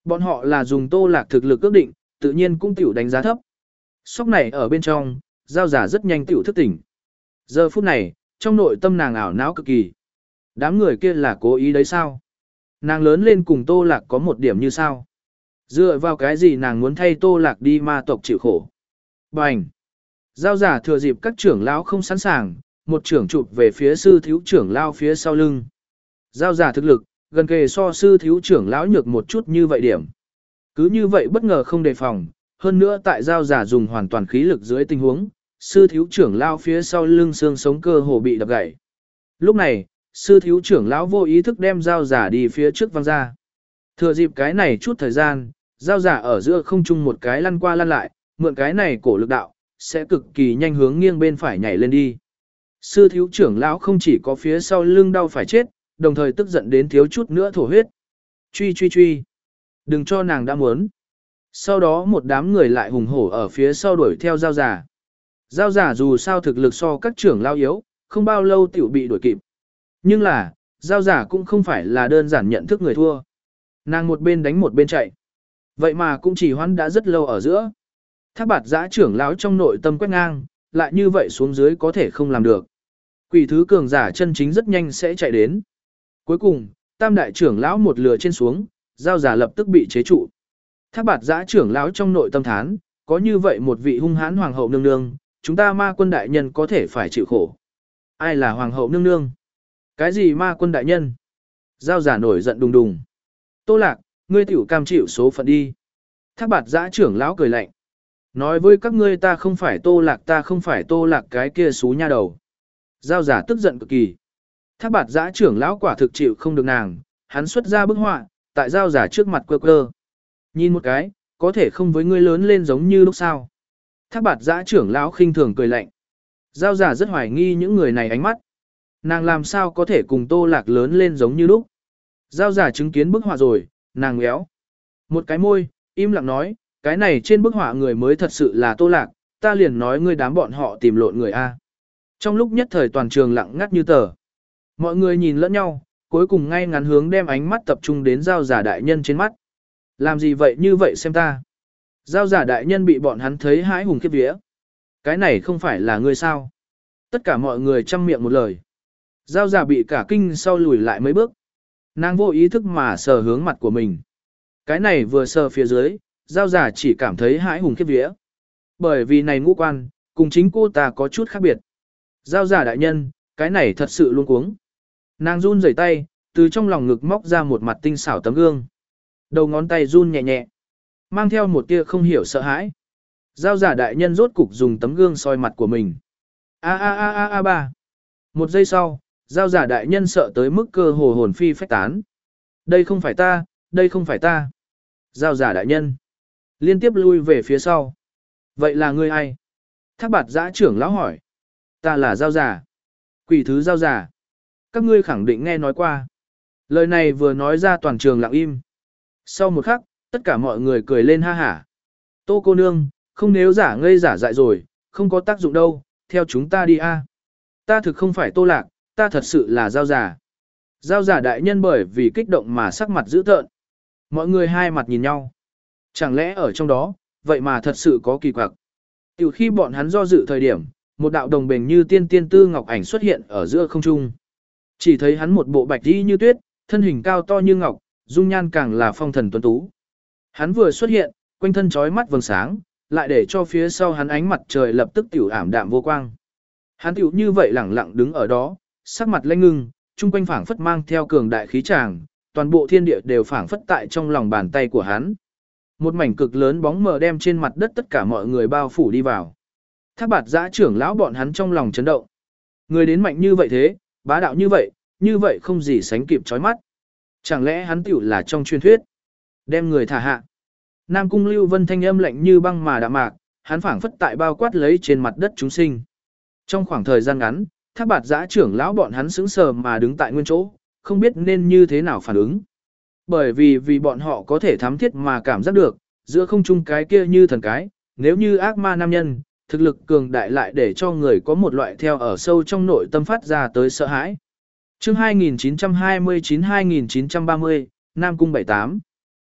Bọn họ là dùng Tô Lạc thực lực ước định, tự nhiên cũng tiểu đánh giá thấp. Sóc này ở bên trong, giao giả rất nhanh tiểu thức tỉnh. Giờ phút này, trong nội tâm nàng ảo não cực kỳ. Đám người kia là cố ý đấy sao? Nàng lớn lên cùng Tô Lạc có một điểm như sao? Dựa vào cái gì nàng muốn thay Tô Lạc đi ma tộc chịu khổ? Bành! Giao giả thừa dịp các trưởng lão không sẵn sàng, một trưởng chụp về phía sư thiếu trưởng lão phía sau lưng. Giao giả thực lực, gần kề so sư thiếu trưởng lão nhược một chút như vậy điểm. Cứ như vậy bất ngờ không đề phòng, hơn nữa tại giao giả dùng hoàn toàn khí lực dưới tình huống, sư thiếu trưởng lão phía sau lưng xương sống cơ hồ bị đập gãy. Lúc này, sư thiếu trưởng lão vô ý thức đem giao giả đi phía trước văng ra. Thừa dịp cái này chút thời gian, giao giả ở giữa không trung một cái lăn qua lăn lại, mượn cái này cổ lực đạo, sẽ cực kỳ nhanh hướng nghiêng bên phải nhảy lên đi. Sư thiếu trưởng lão không chỉ có phía sau lưng đau phải chết, đồng thời tức giận đến thiếu chút nữa thổ huyết. Truy truy truy. Đừng cho nàng đã muốn. Sau đó một đám người lại hùng hổ ở phía sau đuổi theo giao giả. Giao giả dù sao thực lực so các trưởng lão yếu, không bao lâu tiểu bị đuổi kịp. Nhưng là, giao giả cũng không phải là đơn giản nhận thức người thua. Nàng một bên đánh một bên chạy. Vậy mà cũng chỉ hoãn đã rất lâu ở giữa. Thác bạt giã trưởng lão trong nội tâm quét ngang, lại như vậy xuống dưới có thể không làm được. Quỷ thứ cường giả chân chính rất nhanh sẽ chạy đến. Cuối cùng, tam đại trưởng lão một lừa trên xuống, giao giả lập tức bị chế trụ. Thác bạt giã trưởng lão trong nội tâm thán, có như vậy một vị hung hãn hoàng hậu nương nương, chúng ta ma quân đại nhân có thể phải chịu khổ. Ai là hoàng hậu nương nương? Cái gì ma quân đại nhân? Giao giả nổi giận đùng đùng. Tô Lạc, ngươi tiểu cam chịu số phận đi. Thác bạt giã trưởng lão cười lạnh. Nói với các ngươi ta không phải Tô Lạc, ta không phải Tô Lạc cái kia xú nha đầu. Giao giả tức giận cực kỳ. Thác bạt giã trưởng lão quả thực chịu không được nàng, hắn xuất ra bức họa, tại giao giả trước mặt quơ quơ. Nhìn một cái, có thể không với ngươi lớn lên giống như lúc sau. Thác bạt giã trưởng lão khinh thường cười lạnh. Giao giả rất hoài nghi những người này ánh mắt. Nàng làm sao có thể cùng Tô Lạc lớn lên giống như lúc. Giao giả chứng kiến bức họa rồi, nàng ngéo. Một cái môi, im lặng nói, cái này trên bức họa người mới thật sự là Tô Lạc, ta liền nói ngươi đám bọn họ tìm lộn người A. Trong lúc nhất thời toàn trường lặng ngắt như tờ. Mọi người nhìn lẫn nhau, cuối cùng ngay ngắn hướng đem ánh mắt tập trung đến giao giả đại nhân trên mắt. Làm gì vậy như vậy xem ta. Giao giả đại nhân bị bọn hắn thấy hãi hùng khiếp vía. Cái này không phải là ngươi sao. Tất cả mọi người chăm miệng một lời. Giao giả bị cả kinh sau lùi lại mấy bước. Nàng vô ý thức mà sờ hướng mặt của mình. Cái này vừa sờ phía dưới, giao giả chỉ cảm thấy hãi hùng khiếp vía. Bởi vì này ngũ quan, cùng chính cô ta có chút khác biệt. Giao giả đại nhân, cái này thật sự luôn cuống. Nàng run rẩy tay, từ trong lòng ngực móc ra một mặt tinh xảo tấm gương. Đầu ngón tay run nhẹ nhẹ, mang theo một tia không hiểu sợ hãi. Giao giả đại nhân rốt cục dùng tấm gương soi mặt của mình. A a a a a ba. Một giây sau, giao giả đại nhân sợ tới mức cơ hồ hồn phi phách tán. Đây không phải ta, đây không phải ta. Giao giả đại nhân liên tiếp lui về phía sau. Vậy là ngươi ai? Thác bạt giã trưởng lão hỏi. Ta là giao giả. Quỷ thứ giao giả. Các ngươi khẳng định nghe nói qua. Lời này vừa nói ra toàn trường lặng im. Sau một khắc, tất cả mọi người cười lên ha hả. Tô cô nương, không nếu giả ngây giả dại rồi, không có tác dụng đâu, theo chúng ta đi a. Ta thực không phải Tô Lạc, ta thật sự là giao giả. Giao giả đại nhân bởi vì kích động mà sắc mặt dữ tợn. Mọi người hai mặt nhìn nhau. Chẳng lẽ ở trong đó, vậy mà thật sự có kỳ quặc. Từ khi bọn hắn do dự thời điểm, một đạo đồng bền như tiên tiên tư ngọc ảnh xuất hiện ở giữa không trung. Chỉ thấy hắn một bộ bạch y như tuyết, thân hình cao to như ngọc, dung nhan càng là phong thần tuấn tú. Hắn vừa xuất hiện, quanh thân chói mắt vầng sáng, lại để cho phía sau hắn ánh mặt trời lập tức tiểu ảm đạm vô quang. Hắn tiểu như vậy lẳng lặng đứng ở đó, sắc mặt lênh ngưng, trung quanh phảng phất mang theo cường đại khí tràng, toàn bộ thiên địa đều phảng phất tại trong lòng bàn tay của hắn. Một mảnh cực lớn bóng mờ đem trên mặt đất tất cả mọi người bao phủ đi vào. Thác bạt giã trưởng lão bọn hắn trong lòng chấn động. Người đến mạnh như vậy thế, bá đạo như vậy, như vậy không gì sánh kịp chói mắt. Chẳng lẽ hắn tiểu là trong truyền thuyết? Đem người thả hạ. Nam Cung Lưu Vân thanh âm lạnh như băng mà đạm mạc, hắn phảng phất tại bao quát lấy trên mặt đất chúng sinh. Trong khoảng thời gian ngắn, Thác bạt giã trưởng lão bọn hắn sững sờ mà đứng tại nguyên chỗ, không biết nên như thế nào phản ứng. Bởi vì vì bọn họ có thể thám thiết mà cảm giác được, giữa không trung cái kia như thần cái, nếu như ác ma nam nhân, thực lực cường đại lại để cho người có một loại theo ở sâu trong nội tâm phát ra tới sợ hãi. Chương hai nghìn chín trăm hai mươi chín đến hai nghìn chín trăm ba mươi, Nam Cung bảy tám.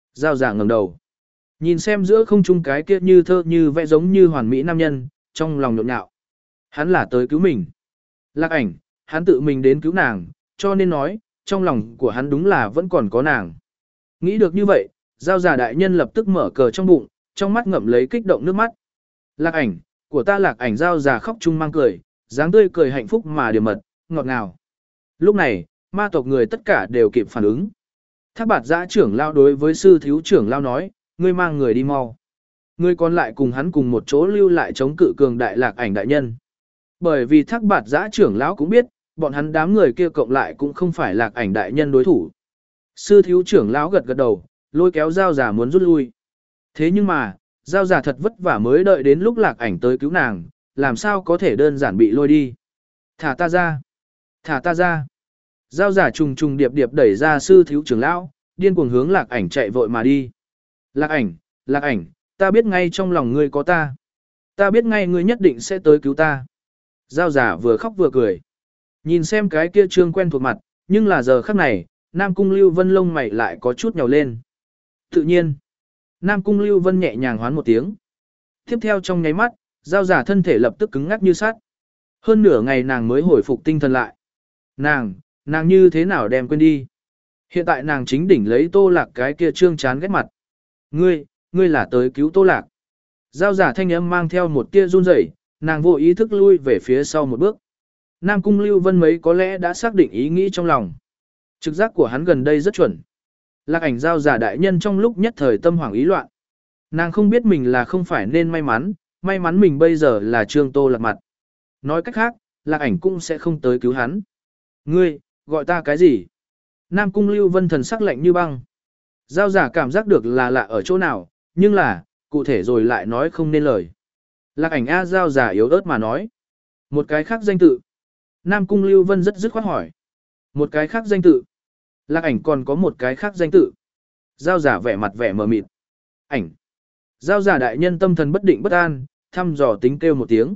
Giao giả ngẩng đầu. Nhìn xem giữa không trung cái kia như thơ như vẽ giống như hoàn mỹ nam nhân, trong lòng nhộn nhạo. Hắn là tới cứu mình. Lạc ảnh, hắn tự mình đến cứu nàng, cho nên nói, trong lòng của hắn đúng là vẫn còn có nàng. Nghĩ được như vậy, giao giả đại nhân lập tức mở cờ trong bụng, trong mắt ngậm lấy kích động nước mắt. Lạc ảnh, của ta lạc ảnh giao giả khóc chung mang cười, dáng tươi cười hạnh phúc mà điềm mật, ngọt ngào. Lúc này, ma tộc người tất cả đều kịp phản ứng. Thác bạt giã trưởng lao đối với sư thiếu trưởng lao nói, ngươi mang người đi mau. Ngươi còn lại cùng hắn cùng một chỗ lưu lại chống cự cường đại lạc ảnh đại nhân. Bởi vì thác bạt giã trưởng lão cũng biết, bọn hắn đám người kia cộng lại cũng không phải lạc ảnh đại nhân đối thủ. Sư thiếu trưởng lão gật gật đầu, lôi kéo giao giả muốn rút lui. Thế nhưng mà, giao giả thật vất vả mới đợi đến lúc lạc ảnh tới cứu nàng, làm sao có thể đơn giản bị lôi đi. Thả ta ra! Thả ta ra! Giao giả trùng trùng điệp điệp đẩy ra sư thiếu trưởng lão, điên cuồng hướng lạc ảnh chạy vội mà đi. Lạc ảnh, lạc ảnh, ta biết ngay trong lòng ngươi có ta. Ta biết ngay ngươi nhất định sẽ tới cứu ta. Giao giả vừa khóc vừa cười. Nhìn xem cái kia trương quen thuộc mặt, nhưng là giờ khắc này, Nam Cung Lưu Vân lông mày lại có chút nhào lên. Tự nhiên, Nam Cung Lưu Vân nhẹ nhàng hoán một tiếng. Tiếp theo trong nháy mắt, giao giả thân thể lập tức cứng ngắc như sắt. Hơn nửa ngày nàng mới hồi phục tinh thần lại. Nàng, nàng như thế nào đem quên đi. Hiện tại nàng chính đỉnh lấy Tô Lạc cái kia trương chán ghét mặt. Ngươi, ngươi là tới cứu Tô Lạc. Giao giả thanh âm mang theo một tia run rẩy, nàng vô ý thức lui về phía sau một bước. Nam Cung Lưu Vân mấy có lẽ đã xác định ý nghĩ trong lòng. Trực giác của hắn gần đây rất chuẩn. Lạc ảnh giao giả đại nhân trong lúc nhất thời tâm hoảng ý loạn. Nàng không biết mình là không phải nên may mắn, may mắn mình bây giờ là trương Tô Lạc mặt. Nói cách khác, Lạc ảnh cũng sẽ không tới cứu hắn. Ngươi, gọi ta cái gì? Nam Cung Lưu Vân thần sắc lạnh như băng. Giao giả cảm giác được là lạ ở chỗ nào, nhưng là, cụ thể rồi lại nói không nên lời. Lạc ảnh A giao giả yếu ớt mà nói. Một cái khác danh tự. Nam Cung Lưu Vân rất dứt khoát hỏi. Một cái khác danh tự. Lạc ảnh còn có một cái khác danh tự. Giao giả vẻ mặt vẻ mờ mịt. Ảnh. Giao giả đại nhân tâm thần bất định bất an, thăm dò tính kêu một tiếng.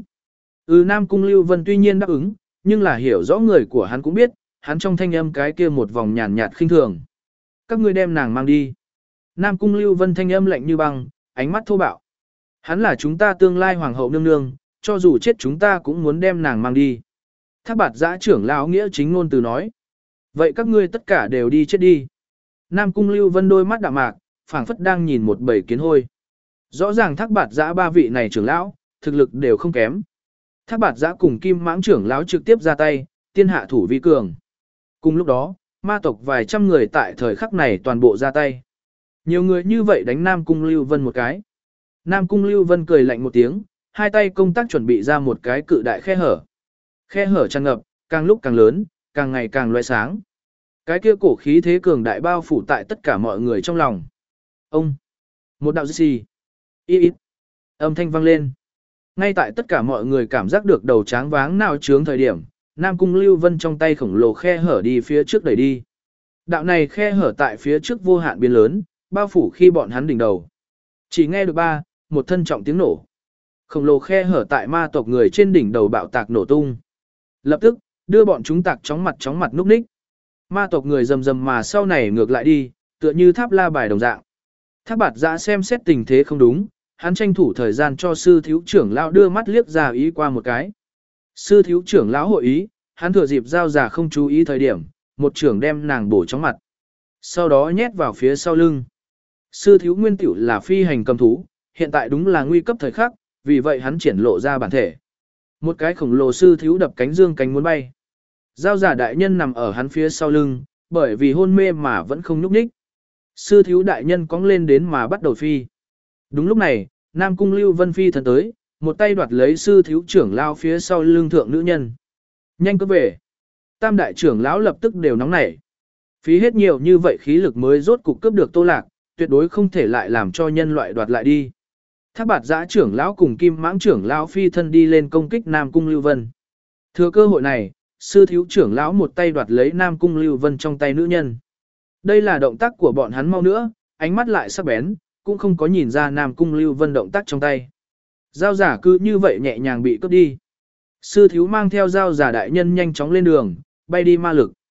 Ừ Nam Cung Lưu Vân tuy nhiên đáp ứng, nhưng là hiểu rõ người của hắn cũng biết, hắn trong thanh âm cái kia một vòng nhàn nhạt khinh thường. Các ngươi đem nàng mang đi. Nam Cung Lưu Vân thanh âm lạnh như băng, ánh mắt thô bạo. Hắn là chúng ta tương lai hoàng hậu nương nương, cho dù chết chúng ta cũng muốn đem nàng mang đi. Thác bạt giã trưởng lão nghĩa chính ngôn từ nói. Vậy các ngươi tất cả đều đi chết đi. Nam Cung Lưu Vân đôi mắt đạm mạc, phảng phất đang nhìn một bầy kiến hôi. Rõ ràng thác bạt giã ba vị này trưởng lão, thực lực đều không kém. Thác bạt giã cùng kim mãng trưởng lão trực tiếp ra tay, tiên hạ thủ vi cường. Cùng lúc đó, ma tộc vài trăm người tại thời khắc này toàn bộ ra tay. Nhiều người như vậy đánh Nam Cung Lưu Vân một cái. Nam Cung Lưu Vân cười lạnh một tiếng, hai tay công tác chuẩn bị ra một cái cự đại khe hở. Khe hở tràn ngập, càng lúc càng lớn, càng ngày càng loe sáng. Cái kia cổ khí thế cường đại bao phủ tại tất cả mọi người trong lòng. Ông! Một đạo gì? Ít ít! Âm thanh vang lên. Ngay tại tất cả mọi người cảm giác được đầu tráng váng nào trướng thời điểm, Nam Cung Lưu Vân trong tay khổng lồ khe hở đi phía trước đẩy đi. Đạo này khe hở tại phía trước vô hạn biến lớn, bao phủ khi bọn hắn đỉnh đầu. Chỉ nghe được ba, một thân trọng tiếng nổ. Khổng lồ khe hở tại ma tộc người trên đỉnh đầu bạo tạc nổ tung. Lập tức, đưa bọn chúng tạc chóng mặt chóng mặt núp ních. Ma tộc người rầm rầm mà sau này ngược lại đi, tựa như tháp la bài đồng dạng. Tháp bạt giã xem xét tình thế không đúng, hắn tranh thủ thời gian cho sư thiếu trưởng lão đưa mắt liếc ra ý qua một cái. Sư thiếu trưởng lão hội ý, hắn thừa dịp giao giả không chú ý thời điểm, một trưởng đem nàng bổ chóng mặt. Sau đó nhét vào phía sau lưng. Sư thiếu nguyên tiểu là phi hành cầm thú, hiện tại đúng là nguy cấp thời khắc, vì vậy hắn triển lộ ra bản thể. Một cái khổng lồ sư thiếu đập cánh dương cánh muốn bay. Giao giả đại nhân nằm ở hắn phía sau lưng, bởi vì hôn mê mà vẫn không nhúc nhích. Sư thiếu đại nhân cong lên đến mà bắt đầu phi. Đúng lúc này, Nam Cung Lưu Vân phi thần tới, một tay đoạt lấy sư thiếu trưởng lao phía sau lưng thượng nữ nhân. Nhanh cứ về. Tam đại trưởng lão lập tức đều nóng nảy. Phí hết nhiều như vậy khí lực mới rốt cục cướp được Tô Lạc, tuyệt đối không thể lại làm cho nhân loại đoạt lại đi. Thác bạt giã trưởng lão cùng kim mãng trưởng lão phi thân đi lên công kích Nam Cung Lưu Vân. Thừa cơ hội này, sư thiếu trưởng lão một tay đoạt lấy Nam Cung Lưu Vân trong tay nữ nhân. Đây là động tác của bọn hắn mau nữa, ánh mắt lại sắc bén, cũng không có nhìn ra Nam Cung Lưu Vân động tác trong tay. Giao giả cứ như vậy nhẹ nhàng bị cướp đi. Sư thiếu mang theo giao giả đại nhân nhanh chóng lên đường, bay đi ma lực.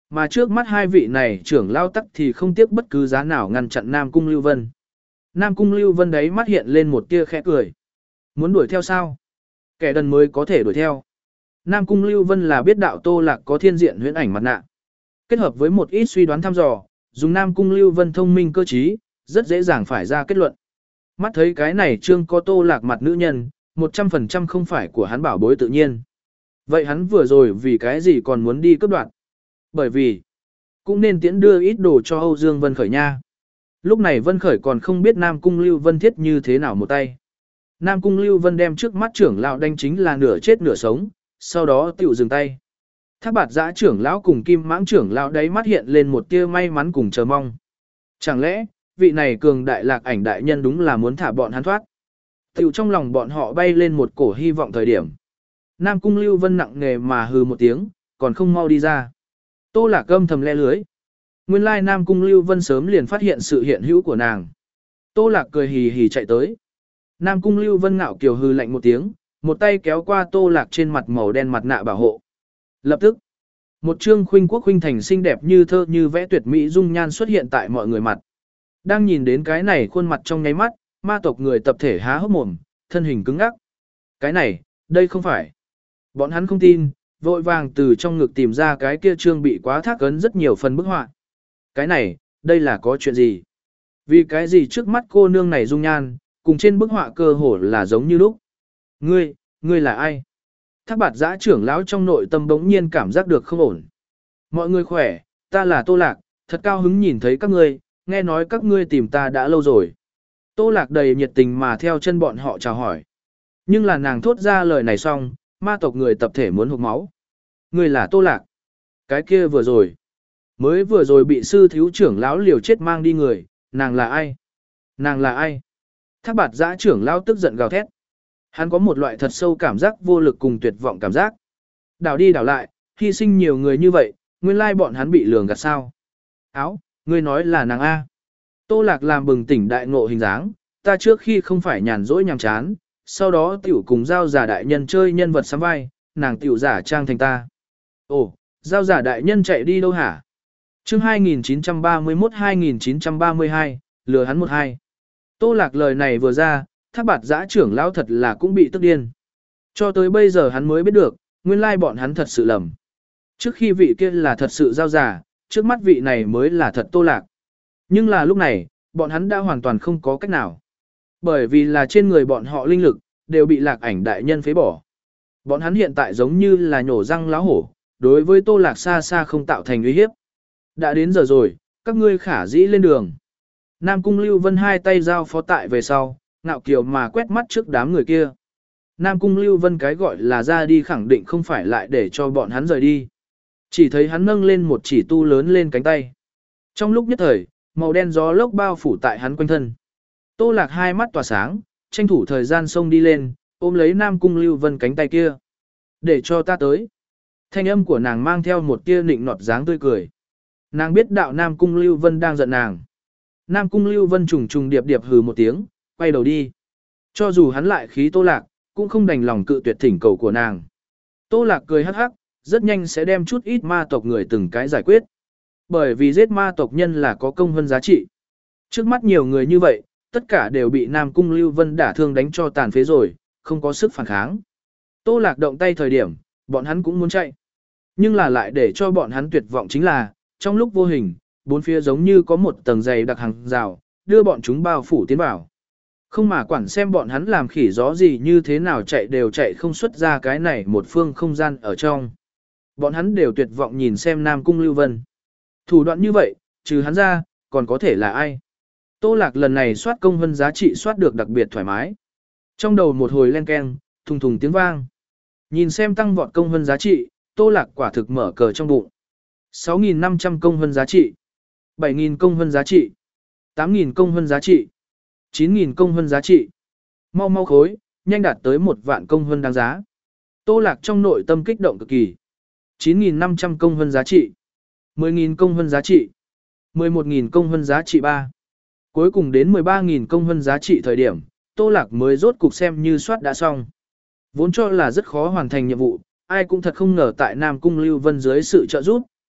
Mà trước mắt hai vị này trưởng lao tắc thì không tiếc bất cứ giá nào ngăn chặn Nam Cung Lưu Vân. Nam Cung Lưu Vân đấy mắt hiện lên một tia khẽ cười. Muốn đuổi theo sao? Kẻ đần mới có thể đuổi theo. Nam Cung Lưu Vân là biết đạo Tô Lạc có thiên diện huyễn ảnh mặt nạ. Kết hợp với một ít suy đoán thăm dò, dùng Nam Cung Lưu Vân thông minh cơ trí, rất dễ dàng phải ra kết luận. Mắt thấy cái này trương có Tô Lạc mặt nữ nhân, một trăm phần trăm không phải của hắn bảo bối tự nhiên. Vậy hắn vừa rồi vì cái gì còn muốn đi cướp đoạt? Bởi vì, cũng nên tiễn đưa ít đồ cho Âu Dương Vân Khởi nha. Lúc này Vân Khởi còn không biết Nam Cung Lưu Vân thiết như thế nào một tay. Nam Cung Lưu Vân đem trước mắt trưởng lão đánh chính là nửa chết nửa sống, sau đó tiểu dừng tay. Thác Bạt Giã trưởng lão cùng Kim Mãng trưởng lão đấy mắt hiện lên một tia may mắn cùng chờ mong. Chẳng lẽ, vị này cường đại lạc ảnh đại nhân đúng là muốn thả bọn hắn thoát? Tiểu trong lòng bọn họ bay lên một cổ hy vọng thời điểm. Nam Cung Lưu Vân nặng nề mà hừ một tiếng, còn không mau đi ra. Tô Lạc âm thầm le lưới. Nguyên lai Nam Cung Lưu Vân sớm liền phát hiện sự hiện hữu của nàng. Tô Lạc cười hì hì chạy tới. Nam Cung Lưu Vân ngạo kiều hừ lạnh một tiếng, một tay kéo qua Tô Lạc trên mặt màu đen mặt nạ bảo hộ. Lập tức, một trương khuynh quốc khuynh thành xinh đẹp như thơ như vẽ tuyệt mỹ dung nhan xuất hiện tại mọi người mặt. Đang nhìn đến cái này khuôn mặt trong nháy mắt, ma tộc người tập thể há hốc mồm, thân hình cứng ngắc. Cái này, đây không phải. Bọn hắn không tin, vội vàng từ trong ngực tìm ra cái kia trương bị quá thác ấn rất nhiều phần bức họa. Cái này, đây là có chuyện gì? Vì cái gì trước mắt cô nương này dung nhan, cùng trên bức họa cơ hồ là giống như lúc. Ngươi, ngươi là ai? Thác Bạt Giã trưởng lão trong nội tâm bỗng nhiên cảm giác được không ổn. Mọi người khỏe, ta là Tô Lạc, thật cao hứng nhìn thấy các ngươi, nghe nói các ngươi tìm ta đã lâu rồi. Tô Lạc đầy nhiệt tình mà theo chân bọn họ chào hỏi. Nhưng là nàng thốt ra lời này xong, ma tộc người tập thể muốn hụt máu. Ngươi là Tô Lạc. Cái kia vừa rồi. Mới vừa rồi bị sư thiếu trưởng lão liều chết mang đi người, nàng là ai? Nàng là ai? Thác Bạt Giã trưởng lão tức giận gào thét. Hắn có một loại thật sâu cảm giác vô lực cùng tuyệt vọng cảm giác. Đảo đi đảo lại, hy sinh nhiều người như vậy, nguyên lai bọn hắn bị lường gạt sao? Áo, ngươi nói là nàng A. Tô Lạc làm bừng tỉnh đại ngộ hình dáng, ta trước khi không phải nhàn rỗi nhàm chán, sau đó tiểu cùng giao giả đại nhân chơi nhân vật sắm vai, nàng tiểu giả trang thành ta. Ồ, giao giả đại nhân chạy đi đâu hả? Chương hai nghìn chín trăm ba mươi mốt hai nghìn chín trăm ba mươi hai, lừa hắn một hai. Tô Lạc lời này vừa ra, Thác Bạt Giã trưởng lão thật là cũng bị tức điên. Cho tới bây giờ hắn mới biết được, nguyên lai bọn hắn thật sự lầm. Trước khi vị kia là thật sự giao giả, trước mắt vị này mới là thật Tô Lạc. Nhưng là lúc này, bọn hắn đã hoàn toàn không có cách nào. Bởi vì là trên người bọn họ linh lực, đều bị lạc ảnh đại nhân phế bỏ. Bọn hắn hiện tại giống như là nhổ răng láo hổ, đối với Tô Lạc xa xa không tạo thành uy hiếp. Đã đến giờ rồi, các ngươi khả dĩ lên đường. Nam Cung Lưu Vân hai tay giao phó tại về sau, ngạo kiều mà quét mắt trước đám người kia. Nam Cung Lưu Vân cái gọi là ra đi khẳng định không phải lại để cho bọn hắn rời đi. Chỉ thấy hắn nâng lên một chỉ tu lớn lên cánh tay. Trong lúc nhất thời, màu đen gió lốc bao phủ tại hắn quanh thân. Tô Lạc hai mắt tỏa sáng, tranh thủ thời gian xông đi lên, ôm lấy Nam Cung Lưu Vân cánh tay kia. Để cho ta tới. Thanh âm của nàng mang theo một tia nịnh nọt dáng tươi cười. Nàng biết đạo Nam Cung Lưu Vân đang giận nàng. Nam Cung Lưu Vân trùng trùng điệp điệp hừ một tiếng, quay đầu đi. Cho dù hắn lại khí Tô Lạc, cũng không đành lòng cự tuyệt thỉnh cầu của nàng. Tô Lạc cười hắc hắc, rất nhanh sẽ đem chút ít ma tộc người từng cái giải quyết. Bởi vì giết ma tộc nhân là có công hơn giá trị. Trước mắt nhiều người như vậy, tất cả đều bị Nam Cung Lưu Vân đả thương đánh cho tàn phế rồi, không có sức phản kháng. Tô Lạc động tay thời điểm, bọn hắn cũng muốn chạy. Nhưng là lại để cho bọn hắn tuyệt vọng chính là, trong lúc vô hình, bốn phía giống như có một tầng dày đặc hàng rào, đưa bọn chúng bao phủ tiến vào. Không mà quản xem bọn hắn làm khỉ gió gì như thế nào chạy đều chạy không xuất ra cái này một phương không gian ở trong. Bọn hắn đều tuyệt vọng nhìn xem Nam Cung Lưu Vân. Thủ đoạn như vậy, trừ hắn ra, còn có thể là ai? Tô Lạc lần này soát công vân giá trị soát được đặc biệt thoải mái. Trong đầu một hồi len keng, thùng thùng tiếng vang. Nhìn xem tăng vọt công vân giá trị, Tô Lạc quả thực mở cờ trong bụng. sáu nghìn năm trăm công vân giá trị, bảy nghìn công vân giá trị, tám nghìn công vân giá trị, chín nghìn công vân giá trị. Mau mau khối, nhanh đạt tới một vạn công vân đáng giá. Tô Lạc trong nội tâm kích động cực kỳ. chín nghìn năm trăm công vân giá trị, mười nghìn công vân giá trị, mười một nghìn công vân giá trị ba. Cuối cùng đến mười ba nghìn công vân giá trị thời điểm, Tô Lạc mới rốt cục xem như soát đã xong. Vốn cho là rất khó hoàn thành nhiệm vụ, ai cũng thật không ngờ tại Nam Cung Lưu Vân dưới sự trợ giúp,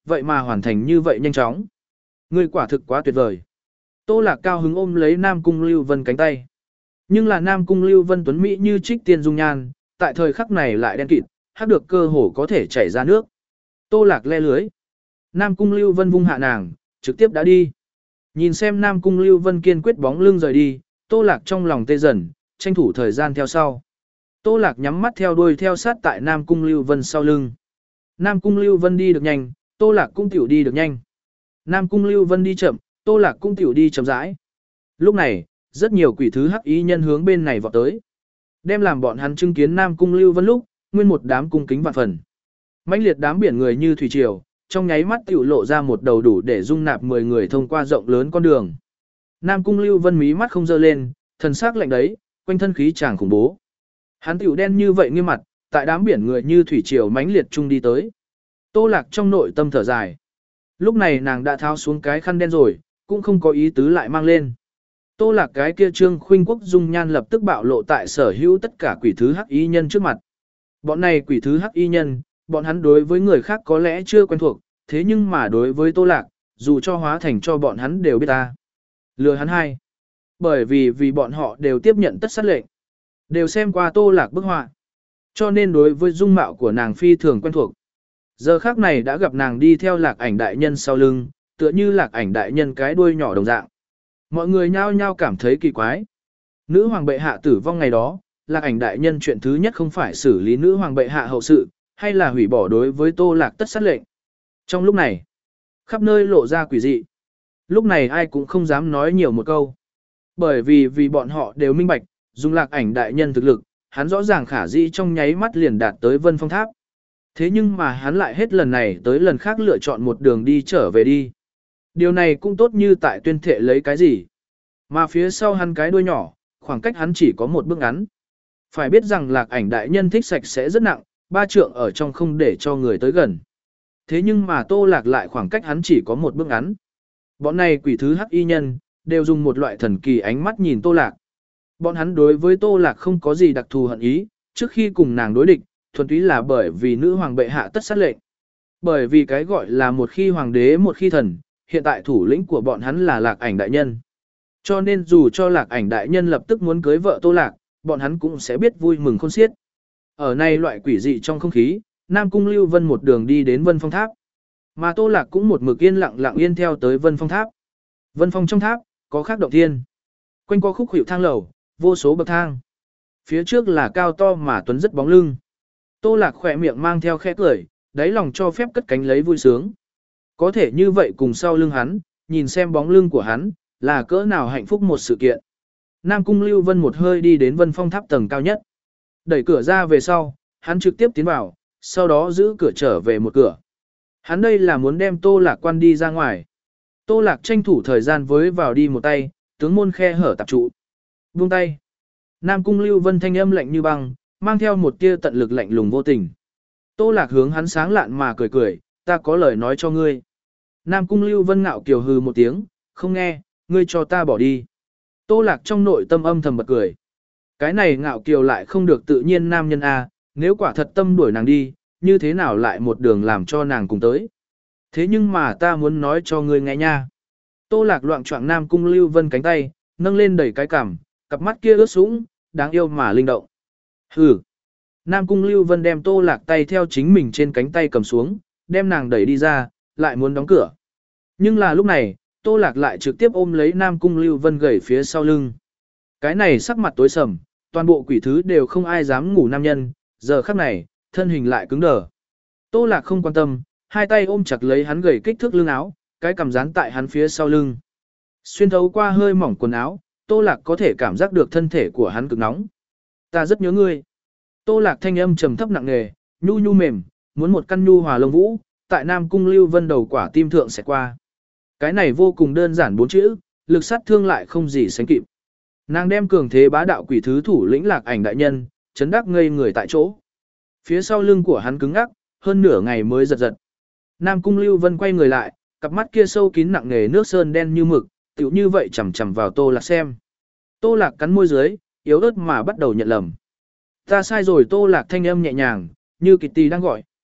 vậy mà hoàn thành như vậy nhanh chóng. Ngươi quả thực quá tuyệt vời. Tô Lạc cao hứng ôm lấy Nam Cung Lưu Vân cánh tay. Nhưng là Nam Cung Lưu Vân tuấn mỹ như trích tiên dung nhan, tại thời khắc này lại đen kịt, hắc được cơ hồ có thể chảy ra nước. Tô Lạc le lưới. Nam Cung Lưu Vân vung hạ nàng, trực tiếp đã đi. Nhìn xem Nam Cung Lưu Vân kiên quyết bóng lưng rời đi, Tô Lạc trong lòng tê dần, tranh thủ thời gian theo sau. Tô Lạc nhắm mắt theo đuôi theo sát tại Nam Cung Lưu Vân sau lưng. Nam Cung Lưu Vân đi được nhanh, Tô Lạc cũng tiểu đi được nhanh. Nam Cung Lưu Vân đi chậm, Tô Lạc cũng tiểu đi chậm rãi. Lúc này, rất nhiều quỷ thứ hắc ý nhân hướng bên này vọt tới. Đem làm bọn hắn chứng kiến Nam Cung Lưu Vân lúc, nguyên một đám cung kính vạn phần. Mãnh liệt đám biển người như thủy triều, trong nháy mắt tiểu lộ ra một đầu đủ để dung nạp mười người thông qua rộng lớn con đường. Nam Cung Lưu Vân mí mắt không dơ lên, thần sắc lạnh đấy, quanh thân khí chàng khủng bố. Hắn tiểu đen như vậy nghiêm mặt, tại đám biển người như thủy triều mãnh liệt chung đi tới. Tô Lạc trong nội tâm thở dài. Lúc này nàng đã tháo xuống cái khăn đen rồi, cũng không có ý tứ lại mang lên. Tô Lạc cái kia Trương Khuynh Quốc dung nhan lập tức bạo lộ tại sở hữu tất cả quỷ thứ hắc y nhân trước mặt. Bọn này quỷ thứ hắc y nhân, bọn hắn đối với người khác có lẽ chưa quen thuộc, thế nhưng mà đối với Tô Lạc, dù cho hóa thành cho bọn hắn đều biết ta. Lừa hắn hay. Bởi vì vì bọn họ đều tiếp nhận tất sát lệnh. Đều xem qua Tô Lạc bức họa. Cho nên đối với dung mạo của nàng phi thường quen thuộc. Giờ khác này đã gặp nàng đi theo Lạc Ảnh đại nhân sau lưng, tựa như Lạc Ảnh đại nhân cái đuôi nhỏ đồng dạng. Mọi người nhao nhao cảm thấy kỳ quái. Nữ hoàng bệ hạ tử vong ngày đó, Lạc Ảnh đại nhân chuyện thứ nhất không phải xử lý nữ hoàng bệ hạ hậu sự, hay là hủy bỏ đối với Tô Lạc tất sát lệnh. Trong lúc này, khắp nơi lộ ra quỷ dị. Lúc này ai cũng không dám nói nhiều một câu. Bởi vì vì bọn họ đều minh bạch, dùng Lạc Ảnh đại nhân thực lực, hắn rõ ràng khả dĩ trong nháy mắt liền đạt tới Vân Phong Tháp. Thế nhưng mà hắn lại hết lần này tới lần khác lựa chọn một đường đi trở về đi. Điều này cũng tốt như tại tuyên thệ lấy cái gì. Mà phía sau hắn cái đuôi nhỏ, khoảng cách hắn chỉ có một bước ngắn. Phải biết rằng Lạc Ảnh đại nhân thích sạch sẽ rất nặng, ba trượng ở trong không để cho người tới gần. Thế nhưng mà Tô Lạc lại khoảng cách hắn chỉ có một bước ngắn. Bọn này quỷ thứ hắc y nhân, đều dùng một loại thần kỳ ánh mắt nhìn Tô Lạc. Bọn hắn đối với Tô Lạc không có gì đặc thù hận ý, trước khi cùng nàng đối địch, thuần túy là bởi vì nữ hoàng bệ hạ tất sát lệnh. Bởi vì cái gọi là một khi hoàng đế một khi thần, hiện tại thủ lĩnh của bọn hắn là Lạc Ảnh đại nhân. Cho nên dù cho Lạc Ảnh đại nhân lập tức muốn cưới vợ Tô Lạc, bọn hắn cũng sẽ biết vui mừng khôn xiết. Ở này loại quỷ dị trong không khí, Nam Cung Lưu Vân một đường đi đến Vân Phong Tháp. Mà Tô Lạc cũng một mực yên lặng lặng yên theo tới Vân Phong Tháp. Vân Phong trong tháp, có khác động thiên. Quanh co khúc hiệu thang lầu, vô số bậc thang. Phía trước là cao to mà tuấn rất bóng lưng. Tô Lạc khỏe miệng mang theo khẽ cười, đáy lòng cho phép cất cánh lấy vui sướng. Có thể như vậy cùng sau lưng hắn, nhìn xem bóng lưng của hắn, là cỡ nào hạnh phúc một sự kiện. Nam Cung Lưu Vân một hơi đi đến Vân Phong Tháp tầng cao nhất. Đẩy cửa ra về sau, hắn trực tiếp tiến vào, sau đó giữ cửa trở về một cửa. Hắn đây là muốn đem Tô Lạc quan đi ra ngoài. Tô Lạc tranh thủ thời gian với vào đi một tay, tướng môn khe hở tạp trụ. Buông tay. Nam Cung Lưu Vân thanh âm lạnh như băng, mang theo một tia tận lực lạnh lùng vô tình. Tô Lạc hướng hắn sáng lạn mà cười cười, ta có lời nói cho ngươi. Nam Cung Lưu Vân ngạo kiều hừ một tiếng, không nghe, ngươi cho ta bỏ đi. Tô Lạc trong nội tâm âm thầm bật cười. Cái này ngạo kiều lại không được tự nhiên nam nhân A, nếu quả thật tâm đuổi nàng đi, như thế nào lại một đường làm cho nàng cùng tới. Thế nhưng mà ta muốn nói cho ngươi nghe nha. Tô Lạc loạng choạng Nam Cung Lưu Vân cánh tay, nâng lên đẩy cái cằm, cặp mắt kia ướt sũng, đáng yêu mà linh động. Hừ. Nam Cung Lưu Vân đem Tô Lạc tay theo chính mình trên cánh tay cầm xuống, đem nàng đẩy đi ra, lại muốn đóng cửa. Nhưng là lúc này, Tô Lạc lại trực tiếp ôm lấy Nam Cung Lưu Vân gầy phía sau lưng. Cái này sắc mặt tối sầm, toàn bộ quỷ thứ đều không ai dám ngủ nam nhân, giờ khắc này, thân hình lại cứng đờ. Tô Lạc không quan tâm, hai tay ôm chặt lấy hắn gầy kích thước lưng áo, cái cầm dán tại hắn phía sau lưng. Xuyên thấu qua hơi mỏng quần áo, Tô Lạc có thể cảm giác được thân thể của hắn cực nóng. Ta rất nhớ ngươi. Tô Lạc thanh âm trầm thấp nặng nề, nhu nhu mềm, muốn một căn nhu hòa lông vũ, tại Nam Cung Lưu Vân đầu quả tim thượng sẽ qua. Cái này vô cùng đơn giản bốn chữ, lực sát thương lại không gì sánh kịp. Nàng đem cường thế bá đạo quỷ thứ thủ lĩnh Lạc Ảnh đại nhân, chấn đắc ngây người tại chỗ. Phía sau lưng của hắn cứng ngắc, hơn nửa ngày mới giật giật. Nam Cung Lưu Vân quay người lại, cặp mắt kia sâu kín nặng nề nước sơn đen như mực, tựu như vậy chằm chằm vào Tô Lạc xem. Tô Lạc cắn môi dưới, yếu ớt mà bắt đầu nhận lầm. Ta sai rồi. Tô Lạc thanh âm nhẹ nhàng, như Kitty đang gọi.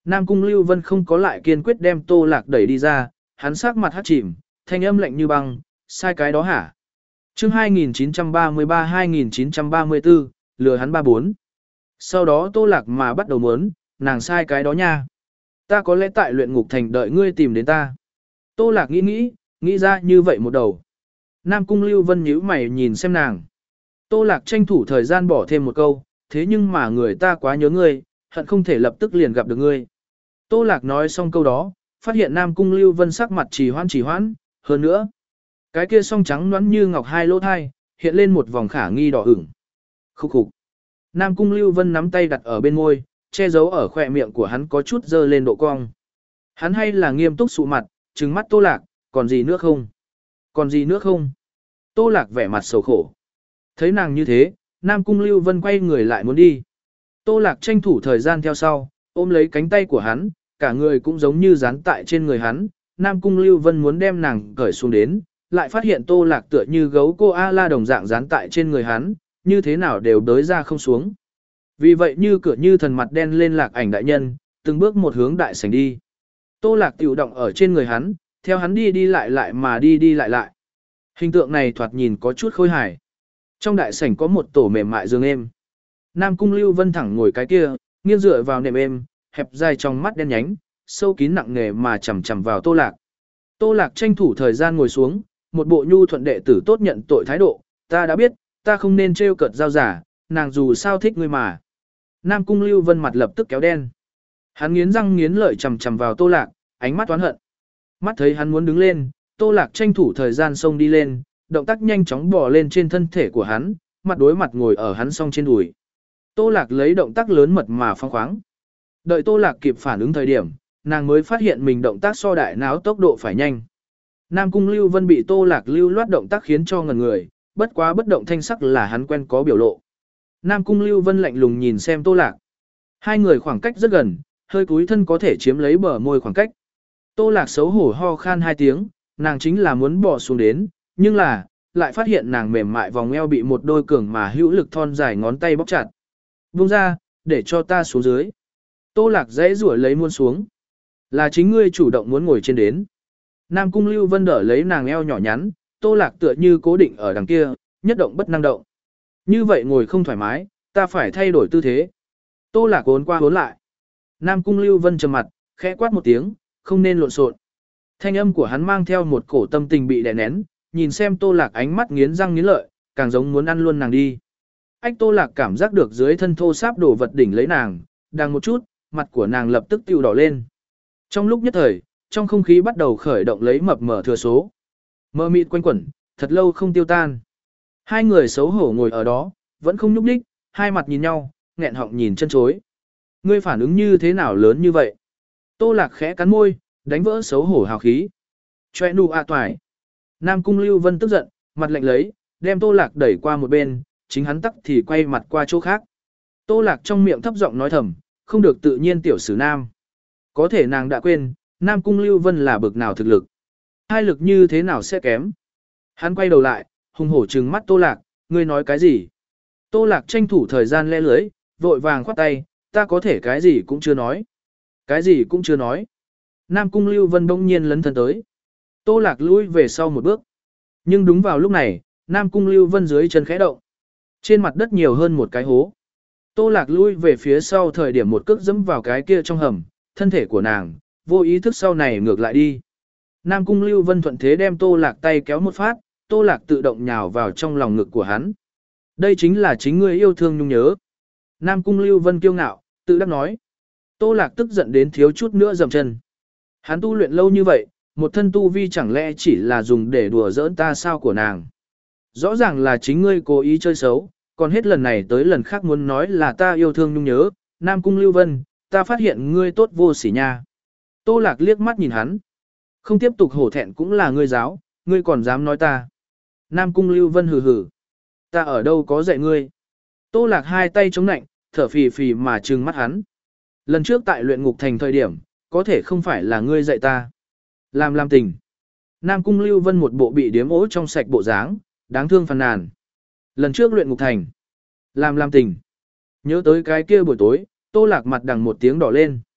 Nam Cung Lưu Vân không có lại kiên quyết đem Tô Lạc đẩy đi ra, hắn sắc mặt hắt chìm, thanh âm lạnh như băng, sai cái đó hả? Chương hai nghìn chín trăm ba mươi ba hai nghìn chín trăm ba mươi tư, lừa hắn ba bốn. Sau đó Tô Lạc mà bắt đầu muốn, nàng sai cái đó nha. Ta có lẽ tại luyện ngục thành đợi ngươi tìm đến ta. Tô Lạc nghĩ nghĩ, nghĩ ra như vậy một đầu. Nam Cung Lưu Vân nhíu mày nhìn xem nàng. Tô Lạc tranh thủ thời gian bỏ thêm một câu, thế nhưng mà người ta quá nhớ ngươi, hận không thể lập tức liền gặp được ngươi. Tô Lạc nói xong câu đó, phát hiện Nam Cung Lưu Vân sắc mặt trì hoãn trì hoãn, hơn nữa. Cái kia song trắng nõn như ngọc hai lỗ thai, hiện lên một vòng khả nghi đỏ ửng. Khúc khục. Nam Cung Lưu Vân nắm tay đặt ở bên môi, che giấu ở khỏe miệng của hắn có chút dơ lên độ cong. Hắn hay là nghiêm túc sụ mặt, trừng mắt Tô Lạc, còn gì nữa không? Còn gì nữa không? Tô Lạc vẻ mặt sầu khổ. Thấy nàng như thế, Nam Cung Lưu Vân quay người lại muốn đi. Tô Lạc tranh thủ thời gian theo sau, ôm lấy cánh tay của hắn, cả người cũng giống như dán tại trên người hắn. Nam Cung Lưu Vân muốn đem nàng cởi xuống đến, lại phát hiện Tô Lạc tựa như gấu cô A-la đồng dạng dán tại trên người hắn, như thế nào đều đới ra không xuống. Vì vậy như cửa như thần mặt đen lên Lạc Ảnh đại nhân, từng bước một hướng đại sảnh đi. Tô Lạc tiểu động ở trên người hắn, theo hắn đi đi lại lại mà đi đi lại lại. Hình tượng này thoạt nhìn có chút khôi hài. Trong đại sảnh có một tổ mềm mại giường êm. Nam Cung Lưu Vân thẳng ngồi cái kia, nghiêng dựa vào nệm êm, hẹp dài trong mắt đen nhánh, sâu kín nặng nề mà chằm chằm vào Tô Lạc. Tô Lạc tranh thủ thời gian ngồi xuống, một bộ nhu thuận đệ tử tốt nhận tội thái độ, ta đã biết, ta không nên trêu cợt giao giả, nàng dù sao thích ngươi mà. Nam Cung Lưu Vân mặt lập tức kéo đen. Hắn nghiến răng nghiến lợi chằm chằm vào Tô Lạc, ánh mắt oán hận. Mắt thấy hắn muốn đứng lên, Tô Lạc tranh thủ thời gian xông đi lên, động tác nhanh chóng bò lên trên thân thể của hắn, mặt đối mặt ngồi ở hắn song trên đùi. Tô Lạc lấy động tác lớn mật mà phong khoáng. Đợi Tô Lạc kịp phản ứng thời điểm, nàng mới phát hiện mình động tác so đại náo tốc độ phải nhanh. Nam Cung Lưu Vân bị Tô Lạc lưu loát động tác khiến cho ngẩn người, bất quá bất động thanh sắc là hắn quen có biểu lộ. Nam Cung Lưu Vân lạnh lùng nhìn xem Tô Lạc. Hai người khoảng cách rất gần, hơi cúi thân có thể chiếm lấy bờ môi khoảng cách. Tô Lạc xấu hổ ho khan hai tiếng, nàng chính là muốn bỏ xuống đến, nhưng là, lại phát hiện nàng mềm mại vòng eo bị một đôi cường mà hữu lực thon dài ngón tay bóp chặt. Buông ra, để cho ta xuống dưới. Tô Lạc dễ rủa lấy muôn xuống. Là chính ngươi chủ động muốn ngồi trên đến. Nam Cung Lưu Vân đỡ lấy nàng eo nhỏ nhắn, Tô Lạc tựa như cố định ở đằng kia, nhất động bất năng động. Như vậy ngồi không thoải mái, ta phải thay đổi tư thế. Tô Lạc uốn qua uốn lại. Nam Cung Lưu Vân trầm mặt, khẽ quát một tiếng, không nên lộn xộn. Thanh âm của hắn mang theo một cổ tâm tình bị đè nén, nhìn xem Tô Lạc ánh mắt nghiến răng nghiến lợi, càng giống muốn ăn luôn nàng đi. Ách Tô Lạc cảm giác được dưới thân thô sáp đổ vật đỉnh lấy nàng, đang một chút, mặt của nàng lập tức tiêu đỏ lên. Trong lúc nhất thời, trong không khí bắt đầu khởi động lấy mập mờ thừa số. Mơ mịt quanh quẩn, thật lâu không tiêu tan. Hai người xấu hổ ngồi ở đó, vẫn không nhúc đích, hai mặt nhìn nhau, nghẹn họng nhìn chân chối. Ngươi phản ứng như thế nào lớn như vậy? Tô Lạc khẽ cắn môi, đánh vỡ xấu hổ hào khí. Choe nu a toài. Nam Cung Lưu Vân tức giận, mặt lạnh lấy, đem Tô Lạc đẩy qua một bên, chính hắn tắc thì quay mặt qua chỗ khác. Tô Lạc trong miệng thấp giọng nói thầm, không được tự nhiên tiểu sử nam. Có thể nàng đã quên, Nam Cung Lưu Vân là bực nào thực lực. Hai lực như thế nào sẽ kém. Hắn quay đầu lại, hùng hổ trừng mắt Tô Lạc, ngươi nói cái gì? Tô Lạc tranh thủ thời gian le lưới, vội vàng khoát tay, ta có thể cái gì cũng chưa nói. Cái gì cũng chưa nói. Nam Cung Lưu Vân bỗng nhiên lấn thân tới. Tô Lạc lui về sau một bước. Nhưng đúng vào lúc này, Nam Cung Lưu Vân dưới chân khẽ động. Trên mặt đất nhiều hơn một cái hố. Tô Lạc lui về phía sau thời điểm một cước dẫm vào cái kia trong hầm, thân thể của nàng, vô ý thức sau này ngược lại đi. Nam Cung Lưu Vân thuận thế đem Tô Lạc tay kéo một phát, Tô Lạc tự động nhào vào trong lòng ngực của hắn. Đây chính là chính ngươi yêu thương nhung nhớ. Nam Cung Lưu Vân kiêu ngạo, tự đắc nói. Tô Lạc tức giận đến thiếu chút nữa dầm chân. Hắn tu luyện lâu như vậy, một thân tu vi chẳng lẽ chỉ là dùng để đùa giỡn ta sao của nàng. Rõ ràng là chính ngươi cố ý chơi xấu, còn hết lần này tới lần khác muốn nói là ta yêu thương nhung nhớ. Nam Cung Lưu Vân, ta phát hiện ngươi tốt vô sỉ nha. Tô Lạc liếc mắt nhìn hắn. Không tiếp tục hổ thẹn cũng là ngươi giáo, ngươi còn dám nói ta. Nam Cung Lưu Vân hừ hừ. Ta ở đâu có dạy ngươi. Tô Lạc hai tay chống nạnh, thở phì phì mà trừng mắt hắn. Lần trước tại luyện ngục thành thời điểm, có thể không phải là ngươi dạy ta. Làm làm tình. Nam Cung Lưu Vân một bộ bị điếm ố trong sạch bộ dáng, đáng thương phàn nàn. Lần trước luyện ngục thành. Làm làm tình. Nhớ tới cái kia buổi tối, Tô Lạc mặt đằng một tiếng đỏ lên.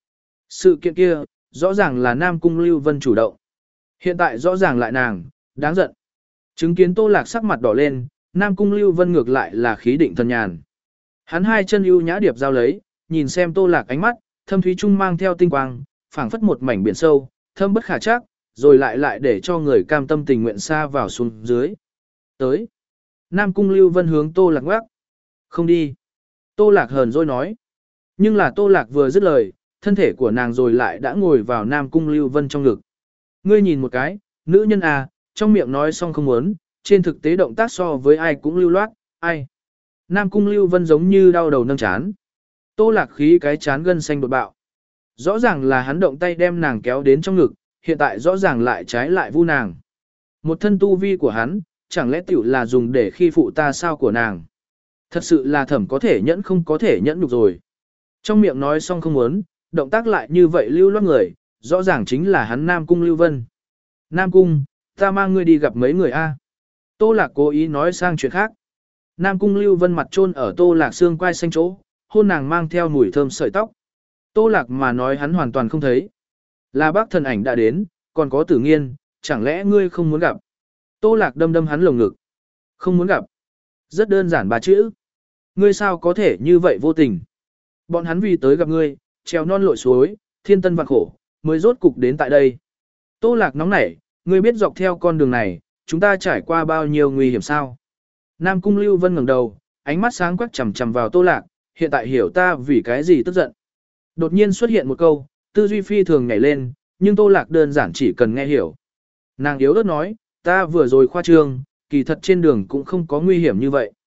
Sự kiện kia, rõ ràng là Nam Cung Lưu Vân chủ động. Hiện tại rõ ràng lại nàng, đáng giận. Chứng kiến Tô Lạc sắc mặt đỏ lên, Nam Cung Lưu Vân ngược lại là khí định thần nhàn. Hắn hai chân ưu nhã điệp giao lấy, nhìn xem Tô Lạc ánh mắt, thâm thúy trung mang theo tinh quang, phảng phất một mảnh biển sâu, thâm bất khả trắc, rồi lại lại để cho người cam tâm tình nguyện xa vào xuống dưới. Tới. Nam Cung Lưu Vân hướng Tô Lạc ngoắc. Không đi. Tô Lạc hờn dỗi nói. Nhưng là Tô Lạc vừa dứt lời, thân thể của nàng rồi lại đã ngồi vào Nam Cung Lưu Vân trong ngực. Ngươi nhìn một cái, nữ nhân à, trong miệng nói xong không muốn, trên thực tế động tác so với ai cũng lưu loát, ai. Nam Cung Lưu Vân giống như đau đầu nâng chán. Tô Lạc khí cái chán gân xanh đột bạo. Rõ ràng là hắn động tay đem nàng kéo đến trong ngực, hiện tại rõ ràng lại trái lại vu nàng. Một thân tu vi của hắn, chẳng lẽ tiểu là dùng để khi phụ ta sao của nàng. Thật sự là thẩm có thể nhẫn không có thể nhẫn được rồi. Trong miệng nói xong không muốn, động tác lại như vậy lưu loát người, rõ ràng chính là hắn Nam Cung Lưu Vân. Nam Cung, ta mang ngươi đi gặp mấy người a. Tô Lạc cố ý nói sang chuyện khác. Nam Cung Lưu Vân mặt chôn ở Tô Lạc xương quai xanh chỗ, hôn nàng mang theo mùi thơm sợi tóc. Tô Lạc mà nói hắn hoàn toàn không thấy. Là bác thần ảnh đã đến, còn có Tử Nghiên, chẳng lẽ ngươi không muốn gặp? Tô Lạc đâm đâm hắn lồng ngực. Không muốn gặp. Rất đơn giản ba chữ. Ngươi sao có thể như vậy vô tình? Bọn hắn vì tới gặp ngươi, trèo non lội suối, thiên tân vạn khổ, mới rốt cục đến tại đây. Tô Lạc nóng nảy, ngươi biết dọc theo con đường này, chúng ta trải qua bao nhiêu nguy hiểm sao? Nam Cung Lưu Vân ngẩng đầu, ánh mắt sáng quắc chằm chằm vào Tô Lạc, hiện tại hiểu ta vì cái gì tức giận. Đột nhiên xuất hiện một câu, tư duy phi thường nhảy lên, nhưng Tô Lạc đơn giản chỉ cần nghe hiểu. Nàng yếu ớt nói, ta vừa rồi khoa trương, kỳ thật trên đường cũng không có nguy hiểm như vậy.